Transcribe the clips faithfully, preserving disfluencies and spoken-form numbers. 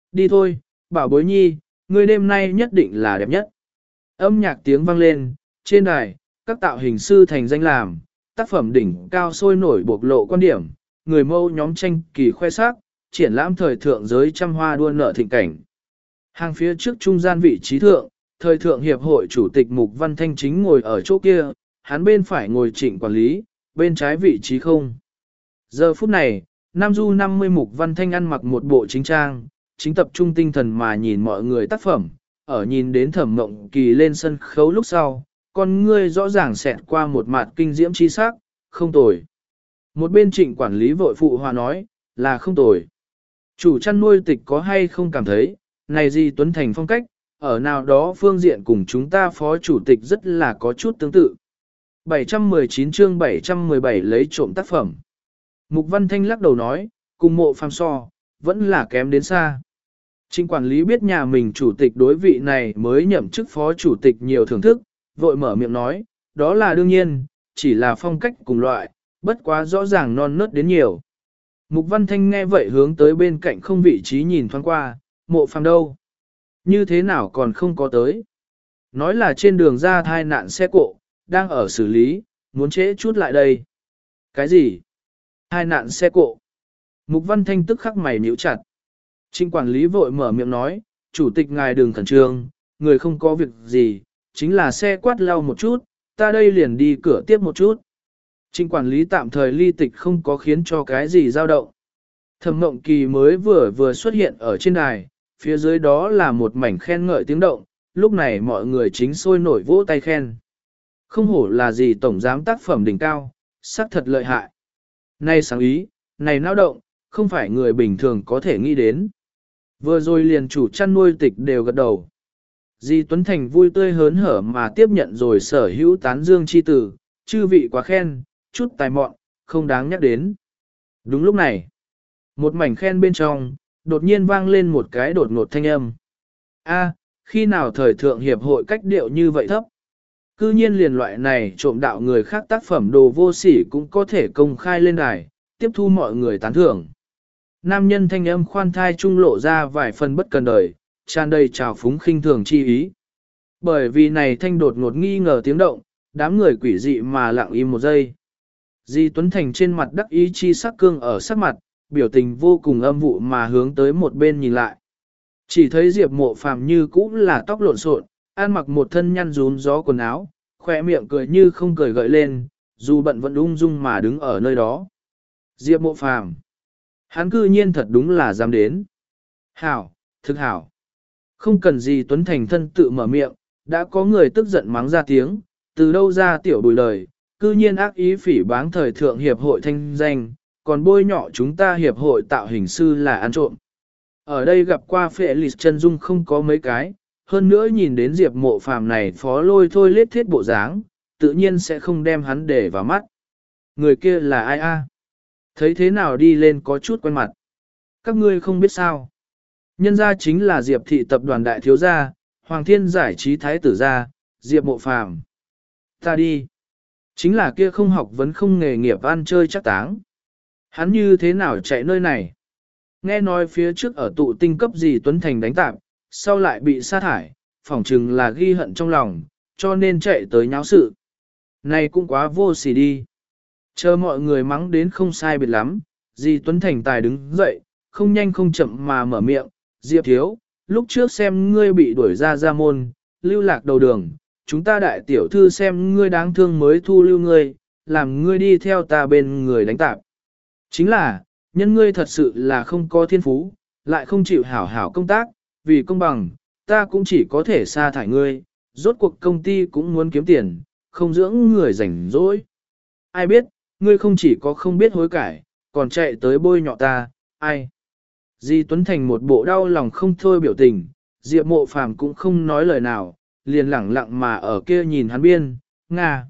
Đi thôi, bảo bối nhi, ngươi đêm nay nhất định là đẹp nhất. Âm nhạc tiếng vang lên, trên đài, các tạo hình sư thành danh làm, tác phẩm đỉnh cao sôi nổi bộc lộ quan điểm, người mâu nhóm tranh kỳ khoe sắc, triển lãm thời thượng giới trăm hoa đua nở thịnh cảnh. Hàng phía trước trung gian vị trí thượng, thời thượng hiệp hội chủ tịch Mục Văn Thanh chính ngồi ở chỗ kia, hắn bên phải ngồi Trịnh quản lý, bên trái vị trí không. Giờ phút này, Nam Du năm mươi Mục Văn Thanh ăn mặc một bộ chính trang, chính tập trung tinh thần mà nhìn mọi người tác phẩm, ở nhìn đến Thẩm Mộng Kỳ lên sân khấu lúc sau, con ngươi rõ ràng xẹt qua một mặt kinh diễm chi sắc, không tồi. Một bên Trịnh quản lý vội phụ hòa nói, là không tồi. Chủ chăn nuôi tịch có hay không cảm thấy, này gì Tuấn Thành phong cách, ở nào đó phương diện cùng chúng ta phó chủ tịch rất là có chút tương tự. bảy trăm mười chín chương bảy trăm mười bảy lấy trộm tác phẩm. Mục Văn Thanh lắc đầu nói, cùng Mộ Phàm so, vẫn là kém đến xa. Trịnh quản lý biết nhà mình chủ tịch đối vị này mới nhậm chức phó chủ tịch nhiều thưởng thức, vội mở miệng nói, đó là đương nhiên, chỉ là phong cách cùng loại, bất quá rõ ràng non nớt đến nhiều. Mục Văn Thanh nghe vậy hướng tới bên cạnh không vị trí nhìn thoáng qua, Mộ Phàm đâu? Như thế nào còn không có tới? Nói là trên đường ra thai nạn xe cộ, đang ở xử lý, muốn trễ chút lại đây. Cái gì? Thai nạn xe cộ? Mục Văn Thanh tức khắc mày nhíu chặt. Trịnh quản lý vội mở miệng nói, chủ tịch ngài đừng khẩn trương, người không có việc gì, chính là xe quát lau một chút, ta đây liền đi cửa tiếp một chút. Trịnh quản lý tạm thời ly tịch không có khiến cho cái gì dao động. Thẩm Mộng Kỳ mới vừa vừa xuất hiện ở trên đài, phía dưới đó là một mảnh khen ngợi tiếng động, lúc này mọi người chính sôi nổi vỗ tay khen. Không hổ là gì tổng giám tác phẩm đỉnh cao, sắc thật lợi hại. Này sáng ý, này náo động, không phải người bình thường có thể nghĩ đến. Vừa rồi liền chủ chăn nuôi tịch đều gật đầu. Di Tuấn Thành vui tươi hớn hở mà tiếp nhận rồi sở hữu tán dương chi tử, chư vị quá khen, chút tài mọn, không đáng nhắc đến. Đúng lúc này, một mảnh khen bên trong, đột nhiên vang lên một cái đột ngột thanh âm. A, khi nào thời thượng hiệp hội cách điệu như vậy thấp? Cư nhiên liền loại này trộm đạo người khác tác phẩm đồ vô sỉ cũng có thể công khai lên đài, tiếp thu mọi người tán thưởng. Nam nhân thanh âm khoan thai trung lộ ra vài phần bất cần đời, tràn đầy trào phúng khinh thường chi ý. Bởi vì này thanh đột ngột nghi ngờ tiếng động, đám người quỷ dị mà lặng im một giây. Di Tuấn Thành trên mặt đắc ý chi sắc cương ở sắc mặt, biểu tình vô cùng âm vụ mà hướng tới một bên nhìn lại. Chỉ thấy Diệp Mộ Phàm như cũ là tóc lộn xộn, ăn mặc một thân nhăn rún gió quần áo, khỏe miệng cười như không cười gợi lên, dù bận vẫn ung dung mà đứng ở nơi đó. Diệp Mộ Phàm, hắn cư nhiên thật đúng là dám đến. Hảo, thực hảo. Không cần gì Tuấn Thành thân tự mở miệng, đã có người tức giận mắng ra tiếng, từ đâu ra tiểu bùi lời, cư nhiên ác ý phỉ báng thời thượng hiệp hội thanh danh, còn bôi nhọ chúng ta hiệp hội tạo hình sư là ăn trộm. Ở đây gặp qua phệ lịch chân dung không có mấy cái, hơn nữa nhìn đến Diệp Mộ Phàm này phó lôi thôi lết thiết bộ dáng, tự nhiên sẽ không đem hắn để vào mắt. Người kia là ai a? Thấy thế nào đi lên có chút quen mặt. Các ngươi không biết sao. Nhân gia chính là Diệp thị tập đoàn đại thiếu gia, Hoàng Thiên giải trí thái tử gia, Diệp Mộ Phàm. Ta đi. Chính là kia không học vấn không nghề nghiệp ăn chơi chắc táng. Hắn như thế nào chạy nơi này? Nghe nói phía trước ở tụ tinh cấp gì Tuấn Thành đánh tạp, sau lại bị sa thải, phỏng chừng là ghi hận trong lòng, cho nên chạy tới nháo sự. Này cũng quá vô sỉ đi. Chờ mọi người mắng đến không sai biệt lắm, Di Tuấn Thành tài đứng dậy, không nhanh không chậm mà mở miệng, Diệp thiếu, lúc trước xem ngươi bị đuổi ra ra môn, lưu lạc đầu đường, chúng ta đại tiểu thư xem ngươi đáng thương mới thu lưu ngươi, làm ngươi đi theo ta bên người đánh tạp. Chính là, nhân ngươi thật sự là không có thiên phú, lại không chịu hảo hảo công tác, vì công bằng, ta cũng chỉ có thể sa thải ngươi, rốt cuộc công ty cũng muốn kiếm tiền, không dưỡng người rảnh rỗi. Ai biết, ngươi không chỉ có không biết hối cải, còn chạy tới bôi nhọ ta, ai? Di Tuấn Thành một bộ đau lòng không thôi biểu tình, Diệp Mộ Phàm cũng không nói lời nào, liền lẳng lặng mà ở kia nhìn hắn biên, Nga.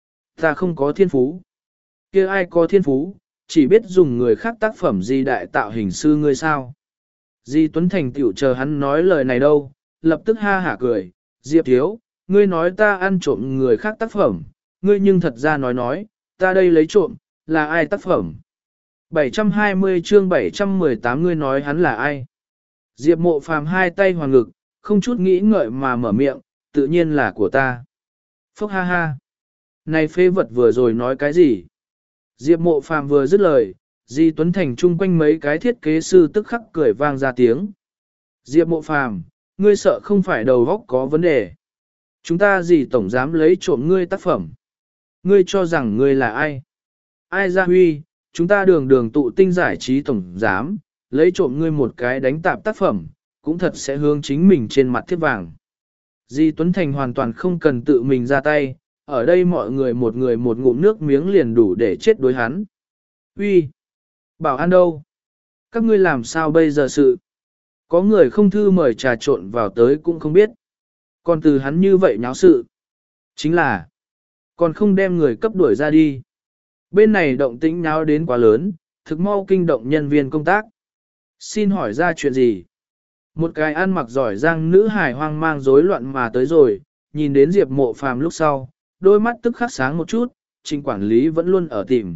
Ta không có thiên phú. Kia ai có thiên phú, chỉ biết dùng người khác tác phẩm Di đại tạo hình sư ngươi sao. Di Tuấn Thành tiểu chờ hắn nói lời này đâu, lập tức ha hả cười, Diệp thiếu, ngươi nói ta ăn trộm người khác tác phẩm, ngươi nhưng thật ra nói nói, ta đây lấy trộm, là ai tác phẩm? bảy trăm hai mươi chương bảy trăm mười tám ngươi nói hắn là ai? Diệp Mộ Phàm hai tay hoàn ngực, không chút nghĩ ngợi mà mở miệng, tự nhiên là của ta. Phúc ha ha. Này phê vật vừa rồi nói cái gì? Diệp Mộ Phàm vừa dứt lời, Di Tuấn Thành chung quanh mấy cái thiết kế sư tức khắc cười vang ra tiếng. Diệp Mộ Phàm, ngươi sợ không phải đầu óc có vấn đề. Chúng ta gì tổng dám lấy trộm ngươi tác phẩm? Ngươi cho rằng ngươi là ai? Ai ra huy, chúng ta đường đường tụ tinh giải trí tổng giám, lấy trộm ngươi một cái đánh tạp tác phẩm, cũng thật sẽ hướng chính mình trên mặt thiết vàng. Di Tuấn Thành hoàn toàn không cần tự mình ra tay, ở đây mọi người một người một ngụm nước miếng liền đủ để chết đối hắn. Uy, bảo an đâu? Các ngươi làm sao bây giờ sự? Có người không thư mời trà trộn vào tới cũng không biết. Còn từ hắn như vậy nháo sự. Chính là, còn không đem người cấp đuổi ra đi. Bên này động tĩnh nháo đến quá lớn, thực mau kinh động nhân viên công tác. Xin hỏi ra chuyện gì? Một cái ăn mặc giỏi giang nữ hài hoang mang rối loạn mà tới rồi, nhìn đến Diệp Mộ Phàm lúc sau, đôi mắt tức khắc sáng một chút, trình quản lý vẫn luôn ở tìm.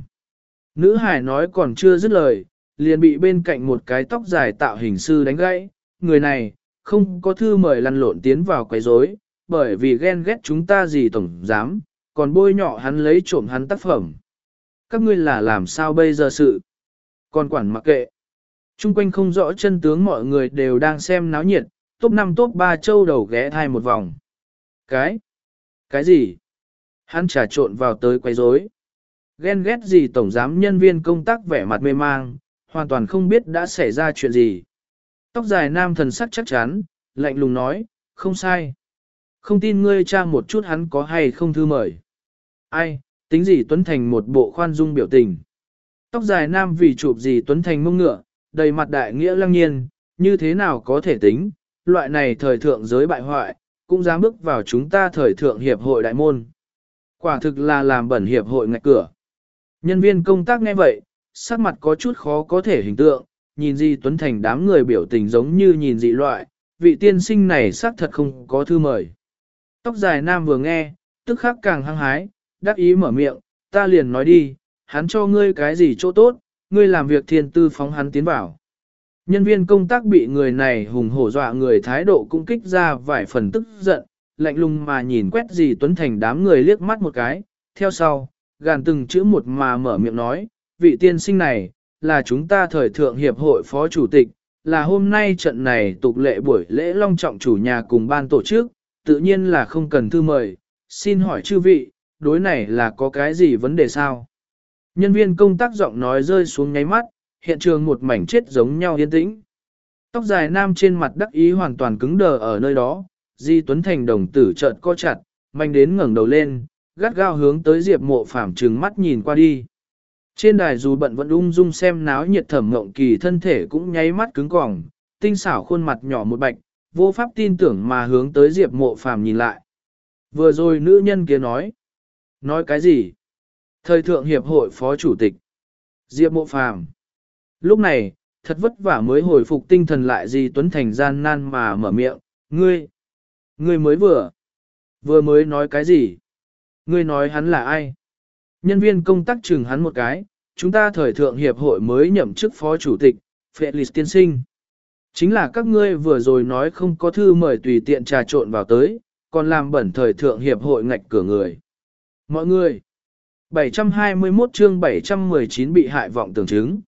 Nữ hài nói còn chưa dứt lời, liền bị bên cạnh một cái tóc dài tạo hình sư đánh gãy. Người này, không có thư mời lăn lộn tiến vào quấy rối, bởi vì ghen ghét chúng ta gì tổng dám, còn bôi nhọ hắn lấy trộm hắn tác phẩm. Các ngươi là làm sao bây giờ sự? Còn quản mặc kệ. Trung quanh không rõ chân tướng mọi người đều đang xem náo nhiệt, top năm top ba châu đầu ghé thai một vòng. Cái? Cái gì? Hắn trà trộn vào tới quấy rối. Ghen ghét gì tổng giám nhân viên công tác vẻ mặt mê mang, hoàn toàn không biết đã xảy ra chuyện gì. Tóc dài nam thần sắc chắc chắn, lạnh lùng nói, không sai. Không tin ngươi tra một chút hắn có hay không thư mời. Ai, tính gì Tuấn Thành một bộ khoan dung biểu tình. Tóc dài nam vì chụp gì Tuấn Thành mông ngựa, đầy mặt đại nghĩa lăng nhiên, như thế nào có thể tính, loại này thời thượng giới bại hoại, cũng dám bước vào chúng ta thời thượng hiệp hội đại môn. Quả thực là làm bẩn hiệp hội ngạch cửa. Nhân viên công tác nghe vậy, sắc mặt có chút khó có thể hình tượng, nhìn Di Tuấn Thành đám người biểu tình giống như nhìn dị loại, vị tiên sinh này xác thật không có thư mời. Tóc dài nam vừa nghe, tức khắc càng hăng hái, đắc ý mở miệng, ta liền nói đi, hắn cho ngươi cái gì chỗ tốt, ngươi làm việc thiên tư phóng hắn tiến vào. Nhân viên công tác bị người này hùng hổ dọa người thái độ cũng kích ra vài phần tức giận, lạnh lùng mà nhìn quét Di Tuấn Thành đám người liếc mắt một cái, theo sau, gàn từng chữ một mà mở miệng nói, vị tiên sinh này, là chúng ta thời thượng hiệp hội phó chủ tịch, là hôm nay trận này tục lệ buổi lễ long trọng chủ nhà cùng ban tổ chức, tự nhiên là không cần thư mời, xin hỏi chư vị, đối này là có cái gì vấn đề sao? Nhân viên công tác giọng nói rơi xuống nháy mắt, hiện trường một mảnh chết giống nhau yên tĩnh. Tóc dài nam trên mặt đắc ý hoàn toàn cứng đờ ở nơi đó, Di Tuấn Thành đồng tử chợt co chặt, mạnh đến ngẩng đầu lên, gắt gao hướng tới Diệp Mộ Phàm trừng mắt nhìn qua đi. Trên đài dù bận vẫn ung dung xem náo nhiệt Thẩm Ngộng Kỳ thân thể cũng nháy mắt cứng cỏng, tinh xảo khuôn mặt nhỏ một bạch, vô pháp tin tưởng mà hướng tới Diệp Mộ Phàm nhìn lại. Vừa rồi nữ nhân kia nói. Nói cái gì? Thời thượng hiệp hội phó chủ tịch. Diệp Mộ Phàm. Lúc này, thật vất vả mới hồi phục tinh thần lại Di Tuấn Thành gian nan mà mở miệng, ngươi. Ngươi mới vừa. Vừa mới nói cái gì? Ngươi nói hắn là ai? Nhân viên công tác chừng hắn một cái, chúng ta thời thượng hiệp hội mới nhậm chức phó chủ tịch, Felix tiên sinh. Chính là các ngươi vừa rồi nói không có thư mời tùy tiện trà trộn vào tới, còn làm bẩn thời thượng hiệp hội ngạch cửa người. Mọi người, bảy trăm hai mươi mốt chương bảy trăm mười chín bị hại vọng tưởng chứng.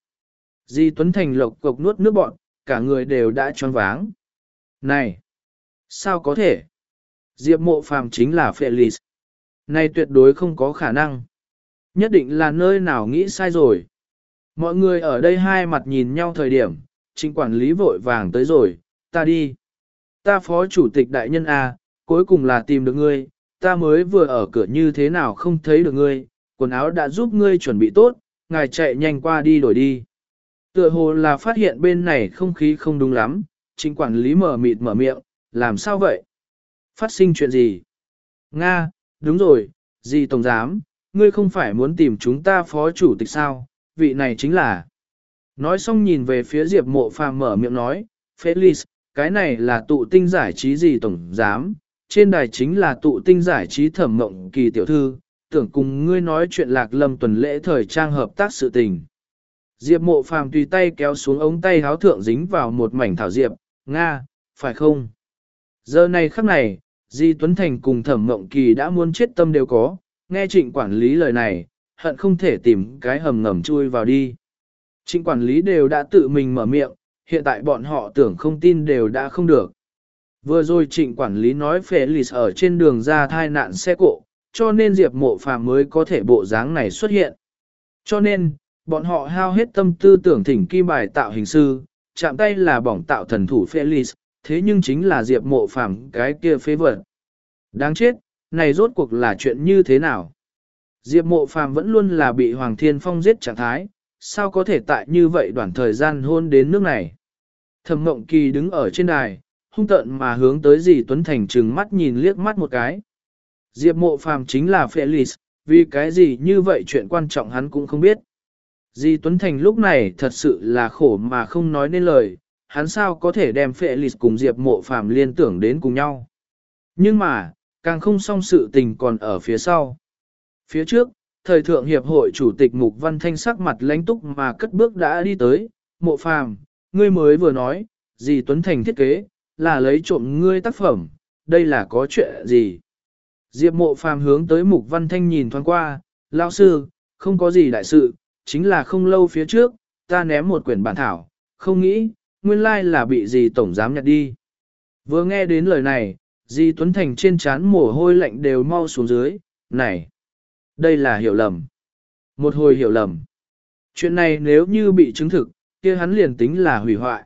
Di Tuấn Thành lộc cộc nuốt nước bọn, cả người đều đã choáng váng. Này, sao có thể? Diệp Mộ Phàm chính là Felix. Này tuyệt đối không có khả năng. Nhất định là nơi nào nghĩ sai rồi. Mọi người ở đây hai mặt nhìn nhau thời điểm, Trịnh quản lý vội vàng tới rồi, ta đi. Ta phó chủ tịch đại nhân A, cuối cùng là tìm được ngươi, ta mới vừa ở cửa như thế nào không thấy được ngươi, quần áo đã giúp ngươi chuẩn bị tốt, ngài chạy nhanh qua đi đổi đi. Tựa hồ là phát hiện bên này không khí không đúng lắm, Trịnh quản lý mở mịt mở miệng, làm sao vậy? Phát sinh chuyện gì? Nga, đúng rồi, Di Tổng Giám, ngươi không phải muốn tìm chúng ta phó chủ tịch sao, vị này chính là. Nói xong nhìn về phía Diệp Mộ Phàm mở miệng nói, Felix, cái này là tụ tinh giải trí Di Tổng Giám, trên đài chính là tụ tinh giải trí Thẩm Ngộng Kỳ tiểu thư, tưởng cùng ngươi nói chuyện Lạc Lâm tuần lễ thời trang hợp tác sự tình. Diệp Mộ Phàm tùy tay kéo xuống ống tay háo thượng dính vào một mảnh thảo diệp, Nga, phải không? Giờ này khắc này, Di Tuấn Thành cùng Thẩm Mộng Kỳ đã muốn chết tâm đều có, nghe trịnh quản lý lời này, hận không thể tìm cái hầm ngầm chui vào đi. Trịnh quản lý đều đã tự mình mở miệng, hiện tại bọn họ tưởng không tin đều đã không được. Vừa rồi trịnh quản lý nói Felix ở trên đường ra thai nạn xe cộ, cho nên Diệp Mộ Phàm mới có thể bộ dáng này xuất hiện. Cho nên, bọn họ hao hết tâm tư tưởng thỉnh kim bài tạo hình sư, chạm tay là bỏng tạo thần thủ Felix, thế nhưng chính là Diệp Mộ Phàm cái kia phế vật. Đáng chết, này rốt cuộc là chuyện như thế nào? Diệp Mộ Phàm vẫn luôn là bị Hoàng Thiên Phong giết trạng thái, sao có thể tại như vậy đoạn thời gian hôn đến nước này? Thẩm Mộng Kỳ đứng ở trên đài, hung tợn mà hướng tới Dì Tuấn Thành trừng mắt nhìn liếc mắt một cái. Diệp Mộ Phàm chính là Felix, vì cái gì như vậy chuyện quan trọng hắn cũng không biết. Dì Tuấn Thành lúc này thật sự là khổ mà không nói nên lời, hắn sao có thể đem Felix cùng Diệp Mộ Phàm liên tưởng đến cùng nhau. Nhưng mà, càng không xong sự tình còn ở phía sau. Phía trước, thời thượng hiệp hội chủ tịch Mục Văn Thanh sắc mặt lãnh túc mà cất bước đã đi tới, Mộ Phàm, ngươi mới vừa nói, dì Tuấn Thành thiết kế, là lấy trộm ngươi tác phẩm, đây là có chuyện gì? Diệp Mộ Phàm hướng tới Mục Văn Thanh nhìn thoáng qua, lão sư, không có gì đại sự, chính là không lâu phía trước, ta ném một quyển bản thảo, không nghĩ, nguyên lai là bị dì tổng giám nhặt đi. Vừa nghe đến lời này, dì Tuấn Thành trên trán mồ hôi lạnh đều mau xuống dưới, này, đây là hiểu lầm. Một hồi hiểu lầm. Chuyện này nếu như bị chứng thực, kia hắn liền tính là hủy hoại.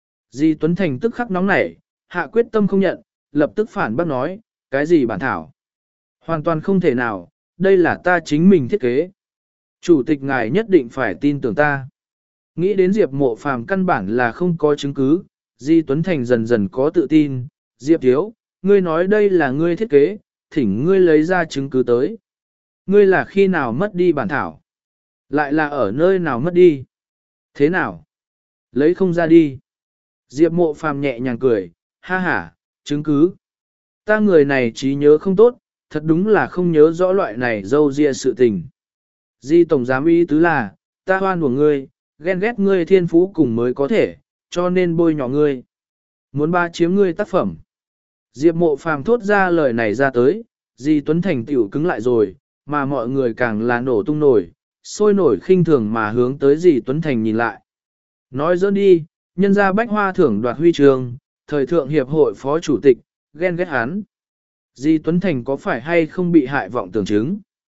Dì Tuấn Thành tức khắc nóng nảy, hạ quyết tâm không nhận, lập tức phản bác nói, cái gì bản thảo? Hoàn toàn không thể nào, đây là ta chính mình thiết kế. Chủ tịch ngài nhất định phải tin tưởng ta. Nghĩ đến Diệp Mộ Phàm căn bản là không có chứng cứ, Di Tuấn Thành dần dần có tự tin. Diệp Thiếu, ngươi nói đây là ngươi thiết kế, thỉnh ngươi lấy ra chứng cứ tới. Ngươi là khi nào mất đi bản thảo? Lại là ở nơi nào mất đi? Thế nào? Lấy không ra đi. Diệp Mộ Phàm nhẹ nhàng cười, ha ha, chứng cứ. Ta người này trí nhớ không tốt, thật đúng là không nhớ rõ loại này dâu ria sự tình. Di Tổng Giám ý tứ là, ta hoan của ngươi, ghen ghét ngươi thiên phú cùng mới có thể, cho nên bôi nhỏ ngươi. Muốn ba chiếm ngươi tác phẩm. Diệp Mộ Phàm thốt ra lời này ra tới, Di Tuấn Thành tiểu cứng lại rồi, mà mọi người càng là nổ tung nổi, sôi nổi khinh thường mà hướng tới Di Tuấn Thành nhìn lại. Nói dỡn đi, nhân gia bách hoa thưởng đoạt huy trường, thời thượng hiệp hội phó chủ tịch, ghen ghét hắn. Di Tuấn Thành có phải hay không bị hại vọng tưởng chứng?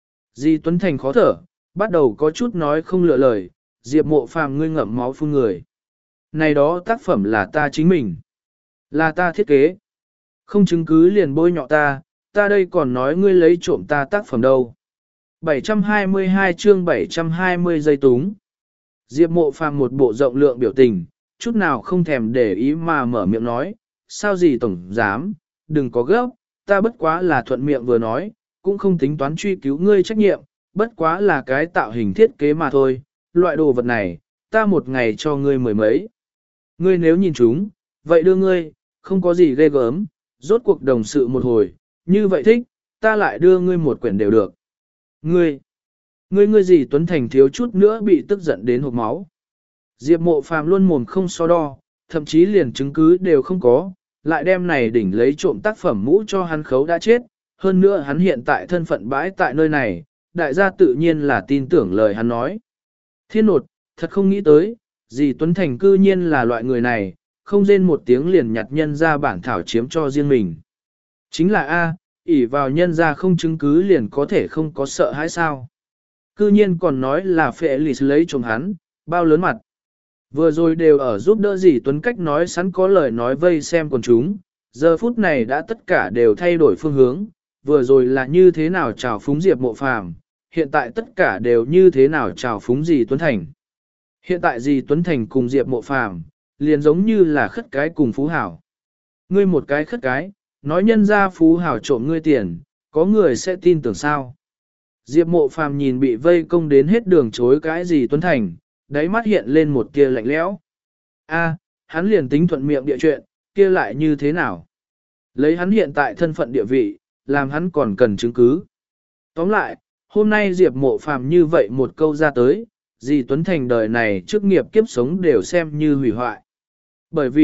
Di Tuấn Thành khó thở, bắt đầu có chút nói không lựa lời, Diệp Mộ Phàm ngươi ngậm máu phun người. Này đó tác phẩm là ta chính mình, là ta thiết kế. Không chứng cứ liền bôi nhọ ta, ta đây còn nói ngươi lấy trộm ta tác phẩm đâu. bảy trăm hai mươi hai chương bảy trăm hai mươi giây túng. Diệp Mộ Phàm một bộ rộng lượng biểu tình, chút nào không thèm để ý mà mở miệng nói, sao gì tổng dám, đừng có gấp, ta bất quá là thuận miệng vừa nói, cũng không tính toán truy cứu ngươi trách nhiệm, bất quá là cái tạo hình thiết kế mà thôi, loại đồ vật này, ta một ngày cho ngươi mười mấy. Ngươi nếu nhìn chúng, vậy đưa ngươi, không có gì ghê gớm, rốt cuộc đồng sự một hồi, như vậy thích, ta lại đưa ngươi một quyển đều được. Ngươi, ngươi ngươi gì Tuấn Thành thiếu chút nữa bị tức giận đến hộc máu. Diệp Mộ Phàm luôn mồm không so đo, thậm chí liền chứng cứ đều không có, lại đem này đỉnh lấy trộm tác phẩm mũ cho hắn khấu đã chết, hơn nữa hắn hiện tại thân phận bãi tại nơi này, đại gia tự nhiên là tin tưởng lời hắn nói. Thiên nột, thật không nghĩ tới, dì Tuấn Thành cư nhiên là loại người này, không rên một tiếng liền nhặt nhân ra bản thảo chiếm cho riêng mình. Chính là A, ỷ vào nhân ra không chứng cứ liền có thể không có sợ hãi sao. Cư nhiên còn nói là phệ lì lấy chồng hắn, bao lớn mặt. Vừa rồi đều ở giúp đỡ dì Tuấn cách nói sẵn có lời nói vây xem còn chúng, giờ phút này đã tất cả đều thay đổi phương hướng, vừa rồi là như thế nào chào phúng Diệp Mộ Phàm, hiện tại tất cả đều như thế nào chào phúng dì Tuấn Thành. Hiện tại dì Tuấn Thành cùng Diệp Mộ Phàm liền giống như là khất cái cùng phú hảo. Ngươi một cái khất cái, nói nhân ra phú hảo trộm ngươi tiền, có người sẽ tin tưởng sao. Diệp Mộ Phàm nhìn bị vây công đến hết đường chối cái dì Tuấn Thành, đáy mắt hiện lên một tia lạnh lẽo. A, hắn liền tính thuận miệng địa chuyện, kia lại như thế nào? Lấy hắn hiện tại thân phận địa vị, làm hắn còn cần chứng cứ. Tóm lại, hôm nay Diệp Mộ Phàm như vậy một câu ra tới, dì Tuấn Thành đời này trước nghiệp kiếp sống đều xem như hủy hoại. Bởi vì,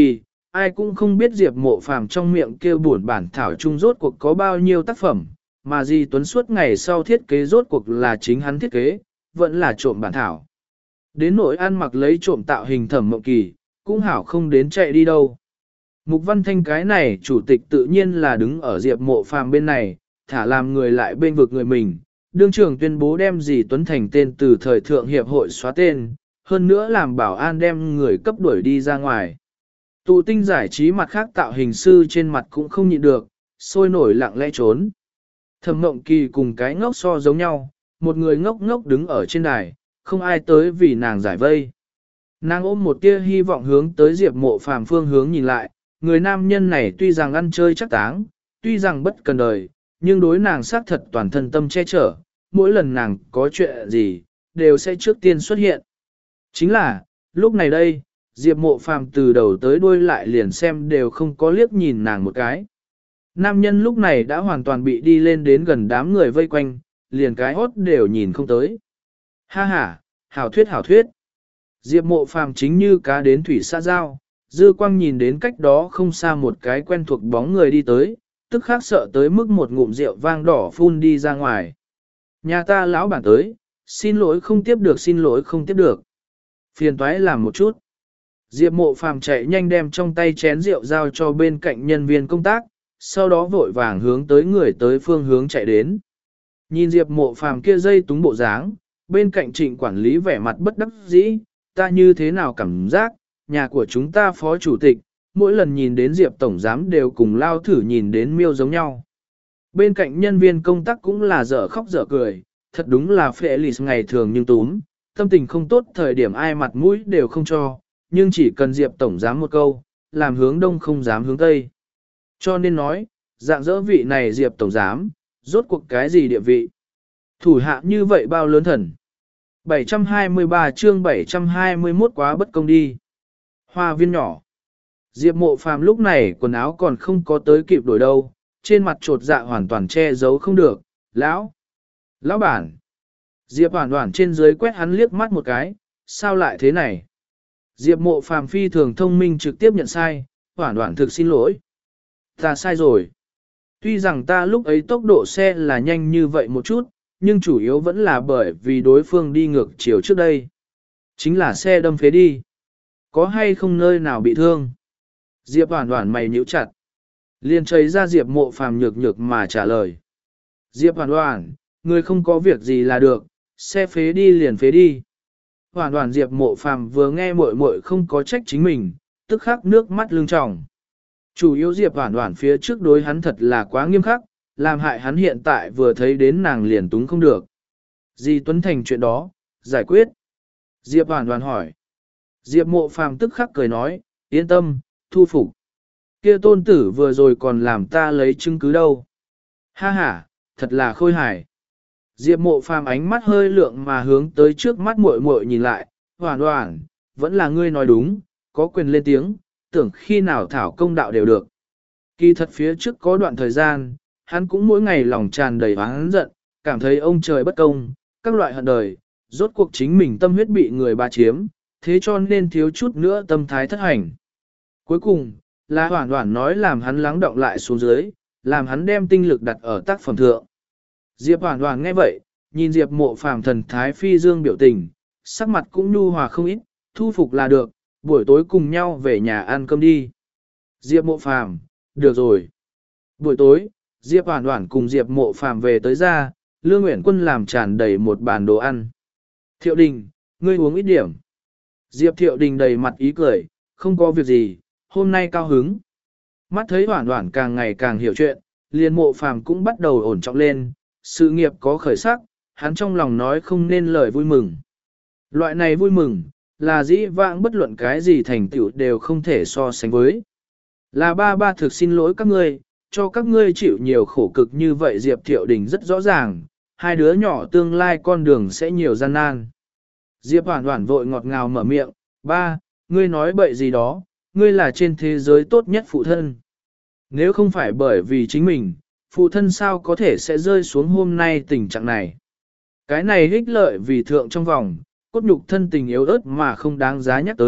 ai cũng không biết Diệp Mộ Phàm trong miệng kêu buồn bản thảo chung rốt cuộc có bao nhiêu tác phẩm, mà Di Tuấn suốt ngày sau thiết kế rốt cuộc là chính hắn thiết kế, vẫn là trộm bản thảo. Đến nỗi ăn mặc lấy trộm tạo hình Thẩm Mộng Kỳ, cũng hảo không đến chạy đi đâu. Mục Văn Thanh cái này chủ tịch tự nhiên là đứng ở Diệp Mộ Phàm bên này, thả làm người lại bên vực người mình. Đương trưởng tuyên bố đem Di Tuấn Thành tên từ thời thượng hiệp hội xóa tên, hơn nữa làm bảo an đem người cấp đuổi đi ra ngoài. Tụ tinh giải trí mặt khác tạo hình sư trên mặt cũng không nhịn được, sôi nổi lặng lẽ trốn. Thẩm Mộng Kỳ cùng cái ngốc so giống nhau, một người ngốc ngốc đứng ở trên đài, không ai tới vì nàng giải vây. Nàng ôm một tia hy vọng hướng tới Diệp Mộ Phàm phương hướng nhìn lại, người nam nhân này tuy rằng ăn chơi chắc táng, tuy rằng bất cần đời, nhưng đối nàng xác thật toàn thân tâm che chở, mỗi lần nàng có chuyện gì, đều sẽ trước tiên xuất hiện. Chính là, lúc này đây, Diệp Mộ Phàm từ đầu tới đuôi lại liền xem đều không có liếc nhìn nàng một cái. Nam nhân lúc này đã hoàn toàn bị đi lên đến gần đám người vây quanh, liền cái hốt đều nhìn không tới. Ha ha, hảo thuyết hảo thuyết. Diệp Mộ Phàm chính như cá đến thủy xa giao, dư quang nhìn đến cách đó không xa một cái quen thuộc bóng người đi tới, tức khắc sợ tới mức một ngụm rượu vang đỏ phun đi ra ngoài. Nhà ta lão bản tới, xin lỗi không tiếp được xin lỗi không tiếp được. Phiền toái làm một chút. Diệp Mộ Phàm chạy nhanh đem trong tay chén rượu giao cho bên cạnh nhân viên công tác, sau đó vội vàng hướng tới người tới phương hướng chạy đến. Nhìn Diệp Mộ Phàm kia dây túng bộ dáng, bên cạnh Trịnh quản lý vẻ mặt bất đắc dĩ, ta như thế nào cảm giác, nhà của chúng ta phó chủ tịch, mỗi lần nhìn đến Diệp tổng giám đều cùng lao thử nhìn đến miêu giống nhau. Bên cạnh nhân viên công tác cũng là dở khóc dở cười, thật đúng là Felix ngày thường nhưng túm, tâm tình không tốt thời điểm ai mặt mũi đều không cho, nhưng chỉ cần Diệp tổng giám một câu, làm hướng đông không dám hướng tây. Cho nên nói, dạng dỡ vị này Diệp tổng giám, rốt cuộc cái gì địa vị. Thủ hạ như vậy bao lớn thần. bảy trăm hai mươi ba chương bảy trăm hai mươi mốt quá bất công đi. Hoa viên nhỏ. Diệp Mộ Phàm lúc này quần áo còn không có tới kịp đổi đâu, trên mặt trột dạ hoàn toàn che giấu không được. Lão! Lão bản! Diệp Hoản Hoản trên dưới quét hắn liếc mắt một cái, sao lại thế này? Diệp Mộ Phàm phi thường thông minh trực tiếp nhận sai, Hoản Hoản thực xin lỗi. Ta sai rồi. Tuy rằng ta lúc ấy tốc độ xe là nhanh như vậy một chút, nhưng chủ yếu vẫn là bởi vì đối phương đi ngược chiều trước đây. Chính là xe đâm phế đi. Có hay không nơi nào bị thương? Diệp Hoản Hoản mày nhíu chặt. Liền chấy ra Diệp Mộ Phàm nhược nhược mà trả lời. Diệp Hoản Hoản, người không có việc gì là được, xe phế đi liền phế đi. Hoản Hoản Diệp Mộ Phàm vừa nghe muội muội không có trách chính mình, tức khắc nước mắt lưng tròng. Chủ yếu Diệp Hoản Hoản phía trước đối hắn thật là quá nghiêm khắc, làm hại hắn hiện tại vừa thấy đến nàng liền túng không được. Di Tuấn Thành chuyện đó, giải quyết. Diệp Hoản Hoản hỏi. Diệp Mộ Phàm tức khắc cười nói, yên tâm, thu phục. Kia tôn tử vừa rồi còn làm ta lấy chứng cứ đâu. Ha ha, thật là khôi hài. Diệp Mộ Phàm ánh mắt hơi lượng mà hướng tới trước mắt muội muội nhìn lại, Hoản Hoản, vẫn là ngươi nói đúng, có quyền lên tiếng, tưởng khi nào thảo công đạo đều được. Kỳ thật phía trước có đoạn thời gian, hắn cũng mỗi ngày lòng tràn đầy oán giận, cảm thấy ông trời bất công, các loại hận đời, rốt cuộc chính mình tâm huyết bị người ba chiếm, thế cho nên thiếu chút nữa tâm thái thất hành. Cuối cùng, là Hoản Hoản nói làm hắn lắng động lại xuống dưới, làm hắn đem tinh lực đặt ở tác phẩm thượng. Diệp Hoản Hoản nghe vậy, nhìn Diệp Mộ Phàm thần thái phi dương biểu tình, sắc mặt cũng nhu hòa không ít, thu phục là được, buổi tối cùng nhau về nhà ăn cơm đi. Diệp Mộ Phàm, được rồi. Buổi tối, Diệp Hoản Hoản cùng Diệp Mộ Phàm về tới ra, Lương Uyển Quân làm tràn đầy một bàn đồ ăn. Thiệu Đình, ngươi uống ít điểm. Diệp Thiệu Đình đầy mặt ý cười, không có việc gì, hôm nay cao hứng. Mắt thấy Hoản Hoản càng ngày càng hiểu chuyện, liền Mộ Phàm cũng bắt đầu ổn trọng lên, sự nghiệp có khởi sắc, hắn trong lòng nói không nên lời vui mừng. Loại này vui mừng, là dĩ vãng bất luận cái gì thành tựu đều không thể so sánh với. Là ba ba thực xin lỗi các ngươi, cho các ngươi chịu nhiều khổ cực như vậy. Diệp Thiệu Đình rất rõ ràng, hai đứa nhỏ tương lai con đường sẽ nhiều gian nan. Diệp Hoản Hoản vội ngọt ngào mở miệng, ba, ngươi nói bậy gì đó, ngươi là trên thế giới tốt nhất phụ thân. Nếu không phải bởi vì chính mình, phụ thân sao có thể sẽ rơi xuống hôm nay tình trạng này. Cái này ích lợi vì thượng trong vòng, cốt nhục thân tình yếu ớt mà không đáng giá nhắc tới,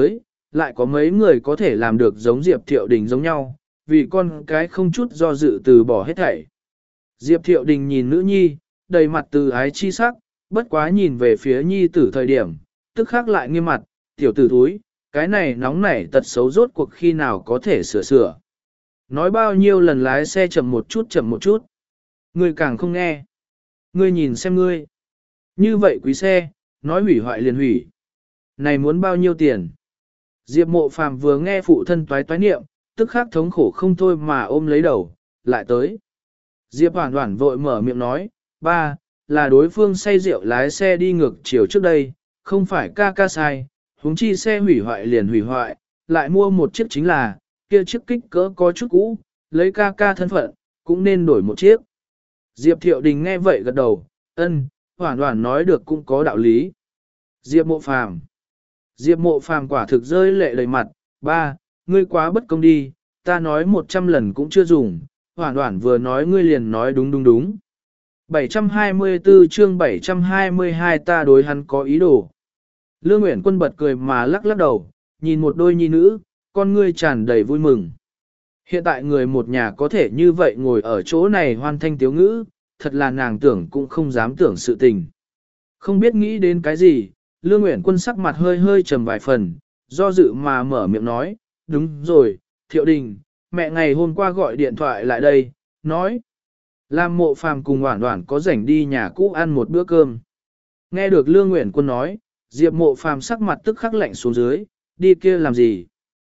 lại có mấy người có thể làm được giống Diệp Thiệu Đình giống nhau, vì con cái không chút do dự từ bỏ hết thảy. Diệp Thiệu Đình nhìn nữ nhi, đầy mặt từ ái chi sắc, bất quá nhìn về phía nhi tử thời điểm, tức khắc lại nghiêm mặt, tiểu tử thúi, cái này nóng nảy tật xấu rốt cuộc khi nào có thể sửa sửa. Nói bao nhiêu lần lái xe chậm một chút chậm một chút. Ngươi càng không nghe. Ngươi nhìn xem ngươi. Như vậy quý xe, nói hủy hoại liền hủy. Này muốn bao nhiêu tiền? Diệp Mộ Phàm vừa nghe phụ thân toái toái niệm, tức khắc thống khổ không thôi mà ôm lấy đầu, lại tới. Diệp Hoản Hoản vội mở miệng nói, ba, là đối phương say rượu lái xe đi ngược chiều trước đây, không phải ca ca sai, huống chi xe hủy hoại liền hủy hoại, lại mua một chiếc chính là, kia chiếc kích cỡ có chút cũ, lấy ca ca thân phận, cũng nên đổi một chiếc. Diệp Thiệu Đình nghe vậy gật đầu, ân, Hoản Hoản nói được cũng có đạo lý. Diệp Mộ Phàm Diệp Mộ Phàm quả thực rơi lệ đầy mặt, ba, ngươi quá bất công đi, ta nói một trăm lần cũng chưa dùng, Hoản Hoản vừa nói ngươi liền nói đúng đúng đúng. bảy trăm hai mươi tư chương bảy trăm hai mươi hai ta đối hắn có ý đồ. Lương Uyển Quân bật cười mà lắc lắc đầu, nhìn một đôi nhi nữ, con ngươi tràn đầy vui mừng. Hiện tại người một nhà có thể như vậy ngồi ở chỗ này hoan thanh tiếu ngữ, thật là nàng tưởng cũng không dám tưởng sự tình. Không biết nghĩ đến cái gì, Lương Uyển Quân sắc mặt hơi hơi trầm vài phần, do dự mà mở miệng nói, đúng rồi, Thiệu Đình, mẹ ngày hôm qua gọi điện thoại lại đây, nói. Lam Mộ Phàm cùng Hoản Hoản có rảnh đi nhà cũ ăn một bữa cơm. Nghe được Lương Uyển Quân nói, Diệp Mộ Phàm sắc mặt tức khắc lạnh xuống dưới, đi kia làm gì?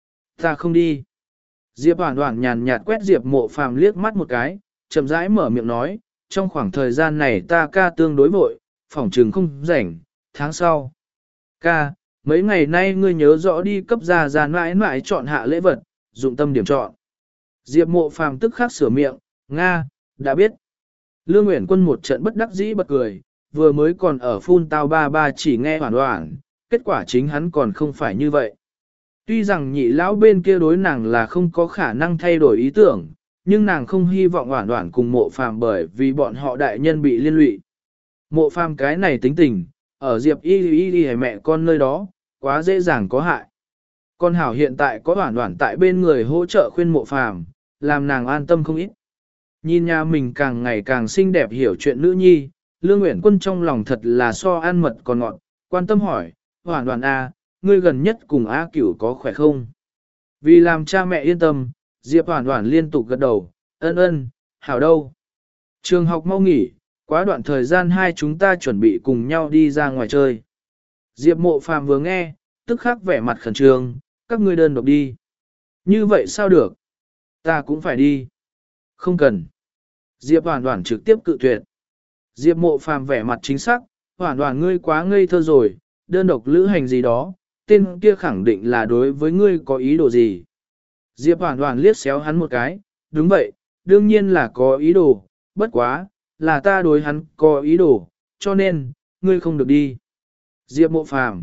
Ta không đi. Diệp Hoản Hoản nhàn nhạt quét Diệp Mộ Phàm liếc mắt một cái, chậm rãi mở miệng nói, trong khoảng thời gian này ta ca tương đối vội, phỏng trừng không rảnh, tháng sau. Ca, mấy ngày nay ngươi nhớ rõ đi cấp gia gia mãi mãi chọn hạ lễ vật, dụng tâm điểm chọn. Diệp Mộ Phàm tức khắc sửa miệng, Nga, đã biết. Lương Uyển Quân một trận bất đắc dĩ bật cười, vừa mới còn ở phun tao ba ba chỉ nghe Hoản Hoản, kết quả chính hắn còn không phải như vậy. Tuy rằng nhị lão bên kia đối nàng là không có khả năng thay đổi ý tưởng, nhưng nàng không hy vọng Hoản Hoản cùng Mộ Phàm bởi vì bọn họ đại nhân bị liên lụy. Mộ Phàm cái này tính tình, ở Diệp y y y mẹ con nơi đó, quá dễ dàng có hại. Con hảo hiện tại có Hoản Hoản tại bên người hỗ trợ khuyên Mộ Phàm, làm nàng an tâm không ít. Nhìn nhà mình càng ngày càng xinh đẹp hiểu chuyện nữ nhi, Lương Uyển Quân trong lòng thật là so ăn mật còn ngọt, quan tâm hỏi, Hoản Hoản A, ngươi gần nhất cùng A Cửu có khỏe không? Vì làm cha mẹ yên tâm, Diệp Hoản Hoản liên tục gật đầu, ân ân, hảo đâu. Trường học mau nghỉ, quá đoạn thời gian hai chúng ta chuẩn bị cùng nhau đi ra ngoài chơi. Diệp Mộ Phàm vừa nghe, tức khắc vẻ mặt khẩn trương, các ngươi đơn độc đi. Như vậy sao được? Ta cũng phải đi. Không cần. Diệp Hoản Hoản trực tiếp cự tuyệt. Diệp Mộ Phàm vẻ mặt chính xác, Hoản Hoản ngươi quá ngây thơ rồi, đơn độc lữ hành gì đó, tên kia khẳng định là đối với ngươi có ý đồ gì. Diệp Hoản Hoản liếc xéo hắn một cái, đúng vậy, đương nhiên là có ý đồ, bất quá, là ta đối hắn có ý đồ, cho nên, ngươi không được đi. Diệp Mộ Phàm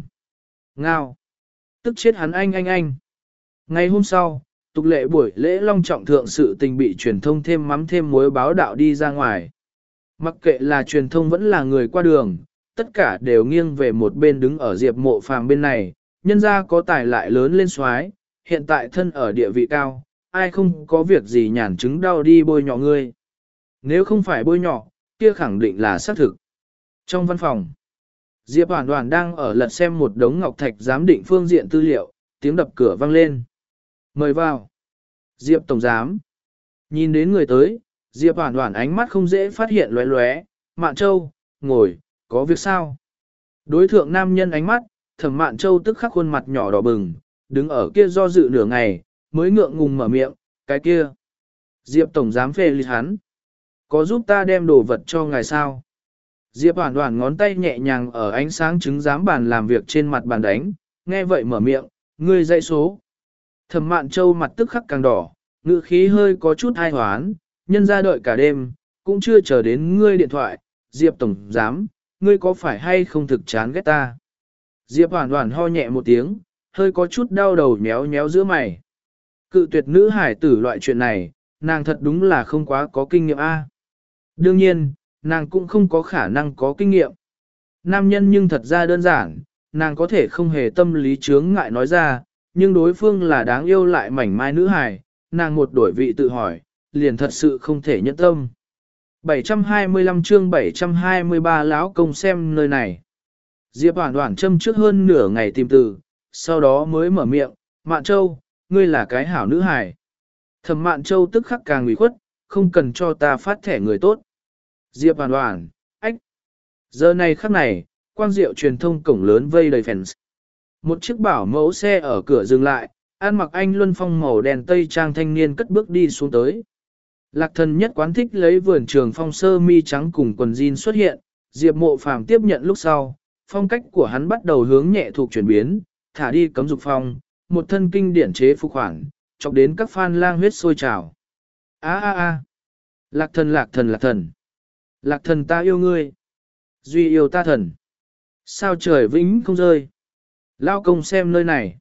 ngao, tức chết hắn anh anh anh. Ngày hôm sau, tục lệ buổi lễ long trọng thượng sự tình bị truyền thông thêm mắm thêm muối báo đạo đi ra ngoài. Mặc kệ là truyền thông vẫn là người qua đường, tất cả đều nghiêng về một bên đứng ở Diệp Mộ Phàm bên này, nhân ra có tài lại lớn lên xoái, hiện tại thân ở địa vị cao, ai không có việc gì nhàn chứng đau đi bôi nhọ ngươi. Nếu không phải bôi nhọ, kia khẳng định là xác thực. Trong văn phòng, Diệp Hoản Hoản đang ở lật xem một đống ngọc thạch giám định phương diện tư liệu, tiếng đập cửa vang lên. Mời vào. Diệp Tổng Giám. Nhìn đến người tới, Diệp Hoản Hoản ánh mắt không dễ phát hiện lóe lóe. Mạn Châu, ngồi, có việc sao? Đối thượng nam nhân ánh mắt, Thẩm Mạn Châu tức khắc khuôn mặt nhỏ đỏ bừng, đứng ở kia do dự nửa ngày, mới ngượng ngùng mở miệng, cái kia. Diệp Tổng Giám phê lịch hắn. Có giúp ta đem đồ vật cho ngài sao? Diệp Hoản Hoản ngón tay nhẹ nhàng ở ánh sáng trứng giám bàn làm việc trên mặt bàn đánh, nghe vậy mở miệng, ngươi dãy số. Thẩm Mạn Châu mặt tức khắc càng đỏ, ngữ khí hơi có chút ai hoán, nhân ra đợi cả đêm, cũng chưa chờ đến ngươi điện thoại, Diệp Tổng Giám, ngươi có phải hay không thực chán ghét ta? Diệp Hoản Hoản ho nhẹ một tiếng, hơi có chút đau đầu méo méo giữa mày. Cự tuyệt nữ hải tử loại chuyện này, nàng thật đúng là không quá có kinh nghiệm a. Đương nhiên, nàng cũng không có khả năng có kinh nghiệm. Nam nhân nhưng thật ra đơn giản, nàng có thể không hề tâm lý chướng ngại nói ra, nhưng đối phương là đáng yêu lại mảnh mai nữ hài, nàng một đổi vị tự hỏi, liền thật sự không thể nhẫn tâm. bảy trăm hai mươi lăm chương bảy trăm hai mươi ba lão công xem nơi này. Diệp Hoản Hoản châm trước hơn nửa ngày tìm từ, sau đó mới mở miệng, Mạn Châu, ngươi là cái hảo nữ hài. Thẩm Mạn Châu tức khắc càng ủy khuất, không cần cho ta phát thẻ người tốt. Diệp Hoản Hoản, ách. Giờ này khắc này, quang diệu truyền thông cổng lớn vây đầy fans. Một chiếc bảo mẫu xe ở cửa dừng lại, ăn mặc anh luân phong màu đèn tây trang thanh niên cất bước đi xuống tới. Lạc Thần nhất quán thích lấy vườn trường phong sơ mi trắng cùng quần jean xuất hiện, Diệp Mộ Phàm tiếp nhận lúc sau, phong cách của hắn bắt đầu hướng nhẹ thuộc chuyển biến, thả đi cấm dục phong, một thân kinh điển chế phục khoản, chọc đến các fan lang huyết sôi trào. A a a, Lạc Thần Lạc Thần Lạc Thần, Lạc Thần ta yêu ngươi, duy yêu ta thần, sao trời vĩnh không rơi, lao công xem nơi này.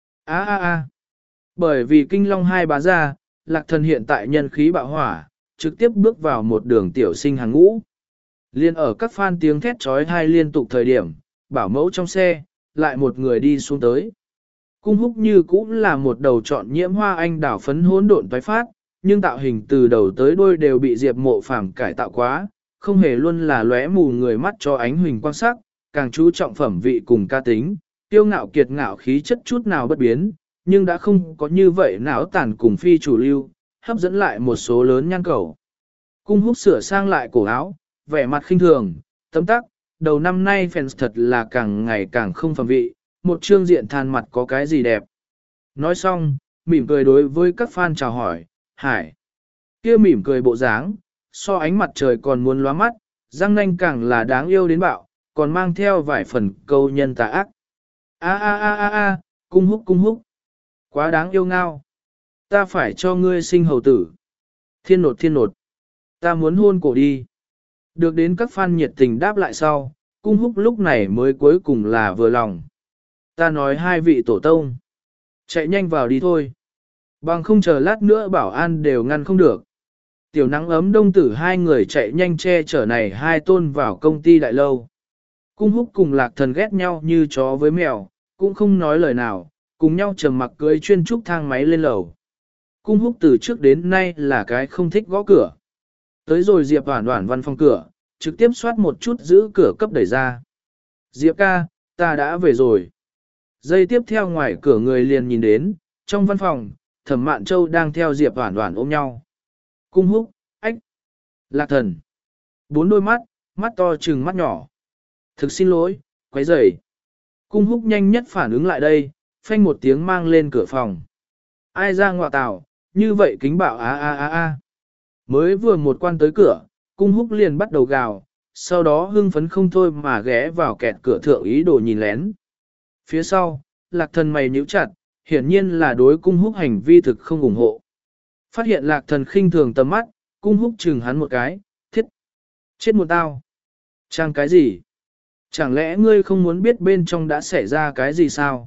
A a a, bởi vì kinh long hai bá ra, Lạc Thần hiện tại nhân khí bạo hỏa, trực tiếp bước vào một đường tiểu sinh hàng ngũ. Liên ở các fan tiếng thét trói thai liên tục thời điểm, bảo mẫu trong xe, lại một người đi xuống tới. Cung húc như cũng là một đầu trọn nhiễm hoa anh đảo phấn hỗn độn toái phát, nhưng tạo hình từ đầu tới đuôi đều bị Diệp Mộ Phàm cải tạo quá, không hề luôn là lóe mù người mắt cho ánh huỳnh quang sắc, càng chú trọng phẩm vị cùng ca tính, tiêu ngạo kiệt ngạo khí chất chút nào bất biến, nhưng đã không có như vậy não tàn cùng phi chủ lưu, hấp dẫn lại một số lớn nhan cầu. Cung húc sửa sang lại cổ áo, vẻ mặt khinh thường, tấm tắc, đầu năm nay fans thật là càng ngày càng không phẩm vị, một trương diện than mặt có cái gì đẹp. Nói xong, mỉm cười đối với các fan chào hỏi, hải. Kia mỉm cười bộ dáng, so ánh mặt trời còn muốn lóa mắt, răng nanh càng là đáng yêu đến bạo, còn mang theo vài phần câu nhân tà ác. A a a a a, cung húc cung húc. Quá đáng yêu ngao. Ta phải cho ngươi sinh hầu tử. Thiên nột thiên nột. Ta muốn hôn cổ đi. Được đến các fan nhiệt tình đáp lại sau, cung húc lúc này mới cuối cùng là vừa lòng. Ta nói hai vị tổ tông. Chạy nhanh vào đi thôi. Bằng không chờ lát nữa bảo an đều ngăn không được. Tiểu nắng ấm đông tử hai người chạy nhanh che chở này hai tôn vào công ty đại lâu. Cung húc cùng Lạc Thần ghét nhau như chó với mèo, cũng không nói lời nào, cùng nhau trầm mặc cưới chuyên trúc thang máy lên lầu. Cung húc từ trước đến nay là cái không thích gõ cửa. Tới rồi Diệp Hoản Hoản văn phòng cửa, trực tiếp soát một chút giữ cửa cấp đẩy ra. Diệp ca, ta đã về rồi. Giây tiếp theo ngoài cửa người liền nhìn đến, trong văn phòng, Thẩm Mạn Châu đang theo Diệp Hoản Hoản ôm nhau. Cung húc, ách, Lạc Thần. Bốn đôi mắt, mắt to trừng mắt nhỏ. Thực xin lỗi, quấy rầy. Cung húc nhanh nhất phản ứng lại đây, phanh một tiếng mang lên cửa phòng. Ai ra ngọa tảo, như vậy kính bảo a a a a. Mới vừa một quan tới cửa, cung húc liền bắt đầu gào, sau đó hưng phấn không thôi mà ghé vào kẹt cửa thượng ý đồ nhìn lén. Phía sau, Lạc Thần mày nhíu chặt, hiển nhiên là đối cung húc hành vi thực không ủng hộ. Phát hiện Lạc Thần khinh thường tầm mắt, cung húc chừng hắn một cái, thiết. Chết một tao. Trang cái gì? Chẳng lẽ ngươi không muốn biết bên trong đã xảy ra cái gì sao?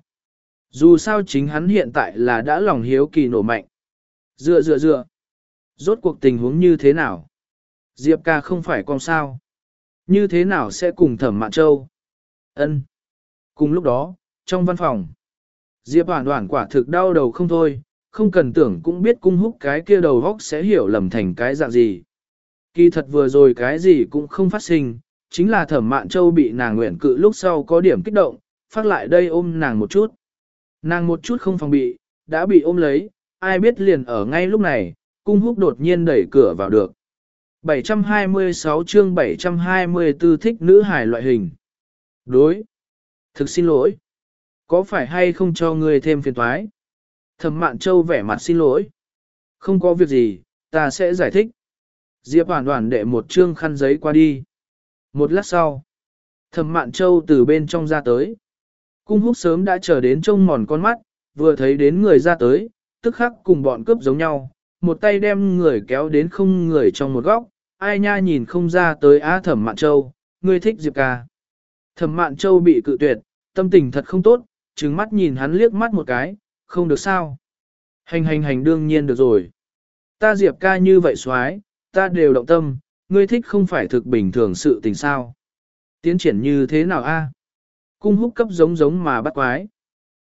Dù sao chính hắn hiện tại là đã lòng hiếu kỳ nổ mạnh. Dựa dựa dựa. Rốt cuộc tình huống như thế nào? Diệp ca không phải con sao? Như thế nào sẽ cùng Thẩm Mạn Châu? Ân. Cùng lúc đó, trong văn phòng, Diệp Hoản Hoản quả thực đau đầu không thôi, không cần tưởng cũng biết cung húc cái kia đầu góc sẽ hiểu lầm thành cái dạng gì. Kỳ thật vừa rồi cái gì cũng không phát sinh, chính là Thẩm Mạn Châu bị nàng nguyện cự lúc sau có điểm kích động, phát lại đây ôm nàng một chút. Nàng một chút không phòng bị, đã bị ôm lấy, ai biết liền ở ngay lúc này, cung húc đột nhiên đẩy cửa vào được. bảy trăm hai mươi sáu chương bảy trăm hai mươi tư thích nữ hài loại hình. Đối. Thực xin lỗi. Có phải hay không cho ngươi thêm phiền toái? Thẩm Mạn Châu vẻ mặt xin lỗi. Không có việc gì, ta sẽ giải thích. Diệp Hoản Hoản đệ một chương khăn giấy qua đi. Một lát sau, Thẩm Mạn Châu từ bên trong ra tới. Cung húc sớm đã chờ đến trông mòn con mắt, vừa thấy đến người ra tới, tức khắc cùng bọn cướp giống nhau, một tay đem người kéo đến không người trong một góc, ai nha nhìn không ra tới á Thẩm Mạn Châu, ngươi thích Diệp ca. Thẩm Mạn Châu bị cự tuyệt, tâm tình thật không tốt, trừng mắt nhìn hắn liếc mắt một cái, không được sao. Hành hành hành đương nhiên được rồi. Ta Diệp ca như vậy xoái, ta đều động tâm, ngươi thích không phải thực bình thường sự tình sao. Tiến triển như thế nào a? Cung húc cấp giống giống mà bắt quái.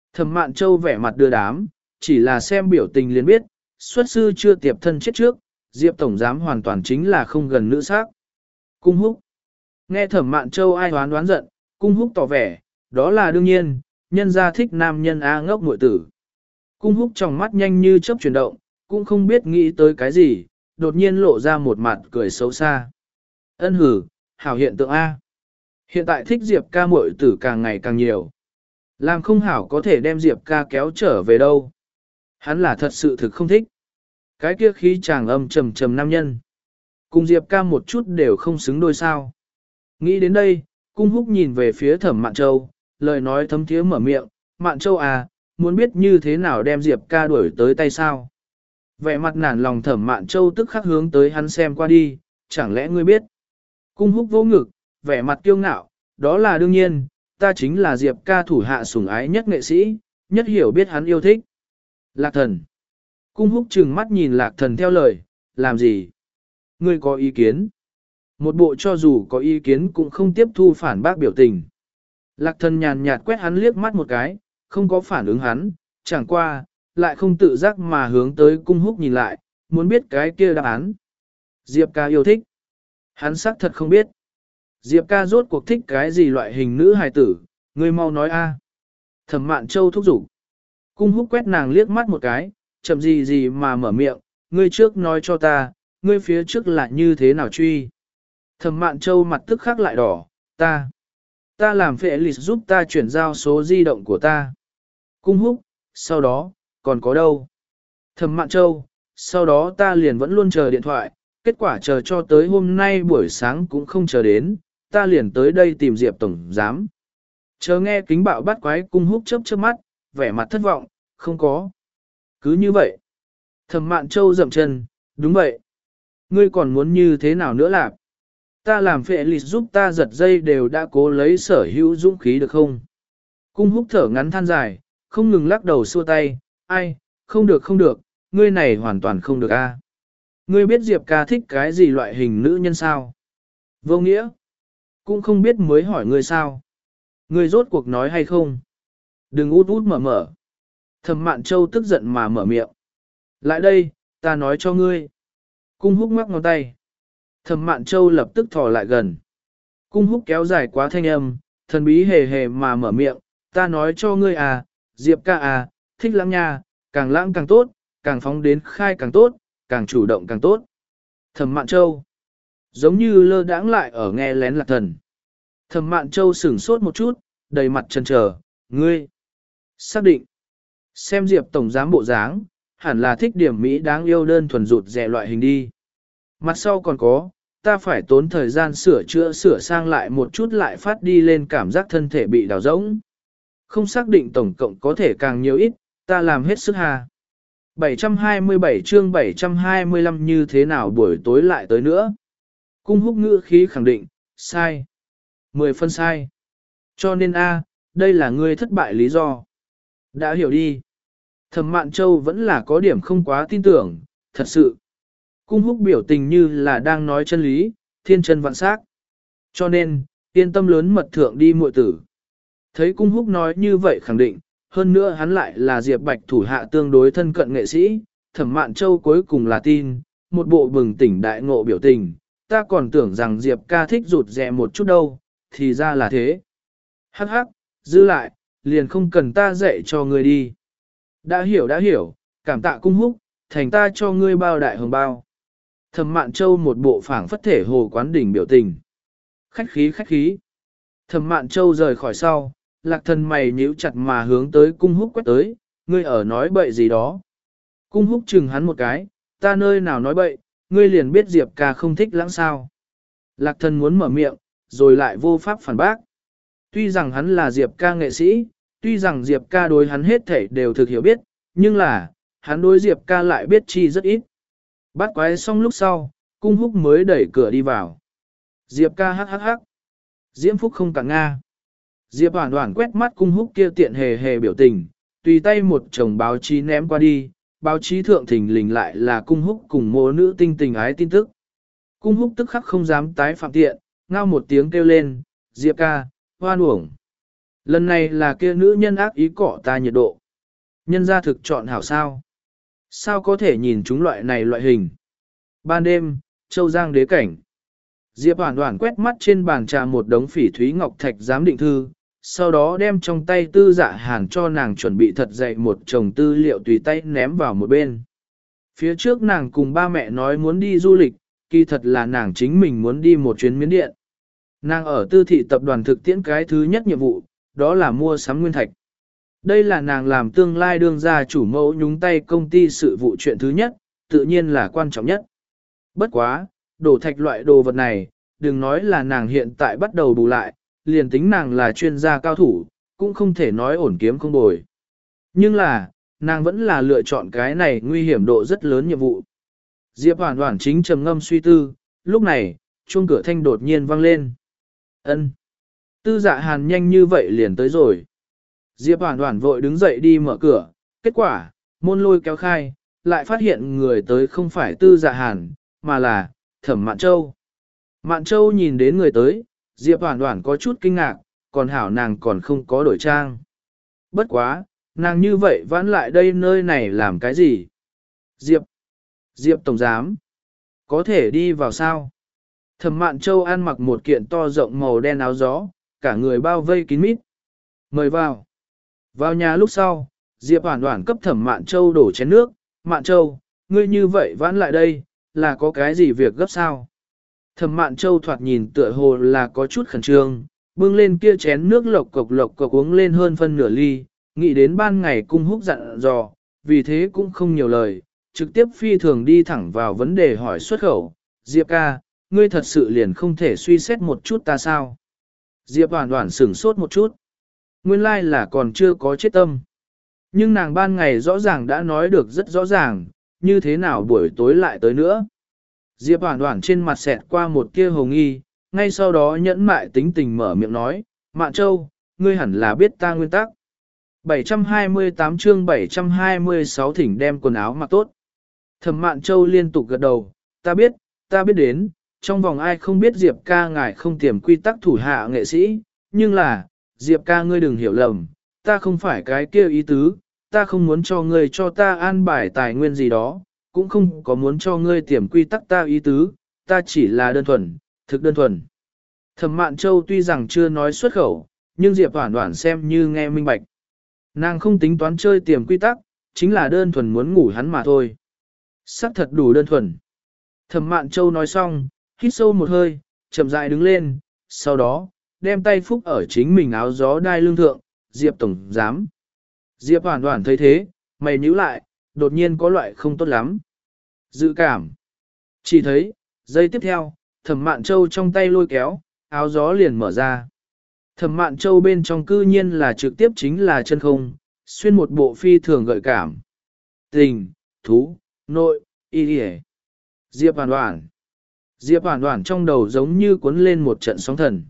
Thẩm Mạn Châu vẻ mặt đưa đám, chỉ là xem biểu tình liền biết, xuất sư chưa tiệp thân chết trước, Diệp Tổng Giám hoàn toàn chính là không gần nữ sắc. Cung Húc. Nghe Thẩm Mạn Châu ai đoán đoán giận, Cung Húc tỏ vẻ, đó là đương nhiên, nhân gia thích nam nhân A ngốc muội tử. Cung Húc trong mắt nhanh như chớp chuyển động, cũng không biết nghĩ tới cái gì, đột nhiên lộ ra một mặt cười xấu xa. Ân hử, hảo hiện tượng A. Hiện tại thích Diệp ca muội tử càng ngày càng nhiều. Làm không hảo có thể đem Diệp ca kéo trở về đâu. Hắn là thật sự thực không thích. Cái kia khí chàng âm trầm trầm nam nhân. Cùng Diệp ca một chút đều không xứng đôi sao. Nghĩ đến đây, Cung Húc nhìn về phía Thẩm Mạn Châu, lời nói thấm thiế mở miệng, Mạn Châu à, muốn biết như thế nào đem Diệp ca đuổi tới tay sao. Vẻ mặt nản lòng Thẩm Mạn Châu tức khắc hướng tới hắn xem qua đi, chẳng lẽ ngươi biết. Cung Húc vô ngực, vẻ mặt kiêu ngạo, đó là đương nhiên, ta chính là Diệp ca thủ hạ sủng ái nhất nghệ sĩ, nhất hiểu biết hắn yêu thích. Lạc Thần. Cung Húc trừng mắt nhìn Lạc Thần theo lời, làm gì? Ngươi có ý kiến? Một bộ cho dù có ý kiến cũng không tiếp thu phản bác biểu tình. Lạc Thần nhàn nhạt quét hắn liếc mắt một cái, không có phản ứng hắn, chẳng qua, lại không tự giác mà hướng tới Cung Húc nhìn lại, muốn biết cái kia đáp án. Diệp ca yêu thích. Hắn xác thật không biết. Diệp ca rốt cuộc thích cái gì loại hình nữ hài tử, ngươi mau nói a. Thẩm Mạn Châu thúc giục. Cung Húc quét nàng liếc mắt một cái, chậm gì gì mà mở miệng, ngươi trước nói cho ta, ngươi phía trước là như thế nào truy. Thẩm Mạn Châu mặt tức khắc lại đỏ, ta. Ta làm phệ lịch giúp ta chuyển giao số di động của ta. Cung Húc, sau đó, còn có đâu? Thẩm Mạn Châu, sau đó ta liền vẫn luôn chờ điện thoại, kết quả chờ cho tới hôm nay buổi sáng cũng không chờ đến, ta liền tới đây tìm Diệp Tổng Giám. Chờ nghe kính bạo bắt quái Cung Húc chớp chớp mắt, vẻ mặt thất vọng, không có. Cứ như vậy. Thẩm Mạn Châu dậm chân, đúng vậy. Ngươi còn muốn như thế nào nữa lạc? Ta làm phệ lịch giúp ta giật dây đều đã cố lấy sở hữu dũng khí được không? Cung Húc thở ngắn than dài, không ngừng lắc đầu xua tay, ai, không được không được, ngươi này hoàn toàn không được a. Ngươi biết Diệp ca thích cái gì loại hình nữ nhân sao? Vô nghĩa. Cũng không biết mới hỏi ngươi sao? Ngươi rốt cuộc nói hay không? Đừng út út mở mở. Thẩm Mạn Châu tức giận mà mở miệng. Lại đây, ta nói cho ngươi. Cung Húc ngoắc ngón tay. Thẩm Mạn Châu lập tức thò lại gần. Cung Húc kéo dài quá thanh âm, thần bí hề hề mà mở miệng, ta nói cho ngươi à, Diệp ca à, thích lắm nha, càng lãng càng tốt, càng phóng đến khai càng tốt, càng chủ động càng tốt. Thẩm Mạn Châu, giống như lơ đãng lại ở nghe lén Lạc Thần. Thẩm Mạn Châu sửng sốt một chút, đầy mặt chần chờ, ngươi, xác định, xem Diệp Tổng Giám bộ dáng, hẳn là thích điểm Mỹ đáng yêu đơn thuần rụt rẻ loại hình đi. Mặt sau còn có, ta phải tốn thời gian sửa chữa sửa sang lại một chút lại phát đi lên cảm giác thân thể bị đào rỗng. Không xác định tổng cộng có thể càng nhiều ít, ta làm hết sức hà. bảy trăm hai mươi bảy chương bảy trăm hai mươi lăm như thế nào buổi tối lại tới nữa. Cung Húc ngữ khí khẳng định, sai. Mười phân sai. Cho nên A, đây là ngươi thất bại lý do. Đã hiểu đi. Thẩm Mạn Châu vẫn là có điểm không quá tin tưởng, thật sự. Cung Húc biểu tình như là đang nói chân lý, thiên chân vạn sắc. Cho nên, yên tâm lớn mật thượng đi muội tử. Thấy Cung Húc nói như vậy khẳng định, hơn nữa hắn lại là Diệp Bạch thủ hạ tương đối thân cận nghệ sĩ, Thẩm Mạn Châu cuối cùng là tin, một bộ bừng tỉnh đại ngộ biểu tình, ta còn tưởng rằng Diệp ca thích rụt rè một chút đâu, thì ra là thế. Hắc hắc, giữ lại, liền không cần ta dạy cho ngươi đi. Đã hiểu đã hiểu, cảm tạ Cung Húc, thành ta cho ngươi bao đại hồng bao. Thẩm Mạn Châu một bộ phảng phất thể hồ quán đỉnh biểu tình. Khách khí khách khí. Thẩm Mạn Châu rời khỏi sau, Lạc Thần mày nhíu chặt mà hướng tới Cung Húc quét tới, ngươi ở nói bậy gì đó. Cung Húc chừng hắn một cái, ta nơi nào nói bậy, ngươi liền biết Diệp ca không thích lãng sao. Lạc Thần muốn mở miệng, rồi lại vô pháp phản bác. Tuy rằng hắn là Diệp ca nghệ sĩ, tuy rằng Diệp ca đối hắn hết thảy đều thực hiểu biết, nhưng là, hắn đối Diệp ca lại biết chi rất ít. Bắt quái xong lúc sau, Cung Húc mới đẩy cửa đi vào. Diệp ca hắc hắc hắc. Diễm Phúc không cả Nga. Diệp Hoản Hoản quét mắt Cung Húc kia tiện hề hề biểu tình, tùy tay một chồng báo chí ném qua đi, báo chí thượng thình lình lại là Cung Húc cùng mô nữ tinh tình ái tin tức. Cung Húc tức khắc không dám tái phạm tiện, ngao một tiếng kêu lên, Diệp ca, hoan uổng. Lần này là kia nữ nhân ác ý cọ ta nhiệt độ. Nhân gia thực chọn hảo sao. Sao có thể nhìn chúng loại này loại hình. Ban đêm, Châu Giang đế cảnh. Diệp Hoản Hoản quét mắt trên bàn trà một đống phỉ thúy ngọc thạch giám định thư, sau đó đem trong tay Tư Dạ Hàn cho nàng chuẩn bị thật dày một chồng tư liệu tùy tay ném vào một bên. Phía trước nàng cùng ba mẹ nói muốn đi du lịch, kỳ thật là nàng chính mình muốn đi một chuyến miến điện. Nàng ở tư thị tập đoàn thực tiễn cái thứ nhất nhiệm vụ, đó là mua sắm nguyên thạch. Đây là nàng làm tương lai đương gia chủ mẫu nhúng tay công ty sự vụ chuyện thứ nhất, tự nhiên là quan trọng nhất. Bất quá, đổ thạch loại đồ vật này, đừng nói là nàng hiện tại bắt đầu bù lại, liền tính nàng là chuyên gia cao thủ, cũng không thể nói ổn kiếm không bồi. Nhưng là, nàng vẫn là lựa chọn cái này nguy hiểm độ rất lớn nhiệm vụ. Diệp Hoản Hoản chính trầm ngâm suy tư, lúc này, chuông cửa thanh đột nhiên vang lên. Ân. Tư Dạ Hàn nhanh như vậy liền tới rồi. Diệp Hoản Hoản vội đứng dậy đi mở cửa, kết quả, môn lôi kéo khai, lại phát hiện người tới không phải Tư Dạ Hàn, mà là Thẩm Mạn Châu. Mạn Châu nhìn đến người tới, Diệp Hoản Hoản có chút kinh ngạc, còn hảo nàng còn không có đổi trang. Bất quá, nàng như vậy vãn lại đây nơi này làm cái gì? Diệp, Diệp Tổng Giám, có thể đi vào sao? Thẩm Mạn Châu ăn mặc một kiện to rộng màu đen áo gió, cả người bao vây kín mít. Mời vào. Vào nhà lúc sau, Diệp Hoản Hoản cấp Thẩm Mạn Châu đổ chén nước. Mạn Châu, ngươi như vậy vãn lại đây, là có cái gì việc gấp sao? Thẩm Mạn Châu thoạt nhìn tựa hồ là có chút khẩn trương, bưng lên kia chén nước lộc cộc lộc cộc uống lên hơn phân nửa ly, nghĩ đến ban ngày cung húc dặn dò, vì thế cũng không nhiều lời, trực tiếp phi thường đi thẳng vào vấn đề hỏi xuất khẩu. Diệp ca, ngươi thật sự liền không thể suy xét một chút ta sao? Diệp Hoản Hoản sửng sốt một chút. Nguyên lai là còn chưa có chết tâm. Nhưng nàng ban ngày rõ ràng đã nói được rất rõ ràng, như thế nào buổi tối lại tới nữa. Diệp Hoản Hoản trên mặt xẹt qua một tia hồng nghi, ngay sau đó nhẫn mại tính tình mở miệng nói, Mạn Châu, ngươi hẳn là biết ta nguyên tắc. bảy trăm hai mươi tám chương bảy trăm hai mươi sáu thỉnh đem quần áo mặc tốt. Thẩm Mạn Châu liên tục gật đầu, ta biết, ta biết đến, trong vòng ai không biết Diệp ca ngài không tiềm quy tắc thủ hạ nghệ sĩ, nhưng là, Diệp ca ngươi đừng hiểu lầm, ta không phải cái kia ý tứ, ta không muốn cho ngươi cho ta an bài tài nguyên gì đó, cũng không có muốn cho ngươi tiềm quy tắc ta ý tứ, ta chỉ là đơn thuần, thực đơn thuần. Thẩm Mạn Châu tuy rằng chưa nói xuất khẩu, nhưng Diệp Hoản Hoản xem như nghe minh bạch. Nàng không tính toán chơi tiềm quy tắc, chính là đơn thuần muốn ngủ hắn mà thôi. Sắc thật đủ đơn thuần. Thẩm Mạn Châu nói xong, hít sâu một hơi, chậm rãi đứng lên, sau đó, đem tay phúc ở chính mình áo gió đai lưng thượng, Diệp Tổng Giám. Diệp Hoản Hoản thấy thế, mày nhíu lại, đột nhiên có loại không tốt lắm. Dự cảm. Chỉ thấy, giây tiếp theo, Thẩm Mạn Châu trong tay lôi kéo, áo gió liền mở ra. Thẩm Mạn Châu bên trong cư nhiên là trực tiếp chính là chân không, xuyên một bộ phi thường gợi cảm. Tình, thú, nội, y hề. Diệp Hoản Hoản. Diệp Hoản Hoản trong đầu giống như cuốn lên một trận sóng thần.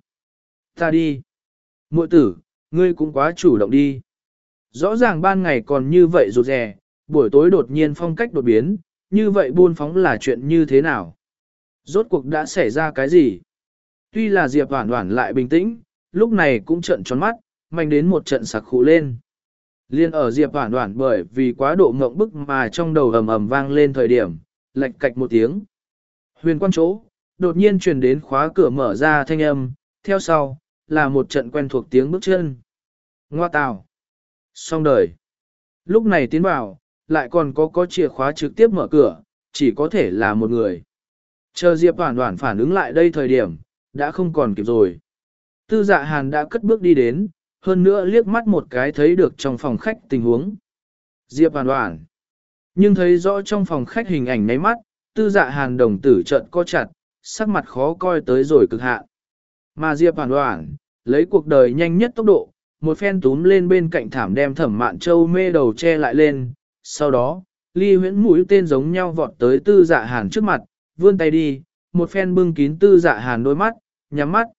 Ta đi. Muội tử, ngươi cũng quá chủ động đi. Rõ ràng ban ngày còn như vậy rụt rè, buổi tối đột nhiên phong cách đột biến, như vậy buôn phóng là chuyện như thế nào? Rốt cuộc đã xảy ra cái gì? Tuy là Diệp Hoản Hoản lại bình tĩnh, lúc này cũng trợn tròn mắt, mạnh đến một trận sặc khụ lên. Liên ở Diệp Hoản Hoản bởi vì quá độ ngộng bức mà trong đầu ầm ầm vang lên thời điểm, lạch cạch một tiếng. Huyền quan chỗ, đột nhiên truyền đến khóa cửa mở ra thanh âm, theo sau, là một trận quen thuộc tiếng bước chân. Ngoa tào. Xong đời. Lúc này tiến vào, lại còn có có chìa khóa trực tiếp mở cửa, chỉ có thể là một người. Chờ Diệp Hoản Hoản phản ứng lại đây thời điểm, đã không còn kịp rồi. Tư Dạ Hàn đã cất bước đi đến, hơn nữa liếc mắt một cái thấy được trong phòng khách tình huống. Diệp Hoản Hoản. Nhưng thấy rõ trong phòng khách hình ảnh nháy mắt, Tư Dạ Hàn đồng tử trợn co chặt, sắc mặt khó coi tới rồi cực hạn. Mà Diệp Hoản Hoản, lấy cuộc đời nhanh nhất tốc độ, một phen túm lên bên cạnh thảm đem Thẩm Mạn Châu mê đầu che lại lên, sau đó, ly huyễn mũi tên giống nhau vọt tới Tư Dạ Hàn trước mặt, vươn tay đi, một phen bưng kín Tư Dạ Hàn đôi mắt, nhắm mắt.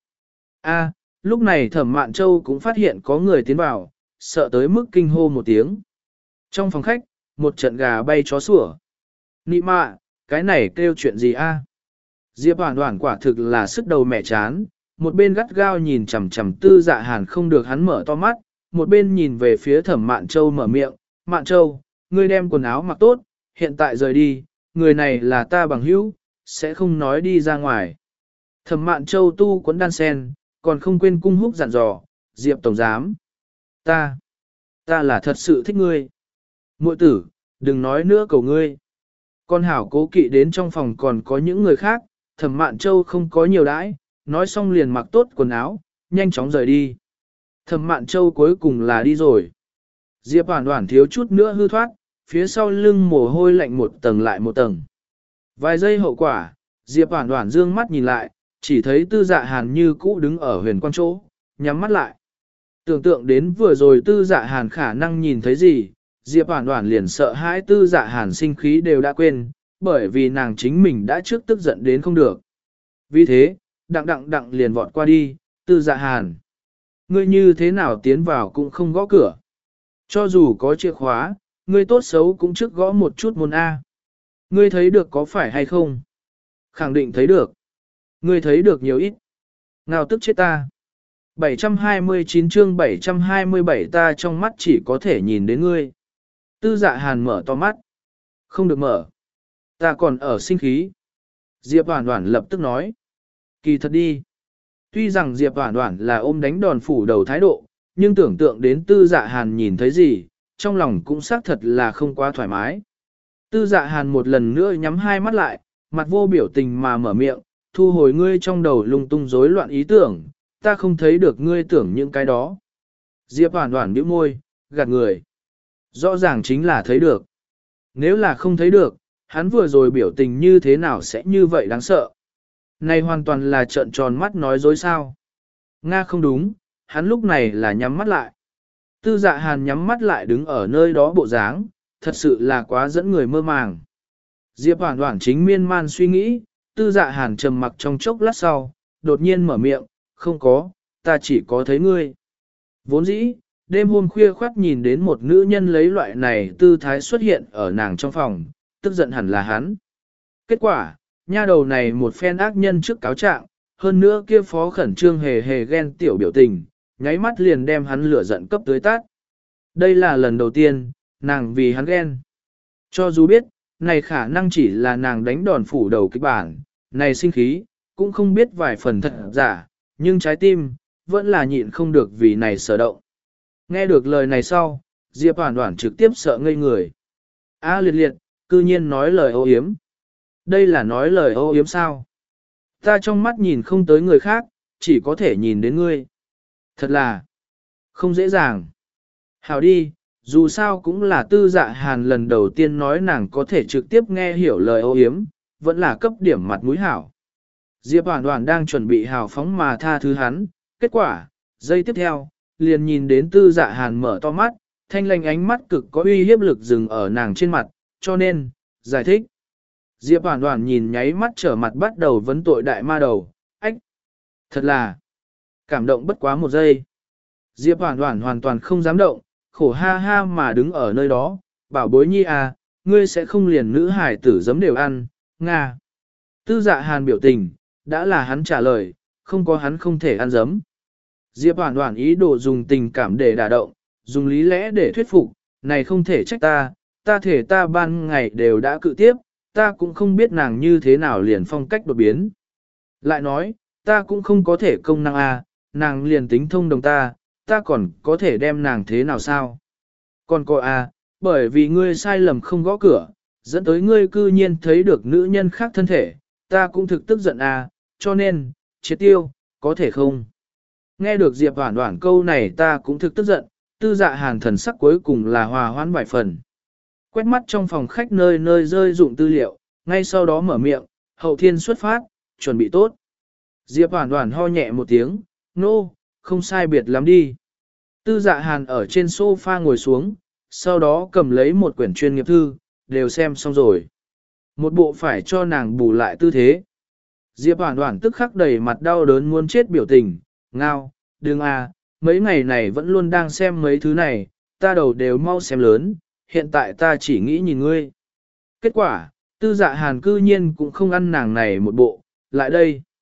A, lúc này Thẩm Mạn Châu cũng phát hiện có người tiến vào, sợ tới mức kinh hô một tiếng. Trong phòng khách, một trận gà bay chó sủa. Nị mạ, cái này kêu chuyện gì a? Diệp Hoản Hoản quả thực là sức đầu mẹ chán, một bên gắt gao nhìn chằm chằm tư dạ hàn không được hắn mở to mắt, một bên nhìn về phía thẩm mạn châu mở miệng, mạn châu, ngươi đem quần áo mặc tốt, hiện tại rời đi, người này là ta bằng hữu, sẽ không nói đi ra ngoài. Thẩm mạn châu tu quấn đan sen, còn không quên cung húc dặn dò, Diệp Tổng Giám. Ta, ta là thật sự thích ngươi. Muội tử, đừng nói nữa cầu ngươi. Con hảo cố kỵ đến trong phòng còn có những người khác, thẩm mạn châu không có nhiều đãi, nói xong liền mặc tốt quần áo, nhanh chóng rời đi. Thẩm mạn châu cuối cùng là đi rồi. Diệp Hoản Hoản thiếu chút nữa hư thoát, phía sau lưng mồ hôi lạnh một tầng lại một tầng. Vài giây hậu quả, Diệp Hoản Hoản dương mắt nhìn lại, chỉ thấy tư dạ hàn như cũ đứng ở huyền quang chỗ, nhắm mắt lại. Tưởng tượng đến vừa rồi tư dạ hàn khả năng nhìn thấy gì, Diệp Hoản Hoản liền sợ hãi tư dạ hàn sinh khí đều đã quên, bởi vì nàng chính mình đã trước tức giận đến không được. Vì thế, đặng đặng đặng liền vọt qua đi, tư dạ hàn. Ngươi như thế nào tiến vào cũng không gõ cửa. Cho dù có chìa khóa, ngươi tốt xấu cũng trước gõ một chút môn A. Ngươi thấy được có phải hay không? Khẳng định thấy được. Ngươi thấy được nhiều ít. Nào tức chết ta. bảy trăm hai mươi chín chương bảy trăm hai mươi bảy ta trong mắt chỉ có thể nhìn đến ngươi. Tư dạ hàn mở to mắt. Không được mở. Ta còn ở sinh khí. Diệp Hoản Hoản lập tức nói. Kỳ thật đi. Tuy rằng Diệp Hoản Hoản là ôm đánh đòn phủ đầu thái độ, nhưng tưởng tượng đến tư dạ hàn nhìn thấy gì, trong lòng cũng xác thật là không quá thoải mái. Tư dạ hàn một lần nữa nhắm hai mắt lại, mặt vô biểu tình mà mở miệng, thu hồi ngươi trong đầu lung tung rối loạn ý tưởng, ta không thấy được ngươi tưởng những cái đó. Diệp Hoản Hoản bĩu môi, gạt người. Rõ ràng chính là thấy được. Nếu là không thấy được, hắn vừa rồi biểu tình như thế nào sẽ như vậy đáng sợ. Này hoàn toàn là trợn tròn mắt nói dối sao. Nga không đúng, hắn lúc này là nhắm mắt lại. Tư dạ hàn nhắm mắt lại đứng ở nơi đó bộ dáng, thật sự là quá dẫn người mơ màng. Diệp Hoản Hoản chính miên man suy nghĩ, tư dạ hàn trầm mặc trong chốc lát sau, đột nhiên mở miệng, không có, ta chỉ có thấy ngươi. Vốn dĩ, đêm hôm khuya khoắt nhìn đến một nữ nhân lấy loại này tư thái xuất hiện ở nàng trong phòng, tức giận hẳn là hắn. Kết quả, nha đầu này một phen ác nhân trước cáo trạng, hơn nữa kia phó khẩn trương hề hề ghen tiểu biểu tình, nháy mắt liền đem hắn lửa giận cấp tới tát. Đây là lần đầu tiên, nàng vì hắn ghen. Cho dù biết, này khả năng chỉ là nàng đánh đòn phủ đầu kịch bản, này sinh khí, cũng không biết vài phần thật giả, nhưng trái tim, vẫn là nhịn không được vì này sở động. Nghe được lời này sau, Diệp Hoản Hoản trực tiếp sợ ngây người. A liệt liệt, cư nhiên nói lời ô yếm. Đây là nói lời ô yếm sao? Ta trong mắt nhìn không tới người khác, chỉ có thể nhìn đến ngươi. Thật là không dễ dàng. Hảo đi, dù sao cũng là tư dạ hàn lần đầu tiên nói nàng có thể trực tiếp nghe hiểu lời ô yếm, vẫn là cấp điểm mặt mũi hảo. Diệp Hoản Hoản đang chuẩn bị hào phóng mà tha thứ hắn, kết quả, giây tiếp theo, liền nhìn đến tư dạ hàn mở to mắt, thanh lanh ánh mắt cực có uy hiếp lực dừng ở nàng trên mặt, cho nên, giải thích. Diệp Hoản Hoản nhìn nháy mắt trở mặt bắt đầu vấn tội đại ma đầu, ách, thật là, cảm động bất quá một giây. Diệp Hoản Hoản hoàn toàn không dám động, khổ ha ha mà đứng ở nơi đó, bảo bối nhi à, ngươi sẽ không liền nữ hải tử giấm đều ăn, nga. Tư dạ hàn biểu tình, đã là hắn trả lời, không có hắn không thể ăn giấm. Diệp Hoản Hoản ý đồ dùng tình cảm để đả động, dùng lý lẽ để thuyết phục, này không thể trách ta, ta thể ta ban ngày đều đã cự tiếp, ta cũng không biết nàng như thế nào liền phong cách đột biến. Lại nói, ta cũng không có thể công năng a, nàng liền tính thông đồng ta, ta còn có thể đem nàng thế nào sao? Còn cô a, bởi vì ngươi sai lầm không gõ cửa, dẫn tới ngươi cư nhiên thấy được nữ nhân khác thân thể, ta cũng thực tức giận a, cho nên, triệt tiêu, có thể không? Nghe được Diệp Hoản Hoản câu này ta cũng thực tức giận, tư dạ hàn thần sắc cuối cùng là hòa hoãn vài phần. Quét mắt trong phòng khách nơi nơi rơi dụng tư liệu, ngay sau đó mở miệng, hậu thiên xuất phát, chuẩn bị tốt. Diệp Hoản Hoản ho nhẹ một tiếng, nô, no, không sai biệt lắm đi. Tư dạ hàn ở trên sofa ngồi xuống, sau đó cầm lấy một quyển chuyên nghiệp thư, đều xem xong rồi. Một bộ phải cho nàng bù lại tư thế. Diệp Hoản Hoản tức khắc đầy mặt đau đớn muốn chết biểu tình, ngao, đừng à, mấy ngày này vẫn luôn đang xem mấy thứ này, ta đầu đều mau xem lớn, hiện tại ta chỉ nghĩ nhìn ngươi. Kết quả, tư dạ hàn cư nhiên cũng không ăn nàng này một bộ, lại đây.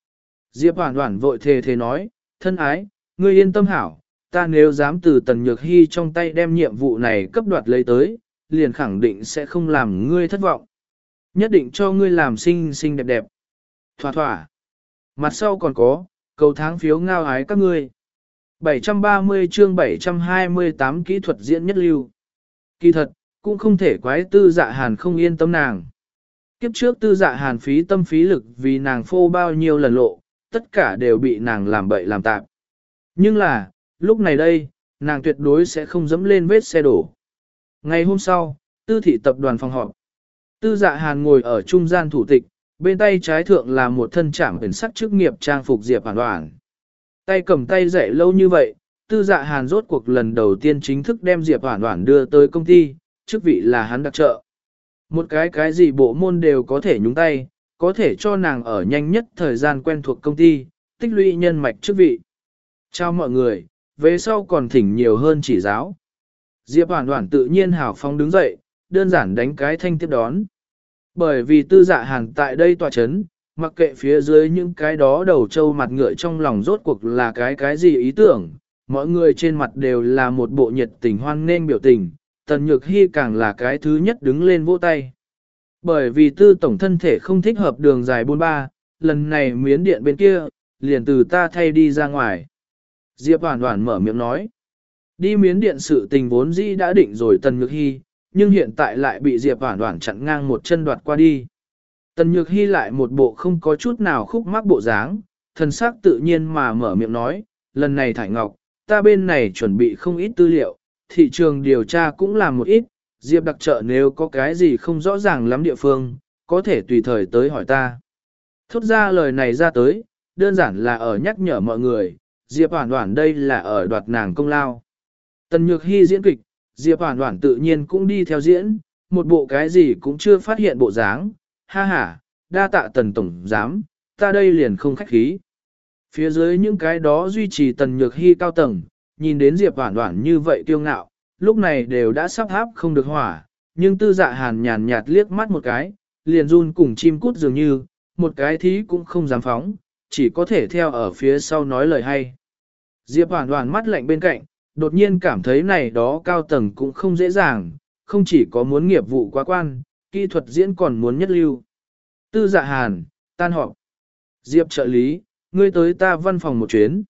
Diệp Hoản Hoản vội thề thề nói, thân ái, ngươi yên tâm hảo, ta nếu dám từ Tần Nhược Hy trong tay đem nhiệm vụ này cấp đoạt lấy tới, liền khẳng định sẽ không làm ngươi thất vọng. Nhất định cho ngươi làm xinh xinh đẹp đẹp. Thỏa thỏa. Mặt sau còn có, cầu tháng phiếu ngao ái các ngươi. bảy trăm ba mươi chương bảy trăm hai mươi tám kỹ thuật diễn nhất lưu. Kỳ thật, cũng không thể quái Tư Dạ Hàn không yên tâm nàng. Kiếp trước Tư Dạ Hàn phí tâm phí lực vì nàng phô bao nhiêu lần lộ, tất cả đều bị nàng làm bậy làm tạp. Nhưng là, lúc này đây, nàng tuyệt đối sẽ không dẫm lên vết xe đổ. Ngày hôm sau, Tư thị tập đoàn phòng họp. Tư Dạ Hàn ngồi ở trung gian thủ tịch, bên tay trái thượng là một thân trảm ẩn sắc chức nghiệp trang phục Diệp Hoản Hoản. Tay cầm tay dạy lâu như vậy, Tư Dạ Hàn rốt cuộc lần đầu tiên chính thức đem Diệp Hoản Hoản đưa tới công ty, chức vị là hắn đặc trợ. Một cái cái gì bộ môn đều có thể nhúng tay, có thể cho nàng ở nhanh nhất thời gian quen thuộc công ty, tích lũy nhân mạch chức vị. Chào mọi người, về sau còn thỉnh nhiều hơn chỉ giáo. Diệp Hoản Hoản tự nhiên hào phóng đứng dậy, đơn giản đánh cái thanh tiếp đón. Bởi vì Tư Dạ Hàn tại đây tòa chấn, mặc kệ phía dưới những cái đó đầu trâu mặt ngựa trong lòng rốt cuộc là cái cái gì ý tưởng, mọi người trên mặt đều là một bộ nhiệt tình hoan nghênh biểu tình, Tần Nhược Hy càng là cái thứ nhất đứng lên vỗ tay. Bởi vì Tư tổng thân thể không thích hợp đường dài bốn ba, lần này miến điện bên kia, liền từ ta thay đi ra ngoài. Diệp Hoản Hoản mở miệng nói, đi miến điện sự tình vốn dĩ đã định rồi Tần Nhược Hy, nhưng hiện tại lại bị Diệp Hoản Hoản chặn ngang một chân đoạt qua đi. Tần Nhược Hy lại một bộ không có chút nào khúc mắc bộ dáng, thần sắc tự nhiên mà mở miệng nói, lần này Thải Ngọc, ta bên này chuẩn bị không ít tư liệu, thị trường điều tra cũng làm một ít, Diệp đặc trợ nếu có cái gì không rõ ràng lắm địa phương, có thể tùy thời tới hỏi ta. Thốt ra lời này ra tới, đơn giản là ở nhắc nhở mọi người, Diệp Hoản Hoản đây là ở đoạt nàng công lao. Tần Nhược Hy diễn kịch, Diệp Hoản Hoản tự nhiên cũng đi theo diễn, một bộ cái gì cũng chưa phát hiện bộ dáng, ha ha, đa tạ Tần tổng giám, ta đây liền không khách khí. Phía dưới những cái đó duy trì Tần Nhược Hy cao tầng, nhìn đến Diệp Hoản Hoản như vậy kiêu ngạo, lúc này đều đã sắp háp không được hỏa, nhưng Tư Dạ Hàn nhàn nhạt liếc mắt một cái, liền run cùng chim cút dường như, một cái thí cũng không dám phóng, chỉ có thể theo ở phía sau nói lời hay. Diệp Hoản Hoản mắt lạnh bên cạnh, đột nhiên cảm thấy này đó cao tầng cũng không dễ dàng, không chỉ có muốn nghiệp vụ quá quan, kỹ thuật diễn còn muốn nhất lưu. Tư Dạ Hàn, tan họp. Diệp trợ lý, ngươi tới ta văn phòng một chuyến.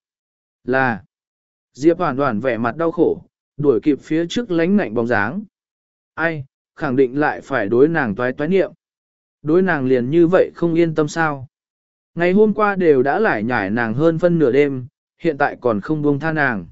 Là. Diệp Hoản Hoản vẻ mặt đau khổ, đuổi kịp phía trước lánh ngạnh bóng dáng. Ai, khẳng định lại phải đối nàng toái toái niệm. Đối nàng liền như vậy không yên tâm sao. Ngày hôm qua đều đã lải nhải nàng hơn phân nửa đêm, hiện tại còn không buông tha nàng.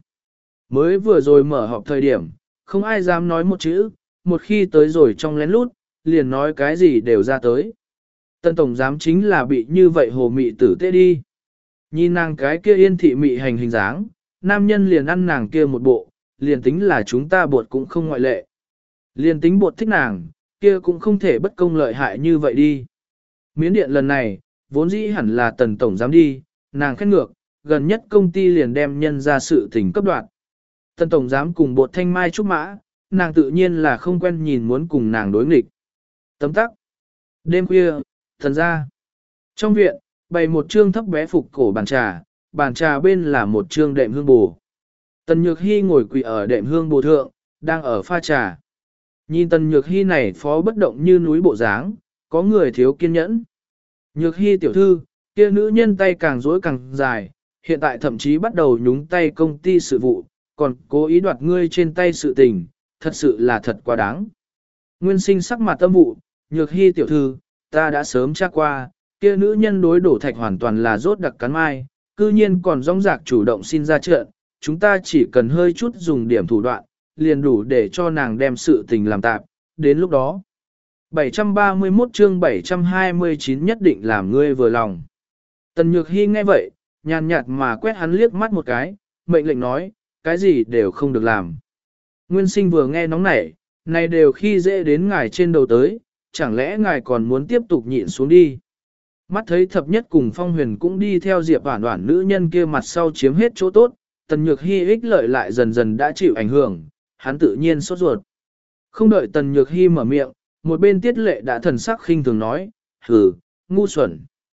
Mới vừa rồi mở họp thời điểm, không ai dám nói một chữ, một khi tới rồi trong lén lút, liền nói cái gì đều ra tới. Tân tổng giám chính là bị như vậy hồ mị tử tê đi. Nhìn nàng cái kia yên thị mị hành hình dáng, nam nhân liền ăn nàng kia một bộ, liền tính là chúng ta bột cũng không ngoại lệ. Liền tính bột thích nàng, kia cũng không thể bất công lợi hại như vậy đi. Miến điện lần này, vốn dĩ hẳn là tần tổng giám đi, nàng khét ngược, gần nhất công ty liền đem nhân ra sự tình cấp đoạn. Tần tổng giám cùng bột thanh mai trúc mã, nàng tự nhiên là không quen nhìn muốn cùng nàng đối nghịch. Tấm tắc. Đêm khuya, thần ra. Trong viện, bày một trương thấp bé phục cổ bàn trà, bàn trà bên là một trương đệm hương bù. Tần Nhược Hy ngồi quỳ ở đệm hương bù thượng, đang ở pha trà. Nhìn Tần Nhược Hy này phó bất động như núi bộ dáng, có người thiếu kiên nhẫn. Nhược Hy tiểu thư, kia nữ nhân tay càng rối càng dài, hiện tại thậm chí bắt đầu nhúng tay công ty sự vụ, còn cố ý đoạt ngươi trên tay sự tình, thật sự là thật quá đáng. Nguyên Sinh sắc mặt tâm vụ, Nhược Hy tiểu thư, ta đã sớm tra qua, kia nữ nhân đối đổ thạch hoàn toàn là rốt đặc cắn mai, cư nhiên còn rong rạc chủ động xin ra trận, chúng ta chỉ cần hơi chút dùng điểm thủ đoạn, liền đủ để cho nàng đem sự tình làm tạp, đến lúc đó. bảy trăm ba mươi mốt chương bảy trăm hai mươi chín nhất định làm ngươi vừa lòng. Tần Nhược Hy nghe vậy, nhàn nhạt mà quét hắn liếc mắt một cái, mệnh lệnh nói, cái gì đều không được làm. Nguyên Sinh vừa nghe nóng nảy, này đều khi dễ đến ngài trên đầu tới, chẳng lẽ ngài còn muốn tiếp tục nhịn xuống đi. Mắt thấy thập nhất cùng Phong Huyền cũng đi theo Diệp Hoản Hoản nữ nhân kia mặt sau chiếm hết chỗ tốt, Tần Nhược Hy ích lợi lại dần dần đã chịu ảnh hưởng, hắn tự nhiên sốt ruột. Không đợi Tần Nhược Hy mở miệng, một bên Tiết Lệ đã thần sắc khinh thường nói, hừ, ngu xuẩn.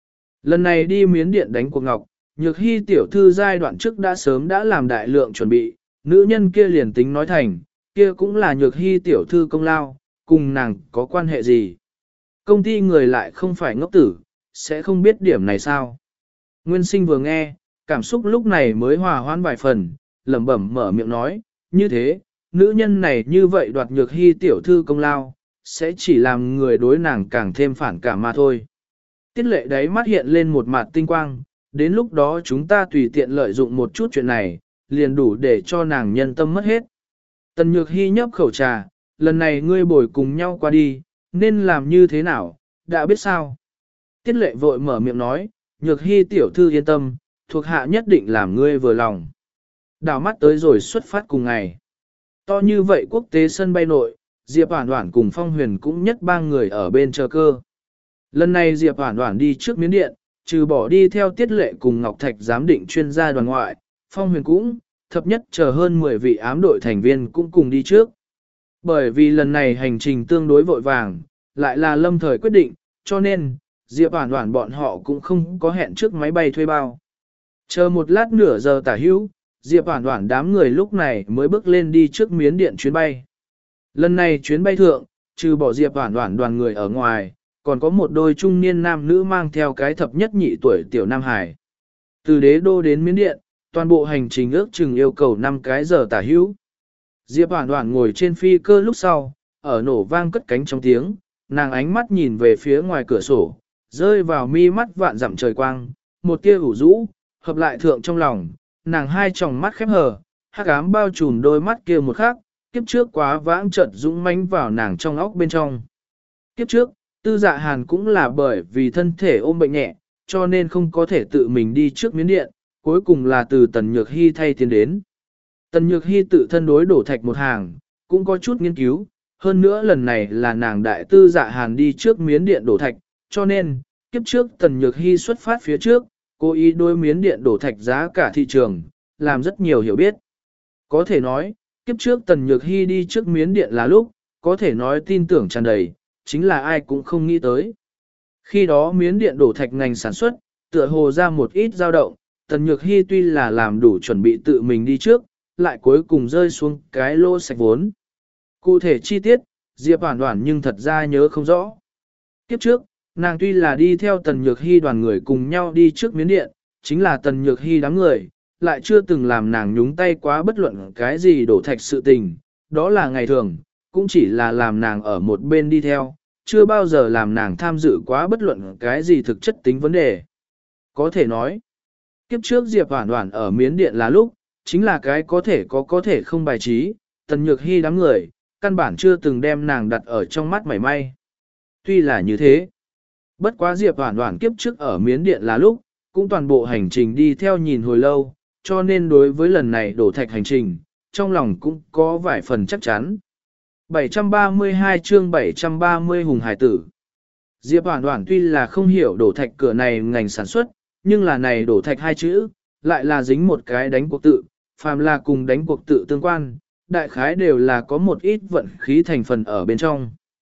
Lần này đi miến điện đánh cuộc ngọc, Nhược Hy tiểu thư giai đoạn trước đã sớm đã làm đại lượng chuẩn bị, nữ nhân kia liền tính nói thành, kia cũng là Nhược Hy tiểu thư công lao, cùng nàng có quan hệ gì. Công ty người lại không phải ngốc tử, sẽ không biết điểm này sao. Nguyên Sinh vừa nghe, cảm xúc lúc này mới hòa hoãn vài phần, lẩm bẩm mở miệng nói, như thế, nữ nhân này như vậy đoạt Nhược Hy tiểu thư công lao, sẽ chỉ làm người đối nàng càng thêm phản cảm mà thôi. Tiết lệ đấy mắt hiện lên một mặt tinh quang, đến lúc đó chúng ta tùy tiện lợi dụng một chút chuyện này, liền đủ để cho nàng nhân tâm mất hết. Tần Nhược Hy nhấp khẩu trà, lần này ngươi bồi cùng nhau qua đi, nên làm như thế nào, đã biết sao? Tiết lệ vội mở miệng nói, Nhược Hy tiểu thư yên tâm, thuộc hạ nhất định làm ngươi vừa lòng. Đảo mắt tới rồi xuất phát cùng ngày. To như vậy quốc tế sân bay nội, Diệp Hoản Hoản cùng Phong Huyền cũng nhất ba người ở bên chờ cơ. Lần này Diệp Hoản Hoản đi trước miến điện, trừ bỏ đi theo Tiết lệ cùng Ngọc Thạch giám định chuyên gia đoàn ngoại, Phong Huyền cũng, thập nhất chờ hơn mười vị ám đội thành viên cũng cùng đi trước. Bởi vì lần này hành trình tương đối vội vàng, lại là lâm thời quyết định, cho nên, Diệp Hoản Hoản bọn họ cũng không có hẹn trước máy bay thuê bao. Chờ một lát nửa giờ tả hữu, Diệp Hoản Hoản đám người lúc này mới bước lên đi trước miến điện chuyến bay. Lần này chuyến bay thượng, trừ bỏ Diệp Hoản Hoản đoàn người ở ngoài, còn có một đôi trung niên nam nữ mang theo cái thập nhất nhị tuổi tiểu Nam Hải. Từ đế đô đến miến điện, toàn bộ hành trình ước chừng yêu cầu năm cái giờ tả hữu. Diệp Hoản Hoản ngồi trên phi cơ lúc sau, ở nổ vang cất cánh trong tiếng, nàng ánh mắt nhìn về phía ngoài cửa sổ, rơi vào mi mắt vạn dặm trời quang, một tia ủ rũ, hợp lại thượng trong lòng, nàng hai tròng mắt khép hờ, hắc ám bao trùm đôi mắt kia một khắc, kiếp trước quá vãng chợt dũng mãnh vào nàng trong óc bên trong. Kiếp trước, Tư Dạ Hàn cũng là bởi vì thân thể ôm bệnh nhẹ, cho nên không có thể tự mình đi trước miến điện, cuối cùng là từ Tần Nhược Hy thay tiền đến. Tần Nhược Hy tự thân đối đổ thạch một hàng, cũng có chút nghiên cứu, hơn nữa lần này là nàng đại Tư Dạ Hàn đi trước miến điện đổ thạch, cho nên, kiếp trước Tần Nhược Hy xuất phát phía trước, cố ý đối miến điện đổ thạch giá cả thị trường, làm rất nhiều hiểu biết. Có thể nói, kiếp trước Tần Nhược Hy đi trước miến điện là lúc, có thể nói tin tưởng tràn đầy, chính là ai cũng không nghĩ tới. Khi đó miến điện đổ thạch ngành sản xuất, tựa hồ ra một ít dao động, Tần Nhược Hy tuy là làm đủ chuẩn bị tự mình đi trước, lại cuối cùng rơi xuống cái lô sạch vốn. Cụ thể chi tiết, Diệp Hoản Hoản nhưng thật ra nhớ không rõ. Kiếp trước, nàng tuy là đi theo Tần Nhược Hy đoàn người cùng nhau đi trước miến điện, chính là Tần Nhược Hy đám người, lại chưa từng làm nàng nhúng tay quá bất luận cái gì đổ thạch sự tình, đó là ngày thường, cũng chỉ là làm nàng ở một bên đi theo, chưa bao giờ làm nàng tham dự quá bất luận cái gì thực chất tính vấn đề. Có thể nói, kiếp trước Diệp Hoản Hoản ở miến điện là lúc, chính là cái có thể có có thể không bài trí, Tần Nhược Hy đám người, căn bản chưa từng đem nàng đặt ở trong mắt mảy may. Tuy là như thế, bất quá Diệp Hoản Hoản kiếp trước ở miến điện là lúc, cũng toàn bộ hành trình đi theo nhìn hồi lâu, cho nên đối với lần này đổ thạch hành trình, trong lòng cũng có vài phần chắc chắn. bảy trăm ba mươi hai chương bảy trăm ba mươi Hùng Hải Tử. Diệp Hoản Hoản tuy là không hiểu đổ thạch cửa này ngành sản xuất, nhưng là này đổ thạch hai chữ, lại là dính một cái đánh cuộc tự, phàm là cùng đánh cuộc tự tương quan, đại khái đều là có một ít vận khí thành phần ở bên trong.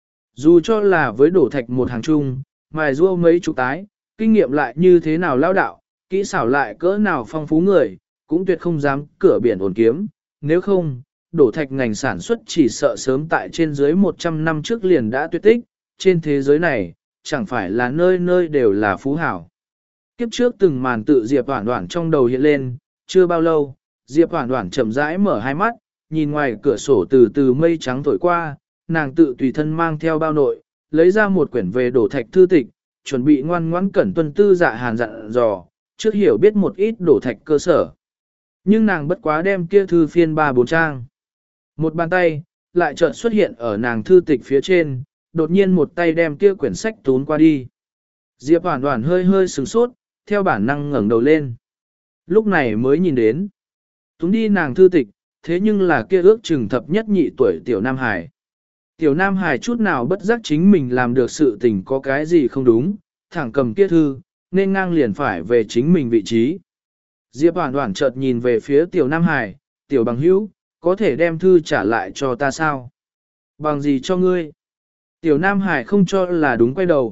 Dù cho là với đổ thạch một hàng chung, mài rua mấy chục tái, kinh nghiệm lại như thế nào lao đạo, kỹ xảo lại cỡ nào phong phú người, cũng tuyệt không dám cửa biển ổn kiếm, nếu không, đổ thạch ngành sản xuất chỉ sợ sớm tại trên dưới một trăm năm trước liền đã tuyệt tích, trên thế giới này, chẳng phải là nơi nơi đều là phú hảo. Kiếp trước từng màn tự Diệp Hoản Hoản trong đầu hiện lên, chưa bao lâu, Diệp Hoản Hoản chậm rãi mở hai mắt, nhìn ngoài cửa sổ từ từ mây trắng thổi qua, nàng tự tùy thân mang theo bao nội, lấy ra một quyển về đổ thạch thư tịch, chuẩn bị ngoan ngoãn cẩn tuân Tư Dạ Hàn dặn dò, trước hiểu biết một ít đổ thạch cơ sở. Nhưng nàng bất quá đem kia thư phiên ba bốn trang. Một bàn tay, lại chợt xuất hiện ở nàng thư tịch phía trên, đột nhiên một tay đem kia quyển sách tún qua đi. Diệp Hoản Hoản hơi hơi sửng sốt, theo bản năng ngẩng đầu lên. Lúc này mới nhìn đến. Tún đi nàng thư tịch, thế nhưng là kia ước chừng thập nhất nhị tuổi tiểu Nam Hải. Tiểu Nam Hải chút nào bất giác chính mình làm được sự tình có cái gì không đúng, thẳng cầm kia thư, nên ngang liền phải về chính mình vị trí. Diệp Hoản Hoản chợt nhìn về phía tiểu Nam Hải, tiểu bằng hữu, có thể đem thư trả lại cho ta sao? Bằng gì cho ngươi? Tiểu Nam Hải không cho là đúng quay đầu,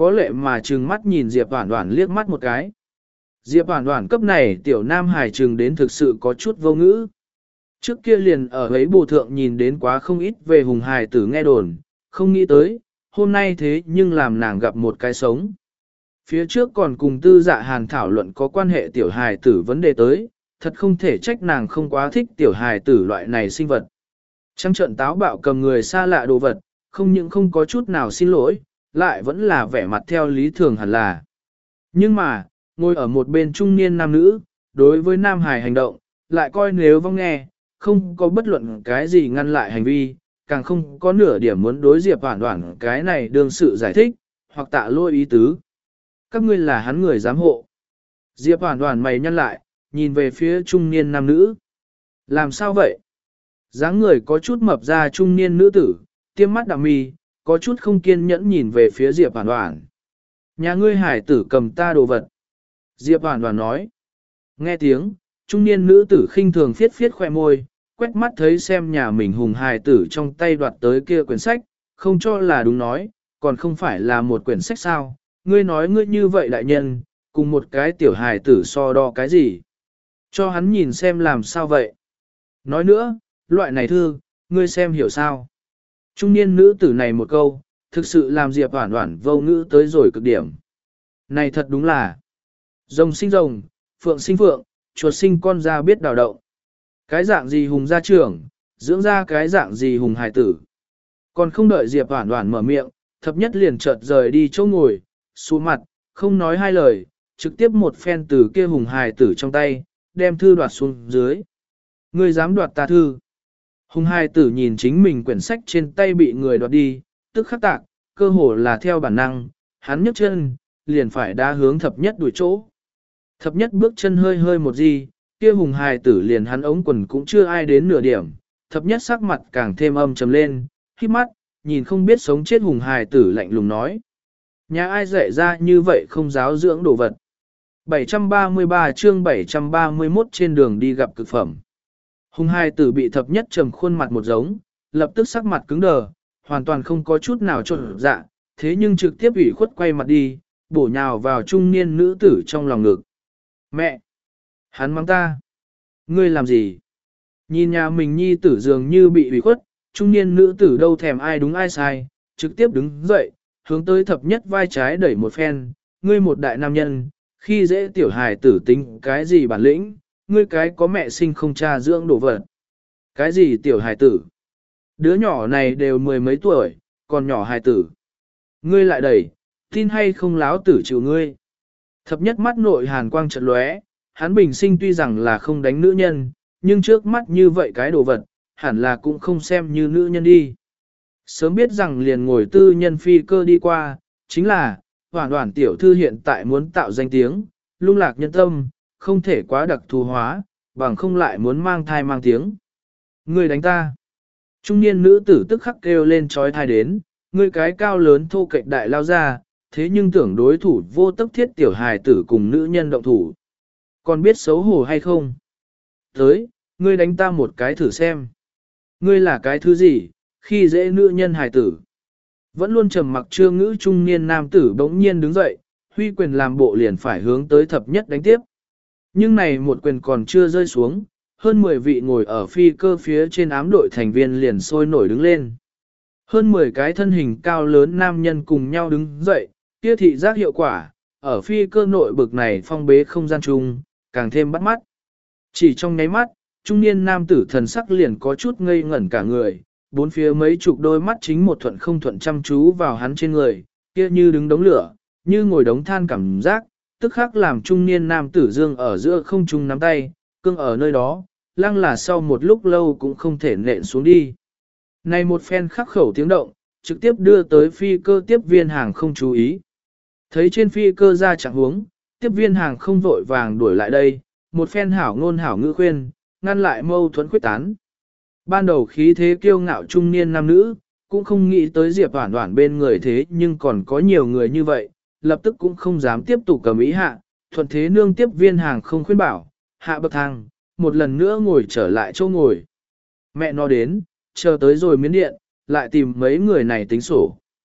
có lệ mà trừng mắt nhìn Diệp Hoản Hoản liếc mắt một cái. Diệp Hoản Hoản cấp này tiểu nam hài trừng đến thực sự có chút vô ngữ. Trước kia liền ở ấy bù thượng nhìn đến quá không ít về hùng hài tử nghe đồn, không nghĩ tới, hôm nay thế nhưng làm nàng gặp một cái sống. Phía trước còn cùng tư dạ hàn thảo luận có quan hệ tiểu hài tử vấn đề tới, thật không thể trách nàng không quá thích tiểu hài tử loại này sinh vật. Trăng trận táo bạo cầm người xa lạ đồ vật, không những không có chút nào xin lỗi, lại vẫn là vẻ mặt theo lý thường hẳn là. Nhưng mà, ngồi ở một bên trung niên nam nữ, đối với nam hài hành động, lại coi nếu vong nghe, không có bất luận cái gì ngăn lại hành vi, càng không có nửa điểm muốn đối Diệp Hoản Hoản cái này đương sự giải thích, hoặc tạ lỗi ý tứ. Các ngươi là hắn người giám hộ. Diệp Hoản Hoản mày nhăn lại, nhìn về phía trung niên nam nữ. Làm sao vậy? Dáng người có chút mập ra trung niên nữ tử, tiêm mắt đạm mi, có chút không kiên nhẫn nhìn về phía Diệp Hoản Hoản. Nhà ngươi hải tử cầm ta đồ vật. Diệp Hoản Hoản nói. Nghe tiếng, trung niên nữ tử khinh thường phiết phiết khoe môi, quét mắt thấy xem nhà mình hùng hài tử trong tay đoạt tới kia quyển sách, không cho là đúng nói, còn không phải là một quyển sách sao, ngươi nói ngươi như vậy đại nhân, cùng một cái tiểu hài tử so đo cái gì. Cho hắn nhìn xem làm sao vậy. Nói nữa, loại này thư, ngươi xem hiểu sao. Trung niên nữ tử này một câu, thực sự làm Diệp Hoản Hoản vô ngữ tới rồi cực điểm. Này thật đúng là, rồng sinh rồng, phượng sinh phượng, chuột sinh con ra biết đào động. Cái dạng gì hùng gia trưởng, dưỡng ra cái dạng gì hùng hài tử. Còn không đợi Diệp Hoản Hoản mở miệng, thập nhất liền chợt rời đi chỗ ngồi, xuống mặt, không nói hai lời, trực tiếp một phen từ kia hùng hài tử trong tay, đem thư đoạt xuống dưới. Ngươi dám đoạt ta thư. Hùng hài tử nhìn chính mình quyển sách trên tay bị người đoạt đi, tức khắc tạc, cơ hồ là theo bản năng, hắn nhấc chân, liền phải đá hướng thập nhất đuổi chỗ. Thập nhất bước chân hơi hơi một gì, kia hùng hài tử liền hắn ống quần cũng chưa ai đến nửa điểm, thập nhất sắc mặt càng thêm âm trầm lên, khi mắt, nhìn không biết sống chết hùng hài tử lạnh lùng nói. Nhà ai dạy ra như vậy không giáo dưỡng đồ vật. bảy trăm ba mươi ba chương bảy trăm ba mươi mốt trên đường đi gặp cực phẩm. Hùng hài tử bị thập nhất trầm khuôn mặt một giống, lập tức sắc mặt cứng đờ, hoàn toàn không có chút nào trộn dạ, thế nhưng trực tiếp ủy khuất quay mặt đi, bổ nhào vào trung niên nữ tử trong lòng ngực. Mẹ! Hắn mắng ta! Ngươi làm gì? Nhìn nhà mình nhi tử dường như bị ủy khuất, trung niên nữ tử đâu thèm ai đúng ai sai, trực tiếp đứng dậy, hướng tới thập nhất vai trái đẩy một phen, ngươi một đại nam nhân, khi dễ tiểu hài tử tính cái gì bản lĩnh, ngươi cái có mẹ sinh không cha dưỡng đổ vật. Cái gì tiểu hài tử? Đứa nhỏ này đều mười mấy tuổi, còn nhỏ hài tử. Ngươi lại đẩy, tin hay không láo tử chịu ngươi. Thập nhất mắt nội hàn quang chợt lóe, hắn bình sinh tuy rằng là không đánh nữ nhân, nhưng trước mắt như vậy cái đồ vật, hẳn là cũng không xem như nữ nhân đi. Sớm biết rằng liền ngồi tư nhân phi cơ đi qua, chính là, Hoản Hoản tiểu thư hiện tại muốn tạo danh tiếng, lung lạc nhân tâm, không thể quá đặc thù hóa, bằng không lại muốn mang thai mang tiếng. Ngươi đánh ta. Trung niên nữ tử tức khắc kêu lên trói thai đến, ngươi cái cao lớn thô kệch đại lao ra, thế nhưng tưởng đối thủ vô tức thiết tiểu hài tử cùng nữ nhân động thủ. Còn biết xấu hổ hay không? Tới, ngươi đánh ta một cái thử xem. Ngươi là cái thứ gì, khi dễ nữ nhân hài tử. Vẫn luôn trầm mặc trương ngữ trung niên nam tử bỗng nhiên đứng dậy, huy quyền làm bộ liền phải hướng tới thập nhất đánh tiếp. Nhưng này một quyền còn chưa rơi xuống, hơn mười vị ngồi ở phi cơ phía trên ám đội thành viên liền sôi nổi đứng lên. Hơn mười cái thân hình cao lớn nam nhân cùng nhau đứng dậy, kia thị giác hiệu quả, ở phi cơ nội bực này phong bế không gian chung, càng thêm bắt mắt. Chỉ trong nháy mắt, trung niên nam tử thần sắc liền có chút ngây ngẩn cả người, bốn phía mấy chục đôi mắt chính một thuận không thuận chăm chú vào hắn trên người, kia như đứng đống lửa, như ngồi đống than cảm giác, tức khắc làm trung niên nam tử dương ở giữa không trung nắm tay, cưng ở nơi đó, lăng là sau một lúc lâu cũng không thể nện xuống đi. Này một phen khắc khẩu tiếng động, trực tiếp đưa tới phi cơ tiếp viên hàng không chú ý. Thấy trên phi cơ ra trạng huống, tiếp viên hàng không vội vàng đuổi lại đây, một phen hảo ngôn hảo ngữ khuyên, ngăn lại mâu thuẫn khuyết tán. Ban đầu khí thế kiêu ngạo trung niên nam nữ, cũng không nghĩ tới Diệp Hoản Hoản bên người thế nhưng còn có nhiều người như vậy, lập tức cũng không dám tiếp tục cầm ý hạ, thuận thế nương tiếp viên hàng không khuyên bảo, hạ bậc thang, một lần nữa ngồi trở lại chỗ ngồi. Mẹ nó đến, chờ tới rồi miến điện, lại tìm mấy người này tính sổ.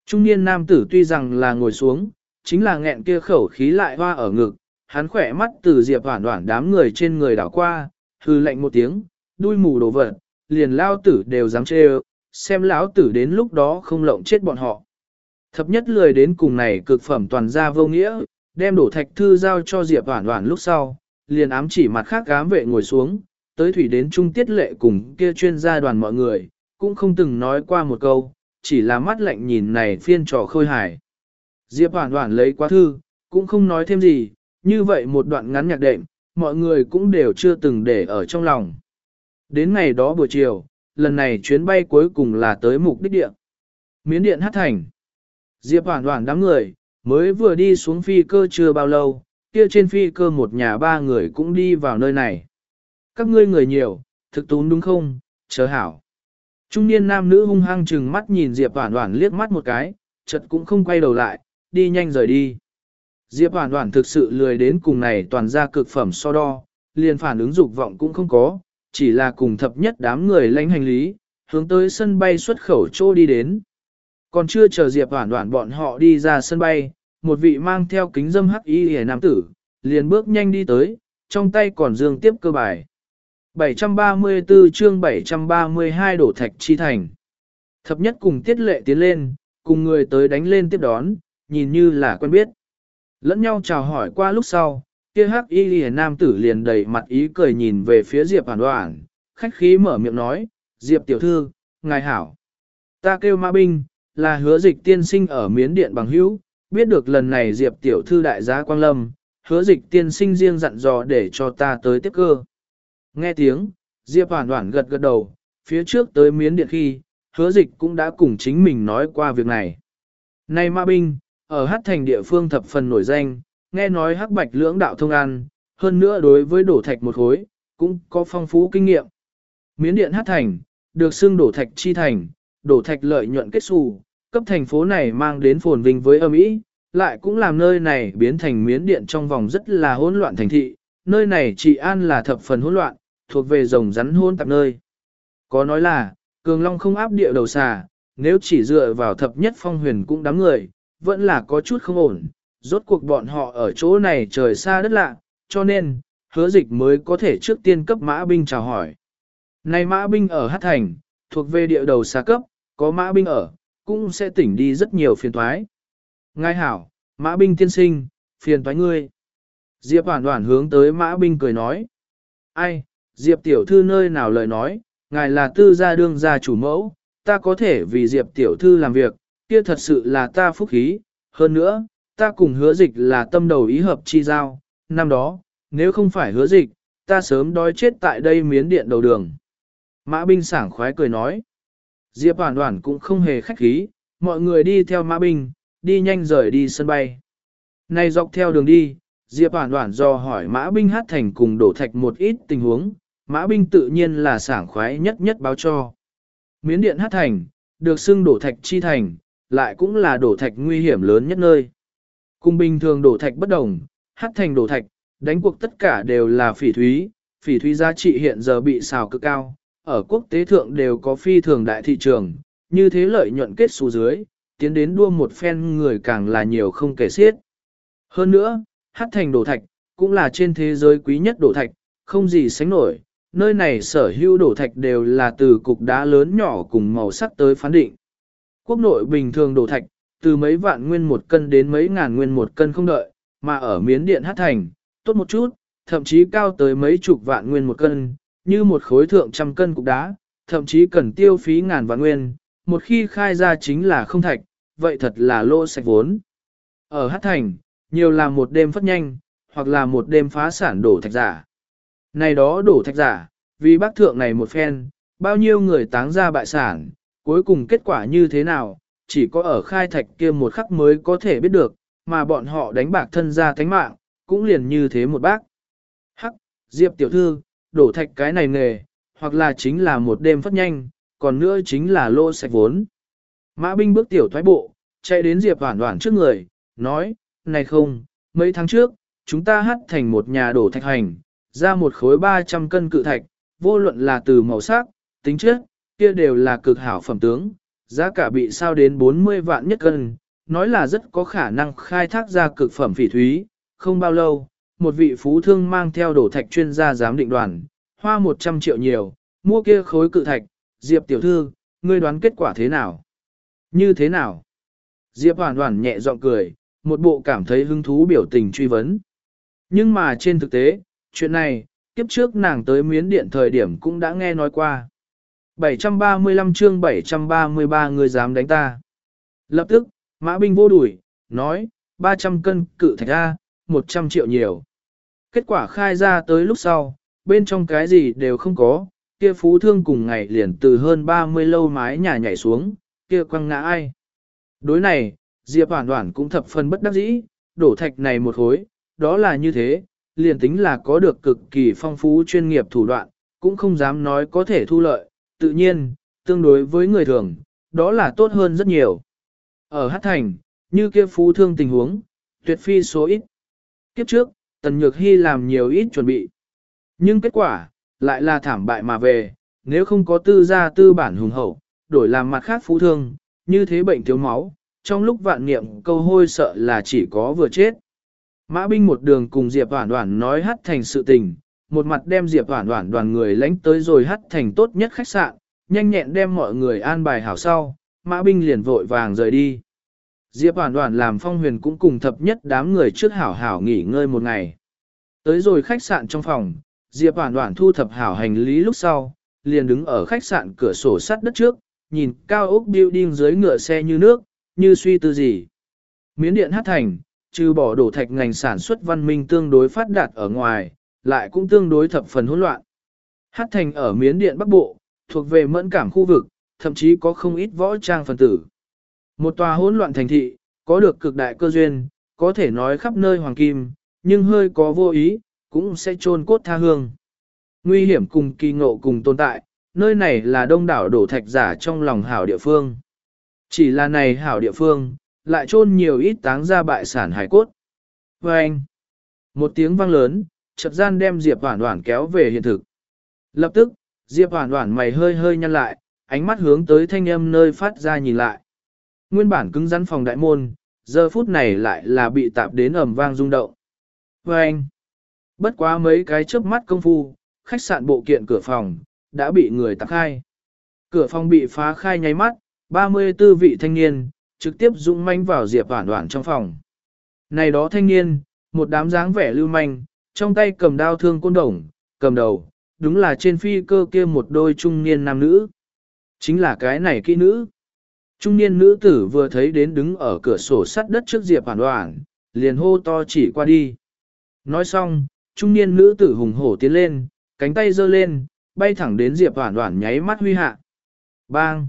Trung niên nam tử tuy rằng là ngồi xuống, chính là nghẹn kia khẩu khí lại hoa ở ngực, hắn khỏe mắt từ Diệp Hoản Hoản đám người trên người đảo qua, hư lạnh một tiếng, đuôi mù đồ vật, liền lao tử đều dám chê ơ, xem lão tử đến lúc đó không lộng chết bọn họ. Thập nhất lười đến cùng này cực phẩm toàn gia vô nghĩa, đem đổ thạch thư giao cho Diệp Hoản Hoản lúc sau, liền ám chỉ mặt khác ám vệ ngồi xuống, tới thủy đến trung tiết lệ cùng kia chuyên gia đoàn mọi người, cũng không từng nói qua một câu, chỉ là mắt lạnh nhìn này phiên trò khôi hài. Diệp Hoản Hoản lấy quá thư, cũng không nói thêm gì, như vậy một đoạn ngắn nhạc đệm, mọi người cũng đều chưa từng để ở trong lòng. Đến ngày đó buổi chiều, lần này chuyến bay cuối cùng là tới mục đích địa. Miến điện Hát Thành. Diệp Hoản Hoản đám người, mới vừa đi xuống phi cơ chưa bao lâu, kia trên phi cơ một nhà ba người cũng đi vào nơi này. Các ngươi người nhiều, thực tún đúng không, chớ hảo. Trung niên nam nữ hung hăng trừng mắt nhìn Diệp Hoản Hoản liếc mắt một cái, chợt cũng không quay đầu lại, đi nhanh rời đi. Diệp Hoản Hoản thực sự lười đến cùng này toàn ra cực phẩm so đo, liền phản ứng dục vọng cũng không có, chỉ là cùng thập nhất đám người lãnh hành lý, hướng tới sân bay xuất khẩu chỗ đi đến. Còn chưa chờ Diệp Hoản Hoản bọn họ đi ra sân bay, một vị mang theo kính dâm hắc y hề nam tử, liền bước nhanh đi tới, trong tay còn dương tiếp cơ bài. bảy trăm ba mươi tư chương bảy trăm ba mươi hai đổ thạch chi thành. Thập nhất cùng tiết lệ tiến lên, cùng người tới đánh lên tiếp đón, nhìn như là quen biết. Lẫn nhau chào hỏi qua lúc sau, kia hắc y hề nam tử liền đầy mặt ý cười nhìn về phía Diệp Hoản Hoản, khách khí mở miệng nói, Diệp tiểu thư, ngài hảo. Ta kêu Mã Binh, là Hứa Dịch tiên sinh ở Miến Điện bằng hữu, biết được lần này Diệp tiểu thư đại giá Quang Lâm, Hứa Dịch tiên sinh riêng dặn dò để cho ta tới tiếp cơ. Nghe tiếng, Diệp Hoản Hoản gật gật đầu, phía trước tới Miến Điện khi, Hứa Dịch cũng đã cùng chính mình nói qua việc này. Này Mã Binh, ở Hát Thành địa phương thập phần nổi danh, nghe nói hắc bạch lưỡng đạo thông ăn, hơn nữa đối với đổ thạch một khối, cũng có phong phú kinh nghiệm. Miến Điện Hát Thành, được xưng đổ thạch chi thành, đổ thạch lợi nhuận kết xù, cấp thành phố này mang đến phồn vinh với âm ý, lại cũng làm nơi này biến thành Miến Điện trong vòng rất là hỗn loạn thành thị, nơi này trị an là thập phần hỗn loạn, thuộc về rồng rắn hỗn tạp nơi. Có nói là, cường long không áp địa đầu xà, nếu chỉ dựa vào thập nhất phong huyền cũng đám người, vẫn là có chút không ổn, rốt cuộc bọn họ ở chỗ này trời xa đất lạ, cho nên, Hứa Dịch mới có thể trước tiên cấp Mã Binh chào hỏi. Này Mã Binh ở Hát Thành, thuộc về địa đầu xa cấp, có Mã Binh ở, cũng sẽ tỉnh đi rất nhiều phiền toái. Ngài hảo, Mã Binh tiên sinh, phiền toái ngươi. Diệp Hoản Hoản hướng tới Mã Binh cười nói. Ai, Diệp tiểu thư nơi nào lời nói, ngài là tư gia đương gia chủ mẫu, ta có thể vì Diệp tiểu thư làm việc, kia thật sự là ta phúc khí, hơn nữa, ta cùng Hứa Dịch là tâm đầu ý hợp chi giao, năm đó, nếu không phải Hứa Dịch, ta sớm đói chết tại đây Miến Điện đầu đường. Mã Binh sảng khoái cười nói. Diệp Hoản Hoản cũng không hề khách khí, mọi người đi theo Mã Binh, đi nhanh rời đi sân bay. Này dọc theo đường đi, Diệp Hoản Hoản do hỏi Mã Binh Hát Thành cùng đổ thạch một ít tình huống, Mã Binh tự nhiên là sảng khoái nhất nhất báo cho. Miến Điện Hát Thành, được xưng đổ thạch chi thành, lại cũng là đổ thạch nguy hiểm lớn nhất nơi. Cùng bình thường đổ thạch bất đồng, Hát Thành đổ thạch, đánh cuộc tất cả đều là phỉ thúy, phỉ thúy giá trị hiện giờ bị xào cực cao, ở quốc tế thượng đều có phi thường đại thị trường, như thế lợi nhuận kết xu dưới, tiến đến đua một phen người càng là nhiều không kể xiết. Hơn nữa, Hát Thành đổ thạch, cũng là trên thế giới quý nhất đổ thạch, không gì sánh nổi, nơi này sở hữu đổ thạch đều là từ cục đá lớn nhỏ cùng màu sắc tới phán định. Quốc nội bình thường đổ thạch, từ mấy vạn nguyên một cân đến mấy ngàn nguyên một cân không đợi, mà ở Miến Điện Hát Thành, tốt một chút, thậm chí cao tới mấy chục vạn nguyên một cân, như một khối thượng trăm cân cục đá, thậm chí cần tiêu phí ngàn vạn nguyên, một khi khai ra chính là không thạch, vậy thật là lỗ sạch vốn. Ở Hát Thành, nhiều là một đêm phất nhanh, hoặc là một đêm phá sản đổ thạch giả. Này đó đổ thạch giả, vì bác thượng này một phen, bao nhiêu người táng ra bại sản, cuối cùng kết quả như thế nào, chỉ có ở khai thạch kia một khắc mới có thể biết được, mà bọn họ đánh bạc thân ra thánh mạng, cũng liền như thế một bác. Hắc, Diệp tiểu thư, đổ thạch cái này nghề, hoặc là chính là một đêm phất nhanh, còn nữa chính là lô sạch vốn. Mã Binh bước tiểu thoái bộ, chạy đến Diệp Hoản Hoản trước người, nói, này không, mấy tháng trước, chúng ta Hát Thành một nhà đổ thạch hành, ra một khối ba trăm cân cự thạch, vô luận là từ màu sắc, tính chất, kia đều là cực hảo phẩm tướng, Giá cả bị sao đến bốn mươi vạn nhất cân, nói là rất có khả năng khai thác ra cực phẩm phỉ thúy. Không bao lâu, một vị phú thương mang theo đổ thạch chuyên gia giám định đoàn, hoa một trăm triệu nhiều, mua kia khối cự thạch. Diệp tiểu thư, ngươi đoán kết quả thế nào? Như thế nào? Diệp Hoàn Hoàn nhẹ giọng cười, một bộ cảm thấy hứng thú biểu tình truy vấn. Nhưng mà trên thực tế, chuyện này, kiếp trước nàng tới Miến Điện thời điểm cũng đã nghe nói qua. bảy trăm ba mươi lăm chương bảy trăm ba mươi ba người dám đánh ta. Lập tức, Mã Binh vô đuổi, nói, ba trăm cân cự thạch A, một trăm triệu nhiều. Kết quả khai ra tới lúc sau, bên trong cái gì đều không có, kia phú thương cùng ngày liền từ hơn ba mươi lâu mái nhà nhảy xuống, kia quăng ngã ai. Đối này, Diệp Hoàn Hoàn cũng thập phần bất đắc dĩ, đổ thạch này một khối, đó là như thế, liền tính là có được cực kỳ phong phú chuyên nghiệp thủ đoạn, cũng không dám nói có thể thu lợi, tự nhiên, tương đối với người thường, đó là tốt hơn rất nhiều. Ở Hát Thành, như kia phú thương tình huống, tuyệt phi số ít. Kiếp trước, Tần Nhược Hy làm nhiều ít chuẩn bị. Nhưng kết quả, lại là thảm bại mà về, nếu không có tư gia tư bản hùng hậu, đổi làm mặt khác phú thương, như thế bệnh thiếu máu, trong lúc vạn niệm câu hôi sợ là chỉ có vừa chết. Mã Binh một đường cùng Diệp Hoản Hoản nói Hát Thành sự tình, một mặt đem Diệp Hoản Hoản đoàn người lánh tới rồi Hát Thành tốt nhất khách sạn, nhanh nhẹn đem mọi người an bài hảo sau, Mã Binh liền vội vàng rời đi. Diệp Hoản Hoản làm Phong Huyền cũng cùng thập nhất đám người trước hảo hảo nghỉ ngơi một ngày. Tới rồi khách sạn trong phòng, Diệp Hoản Hoản thu thập hảo hành lý lúc sau, liền đứng ở khách sạn cửa sổ sắt đất trước, nhìn cao ốc building dưới ngựa xe như nước, như suy tư gì. Miến Điện Hát Thành, trừ bỏ đổ thạch ngành sản xuất văn minh tương đối phát đạt ở ngoài, lại cũng tương đối thập phần hỗn loạn. Hát Thành ở Miến Điện Bắc Bộ, thuộc về mẫn cảm khu vực, thậm chí có không ít võ trang phần tử. Một tòa hỗn loạn thành thị, có được cực đại cơ duyên, có thể nói khắp nơi hoàng kim, nhưng hơi có vô ý, cũng sẽ chôn cốt tha hương. Nguy hiểm cùng kỳ ngộ cùng tồn tại, nơi này là đông đảo đổ thạch giả trong lòng hảo địa phương. Chỉ là này hảo địa phương, lại chôn nhiều ít táng ra bại sản hải cốt. Và anh, một tiếng vang lớn, chợt gian đem Diệp Hoản Hoản kéo về hiện thực. Lập tức, Diệp Hoản Hoản mày hơi hơi nhăn lại, ánh mắt hướng tới thanh âm nơi phát ra nhìn lại. Nguyên bản cứng rắn phòng đại môn, giờ phút này lại là bị tạp đến ầm vang rung động. Và anh, bất quá mấy cái chớp mắt công phu, khách sạn bộ kiện cửa phòng, đã bị người tạp khai. Cửa phòng bị phá khai nháy mắt, ba mươi tư vị thanh niên, trực tiếp dũng manh vào Diệp Hoản Hoản trong phòng. Này đó thanh niên, một đám dáng vẻ lưu manh, trong tay cầm đao thương côn đồng, cầm đầu, đúng là trên phi cơ kia một đôi trung niên nam nữ. Chính là cái này kỹ nữ. Trung niên nữ tử vừa thấy đến đứng ở cửa sổ sắt đất trước Diệp Hoản Hoản, liền hô to chỉ qua đi. Nói xong, trung niên nữ tử hùng hổ tiến lên, cánh tay giơ lên, bay thẳng đến Diệp Hoản Hoản nháy mắt huy hạ. Bang!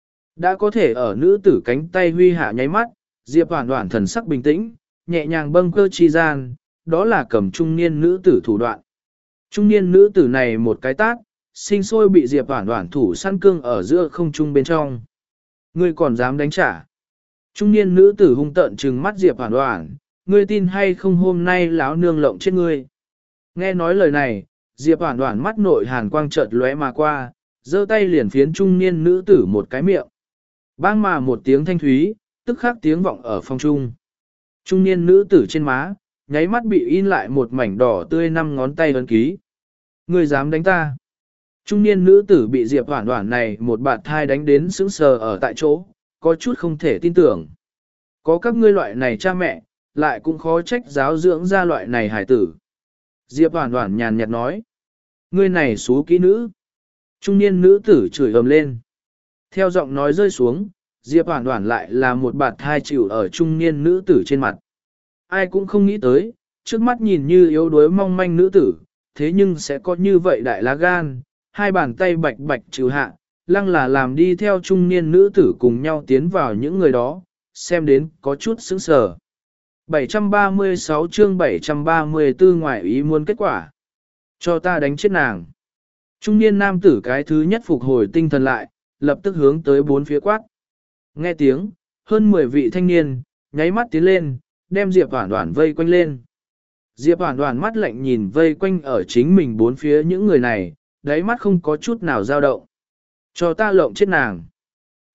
Đã có thể ở nữ tử cánh tay huy hạ nháy mắt, Diệp Hoản Hoản thần sắc bình tĩnh, nhẹ nhàng bâng cơ chi gian, đó là cầm trung niên nữ tử thủ đoạn. Trung niên nữ tử này một cái tát, sinh sôi bị Diệp Hoản Hoản thủ săn cương ở giữa không trung bên trong. Ngươi còn dám đánh trả? Trung niên nữ tử hung tợn trừng mắt Diệp Hoản Hoản, ngươi tin hay không hôm nay láo nương lộng chết ngươi? Nghe nói lời này, Diệp Hoản Hoản mắt nội hàn quang chợt lóe mà qua, giơ tay liền phiến trung niên nữ tử một cái miệng. Bang mà một tiếng thanh thúy, tức khắc tiếng vọng ở phòng trung. Trung niên nữ tử trên má, nháy mắt bị in lại một mảnh đỏ tươi năm ngón tay ấn ký. Ngươi dám đánh ta? Trung niên nữ tử bị Diệp Hoản Hoản này một bạt thai đánh đến sững sờ ở tại chỗ, có chút không thể tin tưởng. Có các ngươi loại này cha mẹ, lại cũng khó trách giáo dưỡng ra loại này hải tử. Diệp Hoản Hoản nhàn nhạt nói. Ngươi này xú kỹ nữ. Trung niên nữ tử chửi ầm lên. Theo giọng nói rơi xuống, Diệp Hoản Hoản lại là một bạt thai chịu ở trung niên nữ tử trên mặt. Ai cũng không nghĩ tới, trước mắt nhìn như yếu đuối mong manh nữ tử, thế nhưng sẽ có như vậy đại lá gan, hai bàn tay bạch bạch trừ hạ, lăng là làm đi theo trung niên nữ tử cùng nhau tiến vào những người đó, xem đến có chút sững sờ. bảy trăm ba mươi sáu chương bảy trăm ba mươi tư ngoại ý muốn kết quả. Cho ta đánh chết nàng. Trung niên nam tử cái thứ nhất phục hồi tinh thần lại, lập tức hướng tới bốn phía quát. Nghe tiếng, hơn mười vị thanh niên, nháy mắt tiến lên, đem Diệp Hoản Hoản vây quanh lên. Diệp Hoản Hoản mắt lạnh nhìn vây quanh ở chính mình bốn phía những người này, đáy mắt không có chút nào dao động. Cho ta lộng chết nàng.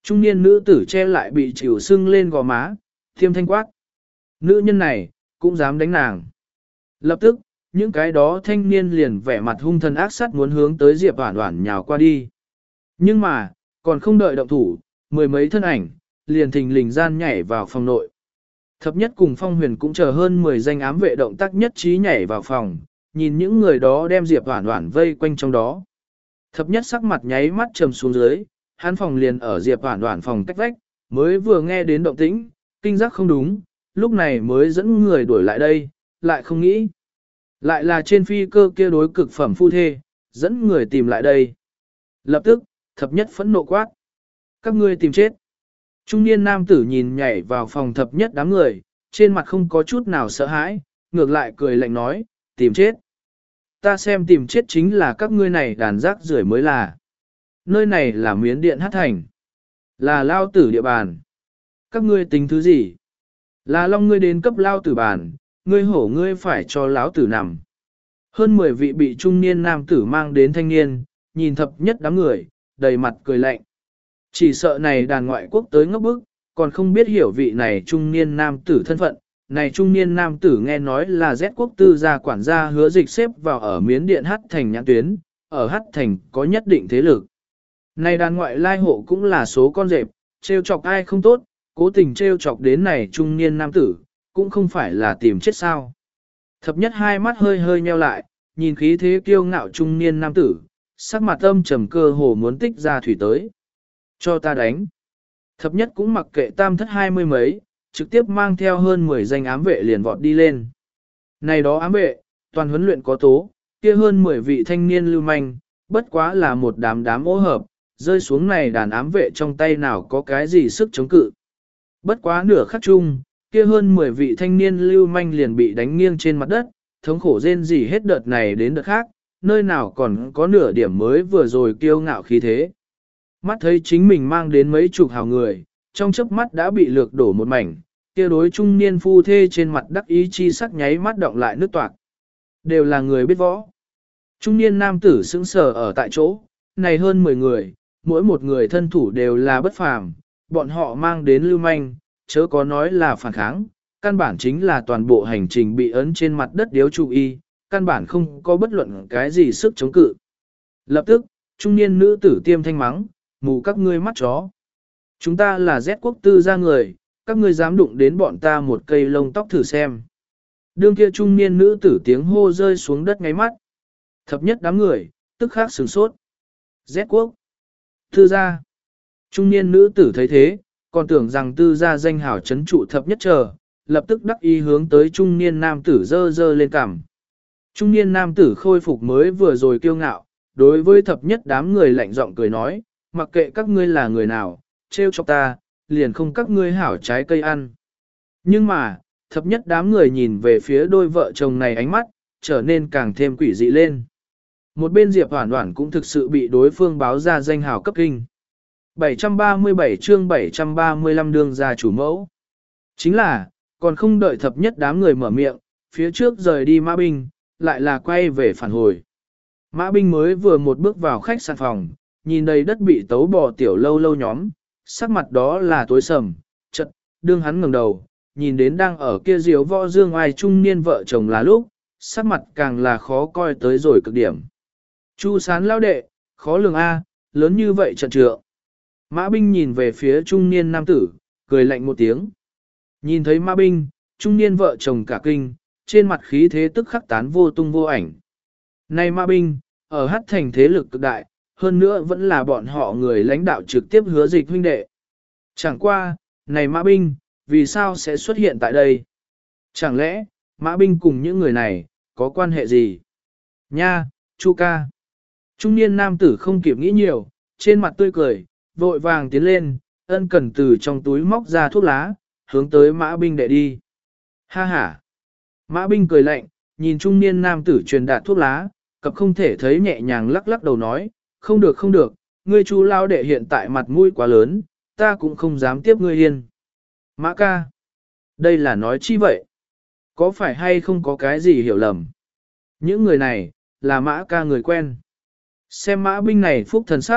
Trung niên nữ tử che lại bị chịu sưng lên gò má, thiêm thanh quát. Nữ nhân này, cũng dám đánh nàng. Lập tức, những cái đó thanh niên liền vẻ mặt hung thần ác sát muốn hướng tới Diệp Hoản Hoản nhào qua đi. Nhưng mà, còn không đợi động thủ, mười mấy thân ảnh, liền thình lình gian nhảy vào phòng nội. Thập nhất cùng Phong Huyền cũng chờ hơn mười danh ám vệ động tác nhất trí nhảy vào phòng, nhìn những người đó đem Diệp Hoản Hoản vây quanh trong đó. Thập nhất sắc mặt nháy mắt trầm xuống dưới, hắn phòng liền ở Diệp Hoản Hoản phòng cách vách, mới vừa nghe đến động tĩnh, kinh giác không đúng, lúc này mới dẫn người đuổi lại đây, lại không nghĩ. Lại là trên phi cơ kia đối cực phẩm phu thê, dẫn người tìm lại đây. Lập tức, thập nhất phẫn nộ quát. Các ngươi tìm chết. Trung niên nam tử nhìn nhảy vào phòng thập nhất đám người, trên mặt không có chút nào sợ hãi, ngược lại cười lạnh nói, tìm chết. Ta xem tìm chết chính là các ngươi này đàn rác rưởi mới là. Nơi này là miến điện hát thành. Là lao tử địa bàn. Các ngươi tính thứ gì? Là long ngươi đến cấp lao tử bàn, ngươi hổ ngươi phải cho lão tử nằm. Hơn mười vị bị trung niên nam tử mang đến thanh niên, nhìn thập nhất đám người, đầy mặt cười lạnh. Chỉ sợ này đàn ngoại quốc tới ngốc bức, còn không biết hiểu vị này trung niên nam tử thân phận. Này trung niên nam tử nghe nói là Z quốc tư gia quản gia hứa dịch xếp vào ở miến điện hát thành nhãn tuyến, ở hát thành có nhất định thế lực. Này đàn ngoại lai hộ cũng là số con rệp, trêu chọc ai không tốt, cố tình trêu chọc đến này trung niên nam tử, cũng không phải là tìm chết sao. Thập nhất hai mắt hơi hơi nheo lại, nhìn khí thế kiêu ngạo trung niên nam tử, sắc mặt âm trầm cơ hồ muốn tích ra thủy tới. Cho ta đánh. Thập nhất cũng mặc kệ tam thất hai mươi mấy, trực tiếp mang theo hơn mười danh ám vệ liền vọt đi lên. Này đó ám vệ, toàn huấn luyện có tố, kia hơn mười vị thanh niên lưu manh, bất quá là một đám đám ô hợp, rơi xuống này đàn ám vệ trong tay nào có cái gì sức chống cự. Bất quá nửa khắc chung, kia hơn mười vị thanh niên lưu manh liền bị đánh nghiêng trên mặt đất, thống khổ rên rỉ hết đợt này đến đợt khác, nơi nào còn có nửa điểm mới vừa rồi kiêu ngạo khí thế. Mắt thấy chính mình mang đến mấy chục hào người, trong chớp mắt đã bị lược đổ một mảnh, kia đối trung niên phu thê trên mặt đắc ý chi sắc nháy mắt động lại nước toạc. Đều là người biết võ. Trung niên nam tử sững sờ ở tại chỗ, này hơn mười người, mỗi một người thân thủ đều là bất phàm, bọn họ mang đến lưu manh, chớ có nói là phản kháng, căn bản chính là toàn bộ hành trình bị ấn trên mặt đất điếu trụ y, căn bản không có bất luận cái gì sức chống cự. Lập tức, trung niên nữ tử tiêm thanh mắng, mù các ngươi mắt chó. Chúng ta là Z quốc tư gia người, các ngươi dám đụng đến bọn ta một cây lông tóc thử xem. Đương kia trung niên nữ tử tiếng hô rơi xuống đất ngay mắt. Thập nhất đám người, tức khắc sửng sốt. Z quốc. Tư gia. Trung niên nữ tử thấy thế, còn tưởng rằng tư gia danh hảo chấn trụ thập nhất chờ, lập tức đắc ý hướng tới trung niên nam tử dơ dơ lên cằm. Trung niên nam tử khôi phục mới vừa rồi kiêu ngạo, đối với thập nhất đám người lạnh giọng cười nói, mặc kệ các ngươi là người nào, trêu chọc ta, liền không các ngươi hảo trái cây ăn. Nhưng mà, thập nhất đám người nhìn về phía đôi vợ chồng này ánh mắt, trở nên càng thêm quỷ dị lên. Một bên Diệp Hoản Hoản cũng thực sự bị đối phương báo ra danh hào cấp kinh. bảy trăm ba mươi bảy chương bảy trăm ba mươi lăm đương gia chủ mẫu. Chính là, còn không đợi thập nhất đám người mở miệng, phía trước rời đi Mã Binh, lại là quay về phản hồi. Mã Binh mới vừa một bước vào khách sạn phòng, nhìn đầy đất bị tấu bò tiểu lâu lâu nhóm, sắc mặt đó là tối sầm, chật, đương hắn ngẩng đầu, nhìn đến đang ở kia diếu võ dương ai trung niên vợ chồng là lúc, sắc mặt càng là khó coi tới rồi cực điểm. Chu Sán lao đệ, khó lường A, lớn như vậy trận trượng. Mã Binh nhìn về phía trung niên nam tử, cười lạnh một tiếng. Nhìn thấy Mã Binh, trung niên vợ chồng cả kinh, trên mặt khí thế tức khắc tán vô tung vô ảnh. Này Mã Binh, ở hát thành thế lực cực đại, hơn nữa vẫn là bọn họ người lãnh đạo trực tiếp hứa dịch huynh đệ. Chẳng qua, này Mã Binh, vì sao sẽ xuất hiện tại đây? Chẳng lẽ, Mã Binh cùng những người này, có quan hệ gì? Nha, Chu ca. Trung niên nam tử không kịp nghĩ nhiều, trên mặt tươi cười, vội vàng tiến lên, ân cần từ trong túi móc ra thuốc lá, hướng tới Mã Binh đệ đi. Ha ha. Mã Binh cười lạnh, nhìn trung niên nam tử truyền đạt thuốc lá, cặp không thể thấy nhẹ nhàng lắc lắc đầu nói, không được không được, ngươi Chu lao đệ hiện tại mặt mũi quá lớn, ta cũng không dám tiếp ngươi yên. Mã ca. Đây là nói chi vậy? Có phải hay không có cái gì hiểu lầm? Những người này, là Mã ca người quen. Xem Mã Binh này phúc thần sắc,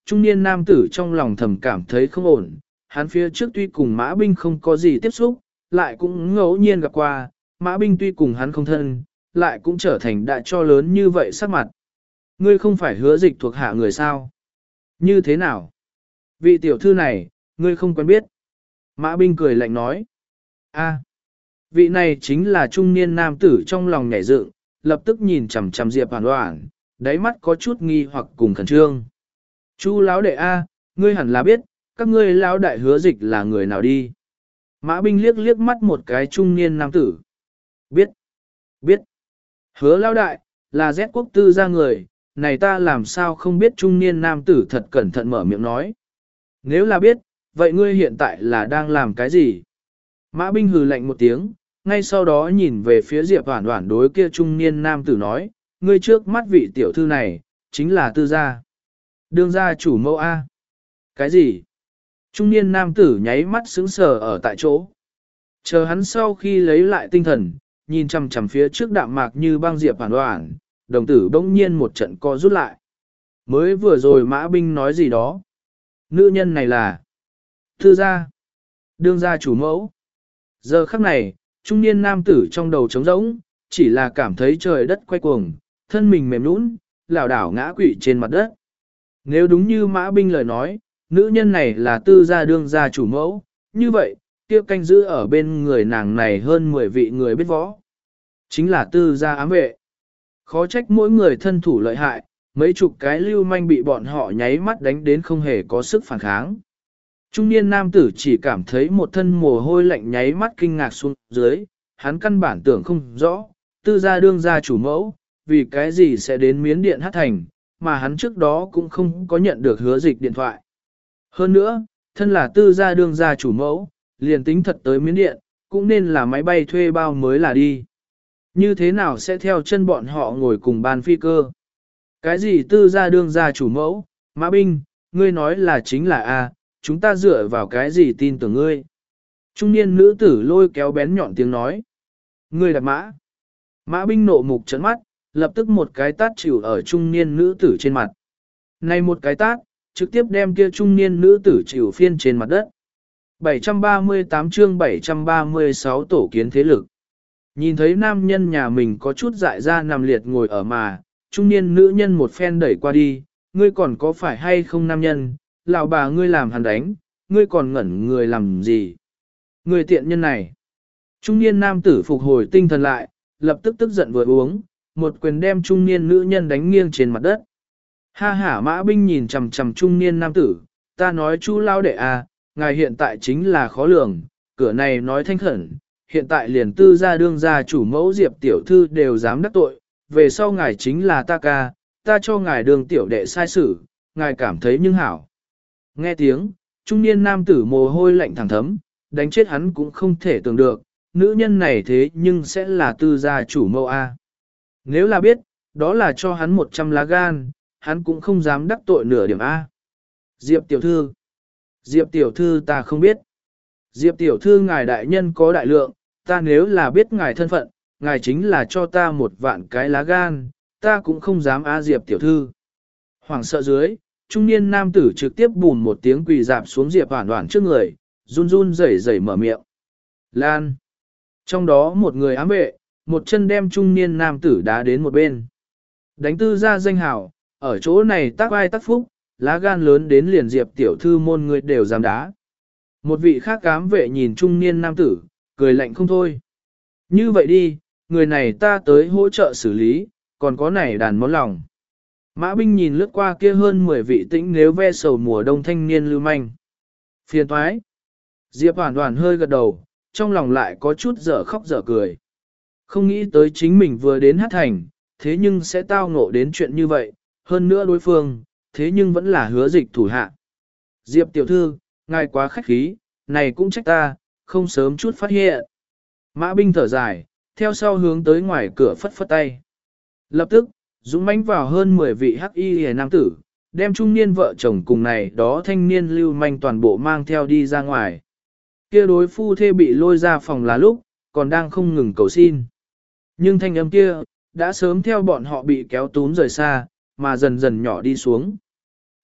trung niên nam tử trong lòng thầm cảm thấy không ổn, hắn phía trước tuy cùng Mã Binh không có gì tiếp xúc, lại cũng ngẫu nhiên gặp qua, Mã Binh tuy cùng hắn không thân, lại cũng trở thành đại cho lớn như vậy sắc mặt. Ngươi không phải Hứa Dịch thuộc hạ người sao? Như thế nào? Vị tiểu thư này, ngươi không quen biết. Mã Binh cười lạnh nói. A, vị này chính là trung niên nam tử trong lòng nhảy dựng, lập tức nhìn chằm chằm Diệp Hoàn Hoàn, đáy mắt có chút nghi hoặc cùng khẩn trương. Chu lão đệ A, ngươi hẳn là biết, các ngươi lão đại Hứa Dịch là người nào đi. Mã Binh liếc liếc mắt một cái trung niên nam tử. Biết, biết. Hứa lão đại, là Z quốc tư gia người, này ta làm sao không biết trung niên nam tử thật cẩn thận mở miệng nói. Nếu là biết, vậy ngươi hiện tại là đang làm cái gì? Mã Binh hừ lạnh một tiếng, ngay sau đó nhìn về phía Diệp Hoản Hoản đối kia trung niên nam tử nói, ngươi trước mắt vị tiểu thư này, chính là tư gia. Đương gia chủ mẫu A. Cái gì? Trung niên nam tử nháy mắt sững sờ ở tại chỗ. Chờ hắn sau khi lấy lại tinh thần, nhìn chằm chằm phía trước đạm mạc như băng Diệp Hoản Hoản, đồng tử bỗng nhiên một trận co rút lại. Mới vừa rồi Mã Binh nói gì đó? Nữ nhân này là tư gia, đương gia chủ mẫu. Giờ khắc này, trung niên nam tử trong đầu trống rỗng, chỉ là cảm thấy trời đất quay cuồng, thân mình mềm nhũn, lảo đảo ngã quỵ trên mặt đất. Nếu đúng như Mã Binh lời nói, nữ nhân này là tư gia đương gia chủ mẫu, như vậy, kia canh giữ ở bên người nàng này hơn mười vị người biết võ. Chính là tư gia ám vệ. Khó trách mỗi người thân thủ lợi hại, mấy chục cái lưu manh bị bọn họ nháy mắt đánh đến không hề có sức phản kháng. Trung niên nam tử chỉ cảm thấy một thân mồ hôi lạnh nháy mắt kinh ngạc xuống dưới, hắn căn bản tưởng không rõ, tư gia đương gia chủ mẫu, vì cái gì sẽ đến miến điện hát thành, mà hắn trước đó cũng không có nhận được Hứa Dịch điện thoại. Hơn nữa, thân là tư gia đương gia chủ mẫu, liền tính thật tới miến điện, cũng nên là máy bay thuê bao mới là đi. Như thế nào sẽ theo chân bọn họ ngồi cùng bàn phi cơ? Cái gì tư gia đương gia chủ mẫu, Mã Binh, ngươi nói là chính là A, chúng ta dựa vào cái gì tin tưởng ngươi? Trung niên nữ tử lôi kéo bén nhọn tiếng nói. Ngươi đặt mã. Mã Binh nộ mục trấn mắt, lập tức một cái tát chịu ở trung niên nữ tử trên mặt. Này một cái tát, trực tiếp đem kia trung niên nữ tử chịu phiên trên mặt đất. bảy trăm ba mươi tám chương bảy trăm ba mươi sáu tổ kiến thế lực. Nhìn thấy nam nhân nhà mình có chút dại ra nằm liệt ngồi ở mà, trung niên nữ nhân một phen đẩy qua đi, ngươi còn có phải hay không nam nhân, lão bà ngươi làm hắn đánh, ngươi còn ngẩn người làm gì? Ngươi tiện nhân này. Trung niên nam tử phục hồi tinh thần lại, lập tức tức giận vừa uống, một quyền đem trung niên nữ nhân đánh nghiêng trên mặt đất. Ha hả Mã Binh nhìn chằm chằm trung niên nam tử, ta nói chú lao đệ à, ngài hiện tại chính là khó lường, cửa này nói thanh khẩn, hiện tại liền tư gia đương gia chủ mẫu Diệp tiểu thư đều dám đắc tội, về sau ngài chính là ta ca, ta cho ngài đường tiểu đệ sai xử, ngài cảm thấy nhưng hảo. Nghe tiếng, trung niên nam tử mồ hôi lạnh thẳng thấm, đánh chết hắn cũng không thể tưởng được, nữ nhân này thế nhưng sẽ là tư gia chủ mẫu A. Nếu là biết, đó là cho hắn một trăm lá gan, hắn cũng không dám đắc tội nửa điểm A. Diệp tiểu thư, Diệp tiểu thư ta không biết. Diệp tiểu thư ngài đại nhân có đại lượng, ta nếu là biết ngài thân phận, ngài chính là cho ta một vạn cái lá gan, ta cũng không dám A Diệp tiểu thư. Hoảng sợ dưới, trung niên nam tử trực tiếp bùn một tiếng quỳ dạp xuống Diệp Hoản Hoản trước người, run run rẩy rẩy mở miệng. Lan. Trong đó một người ám vệ, một chân đem trung niên nam tử đá đến một bên. Đánh tư ra danh hào, ở chỗ này tác ai tác phúc, lá gan lớn đến liền Diệp tiểu thư môn người đều dám đá. Một vị khác ám vệ nhìn trung niên nam tử, cười lạnh không thôi. Như vậy đi, người này ta tới hỗ trợ xử lý, còn có này đàn món lòng. Mã Binh nhìn lướt qua kia hơn mười vị tĩnh nếu ve sầu mùa đông thanh niên lưu manh. Phiền toái. Diệp Hoản Hoản hơi gật đầu, trong lòng lại có chút dở khóc dở cười. Không nghĩ tới chính mình vừa đến hát thành, thế nhưng sẽ tao ngộ đến chuyện như vậy, hơn nữa đối phương, thế nhưng vẫn là Hứa Dịch thủ hạ. Diệp tiểu thư, ngài quá khách khí, này cũng trách ta, không sớm chút phát hiện. Mã Binh thở dài, theo sau hướng tới ngoài cửa phất phất tay. Lập tức, dũng mãnh vào hơn mười vị hắc y hề nam tử, đem trung niên vợ chồng cùng này đó thanh niên lưu manh toàn bộ mang theo đi ra ngoài. Kia đối phu thê bị lôi ra phòng là lúc, còn đang không ngừng cầu xin. Nhưng thanh âm kia, đã sớm theo bọn họ bị kéo túm rời xa, mà dần dần nhỏ đi xuống.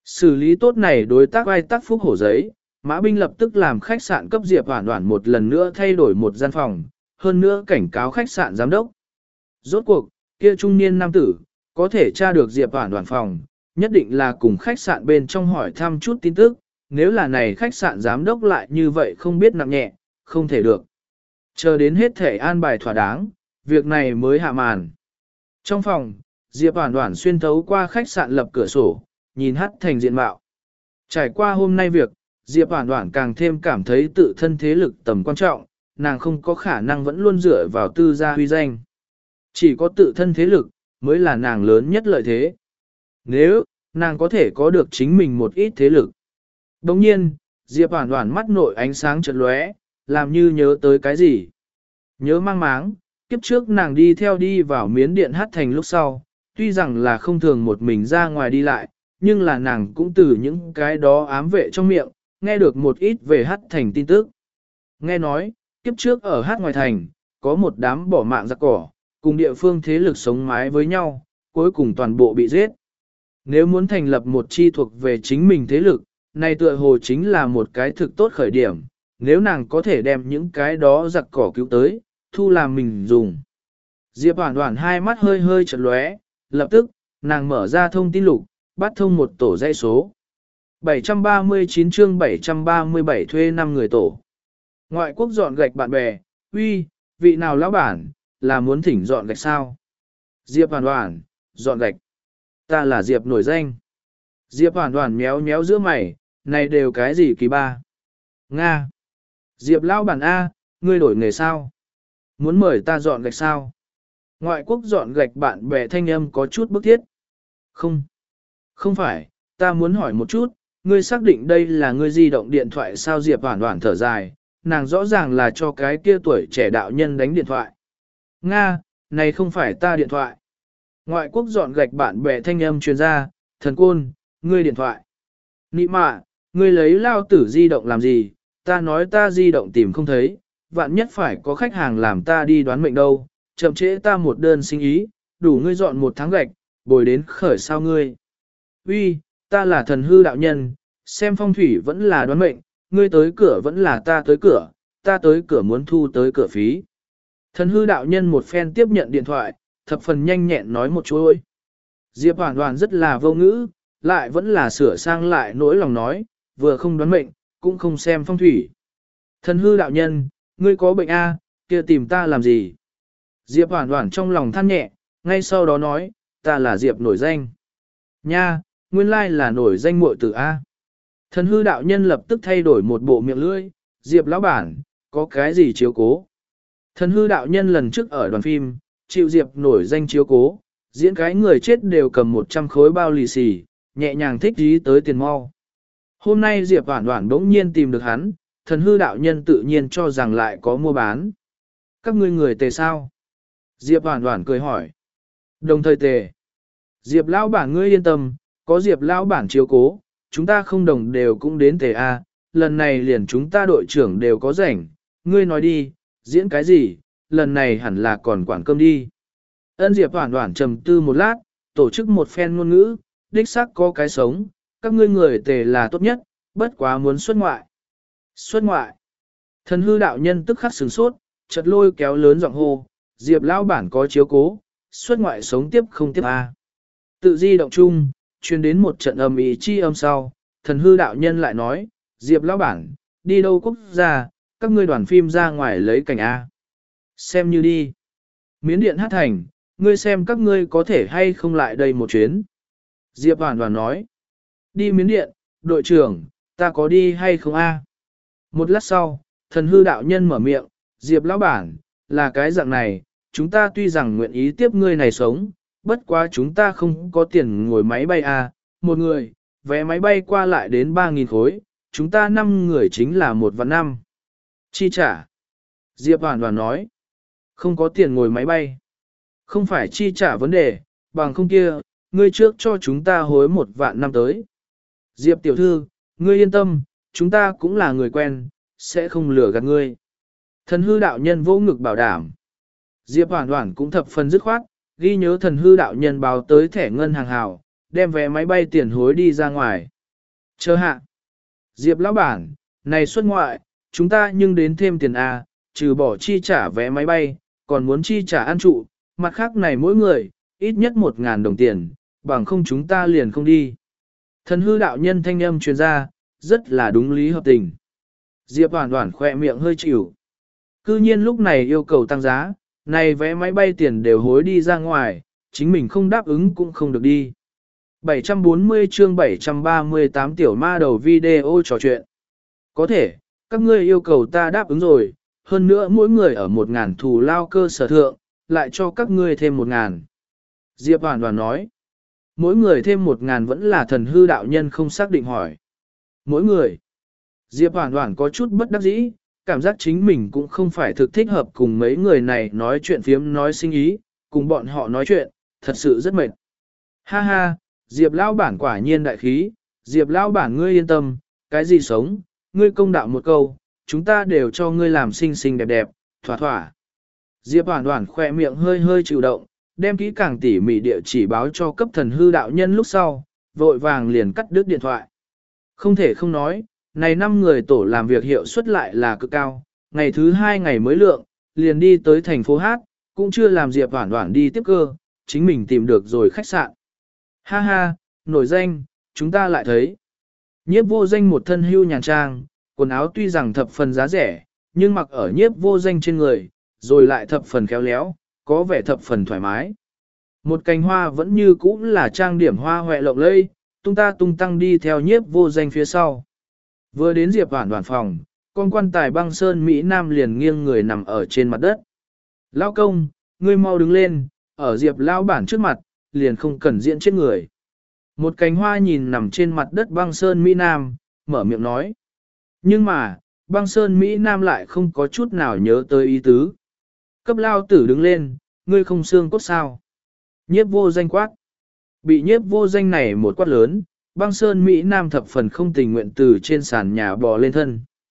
Xử lý tốt này đối tác vai tác phúc hổ giấy, Mã Binh lập tức làm khách sạn cấp Diệp Hoản Hoản một lần nữa thay đổi một gian phòng, hơn nữa cảnh cáo khách sạn giám đốc. Rốt cuộc, kia trung niên nam tử, có thể tra được Diệp Hoản Hoản phòng, nhất định là cùng khách sạn bên trong hỏi thăm chút tin tức, nếu là này khách sạn giám đốc lại như vậy không biết nặng nhẹ, không thể được. Chờ đến hết thể an bài thỏa đáng, việc này mới hạ màn. Trong phòng, Diệp Hoản Hoản xuyên thấu qua khách sạn lập cửa sổ, nhìn Hắc Thành diện mạo. Trải qua hôm nay việc, Diệp Hoản Hoản càng thêm cảm thấy tự thân thế lực tầm quan trọng, nàng không có khả năng vẫn luôn dựa vào tư gia huy danh. Chỉ có tự thân thế lực, mới là nàng lớn nhất lợi thế. Nếu, nàng có thể có được chính mình một ít thế lực. Đồng nhiên, Diệp Hoản Hoản mắt nội ánh sáng chợt lóe, làm như nhớ tới cái gì. Nhớ mang máng, kiếp trước nàng đi theo đi vào miến điện Hắc Thành lúc sau, tuy rằng là không thường một mình ra ngoài đi lại, nhưng là nàng cũng từ những cái đó ám vệ trong miệng, nghe được một ít về Hắc Thành tin tức. Nghe nói, kiếp trước ở Hát ngoài thành, có một đám bỏ mạng giặc cỏ, cùng địa phương thế lực sống mái với nhau, cuối cùng toàn bộ bị giết. Nếu muốn thành lập một chi thuộc về chính mình thế lực, này tựa hồ chính là một cái thực tốt khởi điểm, nếu nàng có thể đem những cái đó giặc cỏ cứu tới, thu làm mình dùng. Diệp Hoản Hoản hai mắt hơi hơi chợt lóe, lập tức, nàng mở ra thông tin lục, bắt thông một tổ dãy số. bảy trăm ba mươi chín chương bảy trăm ba mươi bảy thuê năm người tổ. Ngoại quốc dọn gạch bạn bè, uy, vị nào lão bản, là muốn thỉnh dọn gạch sao? Diệp Hoản Hoản, dọn gạch. Ta là Diệp nổi danh. Diệp Hoản Hoản méo méo giữa mày, này đều cái gì kỳ ba? Nga. Diệp lão bản A, ngươi đổi nghề sao? Muốn mời ta dọn gạch sao? Ngoại quốc dọn gạch bạn bè thanh âm có chút bức thiết. Không. Không phải, ta muốn hỏi một chút, ngươi xác định đây là ngươi di động điện thoại sao? Diệp Hoản Hoản thở dài, nàng rõ ràng là cho cái kia tuổi trẻ đạo nhân đánh điện thoại. Nga, này không phải ta điện thoại. Ngoại quốc dọn gạch bạn bè thanh âm truyền ra, thần côn, ngươi điện thoại. Nị mạ, ngươi lấy lao tử di động làm gì, ta nói ta di động tìm không thấy, vạn nhất phải có khách hàng làm ta đi đoán mệnh đâu, chậm trễ ta một đơn sinh ý, đủ ngươi dọn một tháng gạch, bồi đến khởi sao ngươi. Uy, ta là thần hư đạo nhân, xem phong thủy vẫn là đoán mệnh, ngươi tới cửa vẫn là ta tới cửa, ta tới cửa muốn thu tới cửa phí. Thần hư đạo nhân một phen tiếp nhận điện thoại, thập phần nhanh nhẹn nói một chuỗi. Diệp Hoản Hoản rất là vô ngữ, lại vẫn là sửa sang lại nỗi lòng nói, vừa không đoán mệnh, cũng không xem phong thủy. Thần hư đạo nhân, ngươi có bệnh a, kia tìm ta làm gì? Diệp Hoản Hoản trong lòng than nhẹ, ngay sau đó nói, ta là Diệp nổi danh. Nha, nguyên lai là nổi danh muội tử a. Thần hư đạo nhân lập tức thay đổi một bộ miệng lưỡi, Diệp lão bản, có cái gì chiếu cố? Thần hư đạo nhân lần trước ở đoàn phim, chịu Diệp nổi danh chiếu cố, diễn cái người chết đều cầm một trăm khối bao lì xì, nhẹ nhàng thích dí tới tiền mau. Hôm nay Diệp Hoản Hoản đống nhiên tìm được hắn, thần hư đạo nhân tự nhiên cho rằng lại có mua bán. Các ngươi người tề sao? Diệp Hoản Hoản cười hỏi. Đồng thời tề. Diệp lão bản ngươi yên tâm, có Diệp lão bản chiếu cố, chúng ta không đồng đều cũng đến tề A, lần này liền chúng ta đội trưởng đều có rảnh, ngươi nói đi, diễn cái gì, lần này hẳn là còn quản cơm đi. Ân Diệp Hoản Hoản trầm tư một lát, tổ chức một phen ngôn ngữ, đích xác có cái sống, các ngươi người tề là tốt nhất, bất quá muốn xuất ngoại. Xuất ngoại. Thần hư đạo nhân tức khắc sửng sốt, chợt lôi kéo lớn giọng hô, Diệp lão bản có chiếu cố, xuất ngoại sống tiếp không tiếp a. Tự di động chung, truyền đến một trận ầm ĩ chi âm sau, thần hư đạo nhân lại nói, Diệp lão bản, đi đâu quốc gia, các ngươi đoàn phim ra ngoài lấy cảnh a. Xem như đi. Miến điện Hát Thành, ngươi xem các ngươi có thể hay không lại đây một chuyến. Diệp Hoản Hoản nói, đi miến điện, đội trưởng, ta có đi hay không a? Một lát sau, thần hư đạo nhân mở miệng, Diệp lão bản, là cái dạng này, chúng ta tuy rằng nguyện ý tiếp ngươi này sống, bất quá chúng ta không có tiền ngồi máy bay a, một người, vé máy bay qua lại đến ba nghìn khối, chúng ta năm người chính là một vạn năm. Chi trả. Diệp Hoản Hoản nói, không có tiền ngồi máy bay. Không phải chi trả vấn đề, bằng không kia, ngươi trước cho chúng ta hối một vạn năm tới. Diệp tiểu thư, ngươi yên tâm, chúng ta cũng là người quen, sẽ không lừa gạt ngươi. Thần hư đạo nhân vô ngực bảo đảm. Diệp Hoản Hoản cũng thập phần dứt khoát, ghi nhớ thần hư đạo nhân báo tới thẻ ngân hàng hào, đem vé máy bay tiền hối đi ra ngoài. Chờ hạ. Diệp lão bản, này xuất ngoại, chúng ta nhưng đến thêm tiền A, trừ bỏ chi trả vé máy bay, còn muốn chi trả ăn trụ, mặt khác này mỗi người, ít nhất một ngàn đồng tiền, bằng không chúng ta liền không đi. Thần hư đạo nhân thanh âm truyền ra, rất là đúng lý hợp tình. Diệp Hoản Hoản khỏe miệng hơi chịu. Cư nhiên lúc này yêu cầu tăng giá, này vé máy bay tiền đều hối đi ra ngoài, chính mình không đáp ứng cũng không được đi. bảy trăm bốn mươi chương bảy trăm ba mươi tám tiểu ma đầu video trò chuyện. Có thể, các ngươi yêu cầu ta đáp ứng rồi, hơn nữa mỗi người ở một ngàn thù lao cơ sở thượng, lại cho các ngươi thêm một ngàn. Diệp Hoản Hoản nói, mỗi người thêm một ngàn vẫn là thần hư đạo nhân không xác định hỏi. Mỗi người. Diệp Hoản Hoản có chút bất đắc dĩ, cảm giác chính mình cũng không phải thực thích hợp cùng mấy người này nói chuyện phiếm nói sinh ý, cùng bọn họ nói chuyện, thật sự rất mệt. Ha ha, Diệp lão bản quả nhiên đại khí, Diệp lão bản ngươi yên tâm, cái gì sống, ngươi công đạo một câu, chúng ta đều cho ngươi làm xinh xinh đẹp đẹp, thỏa thỏa. Diệp Hoản Hoản khỏe miệng hơi hơi chịu động, đem kỹ càng tỉ mỉ địa chỉ báo cho cấp thần hư đạo nhân lúc sau, vội vàng liền cắt đứt điện thoại. Không thể không nói, này năm người tổ làm việc hiệu suất lại là cực cao, ngày thứ hai ngày mới lượng, liền đi tới thành phố Hát, cũng chưa làm Diệp Hoản Hoản đi tiếp cơ, chính mình tìm được rồi khách sạn. Ha ha, nổi danh, chúng ta lại thấy. Nhiếp vô danh một thân hưu nhàn trang, quần áo tuy rằng thập phần giá rẻ, nhưng mặc ở nhiếp vô danh trên người, rồi lại thập phần khéo léo, có vẻ thập phần thoải mái. Một cành hoa vẫn như cũ là trang điểm hoa hoẹ lộng lây, tung ta tung tăng đi theo nhiếp vô danh phía sau. Vừa đến Diệp Hoản Hoản phòng, con quan tài băng sơn Mỹ Nam liền nghiêng người nằm ở trên mặt đất. Lão công, ngươi mau đứng lên, ở Diệp lão bản trước mặt, liền không cần diễn chết người. Một cành hoa nhìn nằm trên mặt đất băng sơn Mỹ Nam, mở miệng nói. Nhưng mà, băng sơn Mỹ Nam lại không có chút nào nhớ tới ý tứ. Cấp lao tử đứng lên, ngươi không xương cốt sao. Nhiếp vô danh quát. Bị nhiếp vô danh này một quát lớn, băng sơn Mỹ Nam thập phần không tình nguyện từ trên sàn nhà bò lên thân.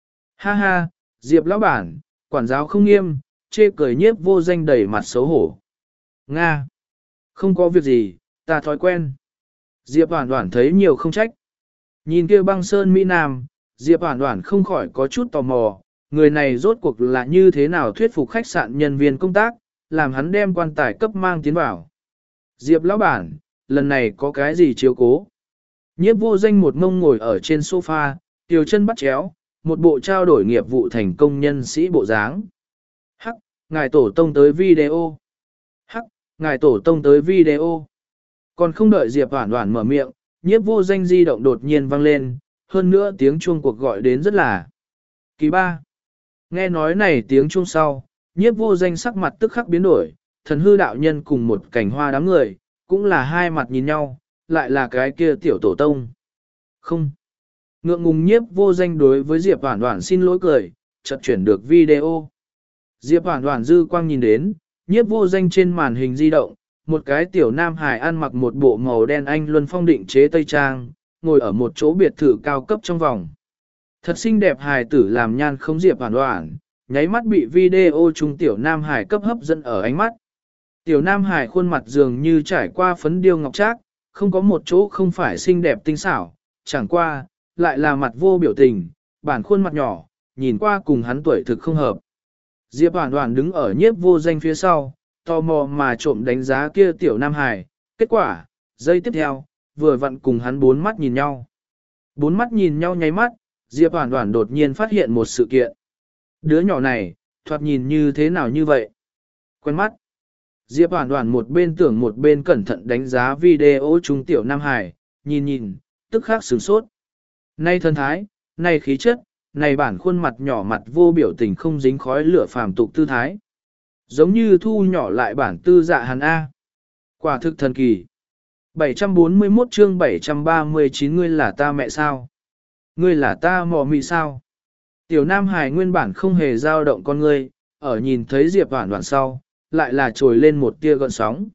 Ha ha, Diệp lão bản, quản giáo không nghiêm, chê cười nhiếp vô danh đầy mặt xấu hổ. Nga. Không có việc gì, ta thói quen. Diệp Hoản Hoản thấy nhiều không trách. Nhìn kia băng sơn Mỹ Nam, Diệp Hoản Hoản không khỏi có chút tò mò, người này rốt cuộc là như thế nào thuyết phục khách sạn nhân viên công tác, làm hắn đem quan tài cấp mang tiến vào. Diệp lão bản, lần này có cái gì chiếu cố? Nhiếp vô danh một ngông ngồi ở trên sofa, tiểu chân bắt chéo, một bộ trao đổi nghiệp vụ thành công nhân sĩ bộ dáng. Hắc, ngài tổ tông tới video. Hắc, ngài tổ tông tới video. Còn không đợi Diệp Hoản Hoản mở miệng, nhiếp vô danh di động đột nhiên vang lên, hơn nữa tiếng chuông cuộc gọi đến rất là kỳ ba. Nghe nói này tiếng chuông sau, nhiếp vô danh sắc mặt tức khắc biến đổi, thần hư đạo nhân cùng một cảnh hoa đám người, cũng là hai mặt nhìn nhau, lại là cái kia tiểu tổ tông. Không. Ngượng ngùng nhiếp vô danh đối với Diệp Hoản Hoản xin lỗi cười, chợt chuyển được video. Diệp Hoản Hoản dư quang nhìn đến, nhiếp vô danh trên màn hình di động, một cái tiểu nam hài ăn mặc một bộ màu đen anh luân phong định chế tây trang, ngồi ở một chỗ biệt thự cao cấp trong vòng. Thật xinh đẹp hài tử làm nhan không Diệp Hoản Hoản, nháy mắt bị video trung tiểu nam hài cấp hấp dẫn ở ánh mắt. Tiểu nam hài khuôn mặt dường như trải qua phấn điêu ngọc trác, không có một chỗ không phải xinh đẹp tinh xảo, chẳng qua, lại là mặt vô biểu tình, bản khuôn mặt nhỏ, nhìn qua cùng hắn tuổi thực không hợp. Diệp Hoản Hoản đứng ở nhiếp vô danh phía sau, tò mò mà trộm đánh giá kia tiểu nam hài, kết quả, giây tiếp theo, vừa vặn cùng hắn bốn mắt nhìn nhau. Bốn mắt nhìn nhau nháy mắt, Diệp Hoản Hoản đột nhiên phát hiện một sự kiện. Đứa nhỏ này, thoạt nhìn như thế nào như vậy? Quen mắt. Diệp Hoản Hoản một bên tưởng một bên cẩn thận đánh giá video trung tiểu nam hải, nhìn nhìn, tức khắc sửng sốt. Nay thân thái, nay khí chất, này bản khuôn mặt nhỏ mặt vô biểu tình không dính khói lửa phàm tục tư thái. Giống như thu nhỏ lại bản tư dạ hàn A. Quả thực thần kỳ. bảy trăm bốn mươi mốt chương bảy trăm ba mươi chín ngươi là ta mẹ sao? Ngươi là ta mò mị sao? Tiểu Nam Hải nguyên bản không hề dao động con ngươi, ở nhìn thấy Diệp Hoản Hoản sau, lại là trồi lên một tia gợn sóng.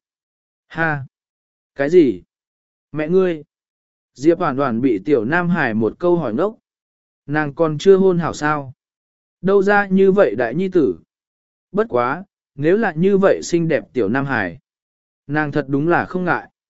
Ha! Cái gì? Mẹ ngươi! Diệp Hoản Hoản bị Tiểu Nam Hải một câu hỏi ngốc. Nàng còn chưa hôn hảo sao? Đâu ra như vậy đại nhi tử? Bất quá, nếu là như vậy xinh đẹp Tiểu Nam Hải. Nàng thật đúng là không ngại.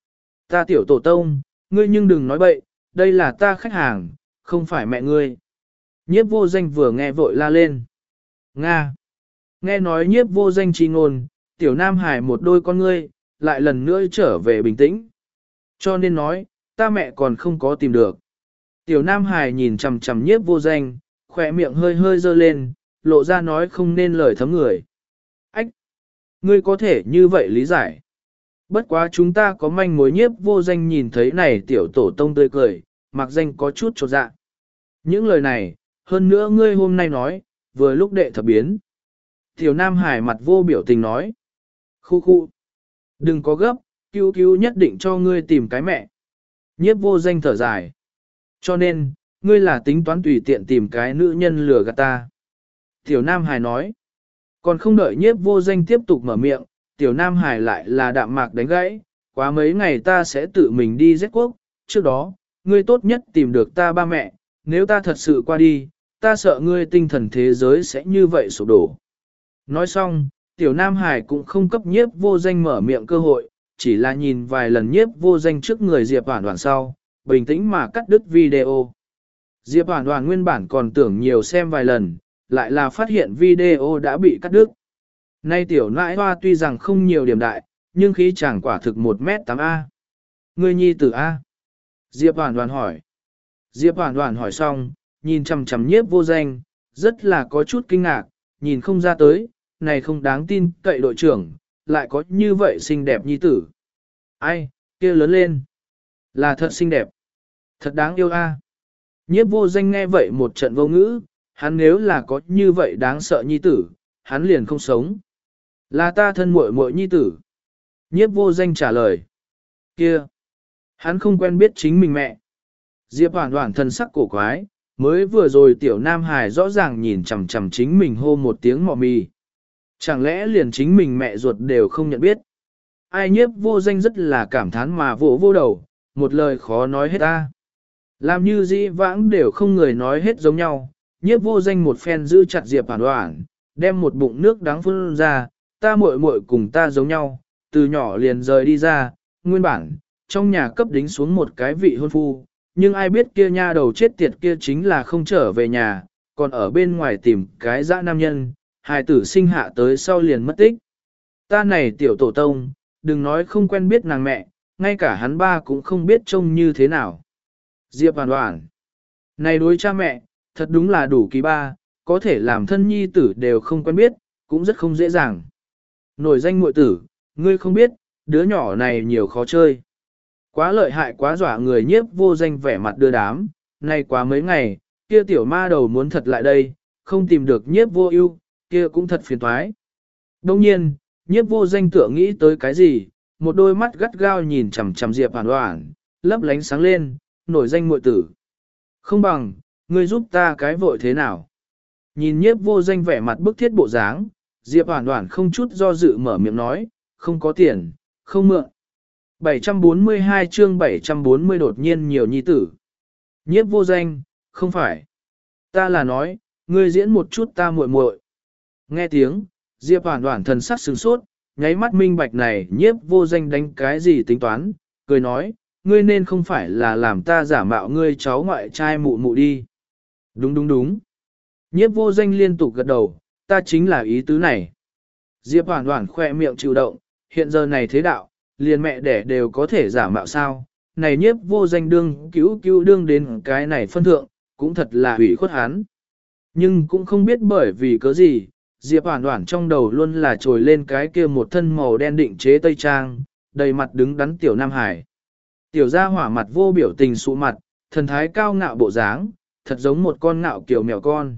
Ta tiểu tổ tông, ngươi nhưng đừng nói bậy, đây là ta khách hàng, không phải mẹ ngươi. Nhiếp vô danh vừa nghe vội la lên. Nga. Nghe nói nhiếp vô danh chi ngôn, tiểu Nam Hải một đôi con ngươi, lại lần nữa trở về bình tĩnh. Cho nên nói, ta mẹ còn không có tìm được. Tiểu Nam Hải nhìn chằm chằm nhiếp vô danh, khỏe miệng hơi hơi dơ lên, lộ ra nói không nên lời thấm người. Ách! Ngươi có thể như vậy lý giải. Bất quá chúng ta có manh mối nhiếp vô danh nhìn thấy này tiểu tổ tông tươi cười, mặc danh có chút chột dạ. Những lời này, hơn nữa ngươi hôm nay nói, vừa lúc đệ thập biến. Tiểu Nam Hải mặt vô biểu tình nói. Khu khu! Đừng có gấp, cứu cứu nhất định cho ngươi tìm cái mẹ. Nhiếp vô danh thở dài. Cho nên, ngươi là tính toán tùy tiện tìm cái nữ nhân lừa gạt ta. Tiểu Nam Hải nói. Còn không đợi nhiếp vô danh tiếp tục mở miệng, Tiểu Nam Hải lại là đạm mạc đánh gãy. Quá mấy ngày ta sẽ tự mình đi giết quốc, trước đó, ngươi tốt nhất tìm được ta ba mẹ, nếu ta thật sự qua đi, ta sợ ngươi tinh thần thế giới sẽ như vậy sụp đổ. Nói xong, Tiểu Nam Hải cũng không cấp nhiếp vô danh mở miệng cơ hội, chỉ là nhìn vài lần nhiếp vô danh trước người Diệp Hoản Hoản sau, bình tĩnh mà cắt đứt video. Diệp Hoản Hoản nguyên bản còn tưởng nhiều xem vài lần, lại là phát hiện video đã bị cắt đứt. Nay tiểu nãi hoa tuy rằng không nhiều điểm đại, nhưng khí chàng quả thực một mét tám A. Ngươi nhi tử A. Diệp Hoản Hoản hỏi. Diệp Hoản Hoản hỏi xong, nhìn chằm chằm nhiếp vô danh, rất là có chút kinh ngạc, nhìn không ra tới, này không đáng tin cậy đội trưởng, lại có như vậy xinh đẹp nhi tử. Ai, kia lớn lên. Là thật xinh đẹp. Thật đáng yêu a. Nhiếp vô danh nghe vậy một trận vô ngữ, hắn nếu là có như vậy đáng sợ nhi tử, hắn liền không sống. Là ta thân muội muội nhi tử. Nhiếp vô danh trả lời. Kia. Hắn không quen biết chính mình mẹ. Diệp Hoản Hoản thân sắc cổ quái, mới vừa rồi tiểu Nam Hải rõ ràng nhìn chằm chằm chính mình hô một tiếng mọ mì. Chẳng lẽ liền chính mình mẹ ruột đều không nhận biết? Ai nhiếp vô danh rất là cảm thán mà vỗ vô đầu, một lời khó nói hết ta. Làm như dĩ vãng đều không người nói hết giống nhau, nhiếp vô danh một phen giữ chặt Diệp Hoản Hoản, đem một bụng nước đắng phun ra, ta muội muội cùng ta giống nhau, từ nhỏ liền rời đi ra, nguyên bản, trong nhà cấp đính xuống một cái vị hôn phu, nhưng ai biết kia nha đầu chết tiệt kia chính là không trở về nhà, còn ở bên ngoài tìm cái dã nam nhân, hài tử sinh hạ tới sau liền mất tích. Ta này tiểu tổ tông, đừng nói không quen biết nàng mẹ, ngay cả hắn ba cũng không biết trông như thế nào. Diệp Hoản Hoản. Này đối cha mẹ, thật đúng là đủ kỳ ba, có thể làm thân nhi tử đều không quen biết, cũng rất không dễ dàng. Nổi danh muội tử, ngươi không biết, đứa nhỏ này nhiều khó chơi. Quá lợi hại quá dọa người nhiếp vô danh vẻ mặt đưa đám, nay quá mấy ngày, kia tiểu ma đầu muốn thật lại đây, không tìm được nhiếp vô ưu, kia cũng thật phiền toái. Đông nhiên, nhiếp vô danh tựa nghĩ tới cái gì, một đôi mắt gắt gao nhìn chằm chằm Diệp Hoản Hoản, lấp lánh sáng lên, nổi danh muội tử. Không bằng, ngươi giúp ta cái vội thế nào? Nhìn nhiếp vô danh vẻ mặt bức thiết bộ dáng, Diệp Hoản Hoản không chút do dự mở miệng nói, không có tiền, không mượn. bảy trăm bốn mươi hai chương bảy trăm bốn mươi đột nhiên nhiều nhi tử. Nhiếp vô danh, không phải. Ta là nói, ngươi diễn một chút ta muội muội. Nghe tiếng, Diệp Hoản Hoản thần sắc sửng sốt, nháy mắt minh bạch này nhiếp vô danh đánh cái gì tính toán, cười nói, ngươi nên không phải là làm ta giả mạo ngươi cháu ngoại trai mụ mụ đi. Đúng đúng đúng. Nhiếp vô danh liên tục gật đầu, ta chính là ý tứ này. Diệp Hoản Hoản khoe miệng chịu động, hiện giờ này thế đạo, liền mẹ đẻ đều có thể giả mạo sao, này nhiếp vô danh đương cứu cứu đương đến cái này phân thượng, cũng thật là hủy khuất hắn. Nhưng cũng không biết bởi vì cớ gì, Diệp Hoản Hoản trong đầu luôn là trồi lên cái kia một thân màu đen định chế tây trang, đầy mặt đứng đắn tiểu Nam Hải. Tiểu gia hỏa mặt vô biểu tình sụ mặt, thần thái cao ngạo bộ dáng, thật giống một con ngạo kiểu mèo con.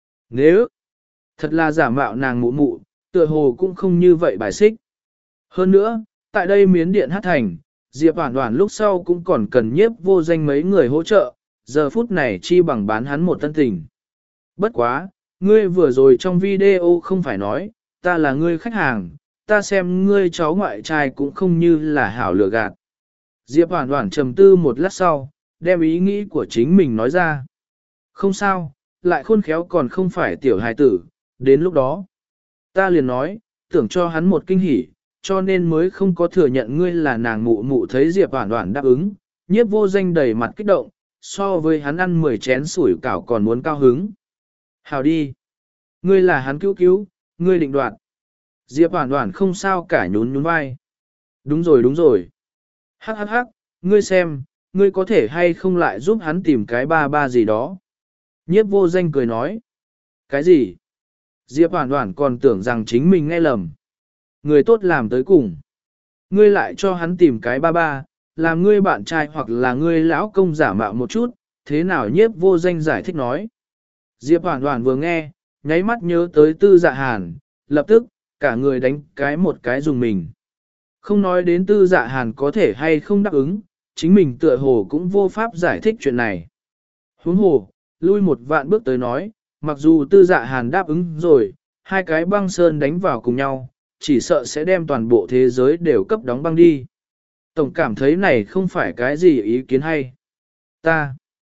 Nếu thật là giả mạo nàng mụ mụ, tựa hồ cũng không như vậy bài xích. Hơn nữa, tại đây miến điện hát thành, Diệp Hoản Hoản lúc sau cũng còn cần nhiếp vô danh mấy người hỗ trợ, giờ phút này chi bằng bán hắn một tân tình. Bất quá, ngươi vừa rồi trong video không phải nói, ta là ngươi khách hàng, ta xem ngươi cháu ngoại trai cũng không như là hảo lừa gạt. Diệp Hoản Hoản trầm tư một lát sau, đem ý nghĩ của chính mình nói ra. Không sao, lại khôn khéo còn không phải tiểu hài tử, đến lúc đó. Ta liền nói, tưởng cho hắn một kinh hỉ, cho nên mới không có thừa nhận ngươi là nàng mụ mụ. Thấy Diệp Hoản Hoản đáp ứng, Nhiếp Vô Danh đầy mặt kích động, so với hắn ăn mười chén sủi cảo còn muốn cao hứng. Hào đi! Ngươi là hắn cứu cứu, ngươi định đoạt. Diệp Hoản Hoản không sao cả nhún nhún vai. Đúng rồi đúng rồi. Hắc hắc hắc, ngươi xem, ngươi có thể hay không lại giúp hắn tìm cái ba ba gì đó. Nhiếp Vô Danh cười nói. Cái gì? Diệp Hoản Hoản còn tưởng rằng chính mình nghe lầm. Người tốt làm tới cùng. Ngươi lại cho hắn tìm cái ba ba, làm ngươi bạn trai hoặc là ngươi lão công giả mạo một chút, thế nào? Nhiếp Vô Danh giải thích nói. Diệp Hoản Hoản vừa nghe, nháy mắt nhớ tới Tư Dạ Hàn, lập tức, cả người đánh cái một cái dùng mình. Không nói đến Tư Dạ Hàn có thể hay không đáp ứng, chính mình tựa hồ cũng vô pháp giải thích chuyện này. Huống hồ, lui một vạn bước tới nói, mặc dù Tư Dạ Hàn đáp ứng rồi, hai cái băng sơn đánh vào cùng nhau, chỉ sợ sẽ đem toàn bộ thế giới đều cấp đóng băng đi. Tổng cảm thấy này không phải cái gì ý kiến hay. Ta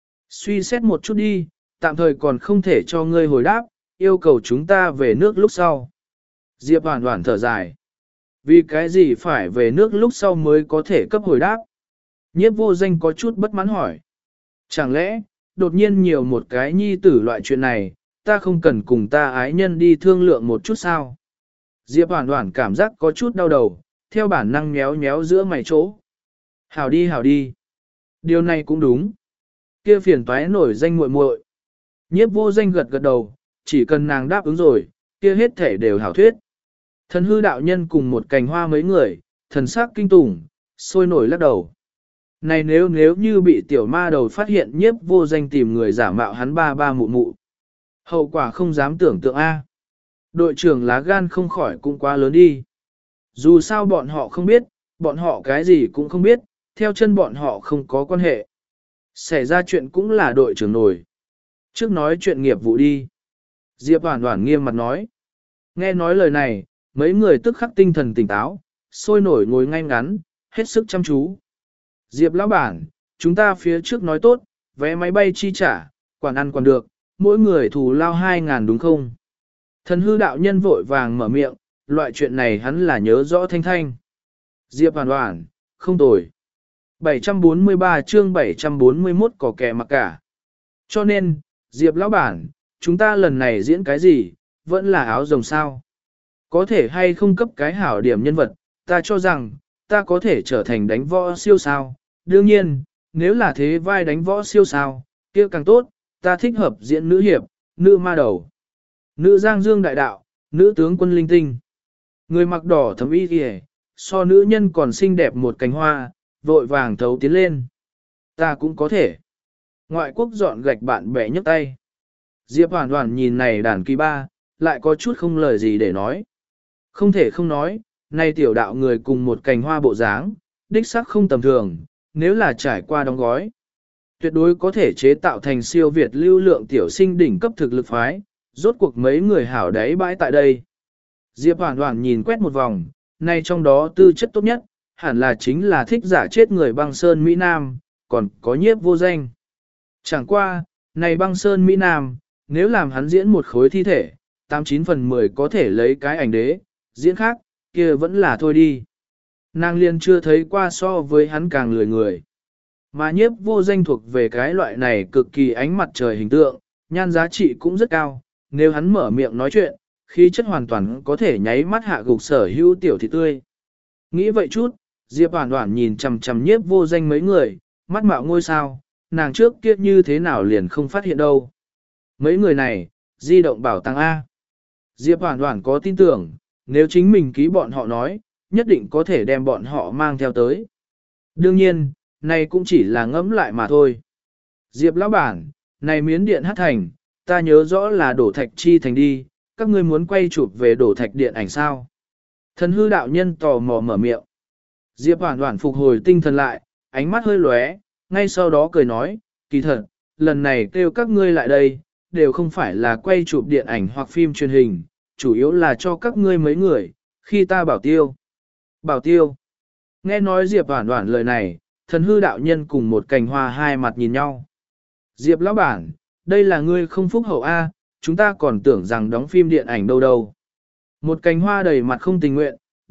suy xét một chút đi, tạm thời còn không thể cho ngươi hồi đáp, yêu cầu chúng ta về nước lúc sau. Diệp Hoản Hoản thở dài. Vì cái gì phải về nước lúc sau mới có thể cấp hồi đáp? Nhiếp Vô Danh có chút bất mãn hỏi. Chẳng lẽ, đột nhiên nhiều một cái nhi tử loại chuyện này, ta không cần cùng ta ái nhân đi thương lượng một chút sao? Diệp Hoản Hoản cảm giác có chút đau đầu, theo bản năng méo méo giữa mày chỗ. Hảo đi hảo đi. Điều này cũng đúng. Kia phiền toái nổi danh muội muội. Nhiếp Vô Danh gật gật đầu, chỉ cần nàng đáp ứng rồi, kia hết thể đều hảo thuyết. Thần hư đạo nhân cùng một cành hoa mấy người, thần sắc kinh tủng, sôi nổi lắc đầu. Này nếu nếu như bị tiểu ma đầu phát hiện Nhiếp Vô Danh tìm người giả mạo hắn ba ba mụ mụ. Hậu quả không dám tưởng tượng A. Đội trưởng lá gan không khỏi cũng quá lớn đi. Dù sao bọn họ không biết, bọn họ cái gì cũng không biết, theo chân bọn họ không có quan hệ. Xảy ra chuyện cũng là đội trưởng nổi. Trước nói chuyện nghiệp vụ đi. Diệp Hoản Hoản nghiêm mặt nói. Nghe nói lời này, mấy người tức khắc tinh thần tỉnh táo, sôi nổi ngồi ngay ngắn, hết sức chăm chú. Diệp lão bản, chúng ta phía trước nói tốt, vé máy bay chi trả, quản ăn quản được, mỗi người thù lao hai ngàn đúng không? Thần hư đạo nhân vội vàng mở miệng, loại chuyện này hắn là nhớ rõ thanh thanh. Diệp Hoản Hoản, không tồi. bảy trăm bốn mươi ba chương bảy trăm bốn mươi mốt có kẻ mặc cả. Cho nên, Diệp lão bản, chúng ta lần này diễn cái gì, vẫn là áo rồng sao? Có thể hay không cấp cái hảo điểm nhân vật, ta cho rằng, ta có thể trở thành đánh võ siêu sao. Đương nhiên, nếu là thế vai đánh võ siêu sao, kia càng tốt, ta thích hợp diễn nữ hiệp, nữ ma đầu, nữ giang dương đại đạo, nữ tướng quân linh tinh. Người mặc đỏ thấm y kìa, so nữ nhân còn xinh đẹp một cánh hoa, vội vàng thấu tiến lên. Ta cũng có thể. Ngoại quốc dọn gạch bạn bè nhấc tay. Diệp Hoản Hoản nhìn này đàn kỳ ba, lại có chút không lời gì để nói. Không thể không nói, nay tiểu đạo người cùng một cành hoa bộ dáng, đích sắc không tầm thường, nếu là trải qua đóng gói. Tuyệt đối có thể chế tạo thành siêu Việt lưu lượng tiểu sinh đỉnh cấp thực lực phái, rốt cuộc mấy người hảo đáy bãi tại đây. Diệp Hoản Hoản nhìn quét một vòng, nay trong đó tư chất tốt nhất, hẳn là chính là thích giả chết người băng sơn Mỹ Nam, còn có Nhiếp Vô Danh. Chẳng qua, này băng sơn Mỹ Nam, nếu làm hắn diễn một khối thi thể, tám chín phần mười có thể lấy cái ảnh đế, diễn khác, kia vẫn là thôi đi. Nàng liền chưa thấy qua so với hắn càng lười người. Mà Nhiếp Vô Danh thuộc về cái loại này cực kỳ ánh mặt trời hình tượng, nhan giá trị cũng rất cao, nếu hắn mở miệng nói chuyện, khí chất hoàn toàn có thể nháy mắt hạ gục sở hữu tiểu thị tươi. Nghĩ vậy chút, Diệp Hoản Hoản nhìn chằm chằm Nhiếp Vô Danh mấy người, mắt mạo ngôi sao, nàng trước kia như thế nào liền không phát hiện đâu. Mấy người này, di động bảo tàng A. Diệp Hoản Hoản có tin tưởng, nếu chính mình ký bọn họ nói, nhất định có thể đem bọn họ mang theo tới. Đương nhiên, này cũng chỉ là ngẫm lại mà thôi. Diệp lão bản, này miến điện hát thành, ta nhớ rõ là đổ thạch chi thành đi, các ngươi muốn quay chụp về đổ thạch điện ảnh sao? Thần hư đạo nhân tò mò mở miệng. Diệp Hoản Hoản phục hồi tinh thần lại, ánh mắt hơi lóe, ngay sau đó cười nói, kỳ thật, lần này kêu các ngươi lại đây, đều không phải là quay chụp điện ảnh hoặc phim truyền hình, chủ yếu là cho các ngươi mấy người, khi ta bảo tiêu. Bảo tiêu. Nghe nói Diệp Hoản Hoản lời này, thần hư đạo nhân cùng một cành hoa hai mặt nhìn nhau. Diệp lão bản, đây là ngươi không phúc hậu A, chúng ta còn tưởng rằng đóng phim điện ảnh đâu đâu. Một cành hoa đầy mặt không tình nguyện,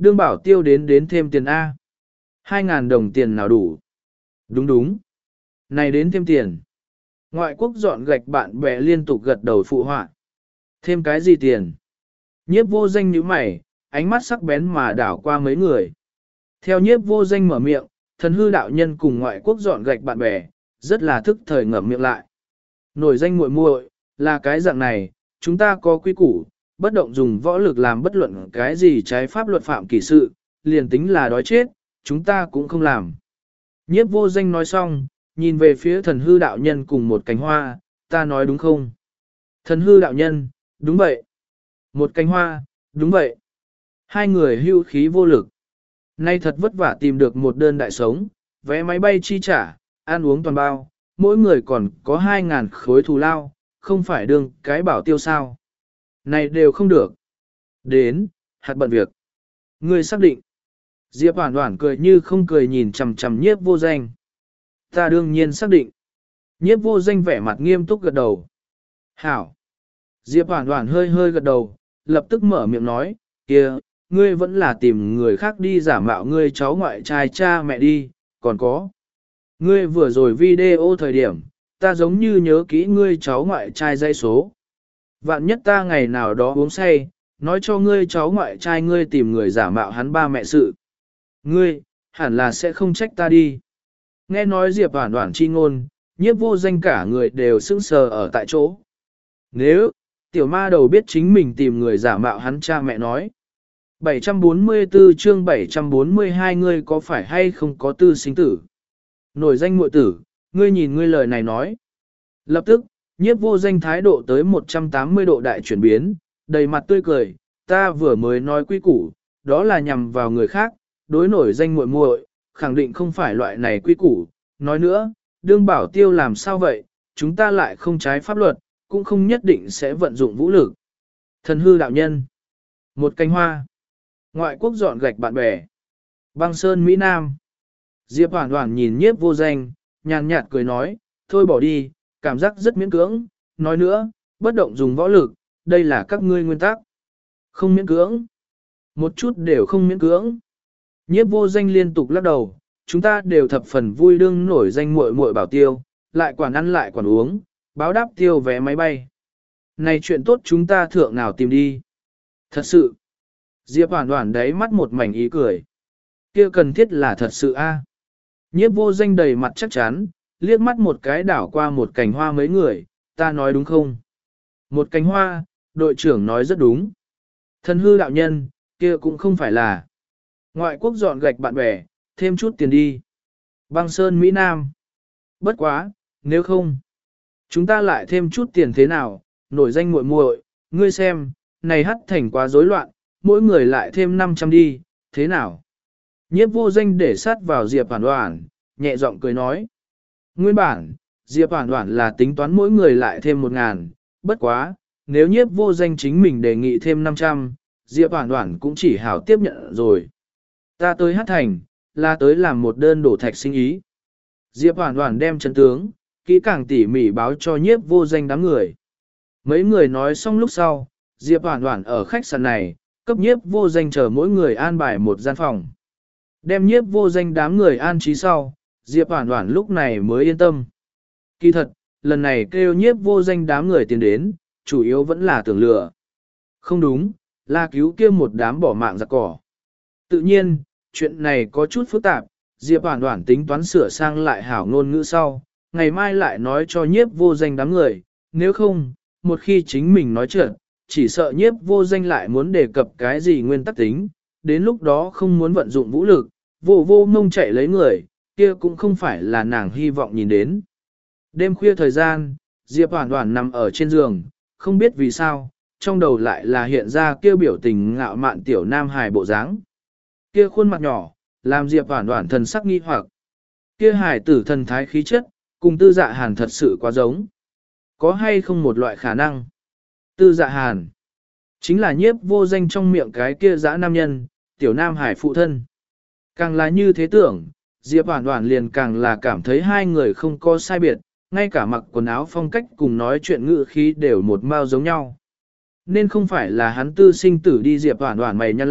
đương bảo tiêu đến đến thêm tiền A. Hai ngàn đồng tiền nào đủ? Đúng đúng. Này đến thêm tiền. Ngoại quốc dọn gạch bạn bè liên tục gật đầu phụ họa. Thêm cái gì tiền? Nhiếp vô danh nhíu mày, ánh mắt sắc bén mà đảo qua mấy người. Theo nhiếp vô danh mở miệng, thần hư đạo nhân cùng ngoại quốc dọn gạch bạn bè, rất là thức thời ngậm miệng lại. Nổi danh muội muội là cái dạng này, chúng ta có quy củ, bất động dùng võ lực làm bất luận cái gì trái pháp luật phạm kỷ sự, liền tính là đói chết, chúng ta cũng không làm. Nhiếp vô danh nói xong, nhìn về phía thần hư đạo nhân cùng một cánh hoa, ta nói đúng không? Thần hư đạo nhân, đúng vậy. Một cánh hoa, đúng vậy. Hai người hưu khí vô lực. Nay thật vất vả tìm được một đơn đại sống, vé máy bay chi trả, ăn uống toàn bao, mỗi người còn có hai ngàn khối thù lao, không phải đương cái bảo tiêu sao. Này đều không được. Đến, hạt bận việc. Ngươi xác định. Diệp Hoản Hoản cười như không cười nhìn chằm chằm nhiếp vô danh. Ta đương nhiên xác định. Nhiếp vô danh vẻ mặt nghiêm túc gật đầu. Hảo. Diệp Hoản Hoản hơi hơi gật đầu, lập tức mở miệng nói, kia, ngươi vẫn là tìm người khác đi giả mạo ngươi cháu ngoại trai cha mẹ đi, còn có. Ngươi vừa rồi video thời điểm, ta giống như nhớ kỹ ngươi cháu ngoại trai dây số. Vạn nhất ta ngày nào đó uống say, nói cho ngươi cháu ngoại trai ngươi tìm người giả mạo hắn ba mẹ sự. Ngươi, hẳn là sẽ không trách ta đi. Nghe nói Diệp Hoản Hoản chi ngôn, nhiếp vô danh cả người đều sững sờ ở tại chỗ. Nếu, tiểu ma đầu biết chính mình tìm người giả mạo hắn cha mẹ nói. bảy trăm bốn mươi tư chương bảy trăm bốn mươi hai ngươi có phải hay không có tư sinh tử? Nổi danh muội tử, ngươi nhìn ngươi lời này nói. Lập tức, nhiếp vô danh thái độ tới một trăm tám mươi độ đại chuyển biến, đầy mặt tươi cười, ta vừa mới nói quy củ, đó là nhằm vào người khác, đối nổi danh muội muội, khẳng định không phải loại này quy củ. Nói nữa, đương bảo tiêu làm sao vậy, chúng ta lại không trái pháp luật, cũng không nhất định sẽ vận dụng vũ lực. Thần hư đạo nhân. Một cánh hoa. Ngoại quốc dọn gạch bạn bè. Băng sơn Mỹ Nam. Diệp Hoản Hoản nhìn nhiếp vô danh, nhàn nhạt cười nói, thôi bỏ đi, cảm giác rất miễn cưỡng. Nói nữa, bất động dùng võ lực, đây là các ngươi nguyên tắc. Không miễn cưỡng. Một chút đều không miễn cưỡng. Nhiếp vô danh liên tục lắc đầu, chúng ta đều thập phần vui đương nổi danh muội muội bảo tiêu, lại quản ăn lại quản uống, báo đáp tiêu vé máy bay. Này chuyện tốt chúng ta thượng nào tìm đi. Thật sự. Diệp Hoản Hoản đáy mắt một mảnh ý cười. Kia cần thiết là thật sự a. Nhiếp vô danh đầy mặt chắc chắn, liếc mắt một cái đảo qua một cành hoa mấy người, ta nói đúng không? Một cành hoa, đội trưởng nói rất đúng. Thần hư đạo nhân, kia cũng không phải là. Ngoại quốc dọn gạch bạn bè, thêm chút tiền đi. Băng sơn Mỹ Nam. Bất quá, nếu không, chúng ta lại thêm chút tiền thế nào, nổi danh muội muội, ngươi xem, này hắt thành quá rối loạn, mỗi người lại thêm năm trăm đi, thế nào? Nhiếp vô danh để sát vào Diệp Hoản Hoản, nhẹ giọng cười nói. Nguyên bản, Diệp Hoản Hoản là tính toán mỗi người lại thêm một ngàn, bất quá, nếu nhiếp vô danh chính mình đề nghị thêm năm trăm, Diệp Hoản Hoản cũng chỉ hảo tiếp nhận rồi. Ta tới hát thành, là tới làm một đơn đổ thạch sinh ý. Diệp Hoản Hoản đem chân tướng, kỹ càng tỉ mỉ báo cho nhiếp vô danh đám người. Mấy người nói xong lúc sau, Diệp Hoản Hoản ở khách sạn này, cấp nhiếp vô danh chờ mỗi người an bài một gian phòng. Đem nhiếp vô danh đám người an trí sau, Diệp Hoản Hoản lúc này mới yên tâm. Kỳ thật, lần này kêu nhiếp vô danh đám người tiến đến, chủ yếu vẫn là tưởng lừa. Không đúng, là cứu kia một đám bỏ mạng giặc cỏ. Tự nhiên, chuyện này có chút phức tạp, Diệp Hoản Hoản tính toán sửa sang lại hảo ngôn ngữ sau, ngày mai lại nói cho nhiếp vô danh đám người, nếu không, một khi chính mình nói trượt, chỉ sợ nhiếp vô danh lại muốn đề cập cái gì nguyên tắc tính, đến lúc đó không muốn vận dụng vũ lực, vô vô ngông chạy lấy người, kia cũng không phải là nàng hy vọng nhìn đến. Đêm khuya thời gian, Diệp Hoản Hoản nằm ở trên giường, không biết vì sao, trong đầu lại là hiện ra kia biểu tình ngạo mạn tiểu nam hài bộ dáng. Kia khuôn mặt nhỏ, làm Diệp Hoản Hoản thần sắc nghi hoặc. Kia hài tử thần thái khí chất, cùng Tư Dạ Hàn thật sự quá giống. Có hay không một loại khả năng? Tư Dạ Hàn chính là nhiếp vô danh trong miệng cái kia dã nam nhân, tiểu nam hải phụ thân. Càng là như thế tưởng, Diệp Hoản Hoản liền càng là cảm thấy hai người không có sai biệt, ngay cả mặc quần áo phong cách cùng nói chuyện ngữ khí đều một mao giống nhau. Nên không phải là hắn tư sinh tử đi Diệp Hoản Hoản mày nhăn lại,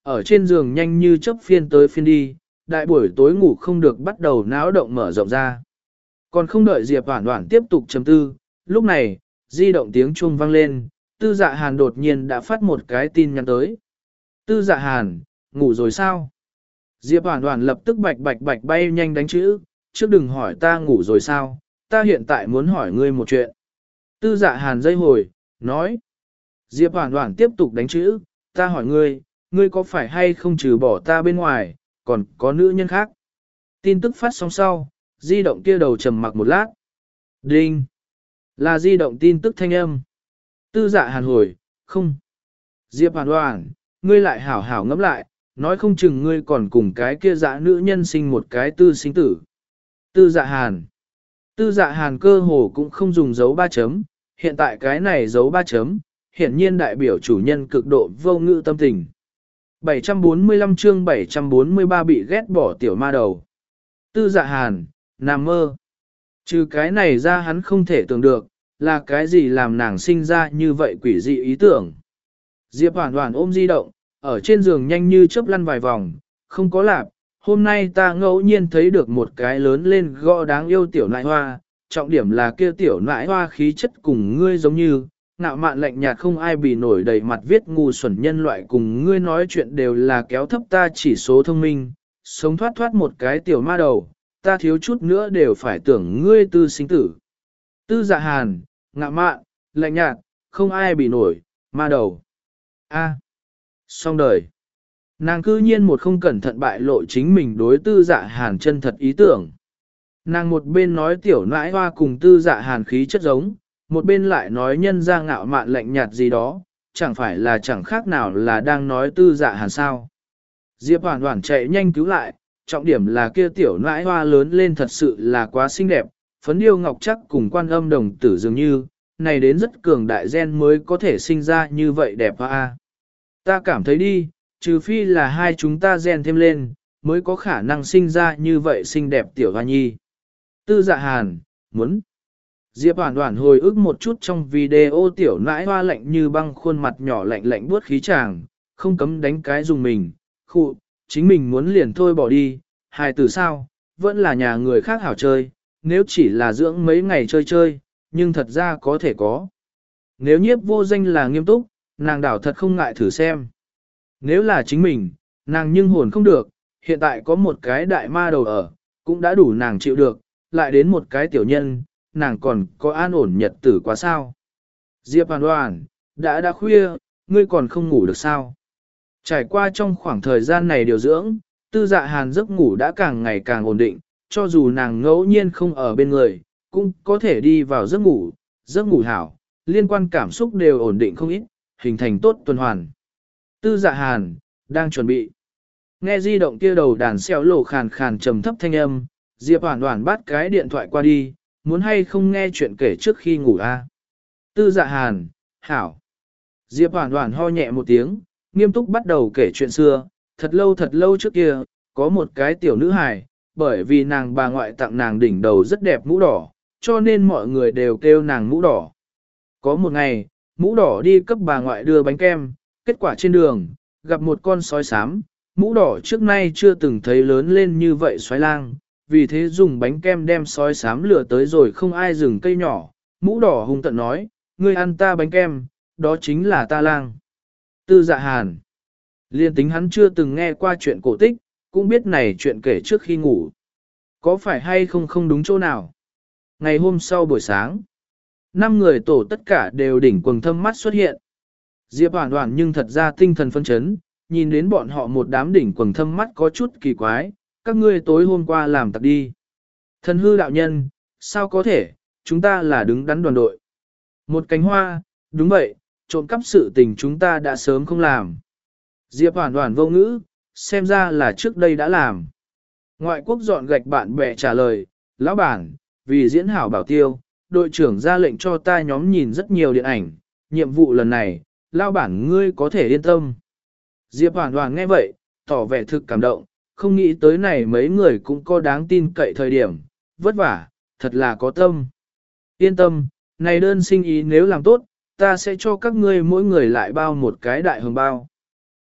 ở trên giường nhanh như chớp phiên tới phiên đi, đại buổi tối ngủ không được bắt đầu náo động mở rộng ra. Còn không đợi Diệp Hoản Hoản tiếp tục trầm tư, lúc này, di động tiếng chuông vang lên, Tư Dạ Hàn đột nhiên đã phát một cái tin nhắn tới. Tư Dạ Hàn, ngủ rồi sao? Diệp Hoản Hoản lập tức bạch bạch bạch bay nhanh đánh chữ, trước đừng hỏi ta ngủ rồi sao, ta hiện tại muốn hỏi ngươi một chuyện. Tư Dạ Hàn dây hồi, nói. Diệp Hoản Hoản tiếp tục đánh chữ, ta hỏi ngươi, ngươi có phải hay không trừ bỏ ta bên ngoài, còn có nữ nhân khác? Tin tức phát xong sau, di động kia đầu trầm mặc một lát. Đinh! Là di động tin tức thanh âm. Tư Dạ Hàn hồi, không. Diệp Hoản Hoản, ngươi lại hảo hảo ngẫm lại, nói không chừng ngươi còn cùng cái kia dã nữ nhân sinh một cái tư sinh tử. Tư Dạ Hàn. Tư Dạ Hàn cơ hồ cũng không dùng dấu ba chấm, hiện tại cái này dấu ba chấm, hiển nhiên đại biểu chủ nhân cực độ vô ngữ tâm tình. bảy trăm bốn mươi lăm chương bảy trăm bốn mươi ba bị ghét bỏ tiểu ma đầu. Tư Dạ Hàn, nằm mơ. Trừ cái này ra hắn không thể tưởng được, là cái gì làm nàng sinh ra như vậy quỷ dị ý tưởng. Diệp Hoản Hoản ôm di động, ở trên giường nhanh như chớp lăn vài vòng, không có lạp, hôm nay ta ngẫu nhiên thấy được một cái lớn lên gõ đáng yêu tiểu nại hoa, trọng điểm là kia tiểu nại hoa khí chất cùng ngươi giống như, ngạo mạn lạnh nhạt không ai bị nổi đầy mặt viết ngu xuẩn nhân loại cùng ngươi nói chuyện đều là kéo thấp ta chỉ số thông minh, sống thoát thoát một cái tiểu ma đầu, ta thiếu chút nữa đều phải tưởng ngươi tư sinh tử. Tư Dạ Hàn, ngạo mạn, lạnh nhạt, không ai bị nổi, ma đầu. A. Xong đời. Nàng cư nhiên một không cẩn thận bại lộ chính mình đối Tư Dạ Hàn chân thật ý tưởng. Nàng một bên nói tiểu nãi hoa cùng Tư Dạ Hàn khí chất giống, một bên lại nói nhân ra ngạo mạn lạnh nhạt gì đó, chẳng phải là chẳng khác nào là đang nói Tư Dạ Hàn sao. Diệp Hoản Hoản chạy nhanh cứu lại, trọng điểm là kia tiểu nãi hoa lớn lên thật sự là quá xinh đẹp, phấn điêu ngọc chắc cùng Quan Âm đồng tử dường như, này đến rất cường đại gen mới có thể sinh ra như vậy đẹp hoa. Ta cảm thấy đi, trừ phi là hai chúng ta gen thêm lên, mới có khả năng sinh ra như vậy xinh đẹp tiểu hoa nhi. Tư Dạ Hàn, muốn. Diệp Hoản Hoản hồi ức một chút trong video tiểu nãi hoa lạnh như băng khuôn mặt nhỏ lạnh lạnh buốt khí chàng, không cấm đánh cái dùng mình, khụ, chính mình muốn liền thôi bỏ đi, hài tử sao, vẫn là nhà người khác hảo chơi, nếu chỉ là dưỡng mấy ngày chơi chơi, nhưng thật ra có thể có. Nếu nhiếp vô danh là nghiêm túc, nàng đảo thật không ngại thử xem. Nếu là chính mình, nàng nhưng hồn không được, hiện tại có một cái đại ma đầu ở, cũng đã đủ nàng chịu được, lại đến một cái tiểu nhân, nàng còn có an ổn nhật tử quá sao. Diệp Hoản Hoản, đã đã khuya, ngươi còn không ngủ được sao? Trải qua trong khoảng thời gian này điều dưỡng, Tư Dạ Hàn giấc ngủ đã càng ngày càng ổn định, cho dù nàng ngẫu nhiên không ở bên người, cũng có thể đi vào giấc ngủ, giấc ngủ hảo, liên quan cảm xúc đều ổn định không ít, hình thành tốt tuần hoàn. Tư Dạ Hàn, đang chuẩn bị. Nghe di động kia đầu đàn xéo lổ khàn khàn trầm thấp thanh âm, Diệp Hoản Hoản bắt cái điện thoại qua đi, muốn hay không nghe chuyện kể trước khi ngủ a? À? Tư Dạ Hàn, hảo. Diệp Hoản Hoản ho nhẹ một tiếng, nghiêm túc bắt đầu kể chuyện xưa, thật lâu thật lâu trước kia, có một cái tiểu nữ hài, bởi vì nàng bà ngoại tặng nàng đỉnh đầu rất đẹp mũ đỏ, cho nên mọi người đều kêu nàng mũ đỏ. Có một ngày, mũ đỏ đi cấp bà ngoại đưa bánh kem, kết quả trên đường, gặp một con sói xám, mũ đỏ trước nay chưa từng thấy lớn lên như vậy xoáy lang, vì thế dùng bánh kem đem sói xám lừa tới rồi không ai dừng cây nhỏ, mũ đỏ hung tận nói, ngươi ăn ta bánh kem, đó chính là ta lang. Tư Dạ Hàn, liên tính hắn chưa từng nghe qua chuyện cổ tích, cũng biết này chuyện kể trước khi ngủ. Có phải hay không không đúng chỗ nào? Ngày hôm sau buổi sáng, năm người tổ tất cả đều đỉnh quầng thâm mắt xuất hiện. Diệp Hoản Hoản nhưng thật ra tinh thần phân chấn, nhìn đến bọn họ một đám đỉnh quầng thâm mắt có chút kỳ quái, các ngươi tối hôm qua làm tặc đi. Thần hư đạo nhân, sao có thể, chúng ta là đứng đắn đoàn đội. Một cánh hoa, đúng vậy, trộm cắp sự tình chúng ta đã sớm không làm. Diệp Hoản Hoản vô ngữ, xem ra là trước đây đã làm. Ngoại quốc dọn gạch bạn bè trả lời, lão bản, vì diễn hảo bảo tiêu, đội trưởng ra lệnh cho ta nhóm nhìn rất nhiều điện ảnh, nhiệm vụ lần này, lão bản ngươi có thể yên tâm. Diệp Hoản Hoản nghe vậy, tỏ vẻ thực cảm động, không nghĩ tới này mấy người cũng có đáng tin cậy thời điểm, vất vả, thật là có tâm. Yên tâm, này đơn sinh ý nếu làm tốt, ta sẽ cho các ngươi mỗi người lại bao một cái đại hồng bao.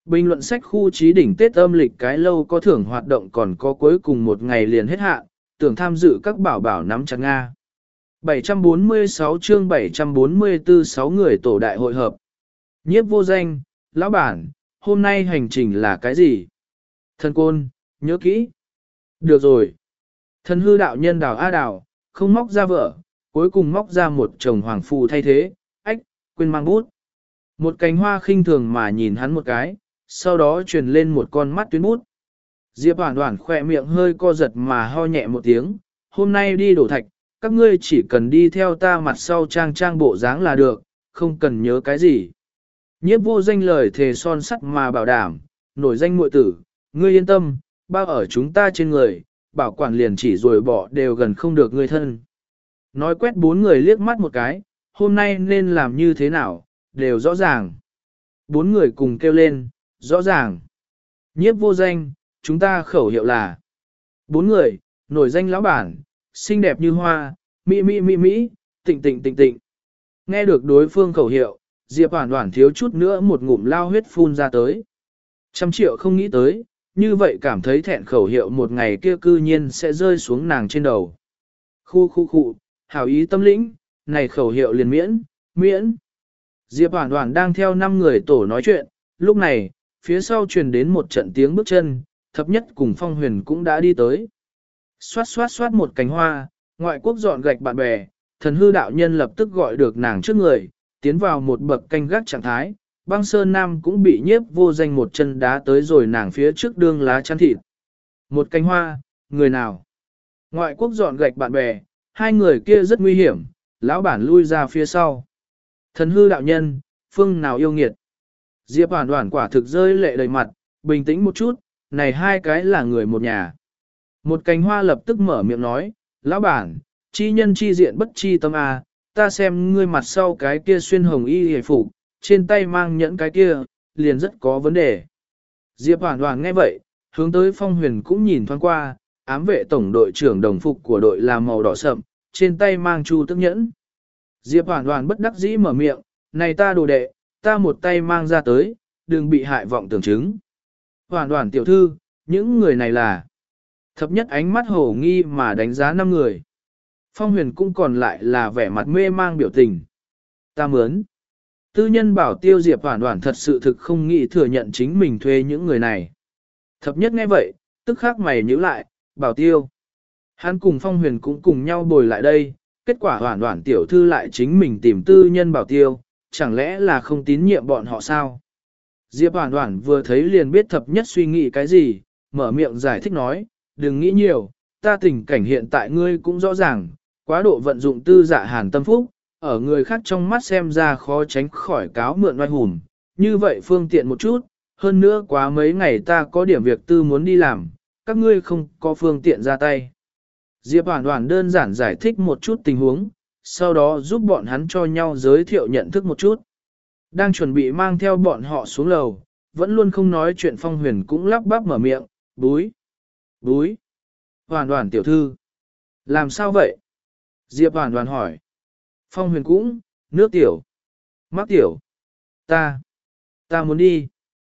Bình luận sách khu trí đỉnh Tết âm lịch cái lâu có thưởng hoạt động còn có cuối cùng một ngày liền hết hạn, tưởng tham dự các bảo bảo nắm chặt Nga. bảy trăm bốn mươi sáu chương bảy trăm bốn mươi tư sáu người tổ đại hội hợp. Nhiếp vô danh, lão bản, hôm nay hành trình là cái gì? Thần côn, nhớ kỹ. Được rồi. Thần hư đạo nhân đào a đào, không móc ra vợ, cuối cùng móc ra một chồng hoàng phù thay thế, ách, quên mang bút. Một cánh hoa khinh thường mà nhìn hắn một cái, sau đó truyền lên một con mắt tuyến bút. Diệp Hoản Hoản khỏe miệng hơi co giật mà ho nhẹ một tiếng, hôm nay đi đổ thạch, các ngươi chỉ cần đi theo ta mặt sau trang trang bộ dáng là được, không cần nhớ cái gì. Nhiếp vô danh lời thề son sắt mà bảo đảm, nổi danh muội tử, ngươi yên tâm, bao ở chúng ta trên người, bảo quản liền chỉ rồi bỏ đều gần không được ngươi thân. Nói quét bốn người liếc mắt một cái, hôm nay nên làm như thế nào, đều rõ ràng. Bốn người cùng kêu lên, rõ ràng. Nhiếp vô danh, chúng ta khẩu hiệu là. Bốn người, nổi danh lão bản, xinh đẹp như hoa, mỹ mỹ mỹ mỹ, tịnh tịnh tịnh tịnh. Nghe được đối phương khẩu hiệu, Diệp Hoản Hoản thiếu chút nữa một ngụm lao huyết phun ra tới. Trăm triệu không nghĩ tới, như vậy cảm thấy thẹn khẩu hiệu một ngày kia cư nhiên sẽ rơi xuống nàng trên đầu. Khu khu khu, hảo ý tâm lĩnh, này khẩu hiệu liền miễn, miễn. Diệp Hoản Hoản đang theo năm người tổ nói chuyện, lúc này, phía sau truyền đến một trận tiếng bước chân, thập nhất cùng Phong Huyền cũng đã đi tới. Xoát xoát xoát một cánh hoa, ngoại quốc dọn gạch bạn bè, thần hư đạo nhân lập tức gọi được nàng trước người, tiến vào một bậc canh gác trạng thái, băng sơn nam cũng bị nhiếp vô danh một chân đá tới rồi nàng phía trước đương lá chắn thịt. Một cánh hoa, người nào? Ngoại quốc dọn gạch bạn bè, hai người kia rất nguy hiểm, lão bản lui ra phía sau. Thần hư đạo nhân, phương nào yêu nghiệt? Diệp Hoản Hoản quả thực rơi lệ đầy mặt, bình tĩnh một chút, này hai cái là người một nhà. Một cánh hoa lập tức mở miệng nói, lão bản, chi nhân chi diện bất chi tâm à, ta xem ngươi mặt sau cái kia xuyên hồng y hề phục, trên tay mang nhẫn cái kia, liền rất có vấn đề. Diệp Hoản Hoản nghe vậy, hướng tới Phong Huyền cũng nhìn thoáng qua, ám vệ tổng đội trưởng đồng phục của đội là màu đỏ sậm, trên tay mang chu tước nhẫn. Diệp Hoản Hoản bất đắc dĩ mở miệng, này ta đồ đệ, ta một tay mang ra tới, đừng bị hại vọng tưởng chứng. Hoản Hoản tiểu thư, những người này là... Thập nhất ánh mắt hổ nghi mà đánh giá năm người. Phong Huyền cũng còn lại là vẻ mặt mê mang biểu tình. Ta mướn. Tư nhân bảo tiêu Diệp Hoản Hoản thật sự thực không nghĩ thừa nhận chính mình thuê những người này. Thập nhất nghe vậy, tức khắc mày nhíu lại, bảo tiêu. Hắn cùng Phong Huyền cũng cùng nhau bồi lại đây, kết quả Hoản Hoản tiểu thư lại chính mình tìm tư nhân bảo tiêu, chẳng lẽ là không tín nhiệm bọn họ sao? Diệp Hoản Hoản vừa thấy liền biết thập nhất suy nghĩ cái gì, mở miệng giải thích nói, đừng nghĩ nhiều, ta tình cảnh hiện tại ngươi cũng rõ ràng, quá độ vận dụng tư dạ hàn tâm phúc, ở người khác trong mắt xem ra khó tránh khỏi cáo mượn oai hùm, như vậy phương tiện một chút, hơn nữa quá mấy ngày ta có điểm việc tư muốn đi làm, các ngươi không có phương tiện ra tay. Diệp Hoản Hoản đơn giản giải thích một chút tình huống, sau đó giúp bọn hắn cho nhau giới thiệu nhận thức một chút. Đang chuẩn bị mang theo bọn họ xuống lầu, vẫn luôn không nói chuyện Phong Huyền cũng lắp bắp mở miệng, búi, búi, Hoản Hoản tiểu thư. Làm sao vậy? Diệp Hoản Hoản hỏi. Phong Huyền cũng, nước tiểu, mắc tiểu, ta, ta muốn đi,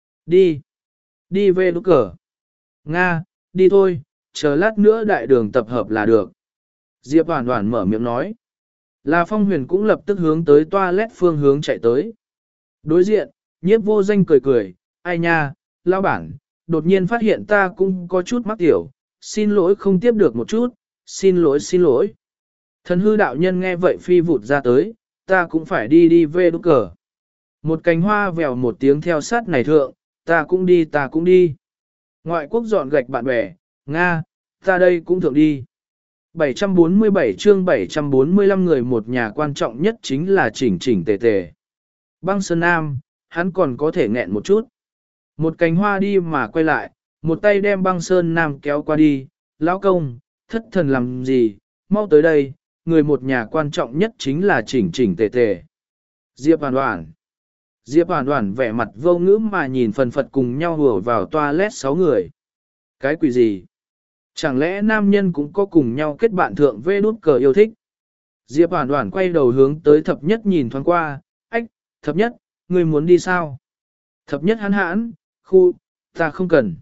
đi, đi về lúc cờ. Nga, đi thôi, chờ lát nữa đại đường tập hợp là được. Diệp Hoản Hoản mở miệng nói. Là Phong Huyền cũng lập tức hướng tới toilet phương hướng chạy tới. Đối diện, nhiếp vô danh cười cười, ai nha, lão bản, đột nhiên phát hiện ta cũng có chút mắc tiểu, xin lỗi không tiếp được một chút, xin lỗi xin lỗi. Thần hư đạo nhân nghe vậy phi vụt ra tới, ta cũng phải đi đi về đúc cờ. Một cánh hoa vèo một tiếng theo sát này thượng, ta cũng đi ta cũng đi. Ngoại quốc dọn gạch bạn bè, Nga, ta đây cũng thượng đi. bảy trăm bốn mươi bảy chương bảy trăm bốn mươi lăm người một nhà quan trọng nhất chính là chỉnh chỉnh tề tề. Băng Sơn Nam, hắn còn có thể nghẹn một chút. Một cánh hoa đi mà quay lại, một tay đem Băng Sơn Nam kéo qua đi, lão công, thất thần làm gì, mau tới đây, người một nhà quan trọng nhất chính là chỉnh chỉnh tề tề. Diệp Hoản Hoản. Diệp Hoản Hoản vẻ mặt vô ngữ mà nhìn phần phật cùng nhau hùa vào toilet sáu người. Cái quỷ gì? Chẳng lẽ nam nhân cũng có cùng nhau kết bạn thượng vê đút cờ yêu thích? Diệp Hoản Hoản quay đầu hướng tới thập nhất nhìn thoáng qua, ách, thập nhất, ngươi muốn đi sao? Thập nhất hãn hãn, Khu, ta không cần.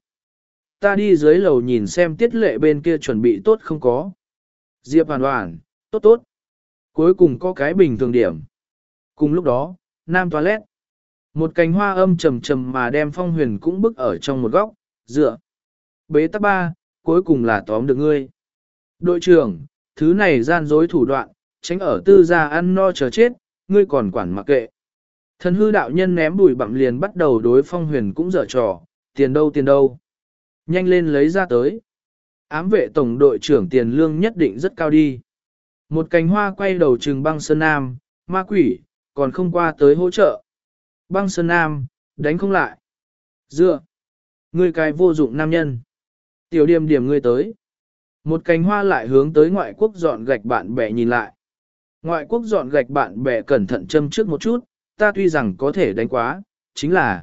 Ta đi dưới lầu nhìn xem tiết lệ bên kia chuẩn bị tốt không có. Diệp hoàn hoàn, tốt tốt. Cuối cùng có cái bình thường điểm. Cùng lúc đó, nam toilet. Một cành hoa âm trầm trầm mà đem Phong Huyền cũng bức ở trong một góc, dựa. Bế tắc ba, cuối cùng là tóm được ngươi. Đội trưởng, thứ này gian dối thủ đoạn, tránh ở tư gia ăn no chờ chết, ngươi còn quản mặc kệ. Thần hư đạo nhân ném bùi bặm liền bắt đầu đối Phong Huyền cũng dở trò, tiền đâu tiền đâu. Nhanh lên lấy ra tới. Ám vệ tổng đội trưởng tiền lương nhất định rất cao đi. Một cành hoa quay đầu trừng băng sơn nam, ma quỷ, còn không qua tới hỗ trợ. Băng sơn nam, đánh không lại. Dựa. Ngươi cái vô dụng nam nhân. Tiểu điểm điểm ngươi tới. Một cành hoa lại hướng tới ngoại quốc dọn gạch bạn bè nhìn lại. Ngoại quốc dọn gạch bạn bè cẩn thận châm trước một chút, ta tuy rằng có thể đánh quá, chính là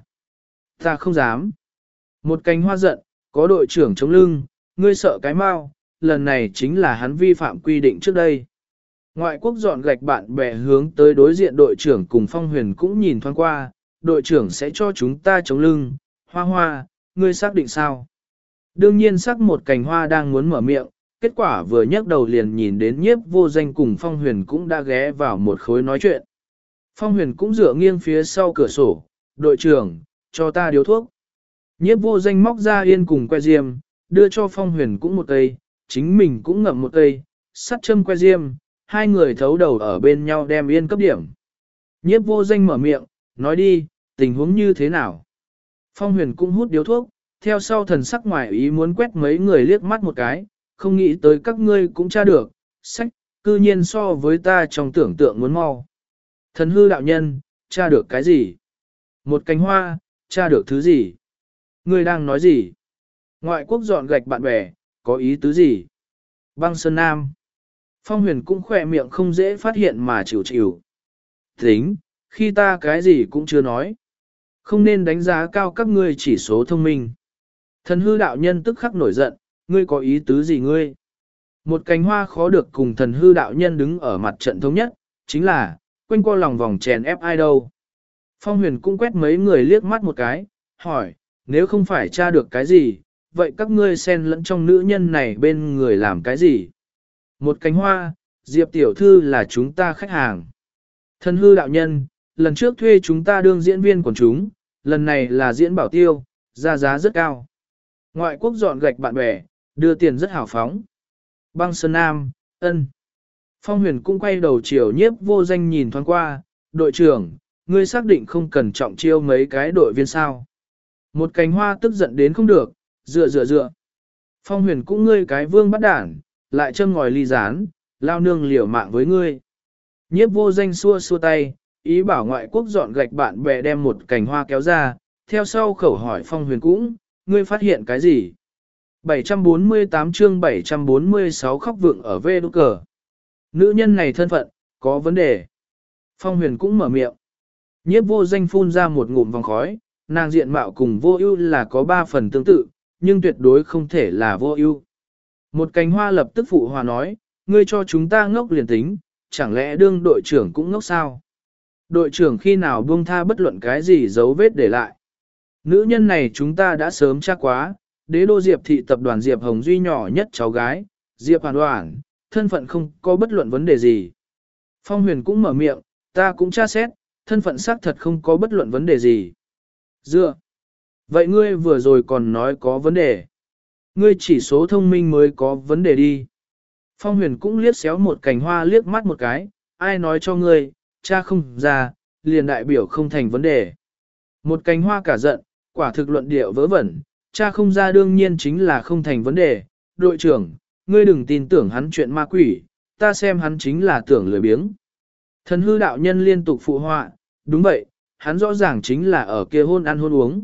ta không dám. Một cành hoa giận, có đội trưởng chống lưng, ngươi sợ cái mau, lần này chính là hắn vi phạm quy định trước đây. Ngoại quốc dọn gạch bạn bè hướng tới đối diện đội trưởng cùng Phong Huyền cũng nhìn thoáng qua, đội trưởng sẽ cho chúng ta chống lưng, hoa hoa, ngươi xác định sao? Đương nhiên sắc một cành hoa đang muốn mở miệng, kết quả vừa nhấc đầu liền nhìn đến nhiếp vô danh cùng Phong Huyền cũng đã ghé vào một khối nói chuyện. Phong Huyền cũng dựa nghiêng phía sau cửa sổ, đội trưởng, cho ta điếu thuốc. Nhiếp vô danh móc ra yên cùng que diêm, đưa cho Phong Huyền cũng một cây, chính mình cũng ngậm một cây, sắt châm que diêm, hai người thấu đầu ở bên nhau đem yên cấp điểm. Nhiếp vô danh mở miệng, nói đi, tình huống như thế nào? Phong Huyền cũng hút điếu thuốc, theo sau thần sắc ngoài ý muốn quét mấy người liếc mắt một cái, không nghĩ tới các ngươi cũng tra được, sách, cư nhiên so với ta trong tưởng tượng muốn mau. Thần hư đạo nhân, tra được cái gì? Một cánh hoa, tra được thứ gì? Ngươi đang nói gì? Ngoại quốc dọn gạch bạn bè, có ý tứ gì? Băng Sơn Nam. Phong Huyền cũng khỏe miệng không dễ phát hiện mà chịu chịu. Tính, khi ta cái gì cũng chưa nói. Không nên đánh giá cao các ngươi chỉ số thông minh. Thần hư đạo nhân tức khắc nổi giận, ngươi có ý tứ gì ngươi? Một cánh hoa khó được cùng thần hư đạo nhân đứng ở mặt trận thống nhất, chính là, quanh co lòng vòng chèn ép ai đâu. Phong Huyền cũng quét mấy người liếc mắt một cái, hỏi, nếu không phải tra được cái gì, vậy các ngươi xen lẫn trong nữ nhân này bên người làm cái gì? Một cánh hoa, Diệp tiểu thư là chúng ta khách hàng. Thần hư đạo nhân, lần trước thuê chúng ta đương diễn viên của chúng, lần này là diễn bảo tiêu, ra giá rất cao. Ngoại quốc dọn gạch bạn bè, đưa tiền rất hào phóng. Băng Sơn Nam, ân. Phong Huyền cũng quay đầu chiều nhiếp vô danh nhìn thoáng qua, đội trưởng, ngươi xác định không cần trọng chiêu mấy cái đội viên sao. Một cánh hoa tức giận đến không được, dựa dựa dựa. Phong Huyền cũng ngươi cái vương bắt đản, lại châm ngòi ly rán, lao nương liều mạng với ngươi. Nhiếp vô danh xua xua tay, ý bảo ngoại quốc dọn gạch bạn bè đem một cành hoa kéo ra, theo sau khẩu hỏi Phong Huyền cũng, ngươi phát hiện cái gì? bảy trăm bốn mươi tám chương bảy trăm bốn mươi sáu khóc vượng ở vê đúc cờ. Nữ nhân này thân phận, có vấn đề. Phong Huyền cũng mở miệng. Nhiếp vô danh phun ra một ngụm vòng khói, nàng diện mạo cùng vô ưu là có ba phần tương tự, nhưng tuyệt đối không thể là vô ưu. Một cành hoa lập tức phụ hòa nói, ngươi cho chúng ta ngốc liền tính, chẳng lẽ đương đội trưởng cũng ngốc sao? Đội trưởng khi nào buông tha bất luận cái gì dấu vết để lại. Nữ nhân này chúng ta đã sớm tra quá, đế đô Diệp thị tập đoàn Diệp Hồng Duy nhỏ nhất cháu gái, Diệp Hoàn Hoàn, thân phận không có bất luận vấn đề gì. Phong Huyền cũng mở miệng, ta cũng tra xét, thân phận xác thật không có bất luận vấn đề gì. Dựa. Vậy ngươi vừa rồi còn nói có vấn đề. Ngươi chỉ số thông minh mới có vấn đề đi. Phong Huyền cũng liếc xéo một cành hoa liếc mắt một cái, ai nói cho ngươi, cha không ra, liền đại biểu không thành vấn đề. Một cành hoa cả giận, quả thực luận điệu vớ vẩn, cha không ra đương nhiên chính là không thành vấn đề. Đội trưởng, ngươi đừng tin tưởng hắn chuyện ma quỷ, ta xem hắn chính là tưởng lười biếng. Thần hư đạo nhân liên tục phụ họa, đúng vậy, hắn rõ ràng chính là ở kia hôn ăn hôn uống.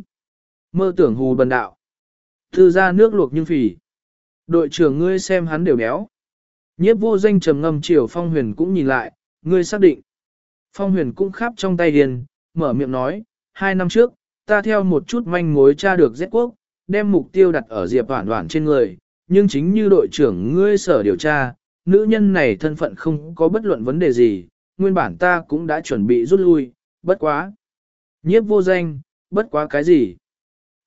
Mơ tưởng hù bần đạo. Thư ra nước luộc nhưng phì. Đội trưởng ngươi xem hắn đều béo. Nhiếp vô danh trầm ngâm chiều Phong Huyền cũng nhìn lại, ngươi xác định. Phong Huyền cũng khắp trong tay điền, mở miệng nói, hai năm trước, ta theo một chút manh mối tra được Z quốc, đem mục tiêu đặt ở Diệp Hoản Hoản trên người, nhưng chính như đội trưởng ngươi sở điều tra, nữ nhân này thân phận không có bất luận vấn đề gì, nguyên bản ta cũng đã chuẩn bị rút lui, bất quá. Nhiếp vô danh, bất quá cái gì?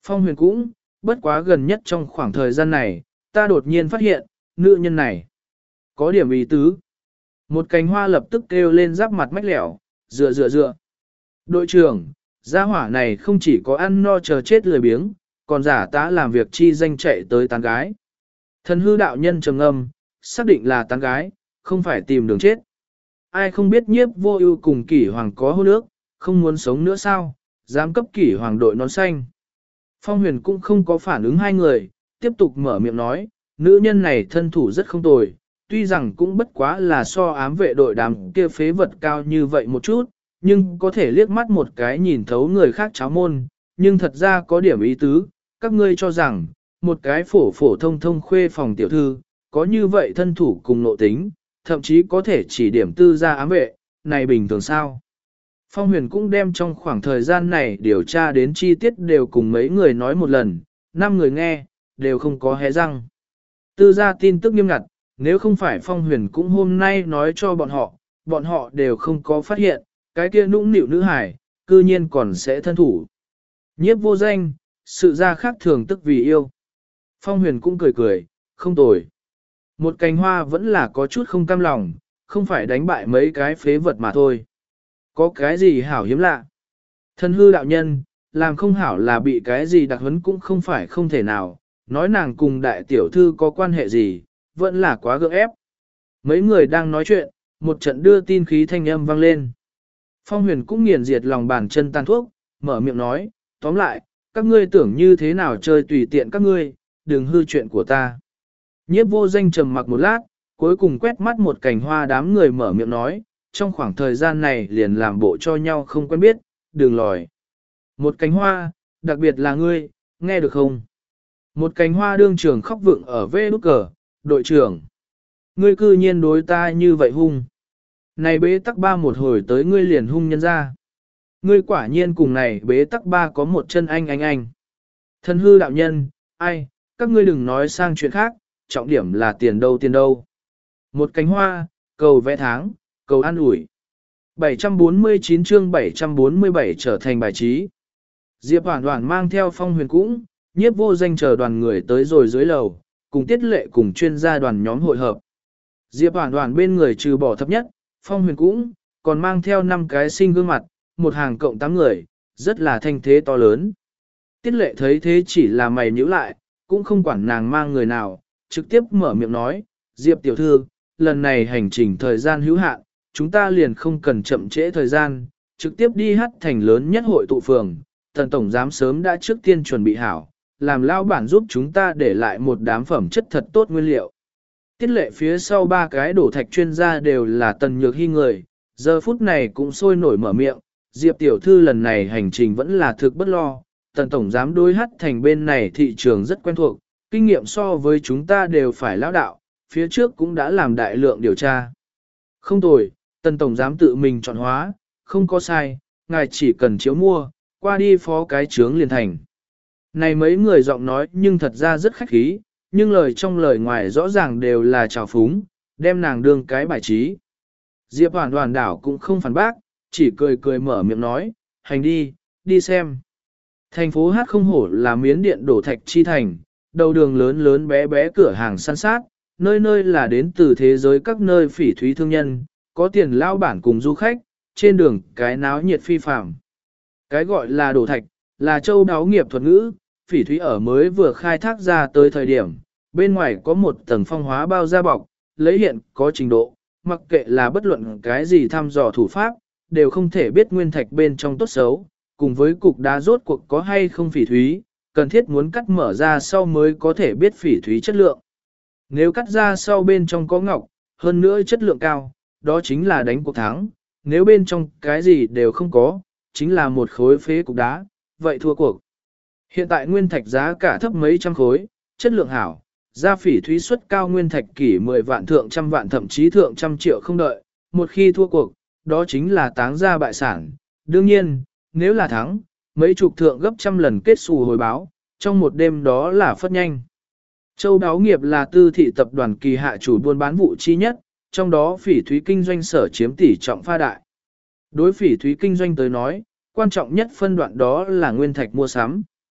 Phong huyền cũng, bất quá gần nhất trong khoảng thời gian này, ta đột nhiên phát hiện, nữ nhân này, có điểm ý tứ. Một cánh hoa lập tức kêu lên giáp mặt mách lẻo, dựa dựa dựa. Đội trưởng, gia hỏa này không chỉ có ăn no chờ chết lười biếng, còn giả tá làm việc chi danh chạy tới tán gái. Thần hư đạo nhân trầm ngâm, xác định là tán gái, không phải tìm đường chết. Ai không biết nhiếp vô ưu cùng kỷ hoàng có hôn ước, không muốn sống nữa sao, dám cấp kỷ hoàng đội nón xanh. Phong huyền cũng không có phản ứng hai người, tiếp tục mở miệng nói, nữ nhân này thân thủ rất không tồi, tuy rằng cũng bất quá là so ám vệ đội đám kia phế vật cao như vậy một chút, nhưng có thể liếc mắt một cái nhìn thấu người khác cháo môn, nhưng thật ra có điểm ý tứ, các ngươi cho rằng, một cái phổ phổ thông thông khuê phòng tiểu thư, có như vậy thân thủ cùng nội tính, thậm chí có thể chỉ điểm tư ra ám vệ, này bình thường sao? Phong huyền cũng đem trong khoảng thời gian này điều tra đến chi tiết đều cùng mấy người nói một lần, năm người nghe, đều không có hé răng. Tư ra tin tức nghiêm ngặt, nếu không phải phong huyền cũng hôm nay nói cho bọn họ, bọn họ đều không có phát hiện, cái kia nũng nịu nữ hải, cư nhiên còn sẽ thân thủ. Nhiếp vô danh, sự ra khác thường tức vì yêu. Phong huyền cũng cười cười, không tồi. Một cành hoa vẫn là có chút không cam lòng, không phải đánh bại mấy cái phế vật mà thôi. Có cái gì hảo hiếm lạ? Thân hư đạo nhân, làm không hảo là bị cái gì đặc huấn cũng không phải không thể nào, nói nàng cùng đại tiểu thư có quan hệ gì, vẫn là quá gượng ép. Mấy người đang nói chuyện, một trận đưa tin khí thanh âm vang lên. Phong huyền cũng nghiền diệt lòng bàn chân tan thuốc, mở miệng nói, tóm lại, các ngươi tưởng như thế nào chơi tùy tiện các ngươi, đừng hư chuyện của ta. Nhiếp vô danh trầm mặc một lát, cuối cùng quét mắt một cành hoa đám người mở miệng nói, trong khoảng thời gian này liền làm bộ cho nhau không quen biết, đừng lòi. Một cành hoa, đặc biệt là ngươi, nghe được không? Một cành hoa đương trường khóc vượng ở vê nút cờ, đội trưởng. Ngươi cư nhiên đối ta như vậy hung. Này bế tắc ba một hồi tới ngươi liền hung nhân ra. Ngươi quả nhiên cùng này bế tắc ba có một chân anh anh anh. Thân hư đạo nhân, ai, các ngươi đừng nói sang chuyện khác, trọng điểm là tiền đâu tiền đâu. Một cánh hoa, cầu vẽ tháng, cầu an ủi. bảy trăm bốn mươi chín chương bảy trăm bốn mươi bảy trở thành bài trí. Diệp Hoản Hoản mang theo Phong huyền cũng, nhiếp vô danh chờ đoàn người tới rồi dưới lầu, cùng tiết lệ cùng chuyên gia đoàn nhóm hội hợp. Diệp Hoản Hoản bên người trừ bỏ thấp nhất, Phong huyền cũng, còn mang theo năm cái sinh gương mặt, một hàng cộng tám người, rất là thanh thế to lớn. Tiết lệ thấy thế chỉ là mày nhíu lại, cũng không quản nàng mang người nào, trực tiếp mở miệng nói, Diệp tiểu thư, lần này hành trình thời gian hữu hạn, chúng ta liền không cần chậm trễ thời gian, trực tiếp đi hát thành lớn nhất hội tụ phường. Tần tổng giám sớm đã trước tiên chuẩn bị hảo, làm lao bản giúp chúng ta để lại một đám phẩm chất thật tốt nguyên liệu. Tiết lệ phía sau ba cái đổ thạch chuyên gia đều là tần nhược hy người, giờ phút này cũng sôi nổi mở miệng, Diệp tiểu thư lần này hành trình vẫn là thực bất lo, tần tổng giám đối hát thành bên này thị trường rất quen thuộc, kinh nghiệm so với chúng ta đều phải lão đạo, phía trước cũng đã làm đại lượng điều tra. Không tồi, tần tổng giám tự mình chọn hóa, không có sai, ngài chỉ cần chiếu mua, qua đi phó cái chướng liền thành. Này mấy người giọng nói nhưng thật ra rất khách khí, nhưng lời trong lời ngoài rõ ràng đều là trào phúng, đem nàng đương cái bài trí. Diệp Hoàn Hoàn đảo cũng không phản bác, chỉ cười cười mở miệng nói, hành đi, đi xem. Thành phố Hát không hổ là miến điện đổ thạch chi thành, đầu đường lớn lớn bé bé cửa hàng săn sát, nơi nơi là đến từ thế giới các nơi phỉ thúy thương nhân, có tiền lao bản cùng du khách, trên đường cái náo nhiệt phi phạm. Cái gọi là đổ thạch, là châu đáo nghiệp thuật ngữ, phỉ thúy ở mới vừa khai thác ra tới thời điểm, bên ngoài có một tầng phong hóa bao da bọc, lấy hiện có trình độ, mặc kệ là bất luận cái gì thăm dò thủ pháp, đều không thể biết nguyên thạch bên trong tốt xấu, cùng với cục đá rốt cuộc có hay không phỉ thúy, cần thiết muốn cắt mở ra sau mới có thể biết phỉ thúy chất lượng. Nếu cắt ra sau bên trong có ngọc, hơn nữa chất lượng cao, đó chính là đánh cuộc thắng, nếu bên trong cái gì đều không có, chính là một khối phế cục đá, vậy thua cuộc. Hiện tại nguyên thạch giá cả thấp mấy trăm khối, chất lượng hảo, ra phỉ thúy suất cao nguyên thạch kỷ mười vạn thượng trăm vạn thậm chí thượng trăm triệu không đợi, một khi thua cuộc, đó chính là táng ra bại sản. Đương nhiên, nếu là thắng, mấy chục thượng gấp trăm lần kết xù hồi báo, trong một đêm đó là phất nhanh. Châu Đáo Nghiệp là tư thị tập đoàn kỳ hạ chủ buôn bán vụ chi nhất, trong đó phỉ thúy kinh doanh sở chiếm tỷ trọng pha đại. Đối phỉ thúy kinh doanh tới nói, quan trọng nhất phân đoạn đó là nguyên thạch mua sắm.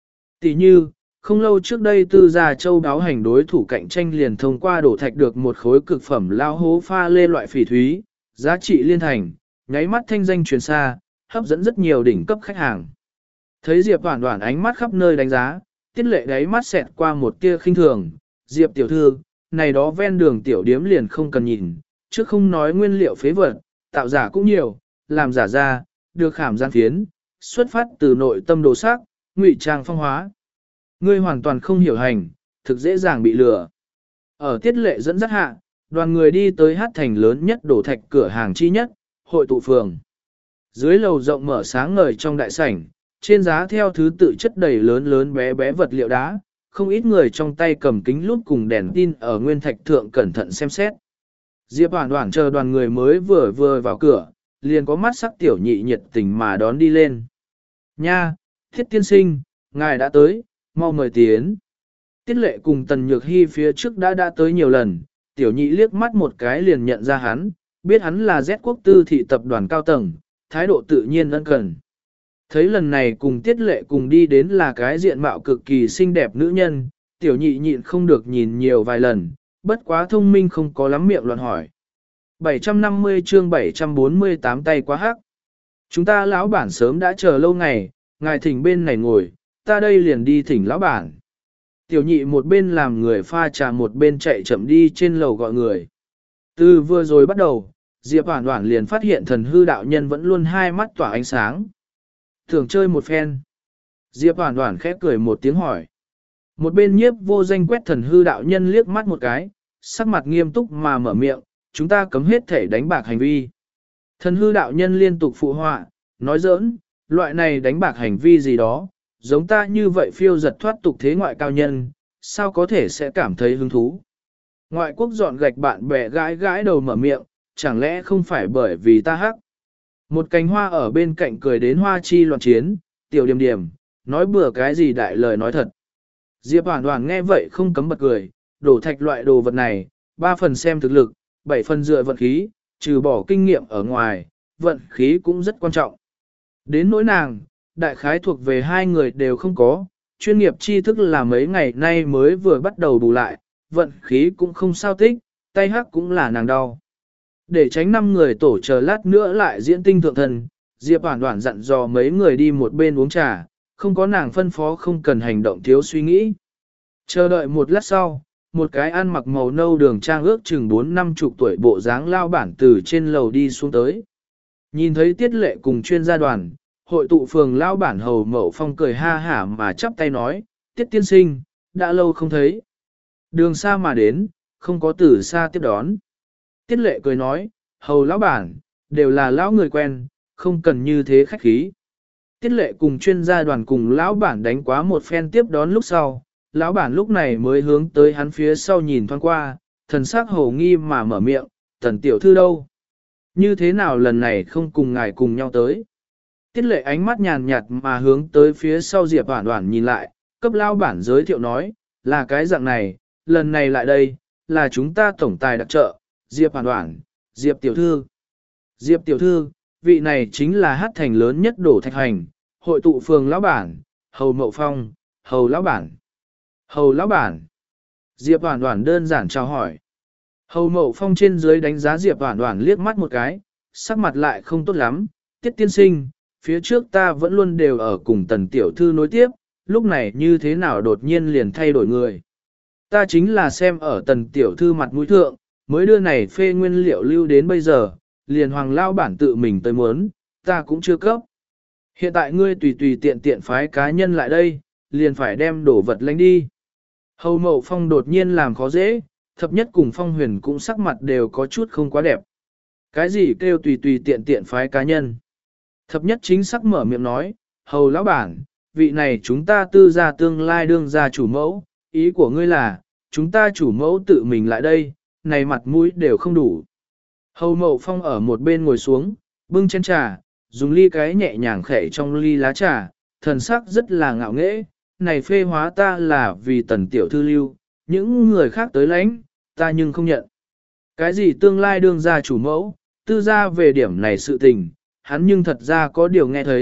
Tỷ như, không lâu trước đây tư gia châu đáo hành đối thủ cạnh tranh liền thông qua đổ thạch được một khối cực phẩm lao hố pha lê loại phỉ thúy, giá trị liên thành, nháy mắt thanh danh truyền xa, hấp dẫn rất nhiều đỉnh cấp khách hàng. Thấy Diệp Hoản Hoản ánh mắt khắp nơi đánh giá, Tiết Lệ đáy mắt xẹt qua một tia khinh thường, Diệp tiểu thư, này đó ven đường tiểu điếm liền không cần nhìn, chứ không nói nguyên liệu phế vật, tạo giả cũng nhiều, làm giả ra, được khảm gian phiến, xuất phát từ nội tâm đồ sắc, ngụy trang phong hóa. Ngươi hoàn toàn không hiểu hành, thực dễ dàng bị lừa. Ở Tiết Lệ dẫn dắt hạ, đoàn người đi tới hát thành lớn nhất đổ thạch cửa hàng chi nhất, hội tụ phường. Dưới lầu rộng mở sáng ngời trong đại sảnh, trên giá theo thứ tự chất đầy lớn lớn bé bé vật liệu đá, không ít người trong tay cầm kính lúp cùng đèn tin ở nguyên thạch thượng cẩn thận xem xét. Diệp Hoản Hoản chờ đoàn người mới vừa vừa vào cửa, liền có mắt sắc tiểu nhị nhiệt tình mà đón đi lên. Nha, Thiết tiên sinh, ngài đã tới, mau mời tiến. Tiết Lệ cùng Tần Nhược Hy phía trước đã đã tới nhiều lần, tiểu nhị liếc mắt một cái liền nhận ra hắn, biết hắn là Z quốc tư thị tập đoàn cao tầng, thái độ tự nhiên ân cần. Thấy lần này cùng Tiết Lệ cùng đi đến là cái diện mạo cực kỳ xinh đẹp nữ nhân, tiểu nhị nhịn không được nhìn nhiều vài lần, bất quá thông minh không có lắm miệng loạn hỏi. bảy trăm năm mươi chương bảy trăm bốn mươi tám tay quá hắc. Chúng ta lão bản sớm đã chờ lâu ngày, ngài thỉnh bên này ngồi, ta đây liền đi thỉnh lão bản. Tiểu nhị một bên làm người pha trà một bên chạy chậm đi trên lầu gọi người. Từ vừa rồi bắt đầu, Diệp Hoản Hoản liền phát hiện thần hư đạo nhân vẫn luôn hai mắt tỏa ánh sáng. Thường chơi một phen. Diệp Hoản Hoản khẽ cười một tiếng hỏi. Một bên nhiếp vô danh quét thần hư đạo nhân liếc mắt một cái, sắc mặt nghiêm túc mà mở miệng, chúng ta cấm hết thể đánh bạc hành vi. Thần hư đạo nhân liên tục phụ họa, nói giỡn, loại này đánh bạc hành vi gì đó, giống ta như vậy phiêu giật thoát tục thế ngoại cao nhân, sao có thể sẽ cảm thấy hứng thú. Ngoại quốc dọn gạch bạn bè gãi gãi đầu mở miệng, chẳng lẽ không phải bởi vì ta hắc. Một cành hoa ở bên cạnh cười đến hoa chi loạn chiến, tiểu điểm điểm, nói bừa cái gì đại lời nói thật. Diệp Hoản Hoản nghe vậy không cấm bật cười, đổ thạch loại đồ vật này, ba phần xem thực lực, bảy phần dựa vận khí, trừ bỏ kinh nghiệm ở ngoài, vận khí cũng rất quan trọng. Đến nỗi nàng, đại khái thuộc về hai người đều không có, chuyên nghiệp tri thức là mấy ngày nay mới vừa bắt đầu bù lại, vận khí cũng không sao tích, tay hắc cũng là nàng đau. Để tránh năm người tổ chờ lát nữa lại diễn tinh thượng thần, Diệp Hoản Hoản dặn dò mấy người đi một bên uống trà, không có nàng phân phó không cần hành động thiếu suy nghĩ. Chờ đợi một lát sau, một cái ăn mặc màu nâu đường trang ước chừng bốn năm chục tuổi bộ dáng lao bản từ trên lầu đi xuống tới. Nhìn thấy Tiết Lệ cùng chuyên gia đoàn, hội tụ phường lao bản Hầu Mậu Phong cười ha hả mà chắp tay nói, Tiết tiên sinh, đã lâu không thấy. Đường xa mà đến, không có từ xa tiếp đón. Tiết Lệ cười nói, Hầu lão bản, đều là lão người quen, không cần như thế khách khí. Tiết Lệ cùng chuyên gia đoàn cùng lão bản đánh quá một phen tiếp đón lúc sau, lão bản lúc này mới hướng tới hắn phía sau nhìn thoáng qua, thần sắc hồ nghi mà mở miệng, Tần tiểu thư đâu? Như thế nào lần này không cùng ngài cùng nhau tới? Tiết Lệ ánh mắt nhàn nhạt mà hướng tới phía sau Diệp Hoản Hoản nhìn lại, cấp lão bản giới thiệu nói, là cái dạng này, lần này lại đây, là chúng ta tổng tài đặc trợ, Diệp Hoản Hoản, Diệp tiểu thư. Diệp tiểu thư, vị này chính là hát thành lớn nhất đổ thạch hành, hội tụ phường lão bản, Hầu Mậu Phong, Hầu lão bản. Hầu lão bản. Diệp Hoản Hoản đơn giản chào hỏi. Hầu Mậu Phong trên dưới đánh giá Diệp Hoản Hoản liếc mắt một cái, sắc mặt lại không tốt lắm, Tiết tiên sinh, phía trước ta vẫn luôn đều ở cùng Tần tiểu thư nối tiếp, lúc này như thế nào đột nhiên liền thay đổi người. Ta chính là xem ở Tần tiểu thư mặt mũi thượng, mới đưa này phê nguyên liệu lưu đến bây giờ, liền hoàng lao bản tự mình tới muốn, ta cũng chưa cấp. Hiện tại ngươi tùy tùy tiện tiện phái cá nhân lại đây, liền phải đem đổ vật lãnh đi. Hầu Mậu Phong đột nhiên làm khó dễ, thập nhất cùng Phong Huyền cũng sắc mặt đều có chút không quá đẹp. Cái gì kêu tùy tùy tiện tiện phái cá nhân? Thập nhất chính xác mở miệng nói, Hầu lão bản, vị này chúng ta tư gia tương lai đương gia chủ mẫu, ý của ngươi là, chúng ta chủ mẫu tự mình lại đây, này mặt mũi đều không đủ. Hầu Mậu Phong ở một bên ngồi xuống, bưng chén trà, dùng ly cái nhẹ nhàng khẽ trong ly lá trà, thần sắc rất là ngạo nghễ, này phê hóa ta là vì Tần tiểu thư lưu, những người khác tới lãnh, ta nhưng không nhận. Cái gì tương lai đương gia chủ mẫu, tư gia về điểm này sự tình, hắn nhưng thật ra có điều nghe thấy,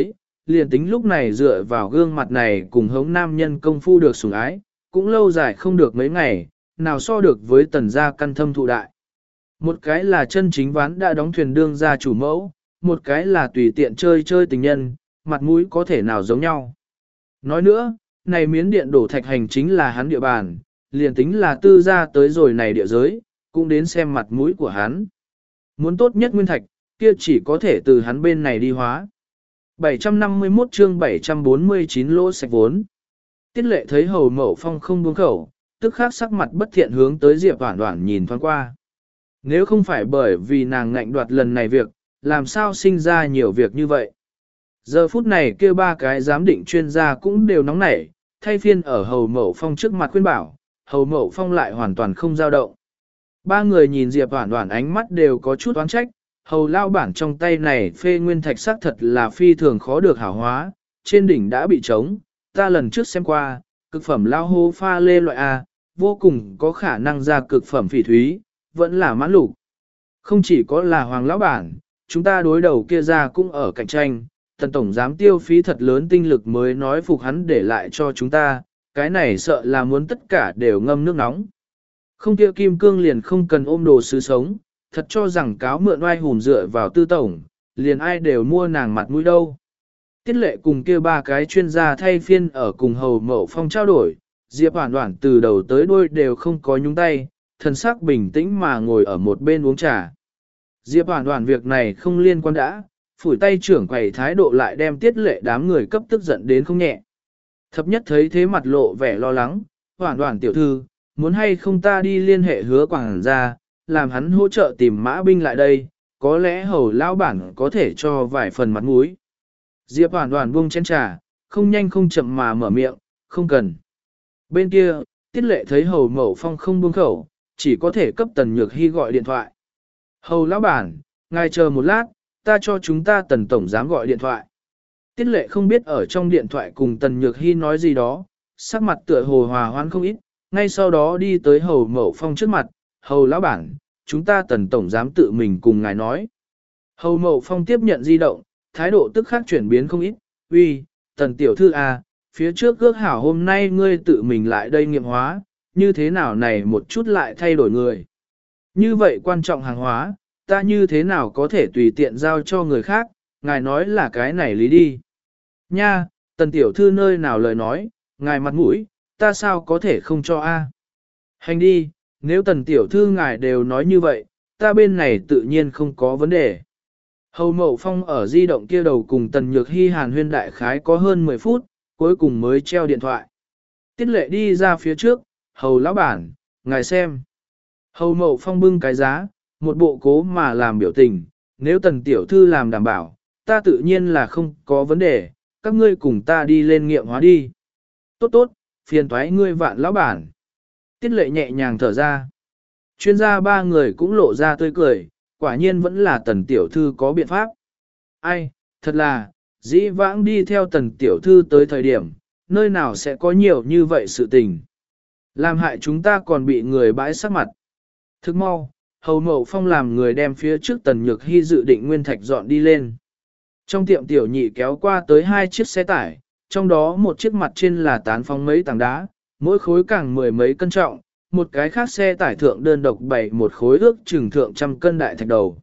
liền tính lúc này dựa vào gương mặt này cùng hống nam nhân công phu được sủng ái, cũng lâu dài không được mấy ngày, nào so được với tần gia căn thâm thụ đại. Một cái là chân chính ván đã đóng thuyền đương gia chủ mẫu, một cái là tùy tiện chơi chơi tình nhân, mặt mũi có thể nào giống nhau. Nói nữa, này miến điện đổ thạch hành chính là hắn địa bàn, liền tính là tư gia tới rồi này địa giới, cũng đến xem mặt mũi của hắn. Muốn tốt nhất nguyên thạch, kia chỉ có thể từ hắn bên này đi hóa. bảy trăm năm mươi mốt chương bảy trăm bốn mươi chín lỗ sạch vốn. Tiết lệ thấy hầu mậu phong không buông khẩu, tức khắc sắc mặt bất thiện hướng tới Diệp Hoản Hoản nhìn thoáng qua. Nếu không phải bởi vì nàng ngạnh đoạt lần này việc, làm sao sinh ra nhiều việc như vậy. Giờ phút này kêu ba cái giám định chuyên gia cũng đều nóng nảy, thay phiên ở hầu mậu phong trước mặt khuyên bảo, hầu mậu phong lại hoàn toàn không dao động. Ba người nhìn Diệp Hoản Hoản ánh mắt đều có chút oán trách, hầu lao bản trong tay này phê nguyên thạch sắc thật là phi thường khó được hảo hóa, trên đỉnh đã bị trống, ta lần trước xem qua, cực phẩm lao hô pha lê loại A, vô cùng có khả năng ra cực phẩm phỉ thúy, vẫn là mãn lục. Không chỉ có là hoàng lão bản, chúng ta đối đầu kia ra cũng ở cạnh tranh, tần tổng dám tiêu phí thật lớn tinh lực mới nói phục hắn để lại cho chúng ta, cái này sợ là muốn tất cả đều ngâm nước nóng. Không kia kim cương liền không cần ôm đồ sứ sống, thật cho rằng cáo mượn oai hùn dựa vào tư tổng, liền ai đều mua nàng mặt mũi đâu. Tiết lệ cùng kia ba cái chuyên gia thay phiên ở cùng hầu mậu phong trao đổi, Diệp Hoản Hoản từ đầu tới đuôi đều không có nhúng tay, thần sắc bình tĩnh mà ngồi ở một bên uống trà. Diệp Hoản Hoản việc này không liên quan đã, phủi tay trưởng quầy thái độ lại đem tiết lệ đám người cấp tức giận đến không nhẹ. Thập nhất thấy thế mặt lộ vẻ lo lắng, Hoản Hoản tiểu thư, muốn hay không ta đi liên hệ hứa quảng gia, làm hắn hỗ trợ tìm mã binh lại đây, có lẽ hầu lão bản có thể cho vài phần mặt mũi. Diệp Hoản Hoản buông chén trà, không nhanh không chậm mà mở miệng, không cần. Bên kia, tiết lệ thấy hầu mậu phong không buông khẩu, chỉ có thể cấp tần nhược hy gọi điện thoại. Hầu lão bản, ngài chờ một lát, ta cho chúng ta tần tổng giám gọi điện thoại. Tiết lệ không biết ở trong điện thoại cùng tần nhược hy nói gì đó, sắc mặt tựa hồ hòa hoãn không ít, ngay sau đó đi tới hầu mậu phong trước mặt, hầu lão bản, chúng ta tần tổng giám tự mình cùng ngài nói. Hầu mậu phong tiếp nhận di động, thái độ tức khắc chuyển biến không ít, uy, tần tiểu thư à, phía trước ước hảo hôm nay ngươi tự mình lại đây nghiệm hóa, như thế nào này một chút lại thay đổi người. Như vậy quan trọng hàng hóa, ta như thế nào có thể tùy tiện giao cho người khác, ngài nói là cái này lý đi. Nha, tần tiểu thư nơi nào lời nói, ngài mặt mũi, ta sao có thể không cho a? Hành đi, nếu tần tiểu thư ngài đều nói như vậy, ta bên này tự nhiên không có vấn đề. Hầu Mậu Phong ở di động kia đầu cùng tần nhược hy hàn huyên đại khái có hơn mười phút, cuối cùng mới treo điện thoại. Tiết lệ đi ra phía trước, hầu lão bản, ngài xem. Hầu Mậu Phong bưng cái giá, một bộ cố mà làm biểu tình, nếu tần tiểu thư làm đảm bảo, ta tự nhiên là không có vấn đề, các ngươi cùng ta đi lên nghiệm hóa đi. Tốt tốt, phiền thoái ngươi vạn lão bản. Tiết lệ nhẹ nhàng thở ra. Chuyên gia ba người cũng lộ ra tươi cười, quả nhiên vẫn là tần tiểu thư có biện pháp. Ai, thật là, dĩ vãng đi theo tần tiểu thư tới thời điểm, nơi nào sẽ có nhiều như vậy sự tình. Làm hại chúng ta còn bị người bãi sắc mặt. Thức mau, Hầu Mậu Phong làm người đem phía trước tần nhược hy dự định nguyên thạch dọn đi lên. Trong tiệm tiểu nhị kéo qua tới hai chiếc xe tải, trong đó một chiếc mặt trên là tán phóng mấy tảng đá, mỗi khối càng mười mấy cân trọng, một cái khác xe tải thượng đơn độc bày một khối ước chừng thượng trăm cân đại thạch đầu.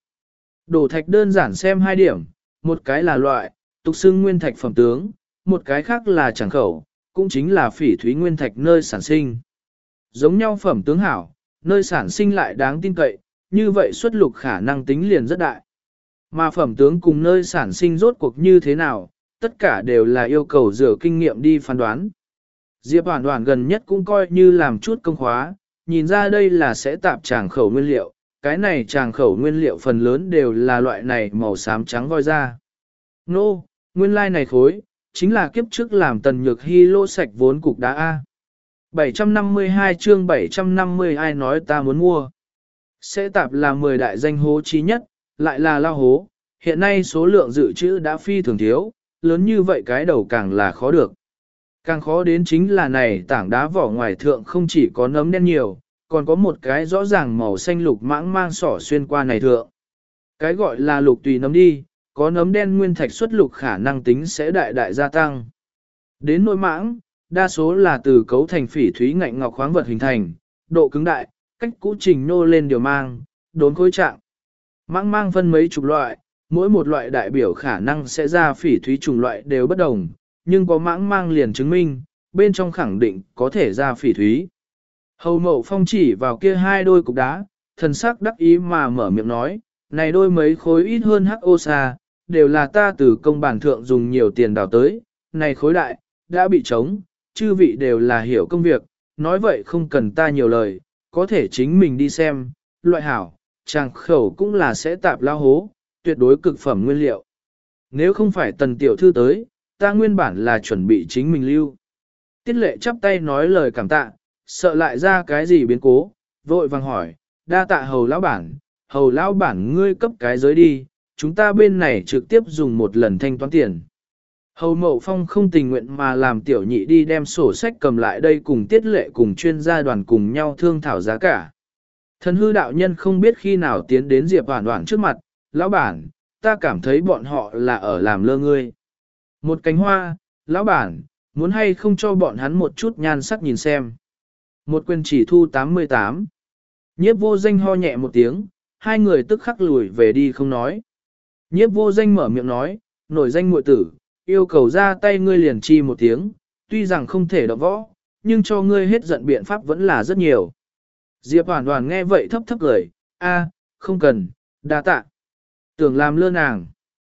Đổ thạch đơn giản xem hai điểm, một cái là loại, tục xưng nguyên thạch phẩm tướng, một cái khác là tràng khẩu, cũng chính là phỉ thúy nguyên thạch nơi sản sinh. Giống nhau phẩm tướng hảo, nơi sản sinh lại đáng tin cậy, như vậy xuất lục khả năng tính liền rất đại. Mà phẩm tướng cùng nơi sản sinh rốt cuộc như thế nào, tất cả đều là yêu cầu dựa kinh nghiệm đi phán đoán. Diệp Hoản Hoản gần nhất cũng coi như làm chút công khóa, nhìn ra đây là sẽ tạp tràng khẩu nguyên liệu, cái này tràng khẩu nguyên liệu phần lớn đều là loại này màu xám trắng voi ra. Nô, no, nguyên lai like này khối, chính là kiếp trước làm tần nhược hy lô sạch vốn cục đá A. bảy trăm năm mươi hai chương bảy trăm năm mươi ai nói ta muốn mua. Sẽ tạp là mười đại danh hố chí nhất, lại là lao hố, hiện nay số lượng dự trữ đã phi thường thiếu, lớn như vậy cái đầu càng là khó được. Càng khó đến chính là này tảng đá vỏ ngoài thượng không chỉ có nấm đen nhiều, còn có một cái rõ ràng màu xanh lục mãng mang sỏ xuyên qua này thượng. Cái gọi là lục tùy nấm đi, có nấm đen nguyên thạch xuất lục khả năng tính sẽ đại đại gia tăng. Đến nỗi mãng, đa số là từ cấu thành phỉ thúy ngạnh ngọc khoáng vật hình thành, độ cứng đại, cách cũ trình nô lên điều mang, đốn khối trạng. Mãng mang phân mấy chục loại, mỗi một loại đại biểu khả năng sẽ ra phỉ thúy chủng loại đều bất đồng, nhưng có mãng mang liền chứng minh, bên trong khẳng định có thể ra phỉ thúy. Hầu Mậu Phong chỉ vào kia hai đôi cục đá, thần sắc đắc ý mà mở miệng nói, này đôi mấy khối ít hơn hắc ô sa, đều là ta từ công bản thượng dùng nhiều tiền đào tới, này khối đại, đã bị trống, chư vị đều là hiểu công việc, nói vậy không cần ta nhiều lời, có thể chính mình đi xem, loại hảo, chàng khẩu cũng là sẽ tạp lao hố, tuyệt đối cực phẩm nguyên liệu. Nếu không phải tần tiểu thư tới, ta nguyên bản là chuẩn bị chính mình lưu. Tiết lệ chắp tay nói lời cảm tạ, sợ lại ra cái gì biến cố, vội vàng hỏi, đa tạ hầu lão bản, hầu lão bản ngươi cấp cái giới đi, chúng ta bên này trực tiếp dùng một lần thanh toán tiền. Hầu Mậu Phong không tình nguyện mà làm tiểu nhị đi đem sổ sách cầm lại đây cùng tiết lệ cùng chuyên gia đoàn cùng nhau thương thảo giá cả. Thần hư đạo nhân không biết khi nào tiến đến Diệp Hoản Hoản trước mặt, lão bản, ta cảm thấy bọn họ là ở làm lơ ngươi. Một cánh hoa, lão bản, muốn hay không cho bọn hắn một chút nhan sắc nhìn xem. Một quyền chỉ thu tám mươi tám. Nhiếp vô danh ho nhẹ một tiếng, hai người tức khắc lùi về đi không nói. Nhiếp vô danh mở miệng nói, nổi danh muội tử, yêu cầu ra tay ngươi liền chi một tiếng, tuy rằng không thể động võ, nhưng cho ngươi hết giận biện pháp vẫn là rất nhiều. Diệp Hoản Hoản nghe vậy thấp thấp cười, a, không cần, đa tạ. Tưởng làm lơ nàng,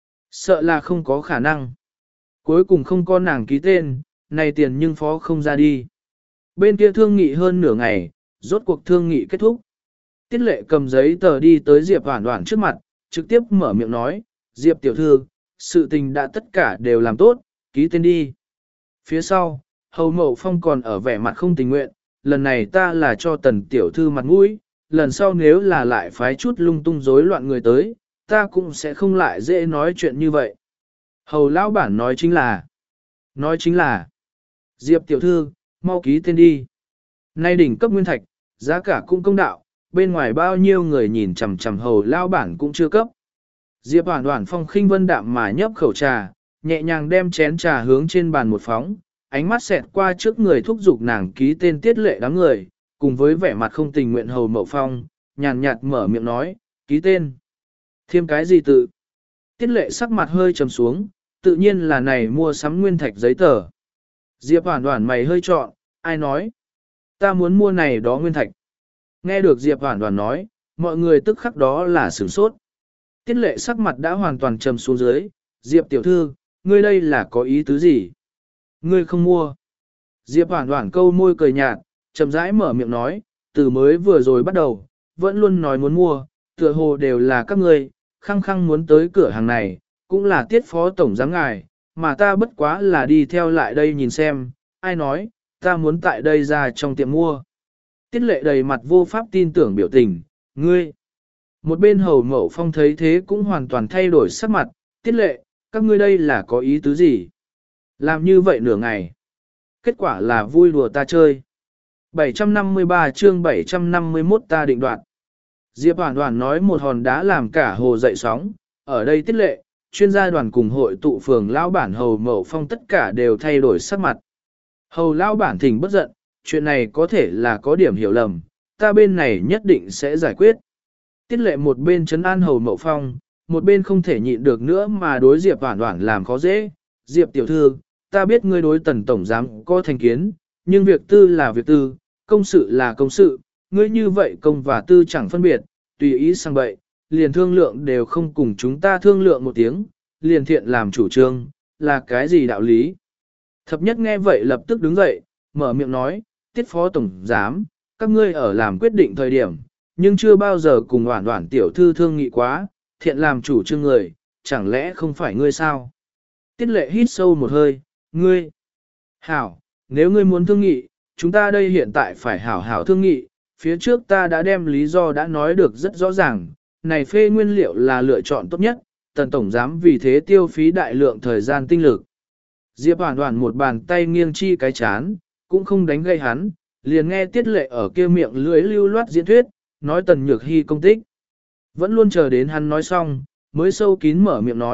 sợ là không có khả năng. Cuối cùng không có nàng ký tên, này tiền nhưng phó không ra đi. Bên kia thương nghị hơn nửa ngày, rốt cuộc thương nghị kết thúc. Tiết lệ cầm giấy tờ đi tới Diệp Hoản Hoản trước mặt, trực tiếp mở miệng nói, Diệp tiểu thư, sự tình đã tất cả đều làm tốt, ký tên đi. Phía sau, Hầu Mậu Phong còn ở vẻ mặt không tình nguyện, lần này ta là cho tần tiểu thư mặt mũi, lần sau nếu là lại phái chút lung tung rối loạn người tới, ta cũng sẽ không lại dễ nói chuyện như vậy. Hầu lão bản nói chính là, nói chính là, Diệp tiểu thư, mau ký tên đi. Nay đỉnh cấp nguyên thạch, giá cả cũng công đạo, bên ngoài bao nhiêu người nhìn chằm chằm hầu lão bản cũng chưa cấp. Diệp Hoản Hoản phong khinh vân đạm mà nhấp khẩu trà, nhẹ nhàng đem chén trà hướng trên bàn một phóng, ánh mắt xẹt qua trước người thúc giục nàng ký tên tiết lệ đám người, cùng với vẻ mặt không tình nguyện Hầu Mậu Phong, nhàn nhạt mở miệng nói, ký tên. Thêm cái gì tự? Tiết lệ sắc mặt hơi trầm xuống, tự nhiên là này mua sắm nguyên thạch giấy tờ. Diệp Hoản Hoản mày hơi trọn, ai nói? Ta muốn mua này đó nguyên thạch. Nghe được Diệp Hoản Hoản nói, mọi người tức khắc đó là sửng sốt. Tiết lệ sắc mặt đã hoàn toàn trầm xuống dưới, Diệp tiểu thư, ngươi đây là có ý tứ gì? Ngươi không mua. Diệp Hoản Hoản câu môi cười nhạt, chậm rãi mở miệng nói, từ mới vừa rồi bắt đầu, vẫn luôn nói muốn mua, tựa hồ đều là các ngươi, khăng khăng muốn tới cửa hàng này, cũng là tiết phó tổng giám ngài, mà ta bất quá là đi theo lại đây nhìn xem, ai nói, ta muốn tại đây ra trong tiệm mua. Tiết lệ đầy mặt vô pháp tin tưởng biểu tình, ngươi. Một bên Hầu Mậu Phong thấy thế cũng hoàn toàn thay đổi sắc mặt, tiết lệ, các ngươi đây là có ý tứ gì? Làm như vậy nửa ngày. Kết quả là vui đùa ta chơi. bảy trăm năm mươi ba chương bảy trăm năm mươi mốt ta định đoạt. Diệp Hoản Hoản nói một hòn đá làm cả hồ dậy sóng, ở đây tiết lệ, chuyên gia đoàn cùng hội tụ phường lão bản Hầu Mậu Phong tất cả đều thay đổi sắc mặt. Hầu lão bản thỉnh bất giận, chuyện này có thể là có điểm hiểu lầm, ta bên này nhất định sẽ giải quyết. Tiết lệ một bên trấn an Hầu Mậu Phong, một bên không thể nhịn được nữa mà đối Diệp Hoản Hoản làm khó dễ. Diệp tiểu thư, ta biết ngươi đối tần tổng giám có thành kiến, nhưng việc tư là việc tư, công sự là công sự, ngươi như vậy công và tư chẳng phân biệt, tùy ý sang bậy, liền thương lượng đều không cùng chúng ta thương lượng một tiếng, liền thiện làm chủ trương, là cái gì đạo lý? Thập nhất nghe vậy lập tức đứng dậy, mở miệng nói, tiết phó tổng giám, các ngươi ở làm quyết định thời điểm, nhưng chưa bao giờ cùng Hoản Hoản tiểu thư thương nghị quá, thiện làm chủ trương người, chẳng lẽ không phải ngươi sao? Tiết lệ hít sâu một hơi, ngươi. Hảo, nếu ngươi muốn thương nghị, chúng ta đây hiện tại phải hảo hảo thương nghị, phía trước ta đã đem lý do đã nói được rất rõ ràng, này phê nguyên liệu là lựa chọn tốt nhất, tần tổng giám vì thế tiêu phí đại lượng thời gian tinh lực. Diệp Hoản Hoản một bàn tay nghiêng chi cái chán, cũng không đánh gây hắn, liền nghe tiết lệ ở kia miệng lưỡi lưu loát diễn thuyết, nói tần nhược hy công tích. Vẫn luôn chờ đến hắn nói xong, mới sâu kín mở miệng nói,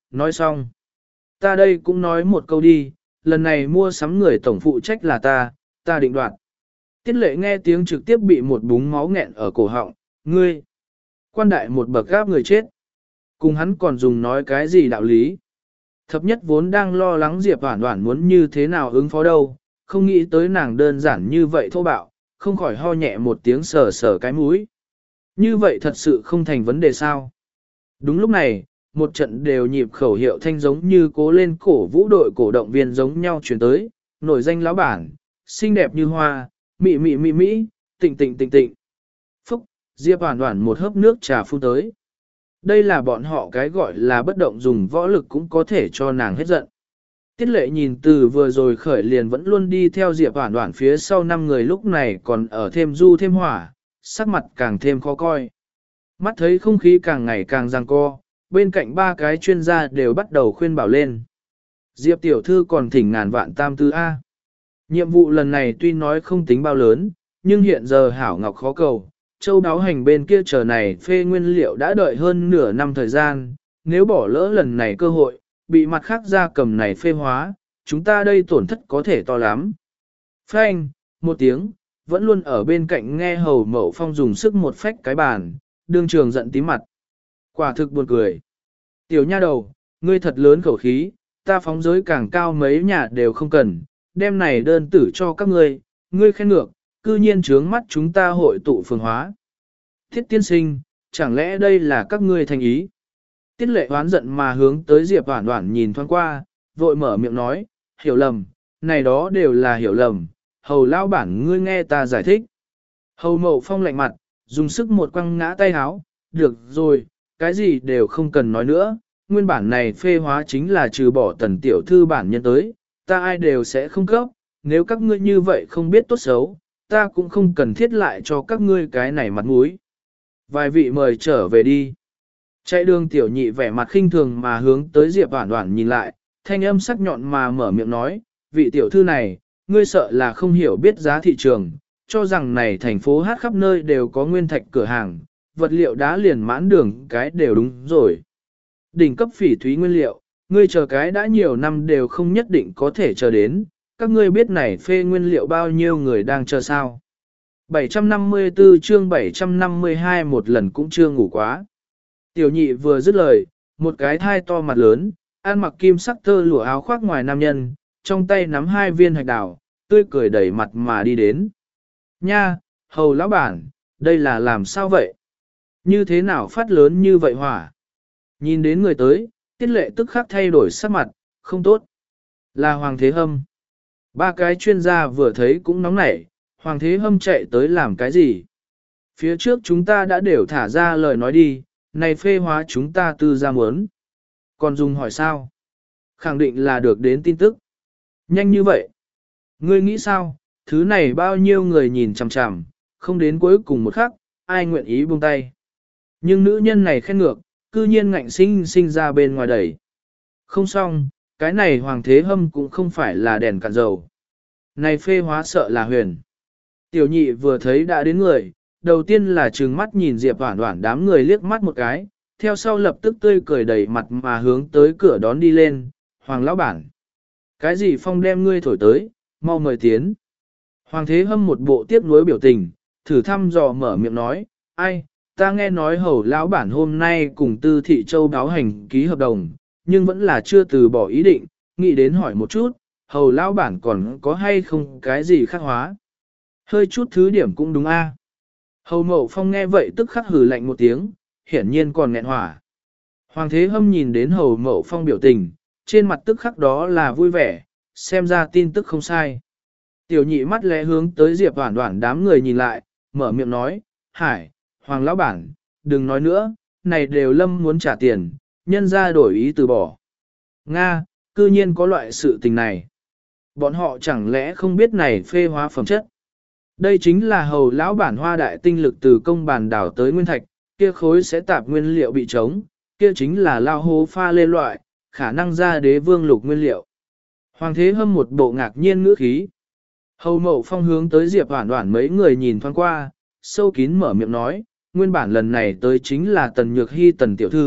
nói xong. Ta đây cũng nói một câu đi, lần này mua sắm người tổng phụ trách là ta, ta định đoạt. Tiết lệ nghe tiếng trực tiếp bị một búng máu nghẹn ở cổ họng, ngươi. Quan đại một bậc gáp người chết. Cùng hắn còn dùng nói cái gì đạo lý. Thập nhất vốn đang lo lắng Diệp Hoản Hoản muốn như thế nào ứng phó đâu, không nghĩ tới nàng đơn giản như vậy thô bạo, không khỏi ho nhẹ một tiếng sờ sờ cái mũi. Như vậy thật sự không thành vấn đề sao. Đúng lúc này, một trận đều nhịp khẩu hiệu thanh giống như cố lên cổ vũ đội cổ động viên giống nhau chuyển tới, nổi danh lão bản, xinh đẹp như hoa, mị mị mị mị, tịnh tịnh tịnh tịnh. Phúc, Diệp Hoản Hoản một hớp nước trà phun tới. Đây là bọn họ cái gọi là bất động dùng võ lực cũng có thể cho nàng hết giận. Tiết lệ nhìn từ vừa rồi khởi liền vẫn luôn đi theo Diệp Hoản Hoản phía sau năm người lúc này còn ở thêm du thêm hỏa, sắc mặt càng thêm khó coi. Mắt thấy không khí càng ngày càng giằng co, bên cạnh ba cái chuyên gia đều bắt đầu khuyên bảo lên. Diệp tiểu thư còn thỉnh ngàn vạn tam tư A. Nhiệm vụ lần này tuy nói không tính bao lớn, nhưng hiện giờ hảo ngọc khó cầu. Châu đáo hành bên kia chờ này phê nguyên liệu đã đợi hơn nửa năm thời gian, nếu bỏ lỡ lần này cơ hội, bị mặt khác ra cầm này phê hóa, chúng ta đây tổn thất có thể to lắm. Phanh, một tiếng, vẫn luôn ở bên cạnh nghe hầu mậu phong dùng sức một phách cái bàn, đương trường giận tím mặt. Quả thực buồn cười. Tiểu nha đầu, ngươi thật lớn khẩu khí, ta phóng giới càng cao mấy nhà đều không cần, đem này đơn tử cho các ngươi, ngươi khen ngược, cư nhiên trướng mắt chúng ta hội tụ phường hóa. Thiết tiên sinh, chẳng lẽ đây là các ngươi thành ý? Tiết lệ hoán giận mà hướng tới Diệp Hoản Hoản nhìn thoáng qua, vội mở miệng nói, hiểu lầm, này đó đều là hiểu lầm, hầu lao bản ngươi nghe ta giải thích. Hầu mậu phong lạnh mặt, dùng sức một quăng ngã tay háo, được rồi, cái gì đều không cần nói nữa, nguyên bản này phê hóa chính là trừ bỏ tần tiểu thư bản nhân tới, ta ai đều sẽ không cấp, nếu các ngươi như vậy không biết tốt xấu, ta cũng không cần thiết lại cho các ngươi cái này mặt mũi. Vài vị mời trở về đi. Chạy đường tiểu nhị vẻ mặt khinh thường mà hướng tới Diệp Hoản Hoản nhìn lại, thanh âm sắc nhọn mà mở miệng nói, vị tiểu thư này, ngươi sợ là không hiểu biết giá thị trường, cho rằng này thành phố hát khắp nơi đều có nguyên thạch cửa hàng, vật liệu đá liền mãn đường cái đều đúng rồi. Đỉnh cấp phỉ thúy nguyên liệu, ngươi chờ cái đã nhiều năm đều không nhất định có thể chờ đến, các ngươi biết này phê nguyên liệu bao nhiêu người đang chờ sao. bảy trăm năm mươi tư chương bảy trăm năm mươi hai một lần cũng chưa ngủ quá. Tiểu nhị vừa dứt lời, một cái thai to mặt lớn, ăn mặc kim sắc tơ lụa áo khoác ngoài nam nhân, trong tay nắm hai viên hạch đào, tươi cười đẩy mặt mà đi đến. Nha, hầu lão bản, đây là làm sao vậy? Như thế nào phát lớn như vậy hỏa? Nhìn đến người tới, tiết lệ tức khắc thay đổi sắc mặt, không tốt. Là Hoàng Thế Hâm. Ba cái chuyên gia vừa thấy cũng nóng nảy, Hoàng Thế Hâm chạy tới làm cái gì? Phía trước chúng ta đã đều thả ra lời nói đi, này phê hóa chúng ta tư ra muốn. Còn dùng hỏi sao? Khẳng định là được đến tin tức. Nhanh như vậy. Ngươi nghĩ sao? Thứ này bao nhiêu người nhìn chằm chằm, không đến cuối cùng một khắc, ai nguyện ý buông tay. Nhưng nữ nhân này khen ngược, cư nhiên ngạnh sinh sinh ra bên ngoài đẩy. Không xong, cái này Hoàng Thế Hâm cũng không phải là đèn cạn dầu. Này phê hóa sợ là huyền. Tiểu nhị vừa thấy đã đến người, đầu tiên là trừng mắt nhìn Diệp Hoản Hoản đám người liếc mắt một cái, theo sau lập tức tươi cười đầy mặt mà hướng tới cửa đón đi lên, Hoàng lão bản. Cái gì phong đem ngươi thổi tới, mau mời tiến. Hoàng Thế Hâm một bộ tiếc nuối biểu tình, thử thăm dò mở miệng nói, ai, ta nghe nói hầu lão bản hôm nay cùng Tư Thị Châu báo hành ký hợp đồng, nhưng vẫn là chưa từ bỏ ý định, nghĩ đến hỏi một chút, hầu lão bản còn có hay không cái gì khác hóa. Hơi chút thứ điểm cũng đúng a. Hầu Mậu Phong nghe vậy tức khắc hừ lạnh một tiếng, hiển nhiên còn nghẹn hỏa. Hoàng Thế Hâm nhìn đến Hầu Mậu Phong biểu tình, trên mặt tức khắc đó là vui vẻ, xem ra tin tức không sai. Tiểu nhị mắt lẽ hướng tới Diệp Hoản Hoản đám người nhìn lại, mở miệng nói, Hải, Hoàng lão bản, đừng nói nữa, này đều lâm muốn trả tiền, nhân ra đổi ý từ bỏ. Nga, cư nhiên có loại sự tình này. Bọn họ chẳng lẽ không biết này phê hóa phẩm chất. Đây chính là hầu lão bản hoa đại tinh lực từ công bàn đảo tới nguyên thạch, kia khối sẽ tạp nguyên liệu bị trống, kia chính là lao hố pha lê loại, khả năng ra đế vương lục nguyên liệu. Hoàng Thế Hâm một bộ ngạc nhiên ngữ khí. Hầu Mậu Phong hướng tới Diệp Hoản Hoản mấy người nhìn thoáng qua, sâu kín mở miệng nói, nguyên bản lần này tới chính là Tần Nhược Hy Tần tiểu thư,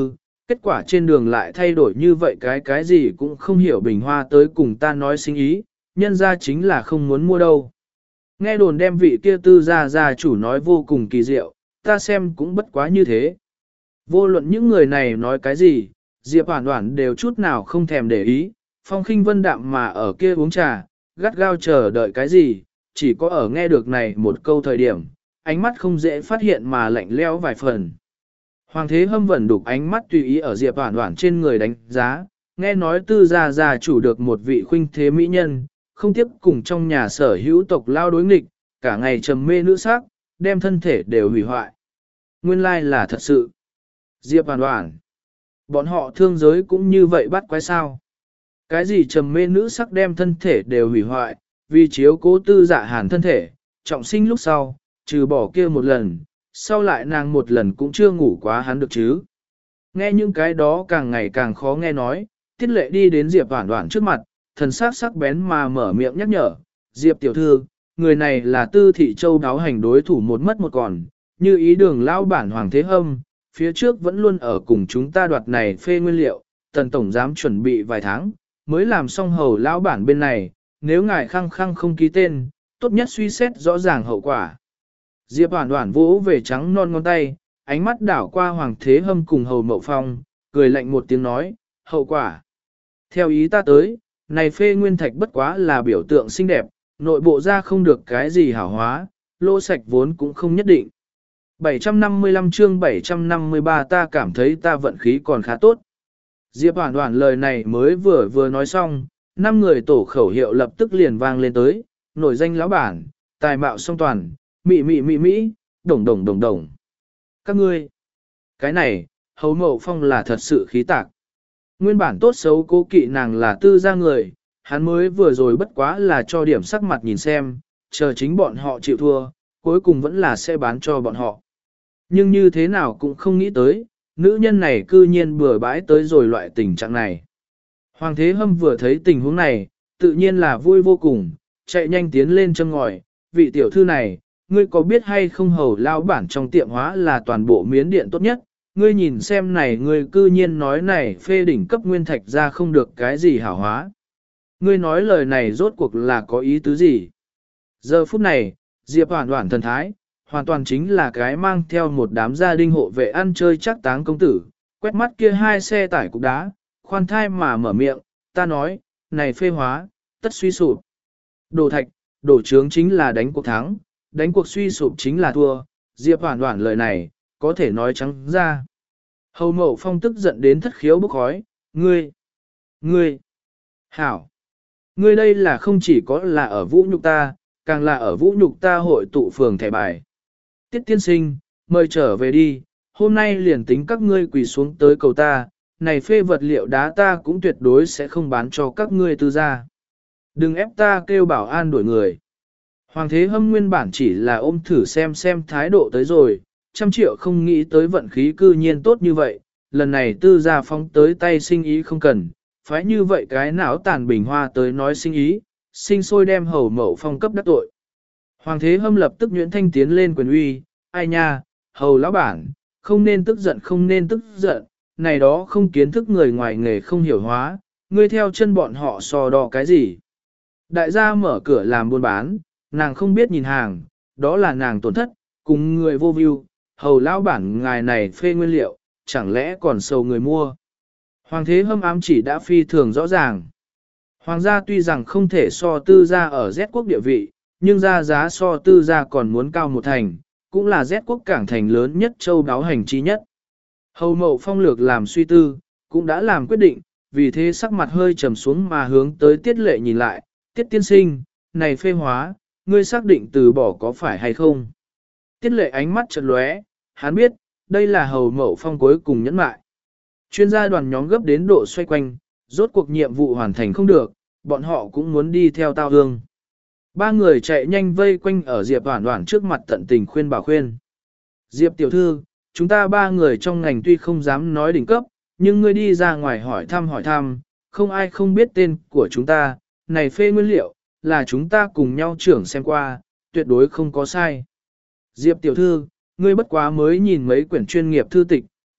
kết quả trên đường lại thay đổi như vậy cái cái gì cũng không hiểu bình hoa tới cùng ta nói sinh ý, nhân ra chính là không muốn mua đâu. Nghe đồn đem vị kia tư gia gia chủ nói vô cùng kỳ diệu, ta xem cũng bất quá như thế. Vô luận những người này nói cái gì, Diệp Hoản Hoản đều chút nào không thèm để ý, phong khinh vân đạm mà ở kia uống trà, gắt gao chờ đợi cái gì, chỉ có ở nghe được này một câu thời điểm, ánh mắt không dễ phát hiện mà lạnh lẽo vài phần. Hoàng thế hâm vẫn đục ánh mắt tùy ý ở Diệp Hoản Hoản trên người đánh giá, nghe nói tư gia gia chủ được một vị khuynh thế mỹ nhân, không tiếp cùng trong nhà sở hữu tộc lao đối nghịch, cả ngày trầm mê nữ sắc, đem thân thể đều hủy hoại. Nguyên lai là thật sự. Diệp Hoản Hoản. Bọn họ thương giới cũng như vậy bắt quái sao. Cái gì trầm mê nữ sắc đem thân thể đều hủy hoại, vì chiếu cố tư dạ hàn thân thể, trọng sinh lúc sau, trừ bỏ kia một lần, sau lại nàng một lần cũng chưa ngủ quá hắn được chứ. Nghe những cái đó càng ngày càng khó nghe nói, Tiết Lệ đi đến Diệp Hoản Hoản trước mặt, thần sắc sắc bén mà mở miệng nhắc nhở, Diệp tiểu thư, người này là Tư Thị Châu đáo hành đối thủ một mất một còn, như ý đường lão bản Hoàng Thế Hâm, phía trước vẫn luôn ở cùng chúng ta đoạt này phê nguyên liệu, tần tổng giám chuẩn bị vài tháng, mới làm xong hầu lão bản bên này, nếu ngài khăng khăng không ký tên, tốt nhất suy xét rõ ràng hậu quả. Diệp Hoản Hoản vỗ về trắng non ngón tay, ánh mắt đảo qua Hoàng Thế Hâm cùng hầu Mậu Phong, cười lạnh một tiếng nói, hậu quả. Theo ý ta tới, này phê nguyên thạch bất quá là biểu tượng xinh đẹp, nội bộ ra không được cái gì hảo hóa, lô sạch vốn cũng không nhất định. bảy trăm năm mươi lăm chương bảy trăm năm mươi ba ta cảm thấy ta vận khí còn khá tốt. Diệp Hoản Hoản lời này mới vừa vừa nói xong, năm người tổ khẩu hiệu lập tức liền vang lên tới, nổi danh lão bản, tài mạo song toàn, mị mị mị mỹ, đồng đồng đồng đồng. Các ngươi, cái này, hầu Mậu Phong là thật sự khí tạc. Nguyên bản tốt xấu cố kỵ nàng là tư gia người, hắn mới vừa rồi bất quá là cho điểm sắc mặt nhìn xem, chờ chính bọn họ chịu thua, cuối cùng vẫn là sẽ bán cho bọn họ. Nhưng như thế nào cũng không nghĩ tới, nữ nhân này cư nhiên bừa bãi tới rồi loại tình trạng này. Hoàng Thế Hâm vừa thấy tình huống này, tự nhiên là vui vô cùng, chạy nhanh tiến lên châm ngòi, vị tiểu thư này, ngươi có biết hay không hầu lao bản trong tiệm hóa là toàn bộ miến điện tốt nhất, ngươi nhìn xem này ngươi cư nhiên nói này phê đỉnh cấp nguyên thạch ra không được cái gì hảo hóa. Ngươi nói lời này rốt cuộc là có ý tứ gì? Giờ phút này, Diệp Hoản Hoản thần thái, hoàn toàn chính là cái mang theo một đám gia đình hộ vệ ăn chơi chắc táng công tử, quét mắt kia hai xe tải cục đá, khoan thai mà mở miệng, ta nói, này phê hóa, tất suy sụp. Đổ thạch, đổ trướng chính là đánh cuộc thắng, đánh cuộc suy sụp chính là thua, Diệp Hoản Hoản lời này, có thể nói trắng ra. Hầu Mậu Phong tức giận đến thất khiếu bốc khói, ngươi, ngươi, hảo, ngươi đây là không chỉ có là ở vũ nhục ta, càng là ở vũ nhục ta hội tụ phường thẻ bài. Tiết tiên sinh, mời trở về đi, hôm nay liền tính các ngươi quỳ xuống tới cầu ta, này phê vật liệu đá ta cũng tuyệt đối sẽ không bán cho các ngươi tư gia. Đừng ép ta kêu bảo an đuổi người. Hoàng Thế Hâm nguyên bản chỉ là ôm thử xem xem thái độ tới rồi, trăm triệu không nghĩ tới vận khí cư nhiên tốt như vậy, lần này tư gia phóng tới tay sinh ý không cần, phải như vậy cái não tàn bình hoa tới nói sinh ý, sinh sôi đem hầu Mậu Phong cấp đắc tội. Hoàng Thế Hâm lập tức nhuyễn thanh tiến lên quyền uy, ai nha, hầu lão bản, không nên tức giận không nên tức giận, này đó không kiến thức người ngoài nghề không hiểu hóa, ngươi theo chân bọn họ so đo cái gì. Đại gia mở cửa làm buôn bán, nàng không biết nhìn hàng, đó là nàng tổn thất, cùng người vô view, hầu lão bản ngài này phê nguyên liệu, chẳng lẽ còn sầu người mua. Hoàng Thế Hâm ám chỉ đã phi thường rõ ràng. Hoàng gia tuy rằng không thể so tư gia ở Z quốc địa vị, nhưng ra giá so tư gia còn muốn cao một thành, cũng là Z quốc cảng thành lớn nhất châu đáo hành chi nhất. Hầu Mậu Phong lược làm suy tư, cũng đã làm quyết định, vì thế sắc mặt hơi trầm xuống mà hướng tới Tiết Lệ nhìn lại, Tiết tiên sinh, này phê hóa, ngươi xác định từ bỏ có phải hay không? Tiết Lệ ánh mắt chợt lóe, hắn biết, đây là Hầu Mậu Phong cuối cùng nhẫn mại. Chuyên gia đoàn nhóm gấp đến độ xoay quanh, rốt cuộc nhiệm vụ hoàn thành không được, bọn họ cũng muốn đi theo tao hương. Ba người chạy nhanh vây quanh ở Diệp Hoản Hoản trước mặt tận tình khuyên bảo khuyên. Diệp tiểu thư, chúng ta ba người trong ngành tuy không dám nói đỉnh cấp, nhưng ngươi đi ra ngoài hỏi thăm hỏi thăm, không ai không biết tên của chúng ta, này phê nguyên liệu, là chúng ta cùng nhau trưởng xem qua, tuyệt đối không có sai. Diệp tiểu thư, ngươi bất quá mới nhìn mấy quyển chuyên nghiệp thư tịch,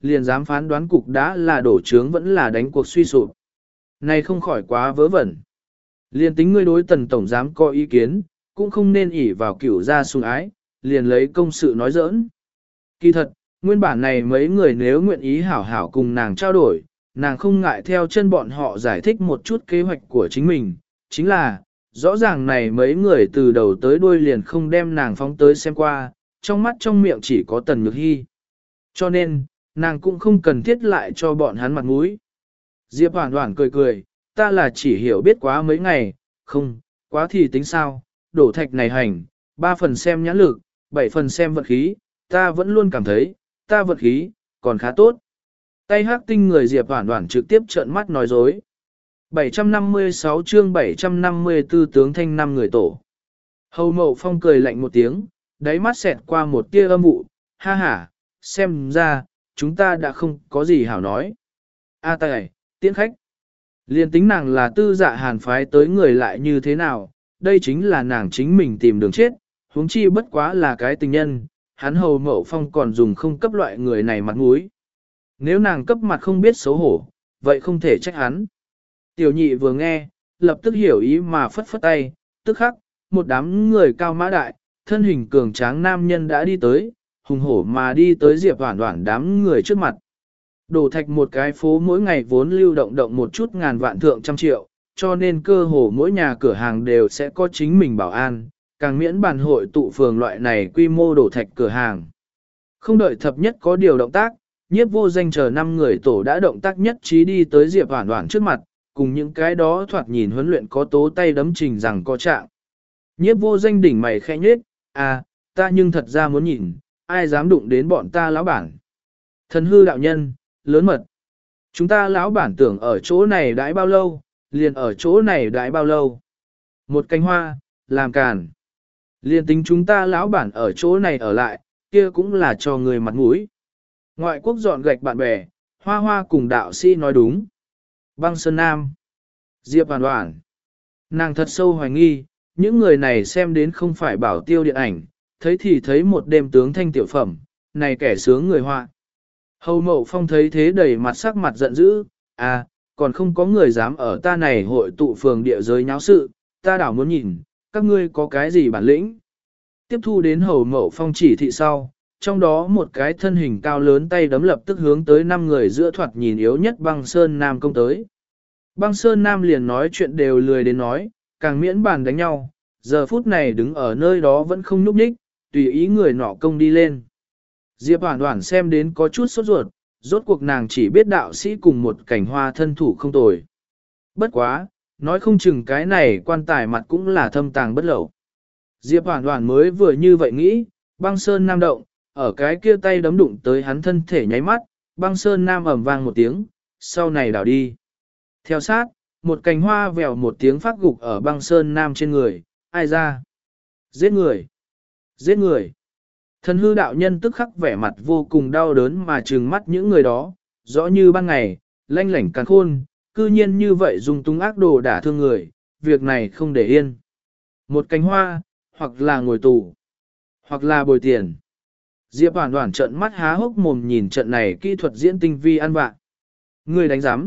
liền dám phán đoán cục đã là đổ trướng vẫn là đánh cuộc suy sụp. Này không khỏi quá vớ vẩn. Liền tính ngươi đối tần tổng giám có ý kiến, cũng không nên ỷ vào cửu gia sủng ái, liền lấy công sự nói giỡn. Kỳ thật, nguyên bản này mấy người nếu nguyện ý hảo hảo cùng nàng trao đổi, nàng không ngại theo chân bọn họ giải thích một chút kế hoạch của chính mình, chính là, rõ ràng này mấy người từ đầu tới đuôi liền không đem nàng phóng tới xem qua, trong mắt trong miệng chỉ có Tần Nhược Hy. Cho nên, nàng cũng không cần thiết lại cho bọn hắn mặt mũi. Diệp Hoản Hoản cười cười, ta là chỉ hiểu biết quá mấy ngày, không, quá thì tính sao, đổ thạch này hành, ba phần xem nhãn lực, bảy phần xem vận khí, ta vẫn luôn cảm thấy, ta vận khí, còn khá tốt. Tay hắc tinh người Diệp Hoản Hoản trực tiếp trợn mắt nói dối. bảy trăm năm mươi sáu chương bảy trăm năm mươi tư tướng thanh năm người tổ. Hầu Mậu Phong cười lạnh một tiếng, đáy mắt xẹt qua một tia âm vụ, ha ha, xem ra, chúng ta đã không có gì hảo nói. A tài, tiễn khách. Liên tính nàng là tư dạ hàn phái tới người lại như thế nào, đây chính là nàng chính mình tìm đường chết, huống chi bất quá là cái tình nhân, hắn Hầu Mậu Phong còn dùng không cấp loại người này mặt mũi. Nếu nàng cấp mặt không biết xấu hổ, vậy không thể trách hắn. Tiểu nhị vừa nghe, lập tức hiểu ý mà phất phất tay, tức khắc, một đám người cao mã đại, thân hình cường tráng nam nhân đã đi tới, hùng hổ mà đi tới Diệp Hoản Hoản đám người trước mặt. Đổ thạch một cái phố mỗi ngày vốn lưu động động một chút ngàn vạn thượng trăm triệu, cho nên cơ hồ mỗi nhà cửa hàng đều sẽ có chính mình bảo an, càng miễn bàn hội tụ phường loại này quy mô đổ thạch cửa hàng. Không đợi thập nhất có điều động tác, Nhiếp Vô Danh chờ năm người tổ đã động tác nhất trí đi tới Diệp Hoản Hoản trước mặt, cùng những cái đó thoạt nhìn huấn luyện có tố tay đấm trình rằng có trạng. Nhiếp Vô Danh đỉnh mày khẽ nhếch, à, ta nhưng thật ra muốn nhìn, ai dám đụng đến bọn ta lão bản. Thần hư đạo nhân, lớn mật. Chúng ta lão bản tưởng ở chỗ này đãi bao lâu, liền ở chỗ này đãi bao lâu. Một cánh hoa, làm càn. Liền tính chúng ta lão bản ở chỗ này ở lại, kia cũng là cho người mặt mũi. Ngoại quốc dọn gạch bạn bè, hoa hoa cùng đạo sĩ nói đúng. Băng Sơn Nam. Diệp Hoản Hoản. Nàng thật sâu hoài nghi, những người này xem đến không phải bảo tiêu điện ảnh, thấy thì thấy một đêm tướng thanh tiểu phẩm, này kẻ sướng người họa. Hầu Mậu Phong thấy thế đầy mặt sắc mặt giận dữ, à, còn không có người dám ở ta này hội tụ phường địa giới nháo sự, ta đảo muốn nhìn, các ngươi có cái gì bản lĩnh. Tiếp thu đến Hầu Mậu Phong chỉ thị sau, trong đó một cái thân hình cao lớn tay đấm lập tức hướng tới năm người giữa thoạt nhìn yếu nhất Băng Sơn Nam công tới. Băng Sơn Nam liền nói chuyện đều lười đến nói, càng miễn bàn đánh nhau, giờ phút này đứng ở nơi đó vẫn không nhúc nhích, tùy ý người nọ công đi lên. Diệp Hoản Hoản xem đến có chút sốt ruột, rốt cuộc nàng chỉ biết đạo sĩ cùng một cảnh hoa thân thủ không tồi. Bất quá, nói không chừng cái này quan tài mặt cũng là thâm tàng bất lậu. Diệp Hoản Hoản mới vừa như vậy nghĩ, Băng Sơn Nam động, ở cái kia tay đấm đụng tới hắn thân thể nháy mắt, Băng Sơn Nam ầm vang một tiếng, sau này đảo đi. Theo sát, một cành hoa vèo một tiếng phát gục ở Băng Sơn Nam trên người, ai ra? Giết người! Giết người! Thần hư đạo nhân tức khắc vẻ mặt vô cùng đau đớn mà trừng mắt những người đó, rõ như ban ngày, lanh lảnh càn khôn, cư nhiên như vậy dùng tung ác đồ đả thương người, việc này không để yên. Một cành hoa, hoặc là ngồi tù, hoặc là bồi tiền. Diệp Hoản Hoản trợn mắt há hốc mồm nhìn trận này kỹ thuật diễn tinh vi ăn vạ. Người đánh giám.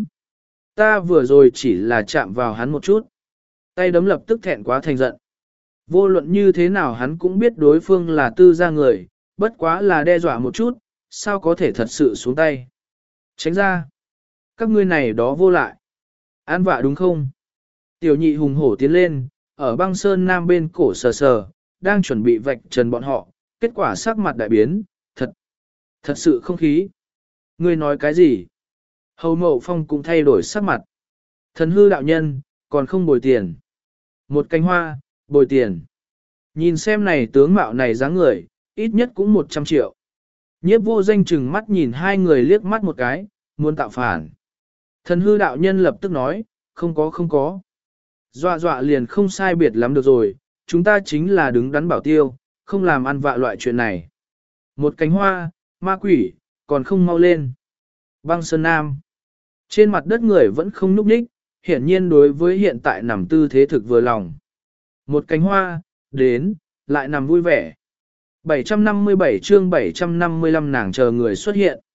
Ta vừa rồi chỉ là chạm vào hắn một chút. Tay đấm lập tức thẹn quá thành giận. Vô luận như thế nào hắn cũng biết đối phương là tư gia người, bất quá là đe dọa một chút, sao có thể thật sự xuống tay. Tránh ra. Các ngươi này đó vô lại. Ăn vạ đúng không? Tiểu nhị hùng hổ tiến lên, ở Băng Sơn Nam bên cổ sờ sờ, đang chuẩn bị vạch trần bọn họ, kết quả sắc mặt đại biến, thật, thật sự không khí. Ngươi nói cái gì? Hầu Mậu Phong cũng thay đổi sắc mặt. Thần hư đạo nhân, còn không bồi tiền. Một cánh hoa, bồi tiền. Nhìn xem này tướng mạo này dáng người, ít nhất cũng một trăm triệu. Nhiếp Vô Danh chừng mắt nhìn hai người liếc mắt một cái, muốn tạo phản. Thần hư đạo nhân lập tức nói, không có không có. Dọa dọa liền không sai biệt lắm được rồi, chúng ta chính là đứng đắn bảo tiêu, không làm ăn vạ loại chuyện này. Một cánh hoa, ma quỷ, còn không mau lên. Băng Sơn Nam. Trên mặt đất người vẫn không nhúc nhích, hiển nhiên đối với hiện tại nằm tư thế thực vừa lòng. Một cánh hoa, đến, lại nằm vui vẻ. bảy trăm năm mươi bảy chương bảy trăm năm mươi lăm nàng chờ người xuất hiện.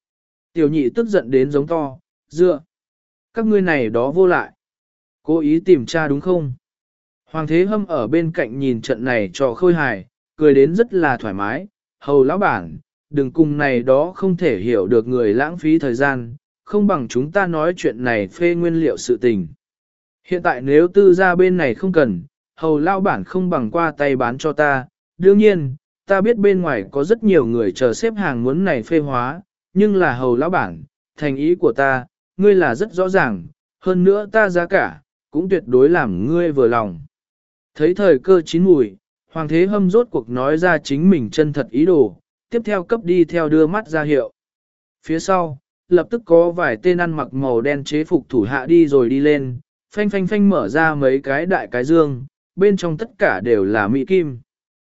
Tiểu nhị tức giận đến giống to, dựa. Các ngươi này đó vô lại. Cố ý tìm tra đúng không? Hoàng Thế Hâm ở bên cạnh nhìn trận này cho khôi hài, cười đến rất là thoải mái. Hầu lão bản, đừng cùng này đó không thể hiểu được người lãng phí thời gian, không bằng chúng ta nói chuyện này phê nguyên liệu sự tình. Hiện tại nếu tư gia bên này không cần, hầu lão bản không bằng qua tay bán cho ta. Đương nhiên, ta biết bên ngoài có rất nhiều người chờ xếp hàng muốn này phê hóa, nhưng là hầu lão bản, thành ý của ta, ngươi là rất rõ ràng, hơn nữa ta giá cả, cũng tuyệt đối làm ngươi vừa lòng. Thấy thời cơ chín mùi, Hoàng Thế Hâm rốt cuộc nói ra chính mình chân thật ý đồ, tiếp theo cấp đi theo đưa mắt ra hiệu. Phía sau, lập tức có vài tên ăn mặc màu đen chế phục thủ hạ đi rồi đi lên, phanh phanh phanh mở ra mấy cái đại cái dương, bên trong tất cả đều là mỹ kim.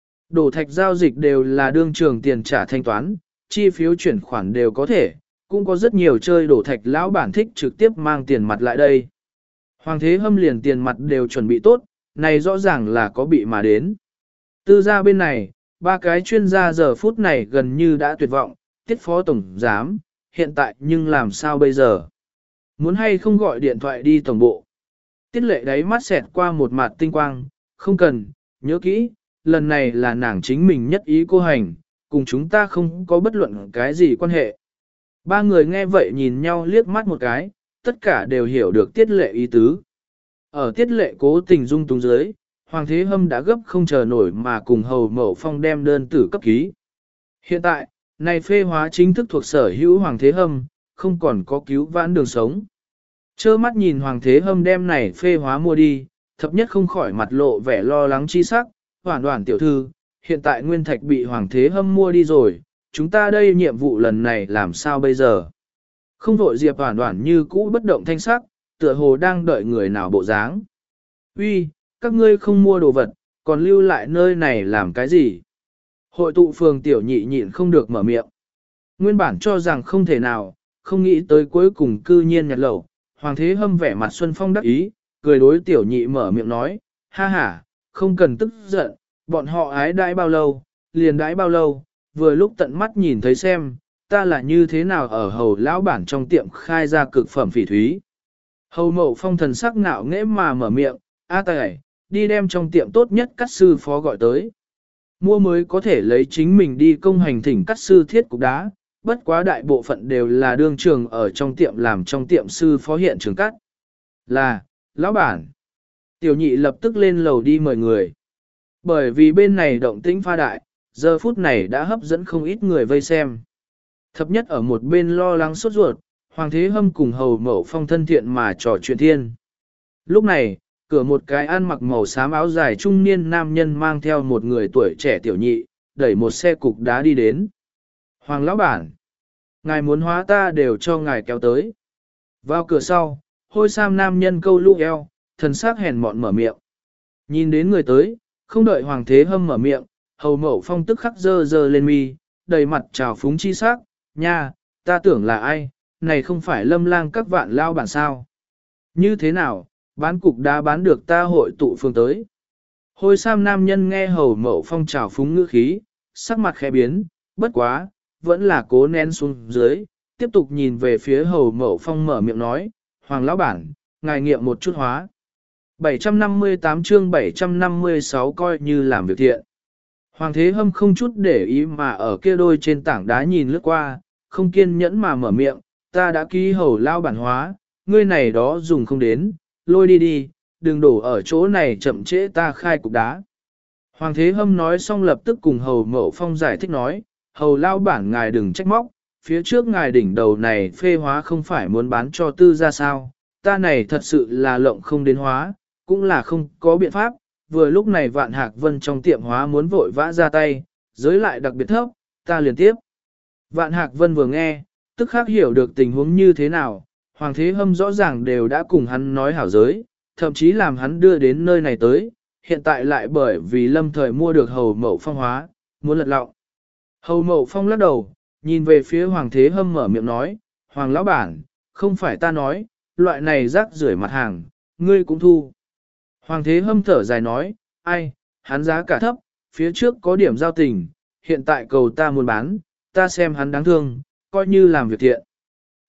Đổ thạch giao dịch đều là đương trường tiền trả thanh toán, chi phiếu chuyển khoản đều có thể, cũng có rất nhiều chơi đổ thạch lão bản thích trực tiếp mang tiền mặt lại đây. Hoàng Thế Hâm liền tiền mặt đều chuẩn bị tốt, này rõ ràng là có bị mà đến. Tư gia bên này, ba cái chuyên gia giờ phút này gần như đã tuyệt vọng, tiết phó tổng giám, hiện tại nhưng làm sao bây giờ? Muốn hay không gọi điện thoại đi tổng bộ? Tiết lệ đáy mắt xẹt qua một mặt tinh quang, không cần, nhớ kỹ, lần này là nàng chính mình nhất ý cô hành, cùng chúng ta không có bất luận cái gì quan hệ. Ba người nghe vậy nhìn nhau liếc mắt một cái, tất cả đều hiểu được tiết lệ ý tứ. Ở tiết lệ cố tình dung túng dưới, Hoàng Thế Hâm đã gấp không chờ nổi mà cùng hầu mậu phong đem đơn tử cấp ký. Hiện tại, này phê hóa chính thức thuộc sở hữu Hoàng Thế Hâm, không còn có cứu vãn đường sống. Chơ mắt nhìn Hoàng Thế Hâm đem này phê hóa mua đi, thập nhất không khỏi mặt lộ vẻ lo lắng chi sắc, hoảng hoảng tiểu thư, hiện tại Nguyên Thạch bị Hoàng Thế Hâm mua đi rồi, chúng ta đây nhiệm vụ lần này làm sao bây giờ? Không vội Diệp hoảng hoảng như cũ bất động thanh sắc, tựa hồ đang đợi người nào bộ dáng. Uy, các ngươi không mua đồ vật, còn lưu lại nơi này làm cái gì? Hội tụ phường tiểu nhị nhịn không được mở miệng. Nguyên bản cho rằng không thể nào, không nghĩ tới cuối cùng cư nhiên nhặt lẩu. Hoàng Thế Hâm vẻ mặt Xuân Phong đắc ý, cười đối tiểu nhị mở miệng nói, ha ha, không cần tức giận, bọn họ ái đãi bao lâu, liền đãi bao lâu, vừa lúc tận mắt nhìn thấy xem, ta là như thế nào ở hầu lão bản trong tiệm khai ra cực phẩm phỉ thúy. Hầu mậu phong thần sắc ngạo nghễ mà mở miệng, a tài, đi đem trong tiệm tốt nhất cắt sư phó gọi tới. Mua mới có thể lấy chính mình đi công hành thỉnh cắt sư thiết cục đá, bất quá đại bộ phận đều là đương trường ở trong tiệm làm trong tiệm sư phó hiện trường cắt. Là, lão bản. Tiểu nhị lập tức lên lầu đi mời người. Bởi vì bên này động tĩnh pha đại, giờ phút này đã hấp dẫn không ít người vây xem. Thập nhất ở một bên lo lắng sốt ruột, Hoàng Thế Hâm cùng hầu mậu phong thân thiện mà trò chuyện thiên. Lúc này, cửa một cái ăn mặc màu xám áo dài trung niên nam nhân mang theo một người tuổi trẻ tiểu nhị, đẩy một xe cục đá đi đến. Hoàng lão bản, ngài muốn hóa ta đều cho ngài kéo tới. Vào cửa sau, hôi sam nam nhân câu lũ eo, thần sắc hèn mọn mở miệng. Nhìn đến người tới, không đợi Hoàng Thế Hâm mở miệng, hầu mậu phong tức khắc dơ dơ lên mi, đầy mặt trào phúng chi sắc, nha, ta tưởng là ai, này không phải lâm lang các vạn lao bản sao. Như thế nào, bán cục đá bán được ta hội tụ phương tới. Hôi sam nam nhân nghe hầu mậu phong trào phúng ngữ khí, sắc mặt khẽ biến, bất quá, vẫn là cố nén xuống dưới, tiếp tục nhìn về phía hầu mậu phong mở miệng nói, Hoàng lão bản, ngài nghiệm một chút hóa. bảy trăm năm mươi tám chương bảy trăm năm mươi sáu coi như làm việc thiện. Hoàng Thế Hâm không chút để ý mà ở kia đôi trên tảng đá nhìn lướt qua, không kiên nhẫn mà mở miệng, ta đã ký hầu lao bản hóa, ngươi này đó dùng không đến, lôi đi đi, đừng đổ ở chỗ này chậm trễ ta khai cục đá. Hoàng Thế Hâm nói xong lập tức cùng hầu mậu phong giải thích nói, hầu lao bản ngài đừng trách móc, phía trước ngài đỉnh đầu này phê hóa không phải muốn bán cho tư ra sao, ta này thật sự là lộng không đến hóa, cũng là không có biện pháp, vừa lúc này vạn hạc vân trong tiệm hóa muốn vội vã ra tay, giới lại đặc biệt thấp, ta liền tiếp. Vạn hạc vân vừa nghe, tức khắc hiểu được tình huống như thế nào, Hoàng Thế Hâm rõ ràng đều đã cùng hắn nói hảo giới, thậm chí làm hắn đưa đến nơi này tới, hiện tại lại bởi vì lâm thời mua được hầu mậu phong hóa, muốn lật lọng. Hầu mậu phong lắc đầu, nhìn về phía Hoàng Thế Hâm mở miệng nói, Hoàng lão bản, không phải ta nói, loại này rác rưởi mặt hàng, ngươi cũng thu. Hoàng Thế Hâm thở dài nói, ai, hắn giá cả thấp, phía trước có điểm giao tình, hiện tại cầu ta muốn bán, ta xem hắn đáng thương, coi như làm việc thiện.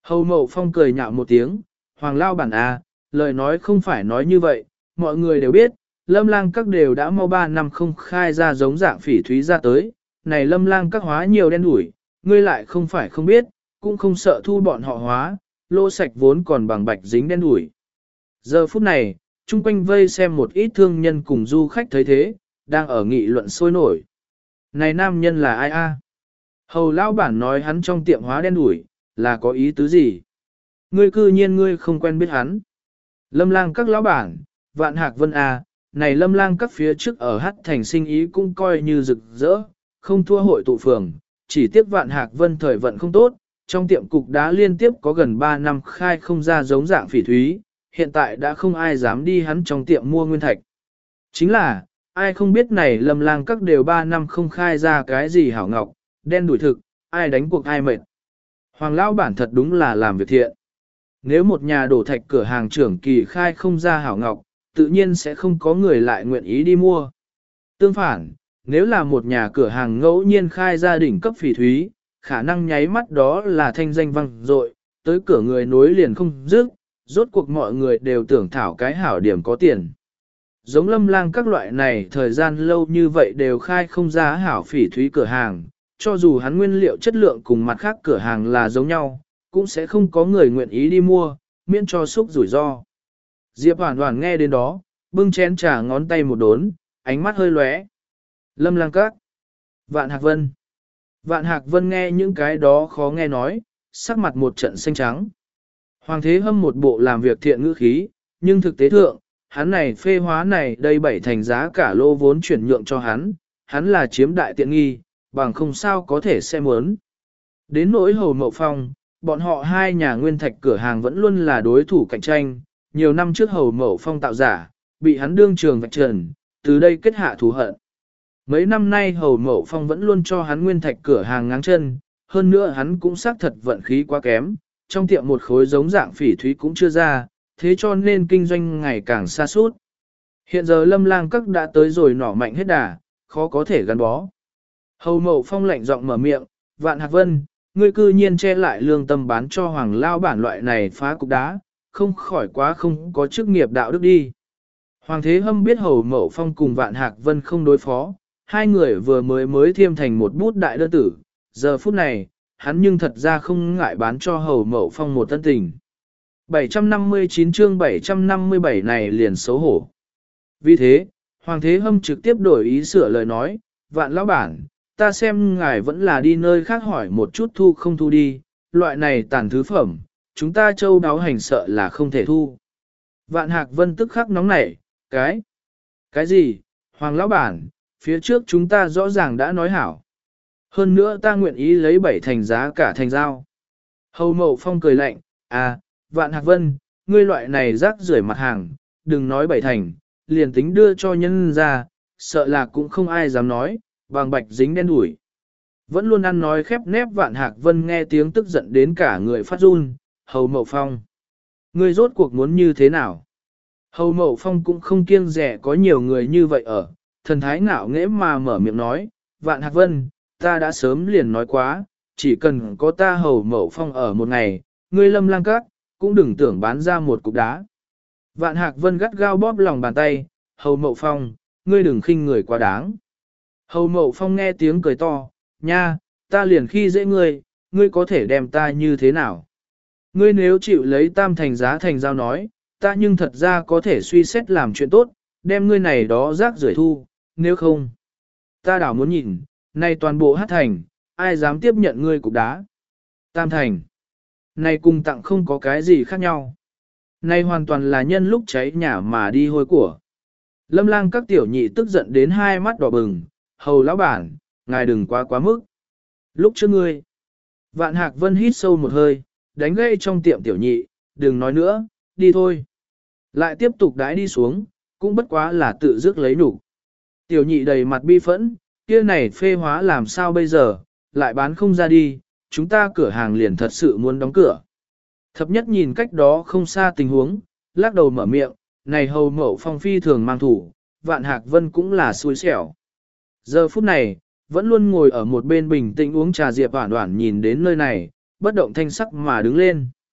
Hầu Mậu Phong cười nhạo một tiếng, Hoàng Lao bản à, lời nói không phải nói như vậy, mọi người đều biết, Lâm Lang các đều đã mau ba năm không khai ra giống dạng phỉ thúy ra tới, này Lâm Lang các hóa nhiều đen đủi, ngươi lại không phải không biết, cũng không sợ thu bọn họ hóa, lô sạch vốn còn bằng bạch dính đen đủi. Giờ phút này, chung quanh vây xem một ít thương nhân cùng du khách thấy thế, đang ở nghị luận sôi nổi. Này nam nhân là ai a? Hầu lão bản nói hắn trong tiệm hóa đen đủi, là có ý tứ gì? Ngươi cư nhiên ngươi không quen biết hắn. Lâm Lang các lão bản, Vạn Hạc Vân a, này Lâm Lang các phía trước ở Hắc Thành sinh ý cũng coi như rực rỡ, không thua hội tụ phường, chỉ tiếc Vạn Hạc Vân thời vận không tốt, trong tiệm cục đá liên tiếp có gần ba năm khai không ra giống dạng phỉ thúy, hiện tại đã không ai dám đi hắn trong tiệm mua nguyên thạch. Chính là, ai không biết này Lâm Lang các đều ba năm không khai ra cái gì hảo ngọc, đen đuổi thực, ai đánh cuộc ai mệt. Hoàng lão bản thật đúng là làm việc thiện. Nếu một nhà đổ thạch cửa hàng trưởng kỳ khai không ra hảo ngọc, tự nhiên sẽ không có người lại nguyện ý đi mua. Tương phản, nếu là một nhà cửa hàng ngẫu nhiên khai ra đỉnh cấp phỉ thúy, khả năng nháy mắt đó là thanh danh vang dội, tới cửa người nối liền không dứt, rốt cuộc mọi người đều tưởng thảo cái hảo điểm có tiền. Giống Lâm Lang các loại này thời gian lâu như vậy đều khai không ra hảo phỉ thúy cửa hàng, cho dù hắn nguyên liệu chất lượng cùng mặt khác cửa hàng là giống nhau, cũng sẽ không có người nguyện ý đi mua, miễn cho xúc rủi ro. Diệp Hoàn Hoàn nghe đến đó, bưng chén trà ngón tay một đốn, ánh mắt hơi lóe. Lâm Lang các, Vạn Hạc Vân. Vạn Hạc Vân nghe những cái đó khó nghe nói, sắc mặt một trận xanh trắng. Hoàng Thế Hâm một bộ làm việc thiện ngữ khí, nhưng thực tế thượng, hắn này phê hóa này đây bảy thành giá cả lô vốn chuyển nhượng cho hắn, hắn là chiếm đại tiện nghi, bằng không sao có thể xem muốn. Đến nỗi Hầu Mậu Phong, bọn họ hai nhà nguyên thạch cửa hàng vẫn luôn là đối thủ cạnh tranh, nhiều năm trước Hầu Mậu Phong tạo giả, bị hắn đương trường vạch trần, từ đây kết hạ thù hận. Mấy năm nay Hầu Mậu Phong vẫn luôn cho hắn nguyên thạch cửa hàng ngáng chân, hơn nữa hắn cũng xác thật vận khí quá kém, trong tiệm một khối giống dạng phỉ thúy cũng chưa ra, thế cho nên kinh doanh ngày càng xa suốt. Hiện giờ Lâm Lang các đã tới rồi nỏ mạnh hết đà, khó có thể gắn bó. Hầu Mậu Phong lạnh giọng mở miệng, Vạn Hạc Vân, ngươi cư nhiên che lại lương tâm bán cho Hoàng Lao bản loại này phá cục đá, không khỏi quá không có chức nghiệp đạo đức đi. Hoàng Thế Hâm biết Hầu Mậu Phong cùng Vạn Hạc Vân không đối phó, hai người vừa mới mới thiêm thành một bút đại đơn tử, giờ phút này, hắn nhưng thật ra không ngại bán cho Hầu Mậu Phong một tân tình. bảy trăm năm mươi chín chương bảy trăm năm mươi bảy này liền xấu hổ. Vì thế, Hoàng Thế Hâm trực tiếp đổi ý sửa lời nói, Vạn lão bản, ta xem ngài vẫn là đi nơi khác hỏi một chút thu không thu đi, loại này tàn thứ phẩm, chúng ta châu đáo hành sợ là không thể thu. Vạn Hạc Vân tức khắc nóng nảy, cái, cái gì, Hoàng lão bản, phía trước chúng ta rõ ràng đã nói hảo. Hơn nữa ta nguyện ý lấy bảy thành giá cả thành giao. Hầu Mậu Phong cười lạnh, à, Vạn Hạc Vân, ngươi loại này rác rưởi mặt hàng, đừng nói bảy thành, liền tính đưa cho nhân ra, sợ là cũng không ai dám nói, bằng bạch dính đen đủi. Vẫn luôn ăn nói khép nép Vạn Hạc Vân nghe tiếng tức giận đến cả người phát run, Hầu Mậu Phong. Ngươi rốt cuộc muốn như thế nào? Hầu Mậu Phong cũng không kiêng rẻ có nhiều người như vậy ở, thần thái ngạo nghễ mà mở miệng nói, Vạn Hạc Vân, ta đã sớm liền nói quá, chỉ cần có ta Hầu Mậu Phong ở một ngày, ngươi Lâm Lang các, cũng đừng tưởng bán ra một cục đá. Vạn Hạc Vân gắt gao bóp lòng bàn tay, Hầu Mậu Phong, ngươi đừng khinh người quá đáng. Hầu Mậu Phong nghe tiếng cười to, nha, ta liền khi dễ ngươi, ngươi có thể đem ta như thế nào? Ngươi nếu chịu lấy tam thành giá thành giao nói, ta nhưng thật ra có thể suy xét làm chuyện tốt, đem ngươi này đó rác rưởi thu, nếu không. Ta đảo muốn nhìn, này toàn bộ hát thành, ai dám tiếp nhận ngươi cục đá? Tam thành. Này cùng tặng không có cái gì khác nhau. Này hoàn toàn là nhân lúc cháy nhà mà đi hôi của. Lâm Lang các tiểu nhị tức giận đến hai mắt đỏ bừng, Hầu lão bản, ngài đừng quá quá mức. Lúc trước ngươi, Vạn Hạc Vân hít sâu một hơi, đánh gây trong tiệm tiểu nhị, đừng nói nữa, đi thôi. Lại tiếp tục đãi đi xuống, cũng bất quá là tự dứt lấy nhục. Tiểu nhị đầy mặt bi phẫn, kia này phê hóa làm sao bây giờ, lại bán không ra đi, chúng ta cửa hàng liền thật sự muốn đóng cửa. Thập nhất nhìn cách đó không xa tình huống, lắc đầu mở miệng, này Hầu Mậu Phong phi thường mang thủ, Vạn Hạc Vân cũng là xui xẻo. Giờ phút này, vẫn luôn ngồi ở một bên bình tĩnh uống trà Diệp Hoản Hoản nhìn đến nơi này, bất động thanh sắc mà đứng lên.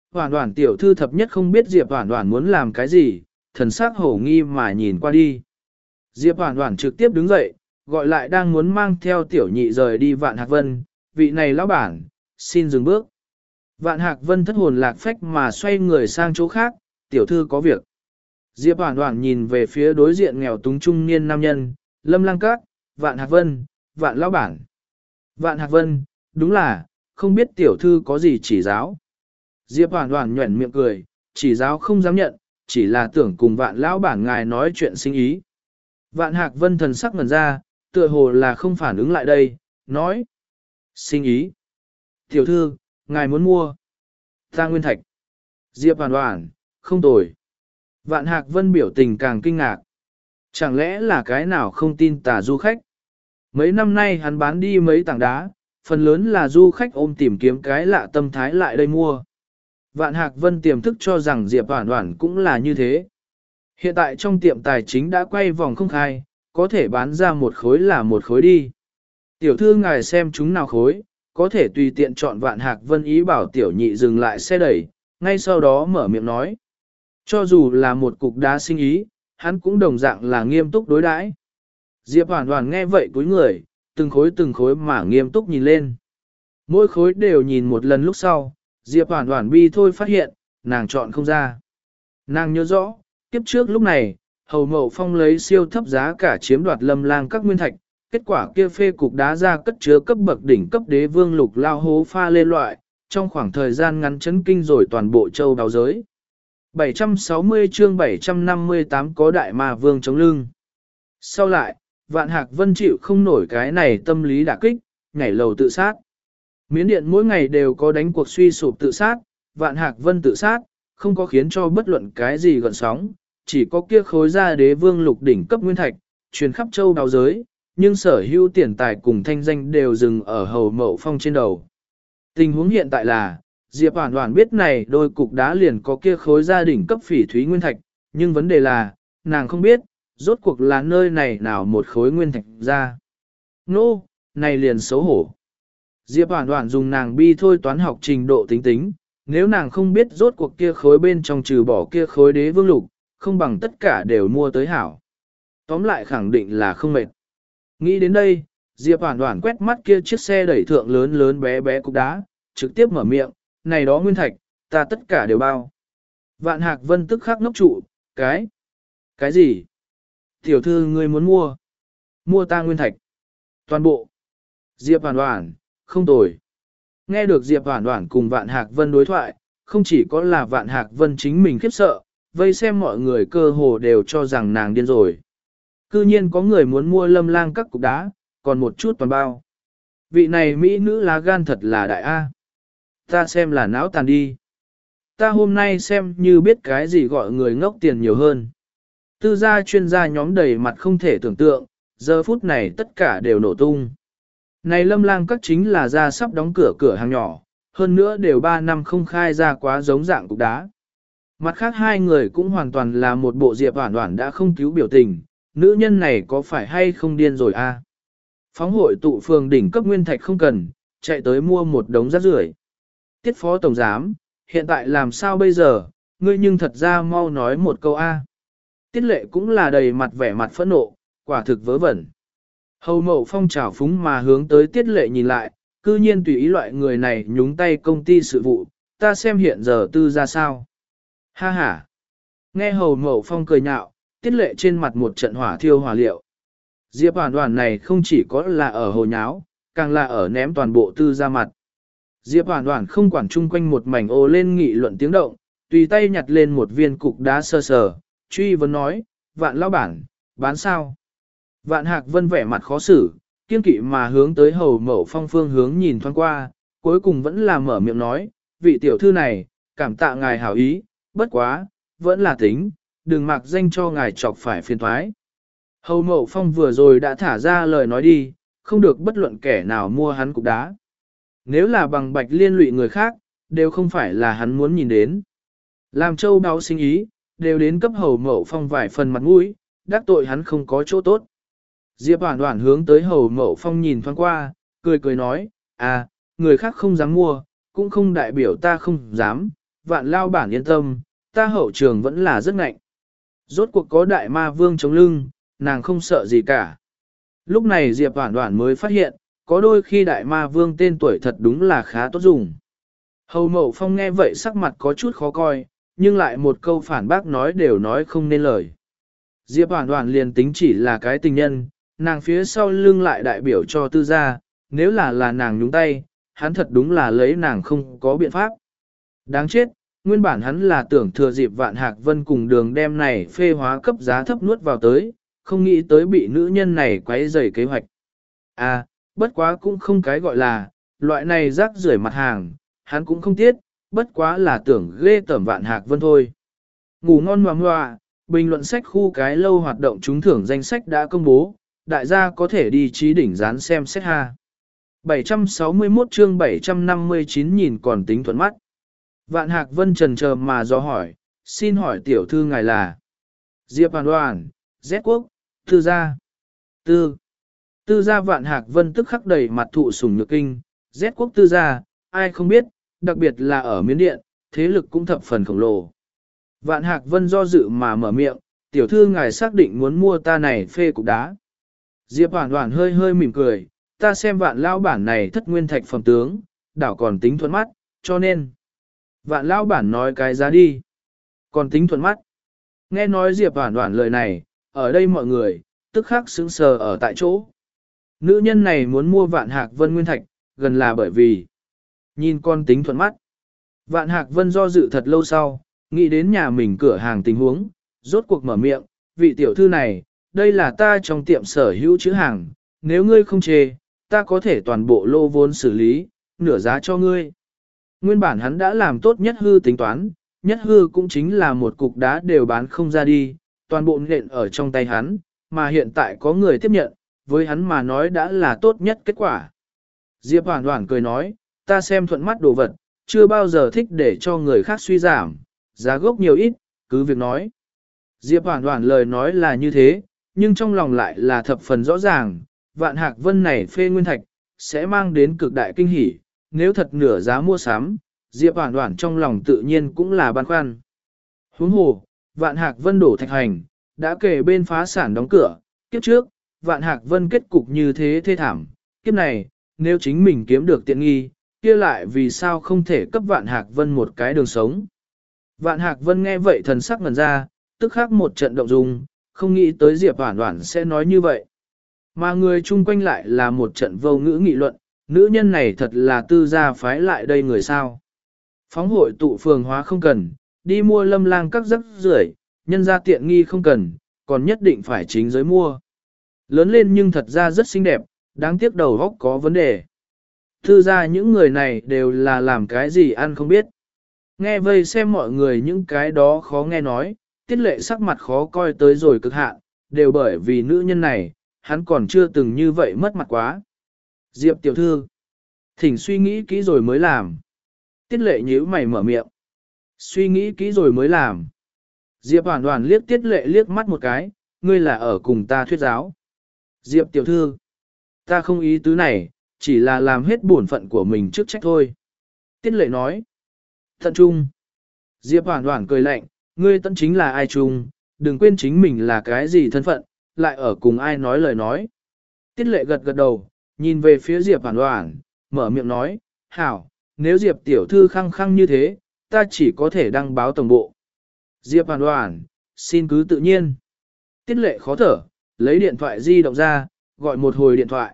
Hoản Hoản tiểu thư thập nhất không biết Diệp Hoản Hoản muốn làm cái gì, thần sắc hổ nghi mà nhìn qua đi. Diệp Hoản Hoản trực tiếp đứng dậy, gọi lại đang muốn mang theo tiểu nhị rời đi Vạn Hạc Vân, vị này lão bản, xin dừng bước. Vạn Hạc Vân thất hồn lạc phách mà xoay người sang chỗ khác, tiểu thư có việc. Diệp Hoản Hoản nhìn về phía đối diện nghèo túng trung niên nam nhân, Lâm Lang Các, Vạn Hạc Vân, Vạn lão bản. Vạn Hạc Vân, đúng là, không biết tiểu thư có gì chỉ giáo. Diệp Hoản Hoản nhuẩn miệng cười, chỉ giáo không dám nhận, chỉ là tưởng cùng Vạn lão bản ngài nói chuyện sinh ý. Vạn Hạc Vân thần sắc ngẩn ra, tựa hồ là không phản ứng lại đây, nói. Sinh ý. Tiểu thư, ngài muốn mua. Ta nguyên thạch. Diệp Hoản Hoản, không tồi. Vạn Hạc Vân biểu tình càng kinh ngạc. Chẳng lẽ là cái nào không tin tà du khách? Mấy năm nay hắn bán đi mấy tảng đá, phần lớn là du khách ôm tìm kiếm cái lạ tâm thái lại đây mua. Vạn Hạc Vân tiềm thức cho rằng Diệp Hoản Hoản cũng là như thế. Hiện tại trong tiệm tài chính đã quay vòng không khai, có thể bán ra một khối là một khối đi. Tiểu thư ngài xem chúng nào khối, có thể tùy tiện chọn Vạn Hạc Vân ý bảo tiểu nhị dừng lại xe đẩy, ngay sau đó mở miệng nói. Cho dù là một cục đá sinh ý, hắn cũng đồng dạng là nghiêm túc đối đãi. Diệp Hoản Hoản nghe vậy cúi người, từng khối từng khối mà nghiêm túc nhìn lên. Mỗi khối đều nhìn một lần lúc sau, Diệp Hoản Hoản bi thôi phát hiện, nàng chọn không ra. Nàng nhớ rõ, kiếp trước lúc này, Hầu Mậu Phong lấy siêu thấp giá cả chiếm đoạt Lâm Lang Các nguyên thạch, kết quả kia phê cục đá ra cất chứa cấp bậc đỉnh cấp đế vương lục lao hố pha lê loại, trong khoảng thời gian ngắn chấn kinh rồi toàn bộ châu đáo giới. bảy trăm sáu mươi chương bảy trăm năm mươi tám có đại ma vương chống lưng. Sau lại, Vạn Hạc Vân chịu không nổi cái này tâm lý đả kích, nhảy lầu tự sát. Miến điện mỗi ngày đều có đánh cuộc suy sụp tự sát, Vạn Hạc Vân tự sát, không có khiến cho bất luận cái gì gợn sóng, chỉ có kia khối ra đế vương lục đỉnh cấp nguyên thạch, truyền khắp châu đáo giới, nhưng sở hữu tiền tài cùng thanh danh đều dừng ở Hầu Mậu Phong trên đầu. Tình huống hiện tại là, Diệp Hoản Hoản biết này đôi cục đá liền có kia khối gia đỉnh cấp phỉ thúy nguyên thạch, nhưng vấn đề là, nàng không biết, rốt cuộc là nơi này nào một khối nguyên thạch ra. Nô, no, này liền xấu hổ. Diệp Hoản Hoản dùng nàng bi thôi toán học trình độ tính tính, nếu nàng không biết rốt cuộc kia khối bên trong trừ bỏ kia khối đế vương lục, không bằng tất cả đều mua tới hảo. Tóm lại khẳng định là không mệt. Nghĩ đến đây, Diệp Hoản Hoản quét mắt kia chiếc xe đẩy thượng lớn lớn bé bé cục đá, trực tiếp mở miệng, này đó nguyên thạch, ta tất cả đều bao. Vạn Hạc Vân tức khắc ngốc trụ, cái, cái gì? Tiểu thư ngươi muốn mua? Mua ta nguyên thạch. Toàn bộ. Diệp Hoản Hoản, không tồi. Nghe được Diệp Hoản Hoản cùng Vạn Hạc Vân đối thoại, không chỉ có là Vạn Hạc Vân chính mình khiếp sợ, vây xem mọi người cơ hồ đều cho rằng nàng điên rồi. Cư nhiên có người muốn mua Lâm Lang Các cục đá, còn một chút toàn bao. Vị này mỹ nữ lá gan thật là đại A. Ta xem là não tàn đi. Ta hôm nay xem như biết cái gì gọi người ngốc tiền nhiều hơn. Tư gia chuyên gia nhóm đầy mặt không thể tưởng tượng, giờ phút này tất cả đều nổ tung. Này Lâm Lang Các chính là ra sắp đóng cửa cửa hàng nhỏ, hơn nữa đều ba năm không khai ra quá giống dạng cục đá. Mặt khác hai người cũng hoàn toàn là một bộ Diệp Hoản Hoản đã không cứu biểu tình, nữ nhân này có phải hay không điên rồi a? Phóng hội tụ phường đỉnh cấp nguyên thạch không cần, chạy tới mua một đống rác rưởi. Tiết phó tổng giám, hiện tại làm sao bây giờ, ngươi nhưng thật ra mau nói một câu a. Tiết lệ cũng là đầy mặt vẻ mặt phẫn nộ, quả thực vớ vẩn. Hầu Mậu Phong trào phúng mà hướng tới tiết lệ nhìn lại, cư nhiên tùy ý loại người này nhúng tay công ty sự vụ, ta xem hiện giờ tư ra sao. Ha ha. Nghe Hầu Mậu Phong cười nhạo, tiết lệ trên mặt một trận hỏa thiêu hỏa liệu. Diệp Hoản Hoản này không chỉ có là ở hồ nháo, càng là ở ném toàn bộ tư ra mặt. Diệp Hoản Hoản không quản chung quanh một mảnh ô lên nghị luận tiếng động, tùy tay nhặt lên một viên cục đá sơ sờ, truy vấn nói, Vạn lão bản, bán sao? Vạn Hạc Vân vẻ mặt khó xử, kiên kỵ mà hướng tới Hầu Mậu Phong phương hướng nhìn thoáng qua, cuối cùng vẫn là mở miệng nói, vị tiểu thư này, cảm tạ ngài hảo ý, bất quá, vẫn là tính, đừng mặc danh cho ngài chọc phải phiền thoái. Hầu Mậu Phong vừa rồi đã thả ra lời nói đi, không được bất luận kẻ nào mua hắn cục đá. Nếu là bằng bạch liên lụy người khác, đều không phải là hắn muốn nhìn đến. Làm châu đáo sinh ý, đều đến cấp Hầu Mậu Phong vài phần mặt mũi, đắc tội hắn không có chỗ tốt. Diệp Hoản Hoản hướng tới Hầu Mậu Phong nhìn thoáng qua, cười cười nói, à, người khác không dám mua, cũng không đại biểu ta không dám, vạn lao bản yên tâm, ta hậu trường vẫn là rất ngạnh. Rốt cuộc có đại ma vương chống lưng, nàng không sợ gì cả. Lúc này Diệp Hoản Hoản mới phát hiện, có đôi khi đại ma vương tên tuổi thật đúng là khá tốt dùng. Hầu Mậu Phong nghe vậy sắc mặt có chút khó coi, nhưng lại một câu phản bác nói đều nói không nên lời. Diệp Hoản Hoản liền tính chỉ là cái tình nhân, nàng phía sau lưng lại đại biểu cho tư gia, nếu là là nàng nhúng tay, hắn thật đúng là lấy nàng không có biện pháp. Đáng chết, nguyên bản hắn là tưởng thừa dịp Vạn Hạc Vân cùng đường đem này phê hóa cấp giá thấp nuốt vào tới, không nghĩ tới bị nữ nhân này quấy rầy kế hoạch. À, bất quá cũng không cái gọi là, loại này rác rưởi mặt hàng, hắn cũng không tiếc, bất quá là tưởng ghê tởm Vạn Hạc Vân thôi. Ngủ ngon ngoà ngoà, bình luận sách khu cái lâu hoạt động trúng thưởng danh sách đã công bố, đại gia có thể đi trí đỉnh dán xem xét ha. bảy trăm sáu mươi mốt chương bảy trăm năm mươi chín nhìn còn tính thuận mắt. Vạn Hạc Vân trần chờ mà do hỏi, xin hỏi tiểu thư ngài là Diệp Hoàn Hoàn, Z Quốc, Tư gia. Tư. Tư gia Vạn Hạc Vân tức khắc đầy mặt thụ sủng nhược kinh, Z Quốc Tư gia, ai không biết, đặc biệt là ở Miến Điện, thế lực cũng thập phần khổng lồ. Vạn Hạc Vân do dự mà mở miệng, tiểu thư ngài xác định muốn mua ta này phê cục đá. Diệp Hoàn Hoàn hơi hơi mỉm cười, ta xem vạn lao bản này thất nguyên thạch phẩm tướng, đảo còn tính thuận mắt, cho nên. Vạn lao bản nói cái giá đi. Còn tính thuận mắt. Nghe nói Diệp Hoàn Hoàn lời này, ở đây mọi người, tức khắc sững sờ ở tại chỗ. Nữ nhân này muốn mua Vạn Hạc Vân nguyên thạch, gần là bởi vì nhìn con tính thuận mắt. Vạn Hạc Vân do dự thật lâu sau, nghĩ đến nhà mình cửa hàng tình huống, rốt cuộc mở miệng, vị tiểu thư này, đây là ta trong tiệm sở hữu chữ hàng, nếu ngươi không chê, ta có thể toàn bộ lô vốn xử lý, nửa giá cho ngươi. Nguyên bản hắn đã làm tốt nhất hư tính toán, nhất hư cũng chính là một cục đá đều bán không ra đi, toàn bộ nện ở trong tay hắn, mà hiện tại có người tiếp nhận, với hắn mà nói đã là tốt nhất kết quả. Diệp Hoàn Hoàn cười nói, ta xem thuận mắt đồ vật, chưa bao giờ thích để cho người khác suy giảm, giá gốc nhiều ít, cứ việc nói. Diệp Hoàn Hoàn lời nói là như thế, nhưng trong lòng lại là thập phần rõ ràng, Vạn Hạc Vân này phê nguyên thạch, sẽ mang đến cực đại kinh hỉ, nếu thật nửa giá mua sắm, Diệp Hoàn Hoàn trong lòng tự nhiên cũng là băn khoăn. Huống hồ, Vạn Hạc Vân đổ thạch hành, đã kể bên phá sản đóng cửa, kiếp trước, Vạn Hạc Vân kết cục như thế thê thảm, kiếp này, nếu chính mình kiếm được tiện nghi, kia lại vì sao không thể cấp Vạn Hạc Vân một cái đường sống. Vạn Hạc Vân nghe vậy thần sắc ngẩn ra, tức khắc một trận động dung, không nghĩ tới Diệp Hoàn Hoàn sẽ nói như vậy. Mà người chung quanh lại là một trận vô ngữ nghị luận, nữ nhân này thật là tư gia phái lại đây người sao. Phóng hội tụ phường hóa không cần, đi mua lâm lang các giấc rưởi, nhân ra tiện nghi không cần, còn nhất định phải chính giới mua. Lớn lên nhưng thật ra rất xinh đẹp, đáng tiếc đầu óc có vấn đề. Tư gia những người này đều là làm cái gì ăn không biết. Nghe vây xem mọi người những cái đó khó nghe nói, tiết lệ sắc mặt khó coi tới rồi cực hạn, đều bởi vì nữ nhân này, hắn còn chưa từng như vậy mất mặt quá. Diệp tiểu thư, thỉnh suy nghĩ kỹ rồi mới làm. Tiết lệ nhíu mày mở miệng. Suy nghĩ kỹ rồi mới làm. Diệp Hoàn Hoàn liếc tiết lệ liếc mắt một cái, ngươi là ở cùng ta thuyết giáo. Diệp tiểu thư, ta không ý tứ này, chỉ là làm hết bổn phận của mình trước trách thôi. Tiết lệ nói. Tận trung. Diệp Hoàn Hoàn cười lạnh, ngươi tận chính là ai trung, đừng quên chính mình là cái gì thân phận, lại ở cùng ai nói lời nói. Tiết lệ gật gật đầu, nhìn về phía Diệp Hoàn Hoàn, mở miệng nói, hảo, nếu Diệp tiểu thư khăng khăng như thế, ta chỉ có thể đăng báo tổng bộ. Diệp Hoàn Hoàn, xin cứ tự nhiên. Tiết lệ khó thở, lấy điện thoại di động ra, gọi một hồi điện thoại.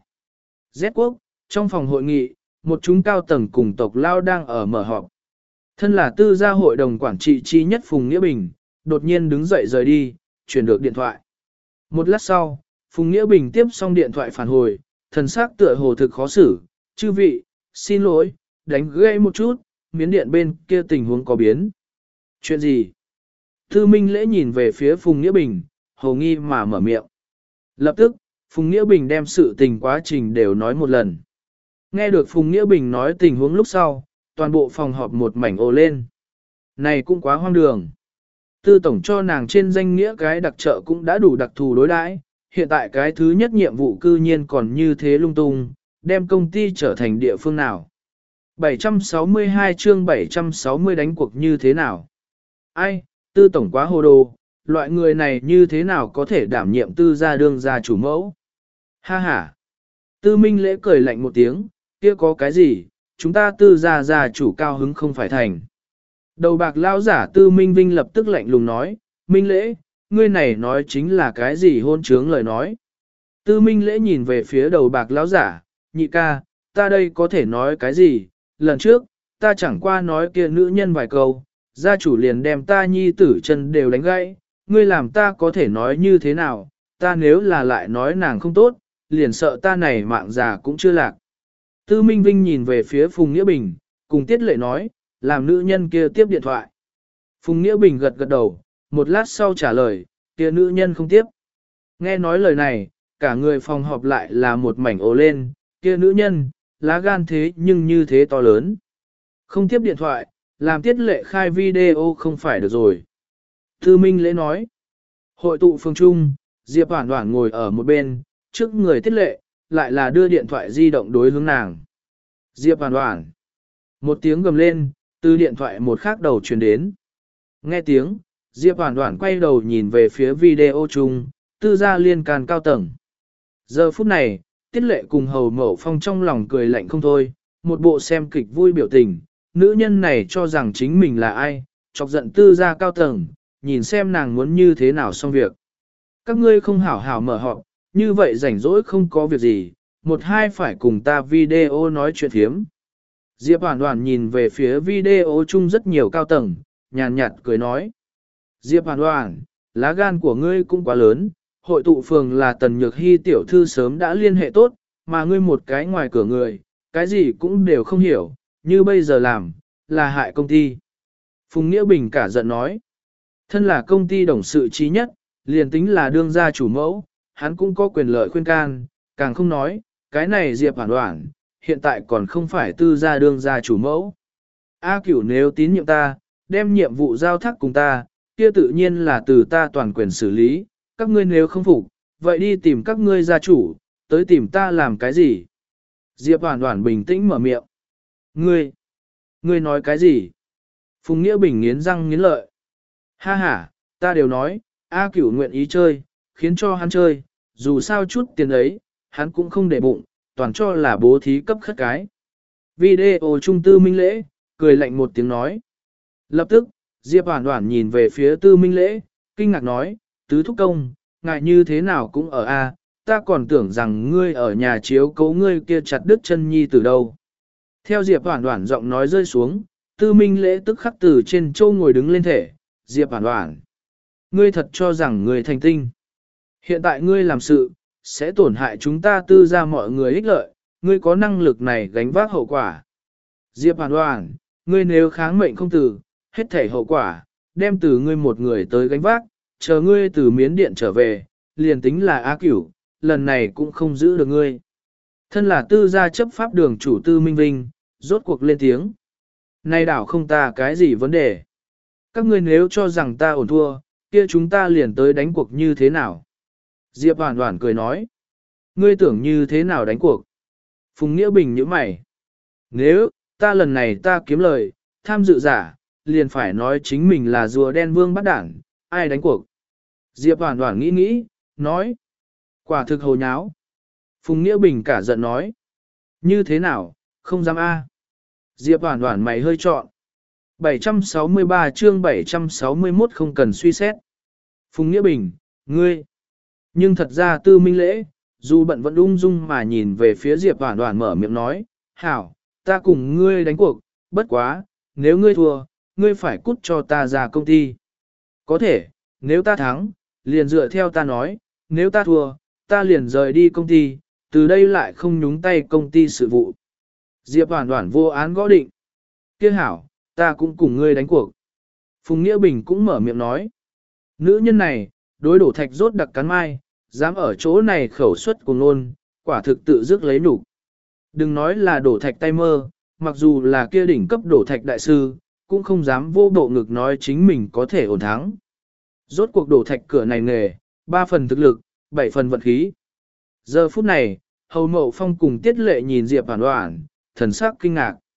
Z Quốc, trong phòng hội nghị, một chúng cao tầng cùng tộc lao đang ở mở họp. Thân là tư gia hội đồng quản trị chi nhất Phùng Nghĩa Bình, đột nhiên đứng dậy rời đi, chuyển được điện thoại. Một lát sau, Phùng Nghĩa Bình tiếp xong điện thoại phản hồi, thần sắc tựa hồ thực khó xử, chư vị, xin lỗi, đánh gây một chút, miến điện bên kia tình huống có biến. Chuyện gì? Thư Minh Lễ nhìn về phía Phùng Nghĩa Bình, hồ nghi mà mở miệng. Lập tức, Phùng Nghĩa Bình đem sự tình quá trình đều nói một lần. Nghe được Phùng Nghĩa Bình nói tình huống lúc sau, toàn bộ phòng họp một mảnh ồ lên. Này cũng quá hoang đường. Tư tổng cho nàng trên danh nghĩa cái đặc trợ cũng đã đủ đặc thù đối đãi, hiện tại cái thứ nhất nhiệm vụ cư nhiên còn như thế lung tung, đem công ty trở thành địa phương nào. bảy trăm sáu mươi hai chương bảy trăm sáu mươi đánh cuộc như thế nào? Ai, tư tổng quá hồ đồ, loại người này như thế nào có thể đảm nhiệm tư gia đương gia chủ mẫu? Ha ha! Tư Minh Lễ cười lạnh một tiếng, kia có cái gì, chúng ta tư gia gia chủ cao hứng không phải thành. Đầu bạc lao giả Tư Minh Vinh lập tức lạnh lùng nói, Minh Lễ, ngươi này nói chính là cái gì hôn trướng lời nói. Tư Minh Lễ nhìn về phía đầu bạc lão giả, nhị ca, ta đây có thể nói cái gì, lần trước, ta chẳng qua nói kia nữ nhân vài câu, gia chủ liền đem ta nhi tử chân đều đánh gãy, ngươi làm ta có thể nói như thế nào, ta nếu là lại nói nàng không tốt, liền sợ ta này mạng già cũng chưa lạc. Tư Minh Vinh nhìn về phía Phùng Nghĩa Bình, cùng Tiết Lệ nói, làm nữ nhân kia tiếp điện thoại. Phùng Nghĩa Bình gật gật đầu, một lát sau trả lời, kia nữ nhân không tiếp. Nghe nói lời này, cả người phòng họp lại là một mảnh ồ lên, kia nữ nhân, lá gan thế nhưng như thế to lớn. Không tiếp điện thoại, làm Tiết Lệ khai video không phải được rồi. Tư Minh Lễ nói, hội tụ phương trung, Diệp Hoản Hoản ngồi ở một bên, trước người Tiết Lệ, lại là đưa điện thoại di động đối hướng nàng. Diệp Hoản Hoản, một tiếng gầm lên, từ điện thoại một khác đầu truyền đến. Nghe tiếng, Diệp Hoản Hoản quay đầu nhìn về phía video chung, tư gia liên can cao tầng. Giờ phút này, Tiết Lệ cùng Hầu Mậu Phong trong lòng cười lạnh không thôi, một bộ xem kịch vui biểu tình, nữ nhân này cho rằng chính mình là ai, chọc giận tư gia cao tầng, nhìn xem nàng muốn như thế nào xong việc. Các ngươi không hảo hảo mở họp, như vậy rảnh rỗi không có việc gì, một hai phải cùng ta video nói chuyện thiếm. Diệp Hoản Hoản nhìn về phía video chung rất nhiều cao tầng, nhàn nhạt cười nói. Diệp Hoản Hoản, lá gan của ngươi cũng quá lớn, hội tụ phường là Tần Nhược Hy tiểu thư sớm đã liên hệ tốt, mà ngươi một cái ngoài cửa người, cái gì cũng đều không hiểu, như bây giờ làm, là hại công ty. Phùng Nghĩa Bình cả giận nói, thân là công ty đồng sự trí nhất, liền tính là đương gia chủ mẫu, hắn cũng có quyền lợi khuyên can, càng không nói, cái này Diệp Hoản Hoản, hiện tại còn không phải tư gia đương gia chủ mẫu. A Cửu nếu tín nhiệm ta, đem nhiệm vụ giao thác cùng ta, kia tự nhiên là từ ta toàn quyền xử lý, các ngươi nếu không phục, vậy đi tìm các ngươi gia chủ, tới tìm ta làm cái gì? Diệp Hoản Hoản bình tĩnh mở miệng. Ngươi, ngươi nói cái gì? Phùng Nghĩa Bình nghiến răng nghiến lợi. Ha ha, ta đều nói, A Cửu nguyện ý chơi, khiến cho hắn chơi, dù sao chút tiền ấy, hắn cũng không để bụng, toàn cho là bố thí cấp khất cái. Video trung Tư Minh Lễ, cười lạnh một tiếng nói. Lập tức, Diệp Hoản Hoản nhìn về phía Tư Minh Lễ, kinh ngạc nói, tứ thúc công, ngại như thế nào cũng ở A, ta còn tưởng rằng ngươi ở nhà chiếu cố ngươi kia chặt đứt chân nhi từ đâu. Theo Diệp Hoản Hoản giọng nói rơi xuống, Tư Minh Lễ tức khắc từ trên châu ngồi đứng lên thể, Diệp Hoản Hoản. Ngươi thật cho rằng ngươi thành tinh. Hiện tại ngươi làm sự, sẽ tổn hại chúng ta tư gia mọi người ích lợi, ngươi có năng lực này gánh vác hậu quả. Diệp Hoản Hoản, ngươi nếu kháng mệnh không từ, hết thảy hậu quả, đem từ ngươi một người tới gánh vác, chờ ngươi từ miến điện trở về, liền tính là Á Cửu, lần này cũng không giữ được ngươi. Thân là tư gia chấp pháp đường chủ Tư Minh Vinh, rốt cuộc lên tiếng. Này đảo không ta cái gì vấn đề. Các ngươi nếu cho rằng ta ổn thua, kia chúng ta liền tới đánh cuộc như thế nào? Diệp Hoản Hoản cười nói. Ngươi tưởng như thế nào đánh cuộc? Phùng Nghĩa Bình nhíu mày. Nếu, ta lần này ta kiếm lời, tham dự giả, liền phải nói chính mình là rùa đen vương bắt đảng, ai đánh cuộc? Diệp Hoản Hoản nghĩ nghĩ, nói. Quả thực hồ nháo. Phùng Nghĩa Bình cả giận nói. Như thế nào, không dám a. Diệp Hoản Hoản mày hơi trọn. bảy trăm sáu mươi ba chương bảy trăm sáu mươi mốt không cần suy xét. Phùng Nghĩa Bình, ngươi. Nhưng thật ra Tư Minh Lễ, dù bận vẫn ung dung mà nhìn về phía Diệp Hoản Hoản mở miệng nói, hảo, ta cùng ngươi đánh cuộc, bất quá, nếu ngươi thua, ngươi phải cút cho ta ra công ty. Có thể, nếu ta thắng, liền dựa theo ta nói, nếu ta thua, ta liền rời đi công ty, từ đây lại không nhúng tay công ty sự vụ. Diệp Hoản Hoản vô án gõ định. Kia hảo, ta cũng cùng ngươi đánh cuộc. Phùng Nghĩa Bình cũng mở miệng nói. Nữ nhân này, đối đổ thạch rốt đặc cắn mai, dám ở chỗ này khẩu suất cùng luôn, quả thực tự dứt lấy nhục. Đừng nói là đổ thạch tay mơ, mặc dù là kia đỉnh cấp đổ thạch đại sư, cũng không dám vô bộ ngực nói chính mình có thể ổn thắng. Rốt cuộc đổ thạch cửa này nghề, ba phần thực lực, bảy phần vận khí. Giờ phút này, Hầu Mậu Phong cùng Tiết Lệ nhìn Diệp Hoản Hoản, thần sắc kinh ngạc.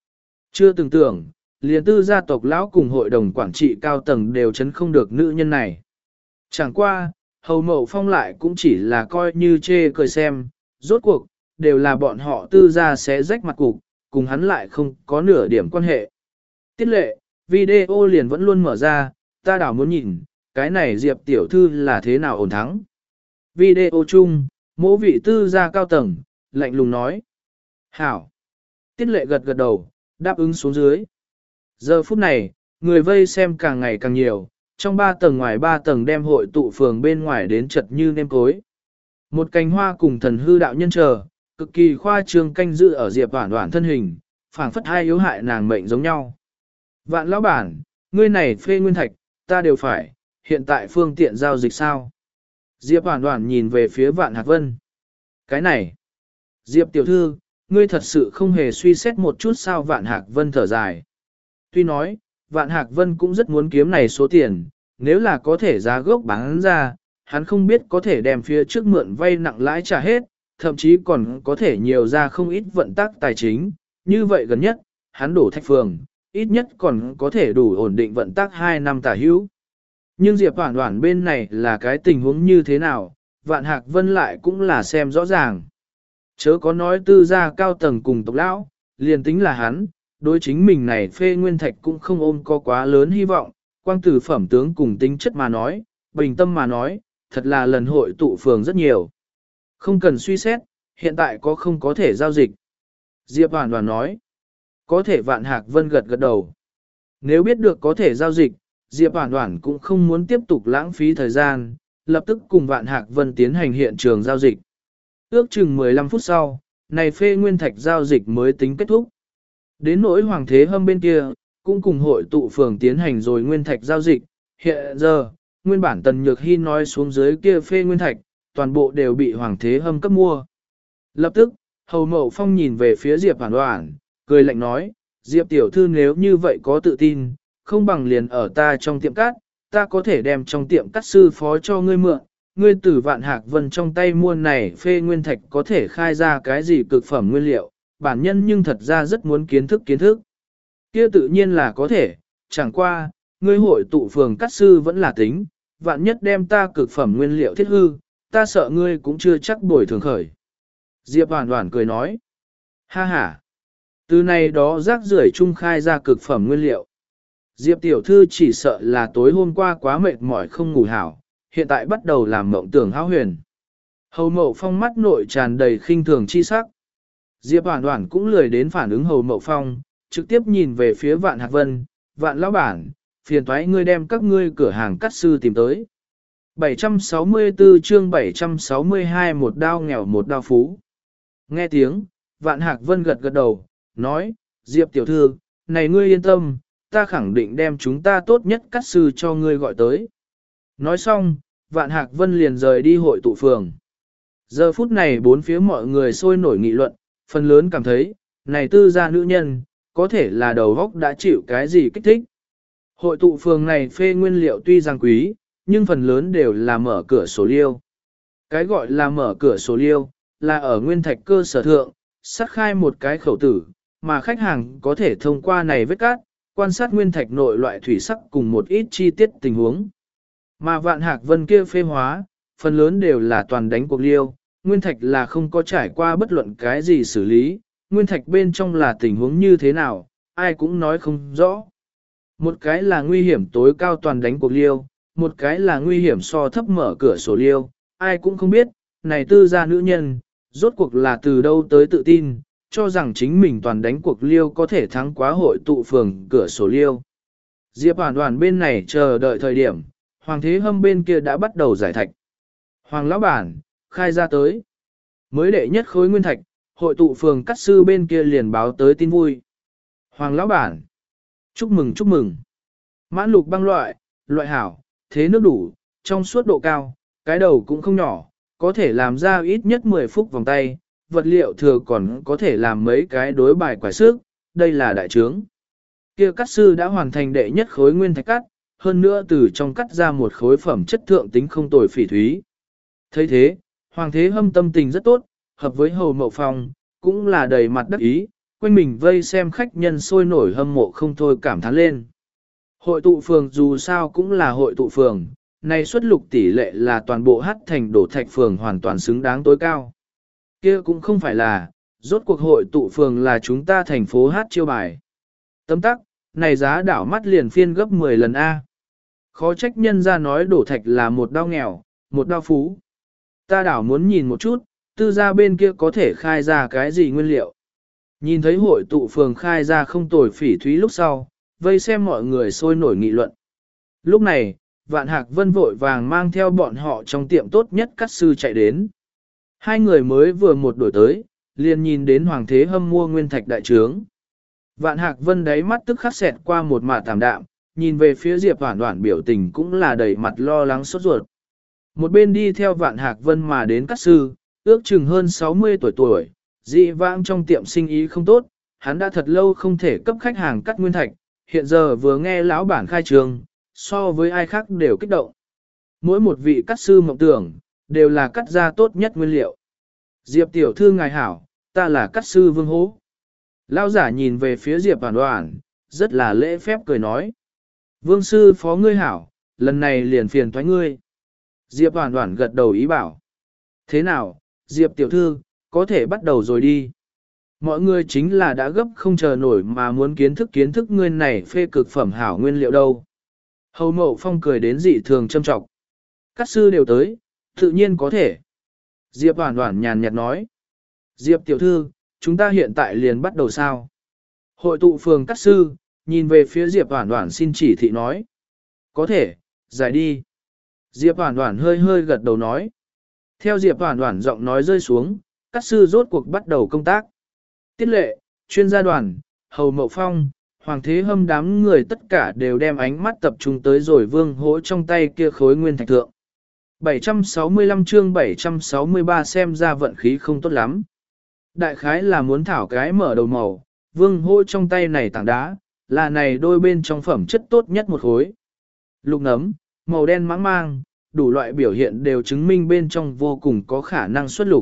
Chưa từng tưởng, liền tư gia tộc lão cùng hội đồng quản trị cao tầng đều chấn không được nữ nhân này. Chẳng qua, hầu mậu phong lại cũng chỉ là coi như chê cười xem, rốt cuộc, đều là bọn họ tư gia xé rách mặt cục, cùng hắn lại không có nửa điểm quan hệ. Tiết lệ, video liền vẫn luôn mở ra, ta đảo muốn nhìn, cái này Diệp tiểu thư là thế nào ổn thắng. Video chung, mỗi vị tư gia cao tầng, lạnh lùng nói. Hảo. Tiết lệ gật gật đầu, đáp ứng xuống dưới. Giờ phút này, người vây xem càng ngày càng nhiều, trong ba tầng ngoài ba tầng đem hội tụ phường bên ngoài đến chật như nêm cối. Một cành hoa cùng thần hư đạo nhân chờ, cực kỳ khoa trương canh dự ở Diệp Hoản Hoản thân hình, phảng phất hai yếu hại nàng mệnh giống nhau. Vạn lão bản, ngươi này phê nguyên thạch, ta đều phải, hiện tại phương tiện giao dịch sao? Diệp Hoản Hoản nhìn về phía Vạn Hạc Vân. Cái này, Diệp tiểu thư, ngươi thật sự không hề suy xét một chút sao? Vạn Hạc Vân thở dài. Tuy nói, Vạn Hạc Vân cũng rất muốn kiếm này số tiền, nếu là có thể giá gốc bán ra, hắn không biết có thể đem phía trước mượn vay nặng lãi trả hết, thậm chí còn có thể nhiều ra không ít vận tác tài chính, như vậy gần nhất, hắn đổ thạch phường, ít nhất còn có thể đủ ổn định vận tác hai năm tả hữu. Nhưng Diệp Hoản Hoản bên này là cái tình huống như thế nào, Vạn Hạc Vân lại cũng là xem rõ ràng. Chớ có nói tư gia cao tầng cùng tộc lão, liền tính là hắn, đối chính mình này phê nguyên thạch cũng không ôm có quá lớn hy vọng, quang từ phẩm tướng cùng tính chất mà nói, bình tâm mà nói, thật là lần hội tụ phường rất nhiều. Không cần suy xét, hiện tại có không có thể giao dịch. Diệp Hoản Hoản nói, có thể. Vạn Hạc Vân gật gật đầu. Nếu biết được có thể giao dịch, Diệp Hoản Hoản cũng không muốn tiếp tục lãng phí thời gian, lập tức cùng Vạn Hạc Vân tiến hành hiện trường giao dịch. Ước chừng mười lăm phút sau, này phê nguyên thạch giao dịch mới tính kết thúc. Đến nỗi Hoàng Thế Hâm bên kia, cũng cùng hội tụ phường tiến hành rồi nguyên thạch giao dịch. Hiện giờ, nguyên bản Tần Nhược Hi nói xuống dưới kia phê nguyên thạch, toàn bộ đều bị Hoàng Thế Hâm cấp mua. Lập tức, Hầu Mậu Phong nhìn về phía Diệp Hoản Hoản, cười lạnh nói, Diệp tiểu thư nếu như vậy có tự tin, không bằng liền ở ta trong tiệm cắt, ta có thể đem trong tiệm cắt sư phó cho ngươi mượn, ngươi từ Vạn Hạc Vân trong tay mua này phê nguyên thạch có thể khai ra cái gì cực phẩm nguyên liệu, bản nhân nhưng thật ra rất muốn kiến thức kiến thức. Kia tự nhiên là có thể, chẳng qua, ngươi hội tụ phường cắt sư vẫn là tính, vạn nhất đem ta cực phẩm nguyên liệu thiết hư, ta sợ ngươi cũng chưa chắc bồi thường khởi. Diệp Hoản Hoản cười nói, ha ha, từ này đó rác rưởi chung khai ra cực phẩm nguyên liệu. Diệp tiểu thư chỉ sợ là tối hôm qua quá mệt mỏi không ngủ hảo, hiện tại bắt đầu làm mộng tưởng hão huyền. Hầu Mậu Phong mắt nội tràn đầy khinh thường chi sắc. Diệp Hoản Hoản cũng lười đến phản ứng Hầu Mậu Phong, trực tiếp nhìn về phía Vạn Hạc Vân, Vạn lão bản, phiền toái ngươi đem các ngươi cửa hàng cắt sư tìm tới. bảy trăm sáu mươi tư chương bảy trăm sáu mươi hai một đao nghèo một đao phú. Nghe tiếng, Vạn Hạc Vân gật gật đầu, nói, Diệp tiểu thư, này ngươi yên tâm, ta khẳng định đem chúng ta tốt nhất cắt sư cho ngươi gọi tới. Nói xong, Vạn Hạc Vân liền rời đi hội tụ phường. Giờ phút này bốn phía mọi người sôi nổi nghị luận, phần lớn cảm thấy, này tư gia nữ nhân, có thể là đầu óc đã chịu cái gì kích thích. Hội tụ phường này phê nguyên liệu tuy rằng quý, nhưng phần lớn đều là mở cửa sổ liêu. Cái gọi là mở cửa sổ liêu, là ở nguyên thạch cơ sở thượng, sắt khai một cái khẩu tử, mà khách hàng có thể thông qua này vết cát, quan sát nguyên thạch nội loại thủy sắc cùng một ít chi tiết tình huống. Mà Vạn Hạc Vân kia phê hóa, phần lớn đều là toàn đánh cuộc liêu, nguyên thạch là không có trải qua bất luận cái gì xử lý, nguyên thạch bên trong là tình huống như thế nào, ai cũng nói không rõ. Một cái là nguy hiểm tối cao toàn đánh cuộc liêu, một cái là nguy hiểm so thấp mở cửa sổ liêu, ai cũng không biết, này tư gia nữ nhân, rốt cuộc là từ đâu tới tự tin, cho rằng chính mình toàn đánh cuộc liêu có thể thắng quá hội tụ phường cửa sổ liêu. Diệp Hoản Hoản bên này chờ đợi thời điểm, Hoàng Thế Hâm bên kia đã bắt đầu giải thạch. Hoàng lão bản, khai ra tới. Mới đệ nhất khối nguyên thạch, hội tụ phường cắt sư bên kia liền báo tới tin vui. Hoàng lão bản, chúc mừng chúc mừng. Mãn lục băng loại, loại hảo, thế nước đủ, trong suốt độ cao, cái đầu cũng không nhỏ, có thể làm ra ít nhất mười phút vòng tay, vật liệu thừa còn có thể làm mấy cái đối bài quả sức, đây là đại trướng. Kia cắt sư đã hoàn thành đệ nhất khối nguyên thạch cắt, hơn nữa từ trong cắt ra một khối phẩm chất thượng tính không tồi phỉ thúy. thấy thế, Hoàng Thế Hâm tâm tình rất tốt, hợp với Hầu Mậu Phong, cũng là đầy mặt đắc ý, quanh mình vây xem khách nhân sôi nổi hâm mộ không thôi cảm thán lên. Hội tụ phường dù sao cũng là hội tụ phường, này xuất lục tỷ lệ là toàn bộ hát thành đổ thạch phường hoàn toàn xứng đáng tối cao. Kia cũng không phải là, rốt cuộc hội tụ phường là chúng ta thành phố hát chiêu bài. Tấm tắc, này giá đảo mắt liền phiên gấp mười lần A. Khó trách nhân ra nói đổ thạch là một đao nghèo, một đao phú. Ta đảo muốn nhìn một chút, tư gia bên kia có thể khai ra cái gì nguyên liệu. Nhìn thấy hội tụ phường khai ra không tồi phỉ thúy lúc sau, vây xem mọi người sôi nổi nghị luận. Lúc này, Vạn Hạc Vân vội vàng mang theo bọn họ trong tiệm tốt nhất cắt sư chạy đến. Hai người mới vừa một đổi tới, liền nhìn đến Hoàng Thế Hâm mua nguyên thạch đại trướng. Vạn Hạc Vân đáy mắt tức khắc xẹt qua một mạt tạm đạm, nhìn về phía Diệp Hoản Hoản biểu tình cũng là đầy mặt lo lắng sốt ruột. Một bên đi theo Vạn Hạc Vân mà đến cắt sư, ước chừng hơn sáu mươi tuổi tuổi, dị vãng trong tiệm sinh ý không tốt, hắn đã thật lâu không thể cấp khách hàng cắt nguyên thạch, hiện giờ vừa nghe lão bản khai trường, so với ai khác đều kích động. Mỗi một vị cắt sư mộng tưởng, đều là cắt ra tốt nhất nguyên liệu. Diệp tiểu thư ngài hảo, ta là cắt sư Vương Hố. Lão giả nhìn về phía Diệp Hoản Hoản, rất là lễ phép cười nói. Vương sư phó ngươi hảo, lần này liền phiền thoái ngươi. Diệp Hoản Hoản gật đầu ý bảo. Thế nào, Diệp tiểu thư, có thể bắt đầu rồi đi. Mọi người chính là đã gấp không chờ nổi mà muốn kiến thức kiến thức ngươi này phê cực phẩm hảo nguyên liệu đâu. Hầu Mậu Phong cười đến dị thường châm trọng. Các sư đều tới, tự nhiên có thể. Diệp Hoản Hoản nhàn nhạt nói. Diệp tiểu thư, chúng ta hiện tại liền bắt đầu sao? Hội tụ phường các sư, nhìn về phía Diệp Hoản Hoản xin chỉ thị nói. Có thể, giải đi. Diệp Hoản Hoản hơi hơi gật đầu nói. Theo Diệp Hoản Hoản giọng nói rơi xuống, các sư rốt cuộc bắt đầu công tác. Tiết lệ, chuyên gia đoàn, Hầu Mậu Phong, Hoàng Thế Hâm đám người tất cả đều đem ánh mắt tập trung tới rồi Vương Hỗ trong tay kia khối nguyên thạch thượng. bảy trăm sáu mươi lăm chương bảy trăm sáu mươi ba xem ra vận khí không tốt lắm. Đại khái là muốn thảo cái mở đầu màu, Vương Hỗ trong tay này tảng đá, là này đôi bên trong phẩm chất tốt nhất một khối. Lục nấm, màu đen mãng mang, đủ loại biểu hiện đều chứng minh bên trong vô cùng có khả năng xuất lục.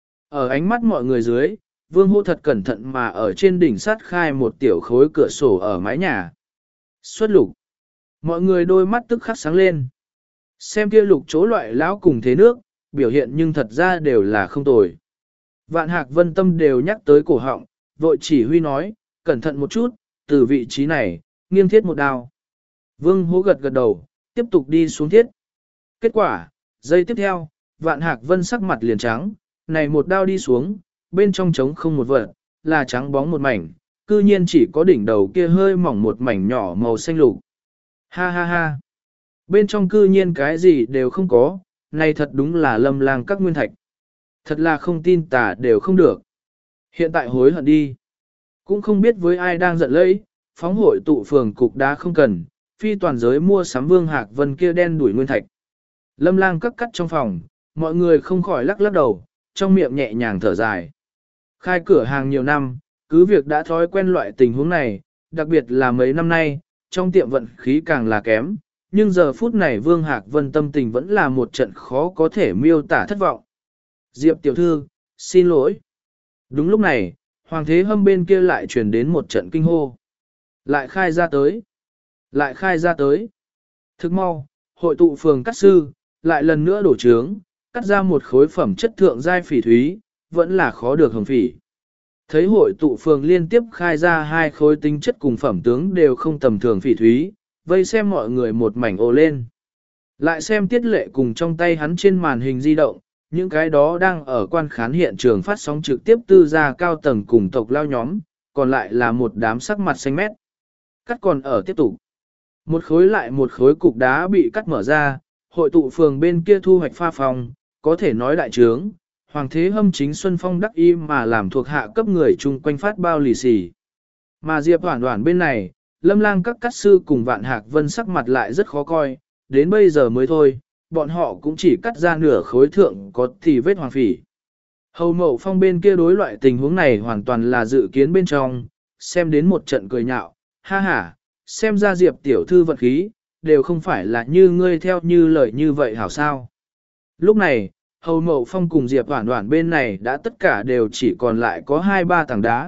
Ở ánh mắt mọi người dưới, Vương Hô thật cẩn thận mà ở trên đỉnh sắt khai một tiểu khối cửa sổ ở mái nhà. Xuất lục. Mọi người đôi mắt tức khắc sáng lên. Xem kia lục chỗ loại lão cùng thế nước, biểu hiện nhưng thật ra đều là không tồi. Vạn Hạc Vân tâm đều nhắc tới cổ họng, vội chỉ huy nói, cẩn thận một chút, từ vị trí này, nghiêng thiết một đao. Vương Hô gật gật đầu, tiếp tục đi xuống thiết. Kết quả, giây tiếp theo, Vạn Hạc Vân sắc mặt liền trắng, này một đao đi xuống, bên trong trống không một vật, là trắng bóng một mảnh, cư nhiên chỉ có đỉnh đầu kia hơi mỏng một mảnh nhỏ màu xanh lục. Ha ha ha, bên trong cư nhiên cái gì đều không có, này thật đúng là lâm lang các nguyên thạch. Thật là không tin tà đều không được. Hiện tại hối hận đi. Cũng không biết với ai đang giận lẫy, phóng hội tụ phường cục đá không cần, phi toàn giới mua sắm Vương Hạc Vân kia đen đuổi nguyên thạch. Lâm lang cắt cắt trong phòng, mọi người không khỏi lắc lắc đầu, trong miệng nhẹ nhàng thở dài. Khai cửa hàng nhiều năm, cứ việc đã thói quen loại tình huống này, đặc biệt là mấy năm nay, trong tiệm vận khí càng là kém, nhưng giờ phút này Vương Hạc Vân tâm tình vẫn là một trận khó có thể miêu tả thất vọng. Diệp tiểu thư, xin lỗi. Đúng lúc này, Hoàng Thế Hâm bên kia lại truyền đến một trận kinh hô. Lại khai ra tới. Lại khai ra tới. Thức mau, hội tụ phường cắt sư, lại lần nữa đổ trướng, cắt ra một khối phẩm chất thượng giai phỉ thúy, vẫn là khó được hồng phỉ. Thấy hội tụ phường liên tiếp khai ra hai khối tính chất cùng phẩm tướng đều không tầm thường phỉ thúy, vây xem mọi người một mảnh ồ lên. Lại xem tiết lệ cùng trong tay hắn trên màn hình di động, những cái đó đang ở quan khán hiện trường phát sóng trực tiếp tư gia cao tầng cùng tộc lao nhóm, còn lại là một đám sắc mặt xanh mét. Cắt còn ở tiếp tục. Một khối lại một khối cục đá bị cắt mở ra, hội tụ phường bên kia thu hoạch pha phòng, có thể nói đại trướng, Hoàng Thế Hâm chính Xuân Phong đắc y mà làm thuộc hạ cấp người chung quanh phát bao lì xì. Mà Diệp Hoản Hoản bên này, Lâm lang các cắt sư cùng Vạn Hạc Vân sắc mặt lại rất khó coi, đến bây giờ mới thôi, bọn họ cũng chỉ cắt ra nửa khối thượng có thì vết hoàng phỉ. Hầu Mậu Phong bên kia đối loại tình huống này hoàn toàn là dự kiến bên trong, xem đến một trận cười nhạo, ha ha, xem ra Diệp tiểu thư vận khí, đều không phải là như ngươi theo như lời như vậy hảo sao. Lúc này, Hầu Mậu Phong cùng Diệp Hoản Hoản bên này đã tất cả đều chỉ còn lại có hai ba tảng đá,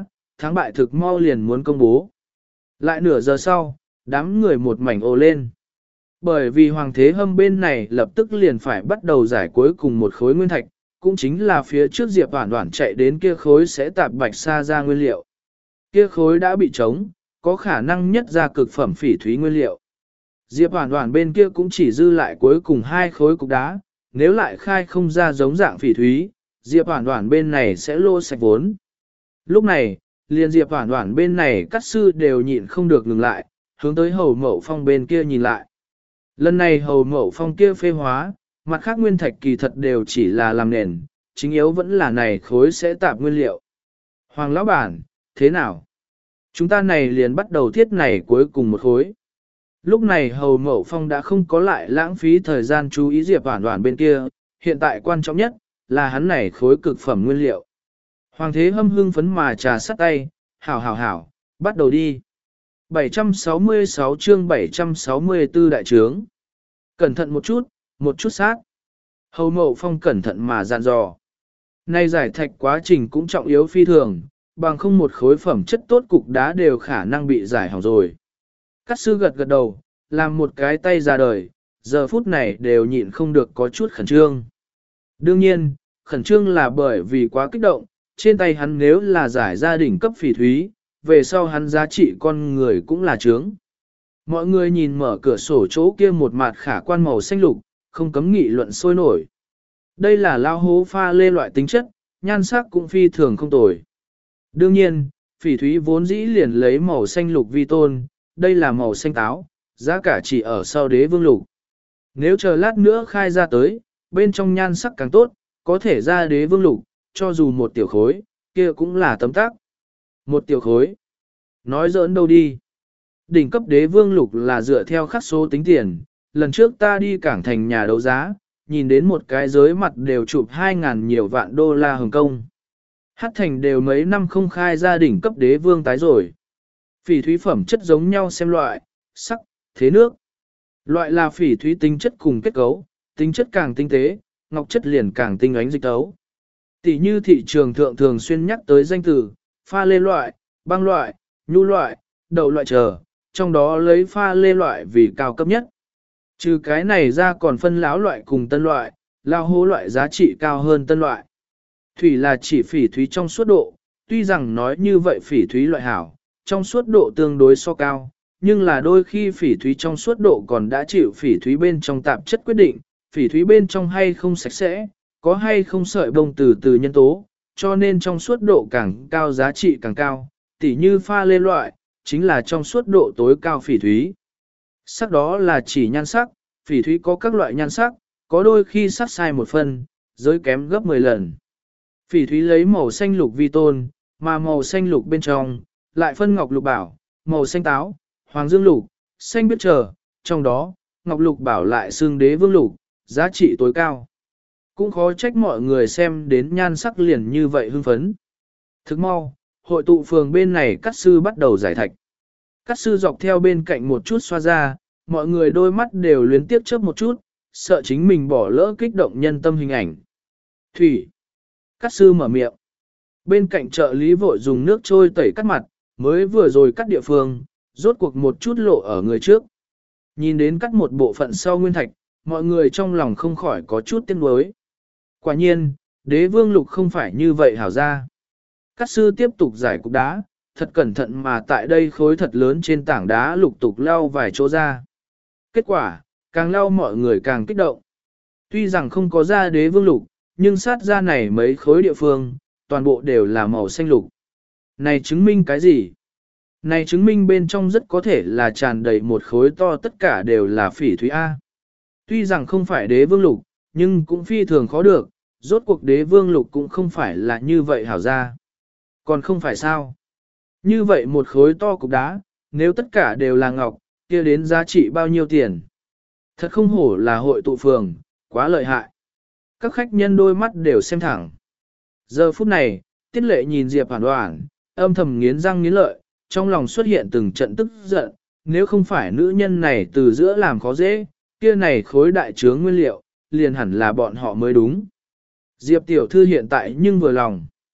thắng bại thực mau liền muốn công bố. Lại nửa giờ sau, đám người một mảnh ồ lên. Bởi vì Hoàng Thế Hâm bên này lập tức liền phải bắt đầu giải cuối cùng một khối nguyên thạch, cũng chính là phía trước Diệp Hoản Hoản chạy đến kia khối sẽ tạp bạch sa ra nguyên liệu. Kia khối đã bị trống, có khả năng nhất ra cực phẩm phỉ thúy nguyên liệu. Diệp Hoản Hoản bên kia cũng chỉ dư lại cuối cùng hai khối cục đá, nếu lại khai không ra giống dạng phỉ thúy, Diệp Hoản Hoản bên này sẽ lô sạch vốn. Lúc này, liền Diệp Hoản Hoản bên này các sư đều nhịn không được ngừng lại, hướng tới Hầu Mậu Phong bên kia nhìn lại. Lần này Hầu Mậu Phong kia phê hóa, mặt khác nguyên thạch kỳ thật đều chỉ là làm nền, chính yếu vẫn là này khối sẽ tạp nguyên liệu. Hoàng lão bản, thế nào? Chúng ta này liền bắt đầu thiết này cuối cùng một khối. Lúc này Hầu Mậu Phong đã không có lại lãng phí thời gian chú ý Diệp Hoản Hoản bên kia, hiện tại quan trọng nhất là hắn này khối cực phẩm nguyên liệu. Hoàng Thế Hâm hưng phấn mà trà sắt tay, hảo hảo hảo, bắt đầu đi. bảy trăm sáu mươi sáu chương bảy trăm sáu mươi tư đại trướng. Cẩn thận một chút, một chút sát. Hầu Mậu Phong cẩn thận mà dặn dò. Nay giải thạch quá trình cũng trọng yếu phi thường, bằng không một khối phẩm chất tốt cục đá đều khả năng bị giải hỏng rồi. Các sư gật gật đầu, làm một cái tay ra đời, giờ phút này đều nhịn không được có chút khẩn trương. Đương nhiên, khẩn trương là bởi vì quá kích động, trên tay hắn nếu là giải gia đỉnh cấp phỉ thúy, về sau hắn giá trị con người cũng là trướng. Mọi người nhìn mở cửa sổ chỗ kia một mặt khả quan màu xanh lục, không cấm nghị luận sôi nổi. Đây là lao hố pha lê loại tính chất, nhan sắc cũng phi thường không tồi. Đương nhiên, phỉ thúy vốn dĩ liền lấy màu xanh lục vi tôn, đây là màu xanh táo, giá cả chỉ ở sau đế vương lục. Nếu chờ lát nữa khai ra tới, bên trong nhan sắc càng tốt, có thể ra đế vương lục, cho dù một tiểu khối, kia cũng là tấm tác. Một tiểu khối. Nói giỡn đâu đi. Đỉnh cấp đế vương lục là dựa theo khắc số tính tiền, lần trước ta đi cảng thành nhà đấu giá, nhìn đến một cái giới mặt đều chụp hai ngàn nhiều vạn đô la Hồng Kông. Hát thành đều mấy năm không khai ra đỉnh cấp đế vương tái rồi. Phỉ thúy phẩm chất giống nhau xem loại, sắc, thế nước. Loại là phỉ thúy tính chất cùng kết cấu, tính chất càng tinh tế, ngọc chất liền càng tinh ánh dịch tấu. Tỷ như thị trường thượng thường xuyên nhắc tới danh từ, pha lê loại, băng loại, nhu loại, đậu loại chờ, trong đó lấy pha lê loại vì cao cấp nhất. Trừ cái này ra còn phân láo loại cùng tân loại, lao hố loại giá trị cao hơn tân loại. Thủy là chỉ phỉ thúy trong suốt độ, tuy rằng nói như vậy phỉ thúy loại hảo, trong suốt độ tương đối so cao, nhưng là đôi khi phỉ thúy trong suốt độ còn đã chịu phỉ thúy bên trong tạp chất quyết định, phỉ thúy bên trong hay không sạch sẽ, có hay không sợi bông từ từ nhân tố, cho nên trong suốt độ càng cao giá trị càng cao, tỉ như pha lê loại, chính là trong suốt độ tối cao phỉ thúy. Sắc đó là chỉ nhan sắc, phỉ thúy có các loại nhan sắc, có đôi khi sắc sai một phân, giới kém gấp mười lần. Phỉ thúy lấy màu xanh lục vi tôn, mà màu xanh lục bên trong, lại phân ngọc lục bảo, màu xanh táo, hoàng dương lục, xanh biết chờ, trong đó, ngọc lục bảo lại xương đế vương lục, giá trị tối cao. Cũng khó trách mọi người xem đến nhan sắc liền như vậy hưng phấn. Thức mau, hội tụ phường bên này các sư bắt đầu giải thạch. Các sư dọc theo bên cạnh một chút xoa ra, mọi người đôi mắt đều luyến tiếp chớp một chút, sợ chính mình bỏ lỡ kích động nhân tâm hình ảnh. Thủy. Các sư mở miệng. Bên cạnh trợ lý vội dùng nước trôi tẩy cắt mặt, mới vừa rồi cắt địa phương, rốt cuộc một chút lộ ở người trước. Nhìn đến cắt một bộ phận sau nguyên thạch, mọi người trong lòng không khỏi có chút tiếc nuối. Quả nhiên, đế vương lục không phải như vậy hảo ra. Các sư tiếp tục giải cục đá, thật cẩn thận mà tại đây khối thật lớn trên tảng đá lục tục lau vài chỗ ra. Kết quả, càng lau mọi người càng kích động. Tuy rằng không có ra đế vương lục, nhưng sát ra này mấy khối địa phương, toàn bộ đều là màu xanh lục. Này chứng minh cái gì? Này chứng minh bên trong rất có thể là tràn đầy một khối to tất cả đều là phỉ thúy A. Tuy rằng không phải đế vương lục, nhưng cũng phi thường khó được, rốt cuộc đế vương lục cũng không phải là như vậy hảo ra. Còn không phải sao? Như vậy một khối to cục đá, nếu tất cả đều là ngọc, kia đến giá trị bao nhiêu tiền? Thật không hổ là hội tụ phường, quá lợi hại. Các khách nhân đôi mắt đều xem thẳng. Giờ phút này, Tiết Lệ nhìn Diệp Hoản Hoản, âm thầm nghiến răng nghiến lợi, trong lòng xuất hiện từng trận tức giận, nếu không phải nữ nhân này từ giữa làm khó dễ, kia này khối đại trướng nguyên liệu, liền hẳn là bọn họ mới đúng. Diệp tiểu thư hiện tại nhưng vừa lòng.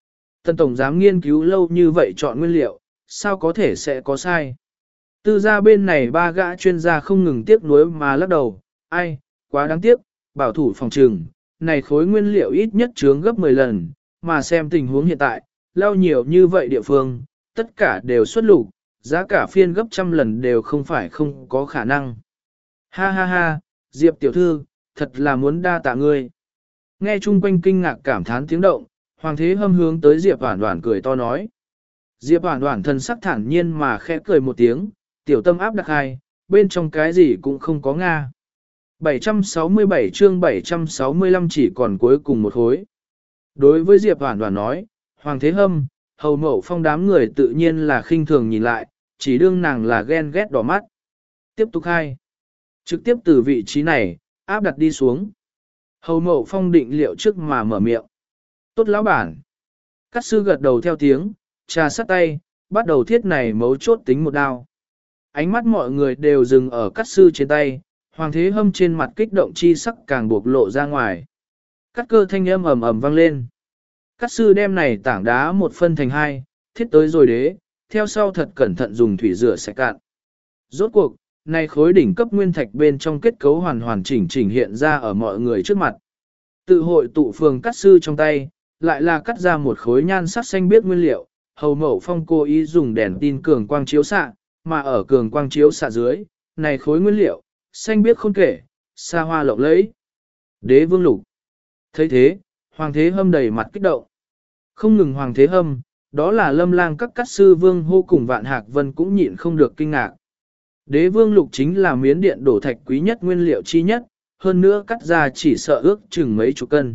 Tần Tổng giám nghiên cứu lâu như vậy chọn nguyên liệu, sao có thể sẽ có sai. Tư gia bên này ba gã chuyên gia không ngừng tiếc nuối mà lắc đầu, ai, quá đáng tiếc, bảo thủ phòng trừng, này khối nguyên liệu ít nhất chướng gấp mười lần, mà xem tình huống hiện tại, lao nhiều như vậy địa phương, tất cả đều xuất lục, giá cả phiên gấp trăm lần đều không phải không có khả năng. Ha ha ha, Diệp tiểu thư, thật là muốn đa tạ ngươi. Nghe chung quanh kinh ngạc cảm thán tiếng động, Hoàng Thế Hâm hướng tới Diệp Hoản Hoản cười to nói. Diệp Hoản Hoản thân sắc thản nhiên mà khẽ cười một tiếng, tiểu tâm áp đặc hai, bên trong cái gì cũng không có Nga. bảy trăm sáu mươi bảy chương bảy trăm sáu mươi lăm chỉ còn cuối cùng một hối. Đối với Diệp Hoản Hoản nói, Hoàng Thế Hâm, Hầu Mậu Phong đám người tự nhiên là khinh thường nhìn lại, chỉ đương nàng là ghen ghét đỏ mắt. Tiếp tục hai. Trực tiếp từ vị trí này, áp đặt đi xuống. Hầu Mậu Phong định liệu trước mà mở miệng. Tốt lão bản. Cát sư gật đầu theo tiếng, trà sắt tay, bắt đầu thiết này mấu chốt tính một đao. Ánh mắt mọi người đều dừng ở cát sư trên tay, Hoàng Thế Hâm trên mặt kích động chi sắc càng buộc lộ ra ngoài. Cát cơ thanh âm ầm ầm vang lên. Cát sư đem này tảng đá một phân thành hai, thiết tới rồi đế, theo sau thật cẩn thận dùng thủy rửa sạch cạn. Rốt cuộc, này khối đỉnh cấp nguyên thạch bên trong kết cấu hoàn hoàn chỉnh chỉnh hiện ra ở mọi người trước mặt. Tự hội tụ phường cát sư trong tay, lại là cắt ra một khối nhan sắc xanh biếc nguyên liệu, Hầu Mậu Phong cố ý dùng đèn tin cường quang chiếu xạ, mà ở cường quang chiếu xạ dưới, này khối nguyên liệu, xanh biếc khôn kể, xa hoa lộng lẫy. Đế vương lục. Thấy thế, Hoàng Thế Hâm đầy mặt kích động. Không ngừng Hoàng Thế Hâm, đó là Lâm Lang các cát sư vương hô cùng Vạn Hạc Vân cũng nhịn không được kinh ngạc. Đế vương lục chính là miến điện đổ thạch quý nhất nguyên liệu chi nhất, hơn nữa cắt ra chỉ sợ ước chừng mấy chục cân.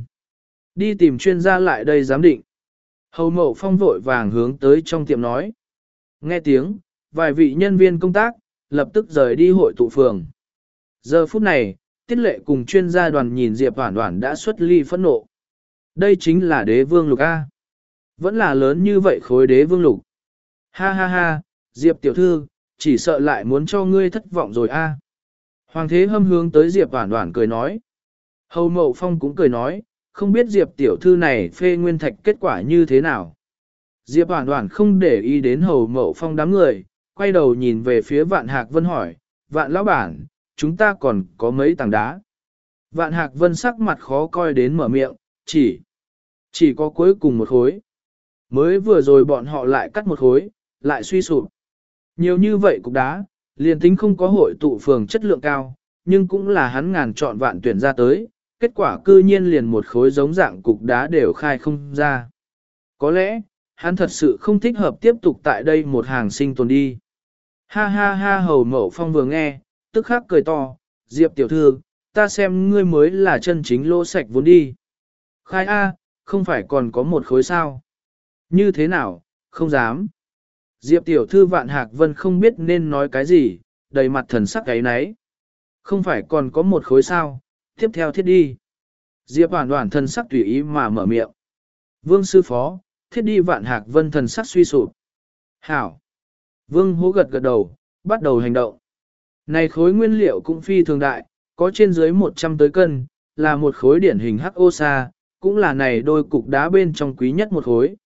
Đi tìm chuyên gia lại đây giám định. Hầu Mậu Phong vội vàng hướng tới trong tiệm nói. Nghe tiếng, vài vị nhân viên công tác, lập tức rời đi hội tụ phường. Giờ phút này, Tiết Lệ cùng chuyên gia đoàn nhìn Diệp Hoản Hoản đã xuất ly phẫn nộ. Đây chính là đế vương lục A. Vẫn là lớn như vậy khối đế vương lục. Ha ha ha, Diệp tiểu thư, chỉ sợ lại muốn cho ngươi thất vọng rồi A. Hoàng Thế Hâm hướng tới Diệp Hoản Hoản cười nói. Hầu Mậu Phong cũng cười nói, không biết Diệp tiểu thư này phê nguyên thạch kết quả như thế nào. Diệp Hoản Hoản không để ý đến Hầu Mậu Phong đám người, quay đầu nhìn về phía Vạn Hạc Vân hỏi, Vạn lão bản, chúng ta còn có mấy tảng đá. Vạn Hạc Vân sắc mặt khó coi đến mở miệng, chỉ, chỉ có cuối cùng một khối. Mới vừa rồi bọn họ lại cắt một khối, lại suy sụp. Nhiều như vậy cục đá, liền tính không có hội tụ phường chất lượng cao, nhưng cũng là hắn ngàn chọn vạn tuyển ra tới, kết quả cư nhiên liền một khối giống dạng cục đá đều khai không ra. Có lẽ, hắn thật sự không thích hợp tiếp tục tại đây một hàng sinh tồn đi. Ha ha ha Hầu Mậu Phong vừa nghe, tức khắc cười to, Diệp tiểu thư, ta xem ngươi mới là chân chính lỗ sạch vốn đi. Khai A, không phải còn có một khối sao. Như thế nào, không dám. Diệp tiểu thư Vạn Hạc Vân không biết nên nói cái gì, đầy mặt thần sắc ấy nấy. Không phải còn có một khối sao, tiếp theo thiết đi. Diệp Hoản Hoản thần sắc tùy ý mà mở miệng. Vương sư phó, thiết đi Vạn Hạc Vân thần sắc suy sụp. Hảo. Vương hố gật gật đầu, bắt đầu hành động. Này khối nguyên liệu cũng phi thường đại, có trên dưới một trăm tới cân, là một khối điển hình hắc ô sa, cũng là này đôi cục đá bên trong quý nhất một khối.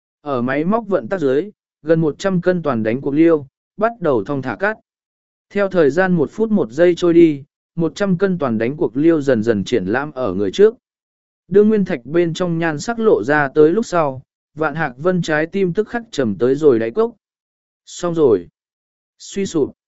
Ở máy móc vận tắc dưới, gần một trăm cân toàn đánh cuộc liêu, bắt đầu thong thả cắt. Theo thời gian một phút một giây trôi đi, một trăm cân toàn đánh cuộc liêu dần dần triển lãm ở người trước. Đương nguyên thạch bên trong nhan sắc lộ ra tới lúc sau, Vạn Hạc Vân trái tim tức khắc trầm tới rồi đáy cốc. Xong rồi. Suy sụp.